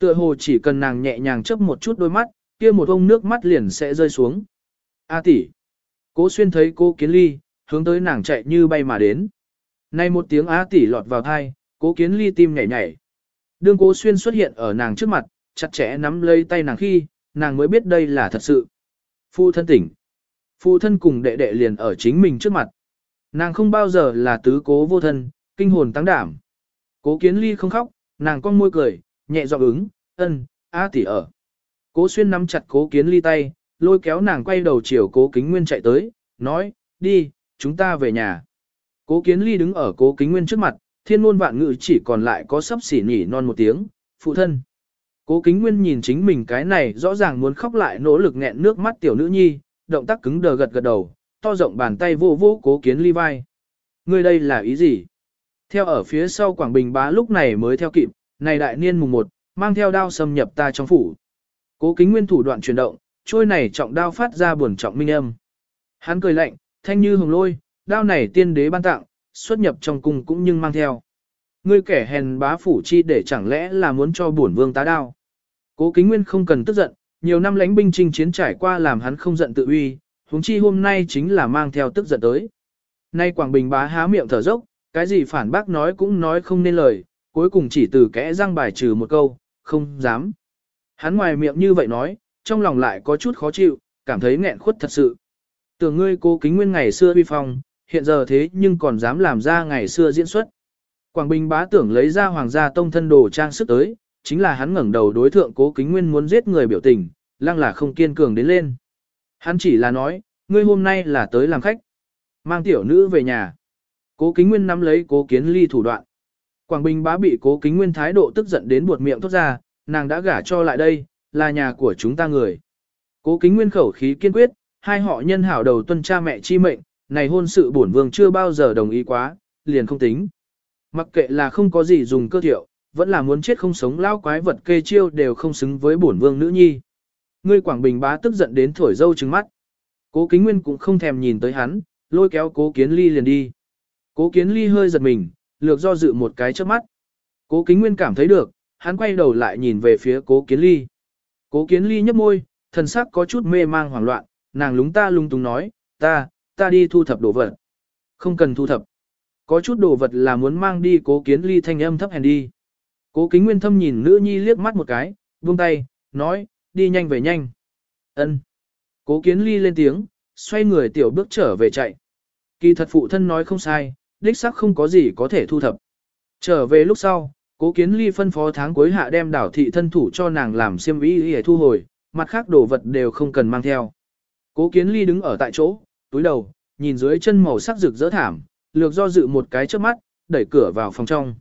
Tựa hồ chỉ cần nàng nhẹ nhàng chớp một chút đôi mắt, kia một ông nước mắt liền sẽ rơi xuống. A tỷ. Cố Xuyên thấy Cố Kiến Ly, hướng tới nàng chạy như bay mà đến. Nay một tiếng A tỷ lọt vào tai, Cố Kiến Ly tim nhảy nhảy. Đương Cố Xuyên xuất hiện ở nàng trước mặt, chặt chẽ nắm lấy tay nàng khi, nàng mới biết đây là thật sự. Phụ thân tỉnh. Phụ thân cùng đệ đệ liền ở chính mình trước mặt. Nàng không bao giờ là tứ cố vô thân, kinh hồn tăng đảm. Cố Kiến Ly không khóc, nàng cong môi cười, nhẹ giọng ứng, ân, A tỷ ở. Cố Xuyên nắm chặt Cố Kiến Ly tay, lôi kéo nàng quay đầu chiều Cố Kính Nguyên chạy tới, nói, đi, chúng ta về nhà. Cố Kiến Ly đứng ở Cố Kính Nguyên trước mặt, thiên ngôn vạn ngữ chỉ còn lại có sắp xỉ nhỉ non một tiếng, phụ thân. Cố Kính Nguyên nhìn chính mình cái này rõ ràng muốn khóc lại nỗ lực nghẹn nước mắt tiểu nữ nhi, động tác cứng đờ gật gật đầu, to rộng bàn tay vô vô Cố Kiến Ly vai. Ngươi đây là ý gì? Theo ở phía sau Quảng Bình bá lúc này mới theo kịp, này đại niên mùng 1, mang theo đao xâm nhập ta trong phủ. Cố Kính Nguyên thủ đoạn chuyển động, trôi này trọng đao phát ra buồn trọng minh âm. Hắn cười lạnh, thanh như hồng lôi, đao này tiên đế ban tặng, xuất nhập trong cung cũng nhưng mang theo. Ngươi kẻ hèn bá phủ chi để chẳng lẽ là muốn cho bổn vương tá đao. Cố Kính Nguyên không cần tức giận, nhiều năm lãnh binh chinh chiến trải qua làm hắn không giận tự uy, huống chi hôm nay chính là mang theo tức giận tới. Nay Quảng Bình bá há miệng thở dốc, cái gì phản bác nói cũng nói không nên lời, cuối cùng chỉ từ kẽ răng bài trừ một câu, không dám. Hắn ngoài miệng như vậy nói, trong lòng lại có chút khó chịu, cảm thấy nghẹn khuất thật sự. Tưởng ngươi Cố Kính Nguyên ngày xưa uy phong, hiện giờ thế nhưng còn dám làm ra ngày xưa diễn xuất. Quảng Bình bá tưởng lấy ra hoàng gia tông thân đồ trang sức tới, chính là hắn ngẩng đầu đối thượng Cố Kính Nguyên muốn giết người biểu tình, lăng là không kiên cường đến lên. Hắn chỉ là nói, ngươi hôm nay là tới làm khách, mang tiểu nữ về nhà. Cố Kính Nguyên nắm lấy Cố Kiến Ly thủ đoạn. Quảng Bình bá bị Cố Kính Nguyên thái độ tức giận đến buột miệng thốt ra, nàng đã gả cho lại đây, là nhà của chúng ta người. Cố Kính Nguyên khẩu khí kiên quyết, hai họ nhân hảo đầu tuân cha mẹ chi mệnh, này hôn sự bổn vương chưa bao giờ đồng ý quá, liền không tính. Mặc kệ là không có gì dùng cơ thiệu, vẫn là muốn chết không sống lao quái vật kê chiêu đều không xứng với bổn vương nữ nhi. Ngươi Quảng Bình bá tức giận đến thổi dâu trừng mắt. Cố Kính Nguyên cũng không thèm nhìn tới hắn, lôi kéo Cố Kiến Ly liền đi. Cố Kiến Ly hơi giật mình, lược do dự một cái trước mắt. Cố Kính Nguyên cảm thấy được, hắn quay đầu lại nhìn về phía Cố Kiến Ly. Cố Kiến Ly nhấp môi, thần sắc có chút mê mang hoảng loạn, nàng lúng túng nói, ta đi thu thập đồ vật. Không cần thu thập. Có chút đồ vật là muốn mang đi. Cố Kiến Ly thanh âm thấp hèn đi. Cố Kính Nguyên thâm nhìn nữ nhi liếc mắt một cái, buông tay, nói, đi nhanh về nhanh. Ân. Cố Kiến Ly lên tiếng, xoay người tiểu bước trở về chạy. Kỳ thật phụ thân nói không sai, đích xác không có gì có thể thu thập. Trở về lúc sau, Cố Kiến Ly phân phó tháng cuối hạ đem đảo thị thân thủ cho nàng làm xiêm y để thu hồi, mặt khác đồ vật đều không cần mang theo. Cố Kiến Ly đứng ở tại chỗ, túi đầu, nhìn dưới chân màu sắc rực rỡ thảm, lược do dự một cái trước mắt, đẩy cửa vào phòng trong.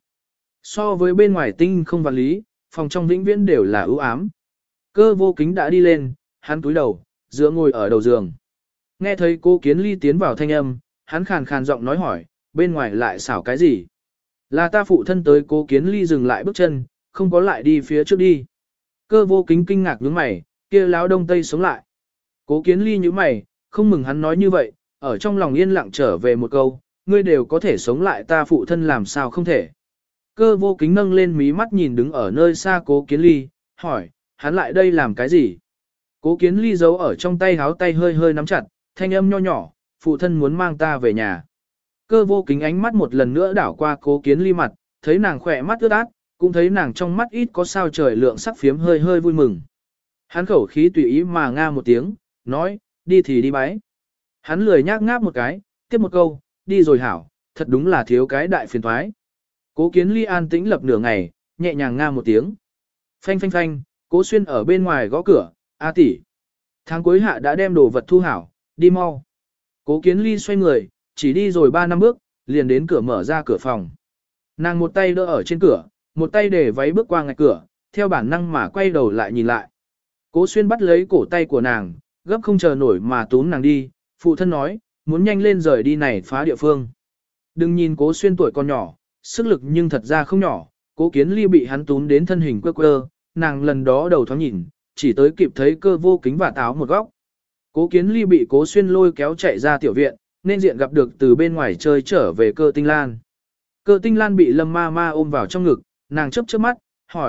So với bên ngoài tinh không vạn lý, phòng trong vĩnh viễn đều là ưu ám. Cơ Vô Kính đã đi lên, hắn túi đầu, dựa ngồi ở đầu giường. Nghe thấy Cố Kiến Ly tiến vào thanh âm, hắn khàn khàn giọng nói hỏi, bên ngoài lại xảo cái gì? Là ta phụ thân tới. Cố Kiến Ly dừng lại bước chân, không có lại đi phía trước đi. Cơ Vô Kính kinh ngạc nhướng mày, kia láo đông tây sống lại. Cố Kiến Ly nhíu mày, không mừng hắn nói như vậy, ở trong lòng yên lặng trở về một câu, ngươi đều có thể sống lại ta phụ thân làm sao không thể. Cơ Vô Kính nâng lên mí mắt nhìn đứng ở nơi xa Cố Kiến Ly, hỏi, hắn lại đây làm cái gì? Cố Kiến Ly giấu ở trong tay háo tay hơi hơi nắm chặt, thanh âm nho nhỏ, phụ thân muốn mang ta về nhà. Cơ Vô Kính ánh mắt một lần nữa đảo qua Cố Kiến Ly mặt, thấy nàng khỏe mắt ướt át, cũng thấy nàng trong mắt ít có sao trời lượng sắc phiếm hơi hơi vui mừng. Hắn khẩu khí tùy ý mà nga một tiếng, nói, đi thì đi bái. Hắn lười nhác ngáp một cái, tiếp một câu, đi rồi hảo, thật đúng là thiếu cái đại phiền thoái. Cố Kiến Ly an tĩnh lập nửa ngày, nhẹ nhàng nga một tiếng. Phanh phanh phanh, Cố Xuyên ở bên ngoài gõ cửa, A tỷ. Tháng cuối hạ đã đem đồ vật thu hảo, đi mau. Cố Kiến Ly xoay người, chỉ đi rồi 3 năm bước, liền đến cửa mở ra cửa phòng. Nàng một tay đỡ ở trên cửa, một tay để váy bước qua ngạch cửa, theo bản năng mà quay đầu lại nhìn lại. Cố Xuyên bắt lấy cổ tay của nàng, gấp không chờ nổi mà túm nàng đi, phụ thân nói, muốn nhanh lên rời đi này phá địa phương. Đừng nhìn Cố Xuyên tuổi còn nhỏ, sức lực nhưng thật ra không nhỏ, Cố Kiến Ly bị hắn túm đến thân hình quơ quơ, nàng lần đó đầu thoáng nhìn, chỉ tới kịp thấy Cơ Vô Kính và táo một góc. Cố Kiến Ly bị Cố Xuyên lôi kéo chạy ra tiểu viện, nên diện gặp được từ bên ngoài chơi trở về Cơ Tinh Lan. Cơ Tinh Lan bị Lâm ma ma ôm vào trong ngực, nàng chớp chớp mắt, hỏi,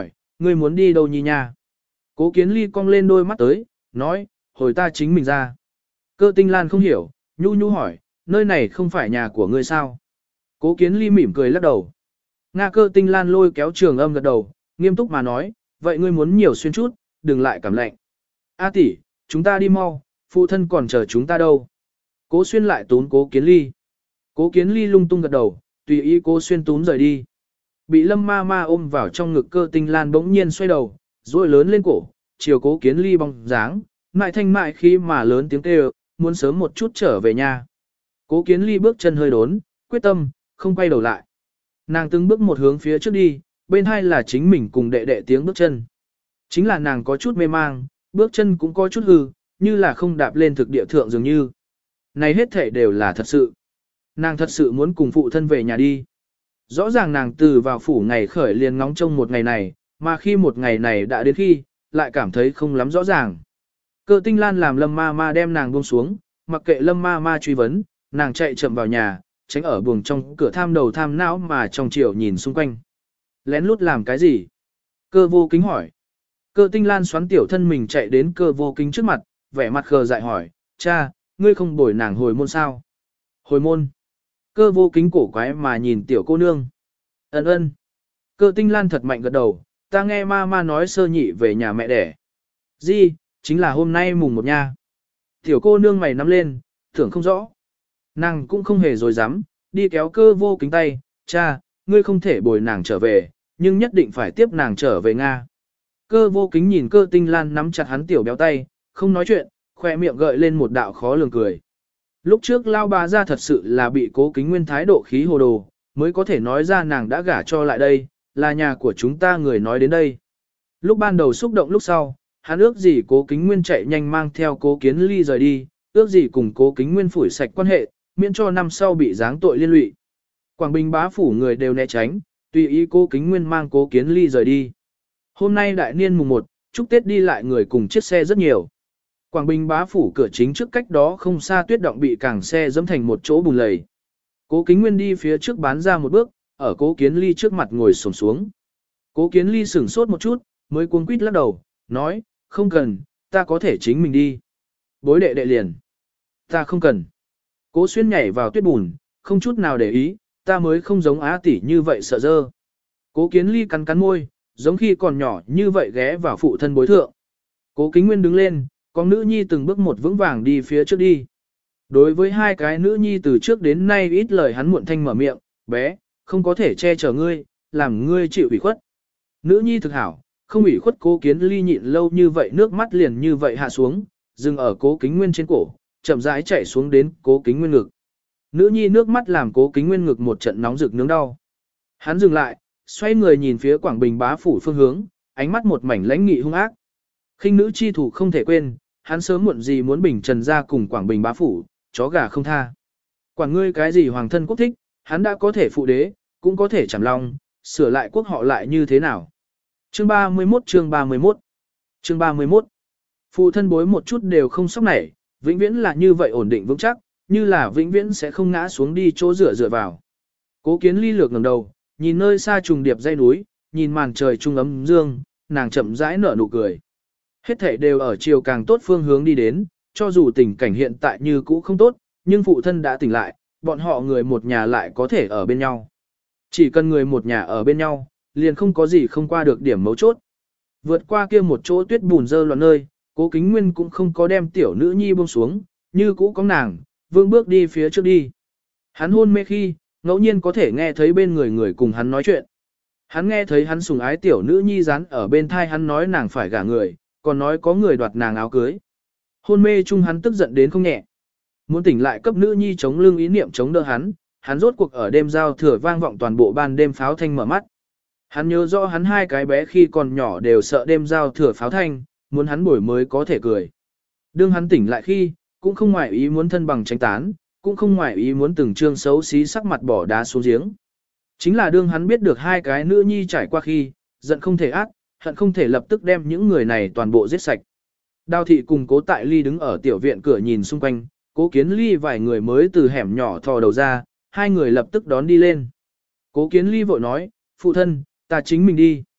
Ngươi muốn đi đâu nhi nha? Cố Kiến Ly cong lên đôi mắt tới, nói, hồi ta chính mình ra. Cơ Tinh Lan không hiểu, nhu nhu hỏi, nơi này không phải nhà của ngươi sao? Cố Kiến Ly mỉm cười lắc đầu. Nga Cơ Tinh Lan lôi kéo Trường Âm gật đầu, nghiêm túc mà nói, vậy ngươi muốn nhiều xuyên chút, đừng lại cảm lạnh. A tỷ, chúng ta đi mau, phụ thân còn chờ chúng ta đâu. Cố Xuyên lại tún Cố Kiến Ly. Cố Kiến Ly lung tung gật đầu, tùy ý Cố Xuyên tún rời đi. Bị Lâm ma ma ôm vào trong ngực Cơ Tinh Lan bỗng nhiên xoay đầu, rồi lớn lên cổ, chiều Cố Kiến Ly bóng dáng, mại thanh mại khi mà lớn tiếng kêu, muốn sớm một chút trở về nhà. Cố Kiến Ly bước chân hơi đốn, quyết tâm, không quay đầu lại. Nàng từng bước một hướng phía trước đi, bên hai là chính mình cùng đệ đệ tiếng bước chân. Chính là nàng có chút mê mang, bước chân cũng có chút hư, như là không đạp lên thực địa thượng dường như. Này hết thể đều là thật sự. Nàng thật sự muốn cùng phụ thân về nhà đi. Rõ ràng nàng từ vào phủ ngày khởi liền ngóng trông một ngày này, mà khi một ngày này đã đến khi, lại cảm thấy không lắm rõ ràng. Cơ Tinh Lan làm Lâm ma ma đem nàng buông xuống, mặc kệ Lâm ma ma truy vấn, nàng chạy chậm vào nhà, tránh ở buồng trong cửa tham đầu tham não mà trong chiều nhìn xung quanh. Lén lút làm cái gì? Cơ Vô Kính hỏi. Cơ Tinh Lan xoắn tiểu thân mình chạy đến Cơ Vô Kính trước mặt, vẻ mặt khờ dại hỏi, cha, ngươi không bồi nàng hồi môn sao? Hồi môn. Cơ Vô Kính cổ quái mà nhìn tiểu cô nương. Ấn ơn. Cơ Tinh Lan thật mạnh gật đầu, ta nghe ma ma nói sơ nhị về nhà mẹ đẻ. Gì, chính là hôm nay mùng 1 nha. Tiểu cô nương mày nắm lên, tưởng không rõ. Nàng cũng không hề dối dám, đi kéo Cơ Vô Kính tay, cha, ngươi không thể bồi nàng trở về, nhưng nhất định phải tiếp nàng trở về Nga. Cơ Vô Kính nhìn Cơ Tinh Lan nắm chặt hắn tiểu béo tay, không nói chuyện, khoe miệng gợi lên một đạo khó lường cười. Lúc trước lao bà ra thật sự là bị Cố Kính Nguyên thái độ khí hồ đồ, mới có thể nói ra nàng đã gả cho lại đây, là nhà của chúng ta người nói đến đây. Lúc ban đầu xúc động lúc sau, hắn ước gì Cố Kính Nguyên chạy nhanh mang theo Cố Kiến Ly rời đi, ước gì cùng Cố Kính Nguyên phủi sạch quan hệ, miễn cho năm sau bị giáng tội liên lụy. Quảng Bình bá phủ người đều né tránh, tùy ý Cố Kính Nguyên mang Cố Kiến Ly rời đi. Hôm nay đại niên mùng 1, chúc Tết đi lại người cùng chiếc xe rất nhiều. Quảng Bình bá phủ cửa chính trước cách đó không xa tuyết động bị cảng xe dẫm thành một chỗ bùn lầy. Cố Kính Nguyên đi phía trước bán ra một bước, ở Cố Kiến Ly trước mặt ngồi xổm xuống. Cố Kiến Ly sửng sốt một chút, mới cuống quýt lắc đầu, nói, không cần, ta có thể chính mình đi. Bối đệ đệ liền. Ta không cần. Cố Xuyên nhảy vào tuyết bùn, không chút nào để ý, ta mới không giống Á tỷ như vậy sợ dơ. Cố Kiến Ly cắn cắn môi, giống khi còn nhỏ như vậy ghé vào phụ thân bối thượng. Cố Kính Nguyên đứng lên, con nữ nhi từng bước một vững vàng đi phía trước đi. Đối với hai cái nữ nhi từ trước đến nay ít lời hắn muộn thanh mở miệng, bé, không có thể che chở ngươi, làm ngươi chịu ủy khuất. Nữ nhi thực hảo, không ủy khuất. Cố Kiến Ly nhịn lâu như vậy nước mắt liền như vậy hạ xuống, dừng ở Cố Kính Nguyên trên cổ, chậm rãi chảy xuống đến Cố Kính Nguyên ngực. Nữ nhi nước mắt làm Cố Kính Nguyên ngực một trận nóng rực nướng đau. Hắn dừng lại, xoay người nhìn phía Quảng Bình bá phủ phương hướng, ánh mắt một mảnh lãnh nghị hung ác. Khinh nữ chi thủ không thể quên, hắn sớm muộn gì muốn bình trần ra cùng Quảng Bình bá phủ, chó gà không tha. Quản ngươi cái gì hoàng thân quốc thích, hắn đã có thể phụ đế, cũng có thể chảm long, sửa lại quốc họ lại như thế nào. Chương 31 chương 31 chương 31 Phụ thân bối một chút đều không sốc nảy, vĩnh viễn là như vậy ổn định vững chắc, như là vĩnh viễn sẽ không ngã xuống đi chỗ dựa vào. Cố Kiến Ly lược ngẩng đầu, nhìn nơi xa trùng điệp dãy núi, nhìn màn trời trung ấm dương, nàng chậm rãi nở nụ cười. Hết thảy đều ở chiều càng tốt phương hướng đi đến, cho dù tình cảnh hiện tại như cũ không tốt, nhưng phụ thân đã tỉnh lại, bọn họ người một nhà lại có thể ở bên nhau. Chỉ cần người một nhà ở bên nhau, liền không có gì không qua được điểm mấu chốt. Vượt qua kia một chỗ tuyết bùn dơ loạn nơi, Cố Kính Nguyên cũng không có đem tiểu nữ nhi buông xuống, như cũ có nàng, vương bước đi phía trước đi. Hắn hôn mê khi, ngẫu nhiên có thể nghe thấy bên người cùng hắn nói chuyện. Hắn nghe thấy hắn sùng ái tiểu nữ nhi dán ở bên thai hắn nói nàng phải gả người, còn nói có người đoạt nàng áo cưới. Hôn mê chung hắn tức giận đến không nhẹ. Muốn tỉnh lại cấp nữ nhi chống lưng ý niệm chống đỡ hắn rốt cuộc ở đêm giao thừa vang vọng toàn bộ ban đêm pháo thanh mở mắt. Hắn nhớ rõ hắn hai cái bé khi còn nhỏ đều sợ đêm giao thừa pháo thanh, muốn hắn bồi mới có thể cười. Đương hắn tỉnh lại khi, cũng không ngoại ý muốn thân bằng tránh tán, cũng không ngoại ý muốn từng trương xấu xí sắc mặt bỏ đá xuống giếng. Chính là đương hắn biết được hai cái nữ nhi trải qua khi, giận không thể ác, hận không thể lập tức đem những người này toàn bộ giết sạch. Đào thị cùng Cố Tại Ly đứng ở tiểu viện cửa nhìn xung quanh, Cố Kiến Ly vài người mới từ hẻm nhỏ thò đầu ra, hai người lập tức đón đi lên. Cố Kiến Ly vội nói, phụ thân, ta chính mình đi.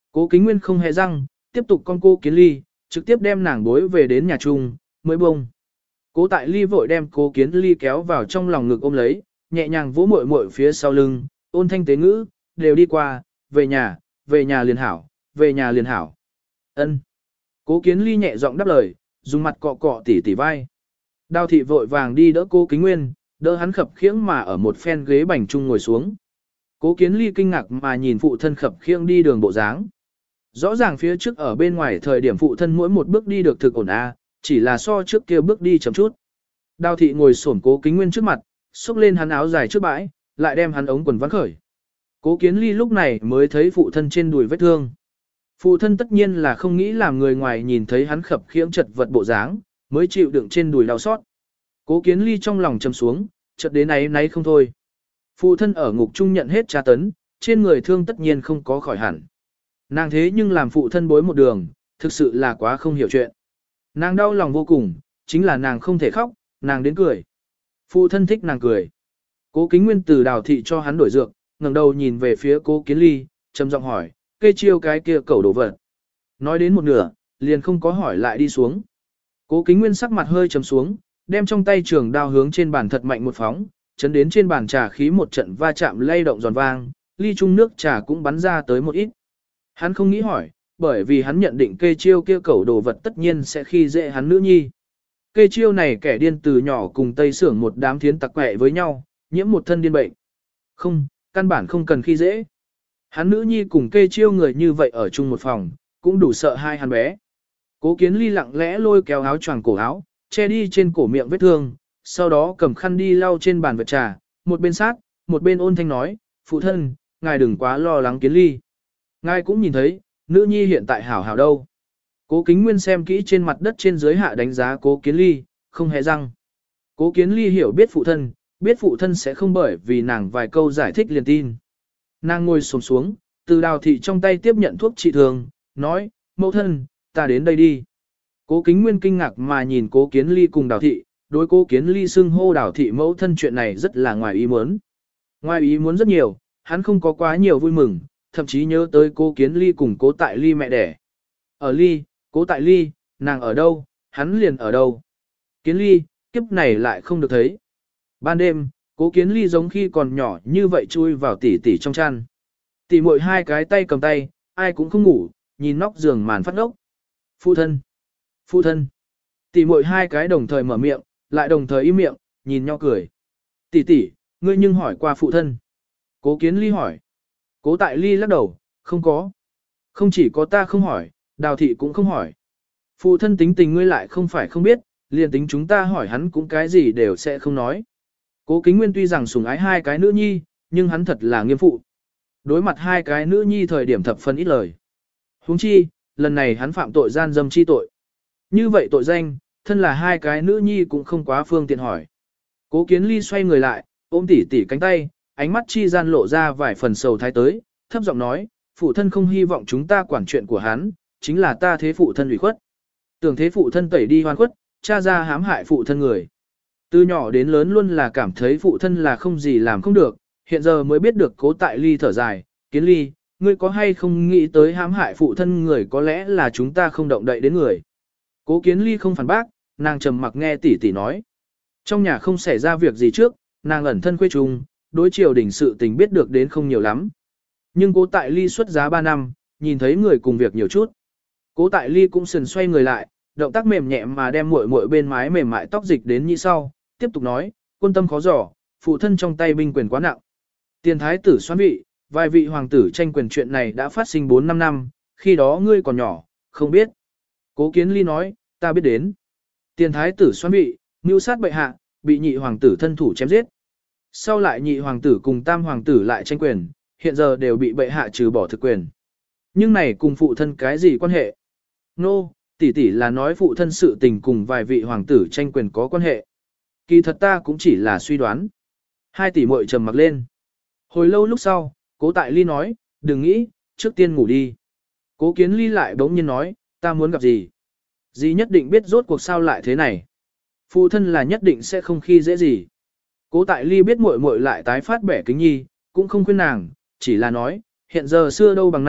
Cố Kính Nguyên không hề răng, tiếp tục con cô Kiến Ly, trực tiếp đem nàng bối về đến nhà chung, mới bông. Cố Tại Ly vội đem Cố Kiến Ly kéo vào trong lòng ngực ôm lấy, nhẹ nhàng vỗ muội muội phía sau lưng, ôn thanh tế ngữ, đều đi qua, về nhà liền hảo, về nhà liền hảo. Ân. Cố Kiến Ly nhẹ giọng đáp lời, dùng mặt cọ cọ tỉ tỉ vai. Đào thị vội vàng đi đỡ Cố Kính Nguyên, đỡ hắn khập khiễng mà ở một phen ghế bành chung ngồi xuống. Cố Kiến Ly kinh ngạc mà nhìn phụ thân khập khiễng đi đường bộ dáng. Rõ ràng phía trước ở bên ngoài thời điểm phụ thân mỗi một bước đi được thực ổn chỉ là so trước kia bước đi chậm chút. Đào thị ngồi xổm Cố Kính Nguyên trước mặt, xúc lên hắn áo dài trước bãi, lại đem hắn ống quần vắn khởi. Cố Kiến Ly lúc này mới thấy phụ thân trên đùi vết thương. Phụ thân tất nhiên là không nghĩ làm người ngoài nhìn thấy hắn khập khiễng chật vật bộ dáng, mới chịu đựng trên đùi đau xót. Cố Kiến Ly trong lòng trầm xuống, chợt đến náy không thôi. Phụ thân ở ngục trung nhận hết tra tấn, trên người thương tất nhiên không có khỏi hẳn. Nàng thế nhưng làm phụ thân bối một đường, thực sự là quá không hiểu chuyện. Nàng đau lòng vô cùng, chính là nàng không thể khóc, nàng đến cười. Phụ thân thích nàng cười. Cố Kính Nguyên từ Đào thị cho hắn đổi dược, ngẩng đầu nhìn về phía Cố Kiến Ly, trầm giọng hỏi, cây chiêu cái kia cẩu đồ vật. Nói đến một nửa, liền không có hỏi lại đi xuống. Cố Kính Nguyên sắc mặt hơi trầm xuống, đem trong tay trường đao hướng trên bàn thật mạnh một phóng, chấn đến trên bàn trà khí một trận va chạm lay động giòn vang, ly chung nước trà cũng bắn ra tới một ít. Hắn không nghĩ hỏi, bởi vì hắn nhận định cây chiêu kia cẩu đồ vật tất nhiên sẽ khi dễ hắn nữ nhi. Cây chiêu này kẻ điên từ nhỏ cùng Tây Sưởng một đám thiến tặc quẹ với nhau, nhiễm một thân điên bệnh. Không, căn bản không cần khi dễ. Hắn nữ nhi cùng cây chiêu người như vậy ở chung một phòng, cũng đủ sợ hai hắn bé. Cố Kiến Ly lặng lẽ lôi kéo áo choàng cổ áo, che đi trên cổ miệng vết thương, sau đó cầm khăn đi lau trên bàn vật trà, một bên sát, một bên ôn thanh nói, phụ thân, ngài đừng quá lo lắng Kiến Ly. Ngài cũng nhìn thấy, nữ nhi hiện tại hảo hảo đâu. Cố Kính Nguyên xem kỹ trên mặt đất trên dưới hạ đánh giá Cố Kiến Ly, không hề răng. Cố Kiến Ly hiểu biết phụ thân sẽ không bởi vì nàng vài câu giải thích liền tin. Nàng ngồi xổm xuống, từ Đào thị trong tay tiếp nhận thuốc trị thương, nói, mẫu thân, ta đến đây đi. Cố Kính Nguyên kinh ngạc mà nhìn Cố Kiến Ly cùng Đào thị, đối Cố Kiến Ly xưng hô Đào thị mẫu thân chuyện này rất là ngoài ý muốn. Ngoài ý muốn rất nhiều, hắn không có quá nhiều vui mừng, thậm chí nhớ tới Cố Kiến Ly cùng Cố Tại Ly mẹ đẻ. Ở Ly, Cố Tại Ly, nàng ở đâu, hắn liền ở đâu. Kiến Ly, kiếp này lại không được thấy. Ban đêm, Cố Kiến Ly giống khi còn nhỏ như vậy chui vào tỉ tỉ trong chăn. Tỉ muội hai cái tay cầm tay, ai cũng không ngủ, nhìn nóc giường màn phát ốc. Phụ thân, phụ thân. Tỉ muội hai cái đồng thời mở miệng, lại đồng thời im miệng, nhìn nhau cười. Tỉ tỉ, ngươi nhưng hỏi qua phụ thân. Cố Kiến Ly hỏi. Cố Tại Ly lắc đầu, không có. Không chỉ có ta không hỏi, Đào thị cũng không hỏi. Phụ thân tính tình ngươi lại không phải không biết, liền tính chúng ta hỏi hắn cũng cái gì đều sẽ không nói. Cố Kính Nguyên tuy rằng sủng ái hai cái nữ nhi, nhưng hắn thật là nghiêm phụ. Đối mặt hai cái nữ nhi thời điểm thập phần ít lời. Huống chi, lần này hắn phạm tội gian dâm chi tội. Như vậy tội danh, thân là hai cái nữ nhi cũng không quá phương tiện hỏi. Cố Kiến Ly xoay người lại, ôm tỉ tỉ cánh tay, ánh mắt chi gian lộ ra vài phần sầu thái tới, thấp giọng nói, phụ thân không hy vọng chúng ta quản chuyện của hắn, chính là ta thế phụ thân ủy khuất. Tưởng thế phụ thân tẩy đi hoan khuất, cha ra hãm hại phụ thân người. Từ nhỏ đến lớn luôn là cảm thấy phụ thân là không gì làm không được, hiện giờ mới biết được Cố Tại Ly thở dài, Kiến Ly, ngươi có hay không nghĩ tới hãm hại phụ thân người có lẽ là chúng ta không động đậy đến người. Cố Kiến Ly không phản bác, nàng trầm mặc nghe tỷ tỷ nói. Trong nhà không xảy ra việc gì trước, nàng ẩn thân quê trung, đối triều đình sự tình biết được đến không nhiều lắm. Nhưng Cố Tại Ly xuất giá 3 năm, nhìn thấy người cùng việc nhiều chút. Cố Tại Ly cũng sần xoay người lại, động tác mềm nhẹ mà đem muội muội bên mái mềm mại tóc dịch đến như sau, tiếp tục nói, quân tâm khó dò, phụ thân trong tay binh quyền quá nặng. Tiền thái tử xoán vị, vài vị hoàng tử tranh quyền chuyện này đã phát sinh 4-5 năm, khi đó ngươi còn nhỏ, không biết. Cố Kiến Ly nói, ta biết đến. Tiền thái tử xoán vị, mưu sát bệ hạ, bị nhị hoàng tử thân thủ chém giết. Sau lại nhị hoàng tử cùng tam hoàng tử lại tranh quyền, hiện giờ đều bị bệ hạ trừ bỏ thực quyền. Nhưng này cùng phụ thân cái gì quan hệ? Nô, tỷ tỷ là nói phụ thân sự tình cùng vài vị hoàng tử tranh quyền có quan hệ. Kỳ thật ta cũng chỉ là suy đoán. Hai tỷ muội trầm mặc lên. Hồi lâu lúc sau, Cố Tại Ly nói, đừng nghĩ, trước tiên ngủ đi. Cố Kiến Ly lại bỗng nhiên nói, ta muốn gặp gì? Dì nhất định biết rốt cuộc sao lại thế này. Phụ thân là nhất định sẽ không khi dễ gì. Cố Tại Ly biết muội muội lại tái phát bẻ kính nhi, cũng không khuyên nàng, chỉ là nói, hiện giờ xưa đâu bằng nay,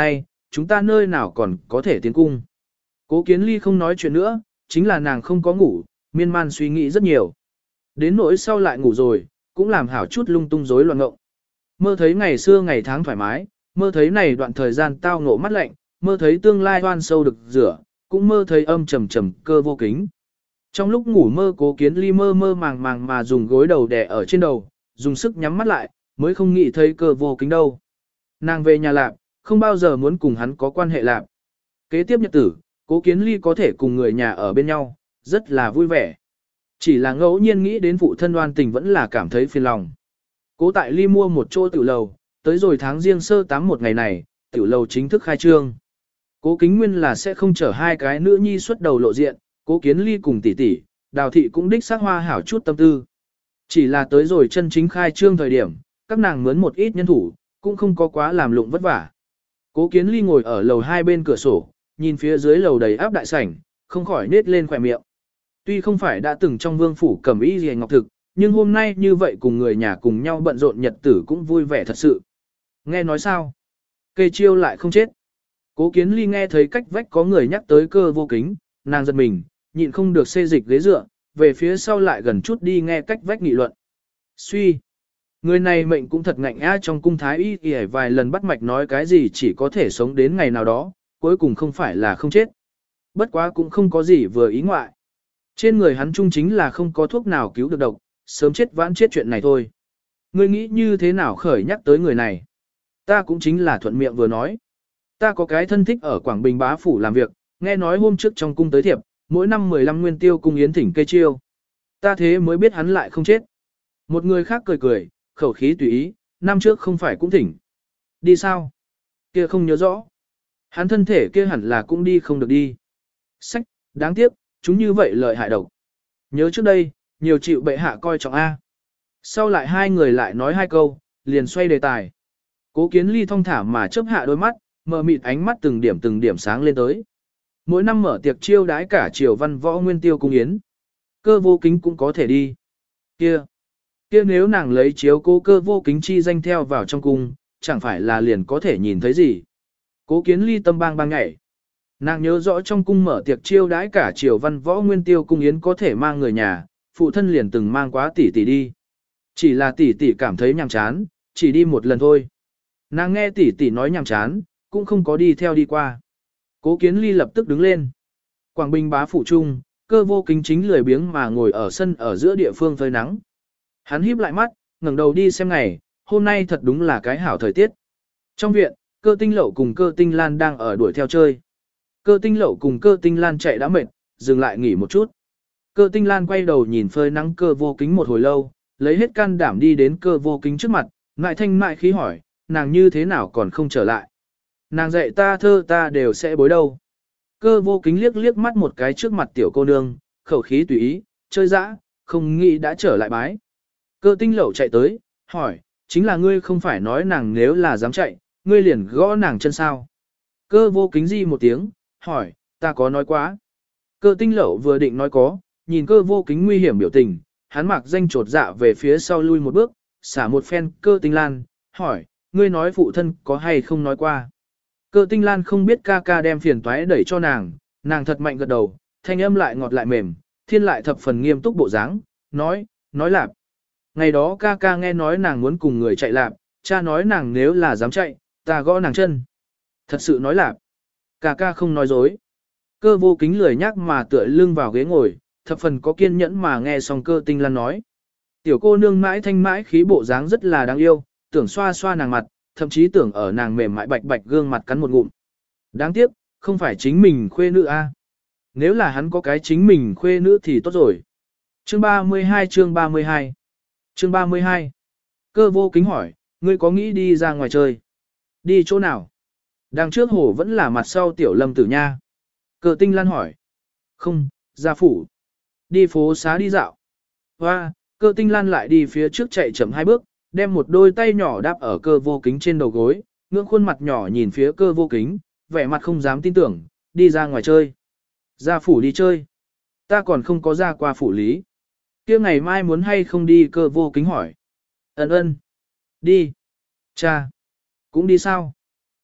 chúng ta nơi nào còn có thể tiến cung. Cố Kiến Ly không nói chuyện nữa, chính là nàng không có ngủ, miên man suy nghĩ rất nhiều. Đến nỗi sau lại ngủ rồi, cũng làm hảo chút lung tung rối loạn ngộng. Mơ thấy ngày xưa ngày tháng thoải mái, mơ thấy này đoạn thời gian tao ngộ mắt lạnh, mơ thấy tương lai oan sâu được rửa, cũng mơ thấy âm trầm trầm cơ vô kính. Trong lúc ngủ mơ Cố Kiến Ly mơ mơ màng màng mà dùng gối đầu đè ở trên đầu, dùng sức nhắm mắt lại, mới không nghĩ thấy cơ vô kính đâu. Nàng về nhà lạp, không bao giờ muốn cùng hắn có quan hệ lạp. Kế tiếp nhật tử, Cố Kiến Ly có thể cùng người nhà ở bên nhau, rất là vui vẻ. Chỉ là ngẫu nhiên nghĩ đến phụ thân đoan tình vẫn là cảm thấy phiền lòng. Cố Tại Ly mua một chỗ tiểu lầu, tới rồi tháng riêng sơ 8 một ngày này, tiểu lầu chính thức khai trương. Cố Kính Nguyên là sẽ không chở hai cái nữ nhi xuất đầu lộ diện, Cố Kiến Ly cùng tỷ tỷ, Đào thị cũng đích xác hoa hảo chút tâm tư. Chỉ là tới rồi chân chính khai trương thời điểm, các nàng mướn một ít nhân thủ, cũng không có quá làm lụng vất vả. Cố Kiến Ly ngồi ở lầu hai bên cửa sổ, nhìn phía dưới lầu đầy áp đại sảnh, không khỏi nết lên khỏe miệng. Tuy không phải đã từng trong vương phủ cẩm y liễu ngọc thực, nhưng hôm nay như vậy cùng người nhà cùng nhau bận rộn nhật tử cũng vui vẻ thật sự. Nghe nói sao? Cây chiêu lại không chết. Cố Kiến Ly nghe thấy cách vách có người nhắc tới cơ vô kính, nàng giật mình, nhịn không được xê dịch ghế dựa, về phía sau lại gần chút đi nghe cách vách nghị luận. Suy! Người này mệnh cũng thật ngạnh á, trong cung thái y y vài lần bắt mạch nói cái gì chỉ có thể sống đến ngày nào đó, cuối cùng không phải là không chết. Bất quá cũng không có gì vừa ý ngoại. Trên người hắn chung chính là không có thuốc nào cứu được độc, sớm chết vãn chết chuyện này thôi. Ngươi nghĩ như thế nào khởi nhắc tới người này? Ta cũng chính là thuận miệng vừa nói. Ta có cái thân thích ở Quảng Bình bá phủ làm việc, nghe nói hôm trước trong cung tới thiệp, mỗi năm 15 nguyên tiêu cung yến thỉnh cây chiêu. Ta thế mới biết hắn lại không chết. Một người khác cười cười, khẩu khí tùy ý, năm trước không phải cũng thỉnh. Đi sao? Kia không nhớ rõ. Hắn thân thể kia hẳn là cũng đi không được đi. Sách, đáng tiếc, chúng như vậy lợi hại độc. Nhớ trước đây, nhiều chịu bệ hạ coi trọng A. Sau lại hai người lại nói hai câu, liền xoay đề tài. Cố Kiến Ly thong thả mà chớp hạ đôi mắt, mờ mịt ánh mắt từng điểm sáng lên tới. Mỗi năm mở tiệc chiêu đái cả triều văn võ nguyên tiêu cung yến. Cơ vô kính cũng có thể đi. Kia nếu nàng lấy chiếu cố cơ vô kính chi danh theo vào trong cung, chẳng phải là liền có thể nhìn thấy gì. Cố Kiến Ly tâm bang nhảy. Nàng nhớ rõ trong cung mở tiệc chiêu đãi cả triều văn võ nguyên tiêu cung yến có thể mang người nhà, phụ thân liền từng mang quá tỷ tỷ đi. Chỉ là tỷ tỷ cảm thấy nhàm chán, chỉ đi một lần thôi. Nàng nghe tỷ tỷ nói nhàm chán, cũng không có đi theo đi qua. Cố Kiến Ly lập tức đứng lên. Quảng Bình bá phủ trung, cơ vô kính chính lười biếng mà ngồi ở sân ở giữa địa phương phơi nắng. Hắn híp lại mắt, ngẩng đầu đi xem ngày, hôm nay thật đúng là cái hảo thời tiết. Trong viện, Cơ Tinh Lậu cùng Cơ Tinh Lan đang ở đuổi theo chơi. Cơ Tinh Lậu cùng Cơ Tinh Lan chạy đã mệt, dừng lại nghỉ một chút. Cơ Tinh Lan quay đầu nhìn phơi nắng cơ vô kính một hồi lâu, lấy hết can đảm đi đến cơ vô kính trước mặt, ngại thanh mại khí hỏi, nàng như thế nào còn không trở lại. Nàng dạy ta thơ ta đều sẽ bối đâu. Cơ vô kính liếc mắt một cái trước mặt tiểu cô nương, khẩu khí tùy ý, chơi dã, không nghĩ đã trở lại bái. Cơ Tinh Lậu chạy tới, hỏi, chính là ngươi không phải nói nàng nếu là dám chạy, ngươi liền gõ nàng chân sao. Cơ vô kính di một tiếng, hỏi, ta có nói quá. Cơ Tinh Lậu vừa định nói có, nhìn cơ vô kính nguy hiểm biểu tình, hắn mặc danh trột dạ về phía sau lui một bước, xả một phen Cơ Tinh Lan, hỏi, ngươi nói phụ thân có hay không nói qua. Cơ Tinh Lan không biết ca ca đem phiền toái đẩy cho nàng, nàng thật mạnh gật đầu, thanh âm lại ngọt lại mềm, thiên lại thập phần nghiêm túc bộ dáng, nói lạp. Ngày đó ca ca nghe nói nàng muốn cùng người chạy lạp, cha nói nàng nếu là dám chạy, ta gõ nàng chân. Thật sự nói lạp. Ca ca không nói dối. Cơ vô kính lười nhắc mà tựa lưng vào ghế ngồi, thập phần có kiên nhẫn mà nghe xong Cơ Tinh Lan nói. Tiểu cô nương mãi thanh mãi khí bộ dáng rất là đáng yêu, tưởng xoa xoa nàng mặt, thậm chí tưởng ở nàng mềm mại bạch bạch gương mặt cắn một ngụm. Đáng tiếc, không phải chính mình khuê nữ a. Nếu là hắn có cái chính mình khuê nữ thì tốt rồi. Chương 32 chương 32 Chương 32 Cơ vô kính hỏi, ngươi có nghĩ đi ra ngoài chơi? Đi chỗ nào? Đằng trước hồ vẫn là mặt sau tiểu lâm tử nha. Cơ Tinh Lan hỏi. Không, ra phủ. Đi phố xá đi dạo. Hoa, Cơ Tinh Lan lại đi phía trước chạy chậm hai bước, đem một đôi tay nhỏ đáp ở cơ vô kính trên đầu gối, ngưỡng khuôn mặt nhỏ nhìn phía cơ vô kính, vẻ mặt không dám tin tưởng, đi ra ngoài chơi. Ra phủ đi chơi. Ta còn không có ra qua phủ lý. Kia ngày mai muốn hay không đi cơ vô kính hỏi. Ấn. Đi. Cha. Cũng đi sao?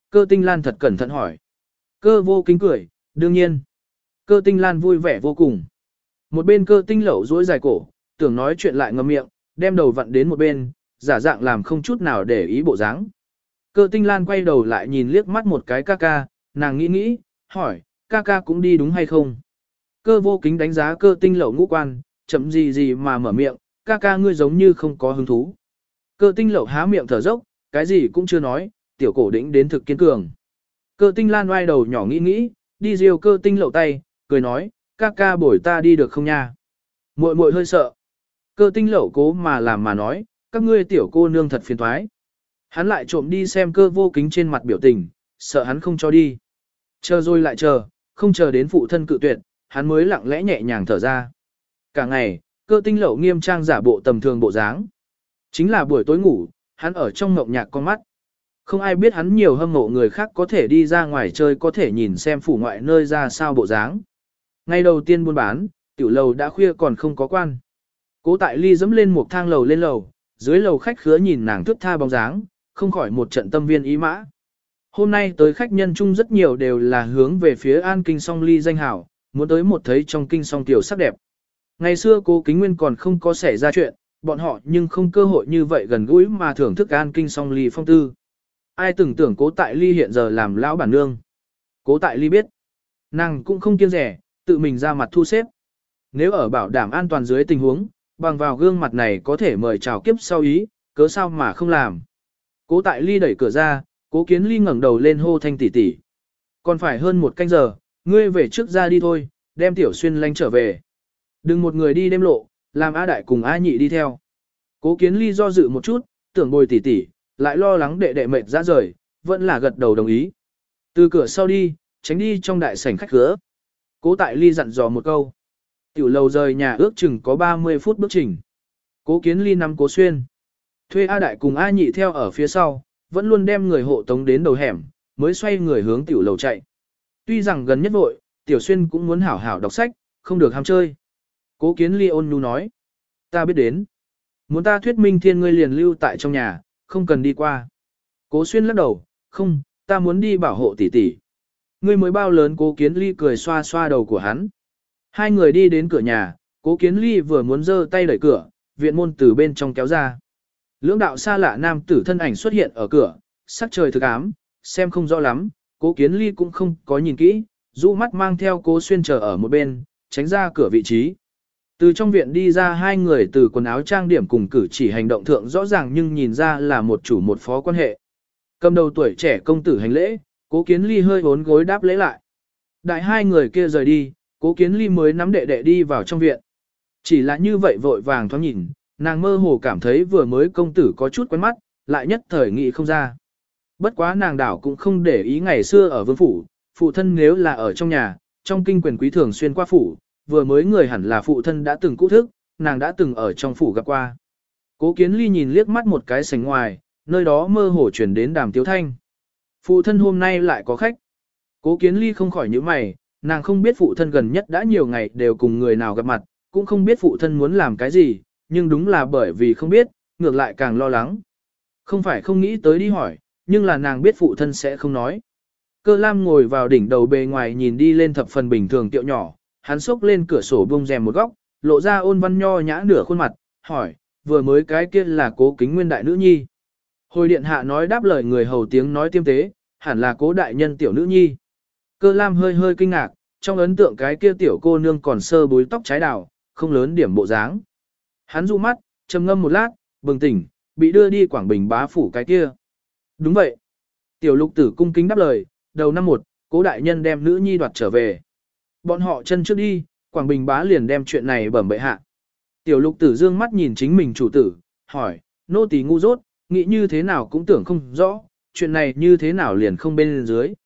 Cơ Tinh Lan thật cẩn thận hỏi. Cơ Vô Kính cười, đương nhiên. Cơ Tinh Lan vui vẻ vô cùng. Một bên Cơ Tinh Lẩu duỗi dài cổ, tưởng nói chuyện lại ngậm miệng, đem đầu vặn đến một bên, giả dạng làm không chút nào để ý bộ dáng. Cơ Tinh Lan quay đầu lại nhìn liếc mắt một cái ca ca, nàng nghĩ nghĩ, hỏi, ca ca cũng đi đúng hay không? Cơ Vô Kính đánh giá Cơ Tinh Lẩu ngũ quan, chậm gì gì mà mở miệng, ca ca ngươi giống như không có hứng thú. Cơ Tinh Lẩu há miệng thở dốc, cái gì cũng chưa nói, tiểu cổ đĩnh đến thực kiên cường. Cơ Tinh Lan oai đầu nhỏ nghĩ nghĩ, đi diều Cơ Tinh Lẩu tay, cười nói, ca ca bổi ta đi được không nha? Muội muội hơi sợ. Cơ Tinh Lẩu cố mà làm mà nói, các ngươi tiểu cô nương thật phiền toái. Hắn lại trộm đi xem Cơ Vô Kính trên mặt biểu tình, sợ hắn không cho đi. Chờ rồi lại chờ, không chờ đến phụ thân cự tuyệt, hắn mới lặng lẽ nhẹ nhàng thở ra. Cả ngày, Cơ Tinh Lẩu nghiêm trang giả bộ tầm thường bộ dáng. Chính là buổi tối ngủ, hắn ở trong mộng nhạc con mắt. Không ai biết hắn nhiều hâm mộ người khác có thể đi ra ngoài chơi, có thể nhìn xem phủ ngoại nơi ra sao bộ dáng. Ngày đầu tiên buôn bán, tiểu lầu đã khuya còn không có quan. Cố Tại Ly dẫm lên một thang lầu lên lầu, dưới lầu khách khứa nhìn nàng thướt tha bóng dáng, không khỏi một trận tâm viên ý mã. Hôm nay tới khách nhân chung rất nhiều đều là hướng về phía An Kinh Song Ly danh hảo, muốn tới một thấy trong kinh song tiểu sắc đẹp. Ngày xưa Cố Kính Nguyên còn không có xảy ra chuyện, bọn họ nhưng không cơ hội như vậy gần gũi mà thưởng thức An Kinh Song Ly phong tư. Ai từng tưởng Cố Tại Ly hiện giờ làm lão bản nương. Cố Tại Ly biết, nàng cũng không kiêng rẻ, tự mình ra mặt thu xếp. Nếu ở bảo đảm an toàn dưới tình huống, bằng vào gương mặt này có thể mời chào kiếp sau ý, cớ sao mà không làm. Cố Tại Ly đẩy cửa ra, Cố Kiến Ly ngẩng đầu lên hô thanh tỷ tỷ. Còn phải hơn một canh giờ, ngươi về trước ra đi thôi, đem Tiểu Xuyên lánh trở về. Đừng một người đi đêm lộ, làm A Đại cùng A Nhị đi theo. Cố Kiến Ly do dự một chút, tưởng bồi tỷ tỷ, lại lo lắng đệ đệ mệt ra rời, vẫn là gật đầu đồng ý. Từ cửa sau đi, tránh đi trong đại sảnh khách khứa. Cố Tại Ly dặn dò một câu. Tiểu lầu rời nhà ước chừng có 30 phút bước trình. Cố Kiến Ly nắm Cố Xuyên. Thuê A Đại cùng A Nhị theo ở phía sau, vẫn luôn đem người hộ tống đến đầu hẻm, mới xoay người hướng tiểu lầu chạy. Tuy rằng gần nhất vội, Tiểu Xuyên cũng muốn hảo hảo đọc sách, không được ham chơi. Cố Kiến Ly ôn nhu nói. Ta biết đến. Muốn ta thuyết minh thiên ngươi liền lưu tại trong nhà, không cần đi qua. Cố Xuyên lắc đầu, không, ta muốn đi bảo hộ tỷ tỷ. Ngươi mới bao lớn? Cố Kiến Ly cười xoa xoa đầu của hắn. Hai người đi đến cửa nhà, Cố Kiến Ly vừa muốn giơ tay đẩy cửa, viện môn từ bên trong kéo ra. Lưỡng đạo xa lạ nam tử thân ảnh xuất hiện ở cửa, sắc trời thực ám, xem không rõ lắm, Cố Kiến Ly cũng không có nhìn kỹ, rũ mắt mang theo Cố Xuyên chờ ở một bên, tránh ra cửa vị trí. Từ trong viện đi ra hai người, từ quần áo trang điểm cùng cử chỉ hành động thượng rõ ràng nhưng nhìn ra là một chủ một phó quan hệ. Cầm đầu tuổi trẻ công tử hành lễ, Cố Kiến Ly hơi bốn gối đáp lễ lại. Đại hai người kia rời đi, Cố Kiến Ly mới nắm đệ đệ đi vào trong viện. Chỉ là như vậy vội vàng thoáng nhìn, nàng mơ hồ cảm thấy vừa mới công tử có chút quen mắt, lại nhất thời nghĩ không ra. Bất quá nàng đảo cũng không để ý ngày xưa ở vương phủ, phụ thân nếu là ở trong nhà, trong kinh quyền quý thường xuyên qua phủ, vừa mới người hẳn là phụ thân đã từng cũ thức, nàng đã từng ở trong phủ gặp qua. Cố Kiến Ly nhìn liếc mắt một cái sảnh ngoài, nơi đó mơ hồ chuyển đến Đàm Tiếu Thanh. Phụ thân hôm nay lại có khách. Cố Kiến Ly không khỏi nhíu mày, nàng không biết phụ thân gần nhất đã nhiều ngày đều cùng người nào gặp mặt, cũng không biết phụ thân muốn làm cái gì, nhưng đúng là bởi vì không biết, ngược lại càng lo lắng. Không phải không nghĩ tới đi hỏi, nhưng là nàng biết phụ thân sẽ không nói. Cơ Lam ngồi vào đỉnh đầu bề ngoài nhìn đi lên thập phần bình thường tiệu nhỏ, hắn xốc lên cửa sổ bông rèm một góc, lộ ra ôn văn nho nhã nửa khuôn mặt, hỏi, vừa mới cái kia là Cố Kính Nguyên đại nữ nhi. Hồi điện hạ nói đáp lời người hầu tiếng nói tiêm tế, hẳn là Cố đại nhân tiểu nữ nhi. Cơ Lam hơi hơi kinh ngạc, trong ấn tượng cái kia tiểu cô nương còn sơ búi tóc trái đào, không lớn điểm bộ dáng. Hắn du mắt, trầm ngâm một lát, bừng tỉnh, bị đưa đi Quảng Bình bá phủ cái kia. Đúng vậy. Tiểu Lục Tử cung kính đáp lời, đầu năm 1, Cố đại nhân đem nữ nhi đoạt trở về. Bọn họ chân trước đi, Quảng Bình bá liền đem chuyện này bẩm bệ hạ. Tiểu Lục Tử dương mắt nhìn chính mình chủ tử, hỏi, nô tỳ ngu dốt, nghĩ như thế nào cũng tưởng không rõ, chuyện này như thế nào liền không bên dưới.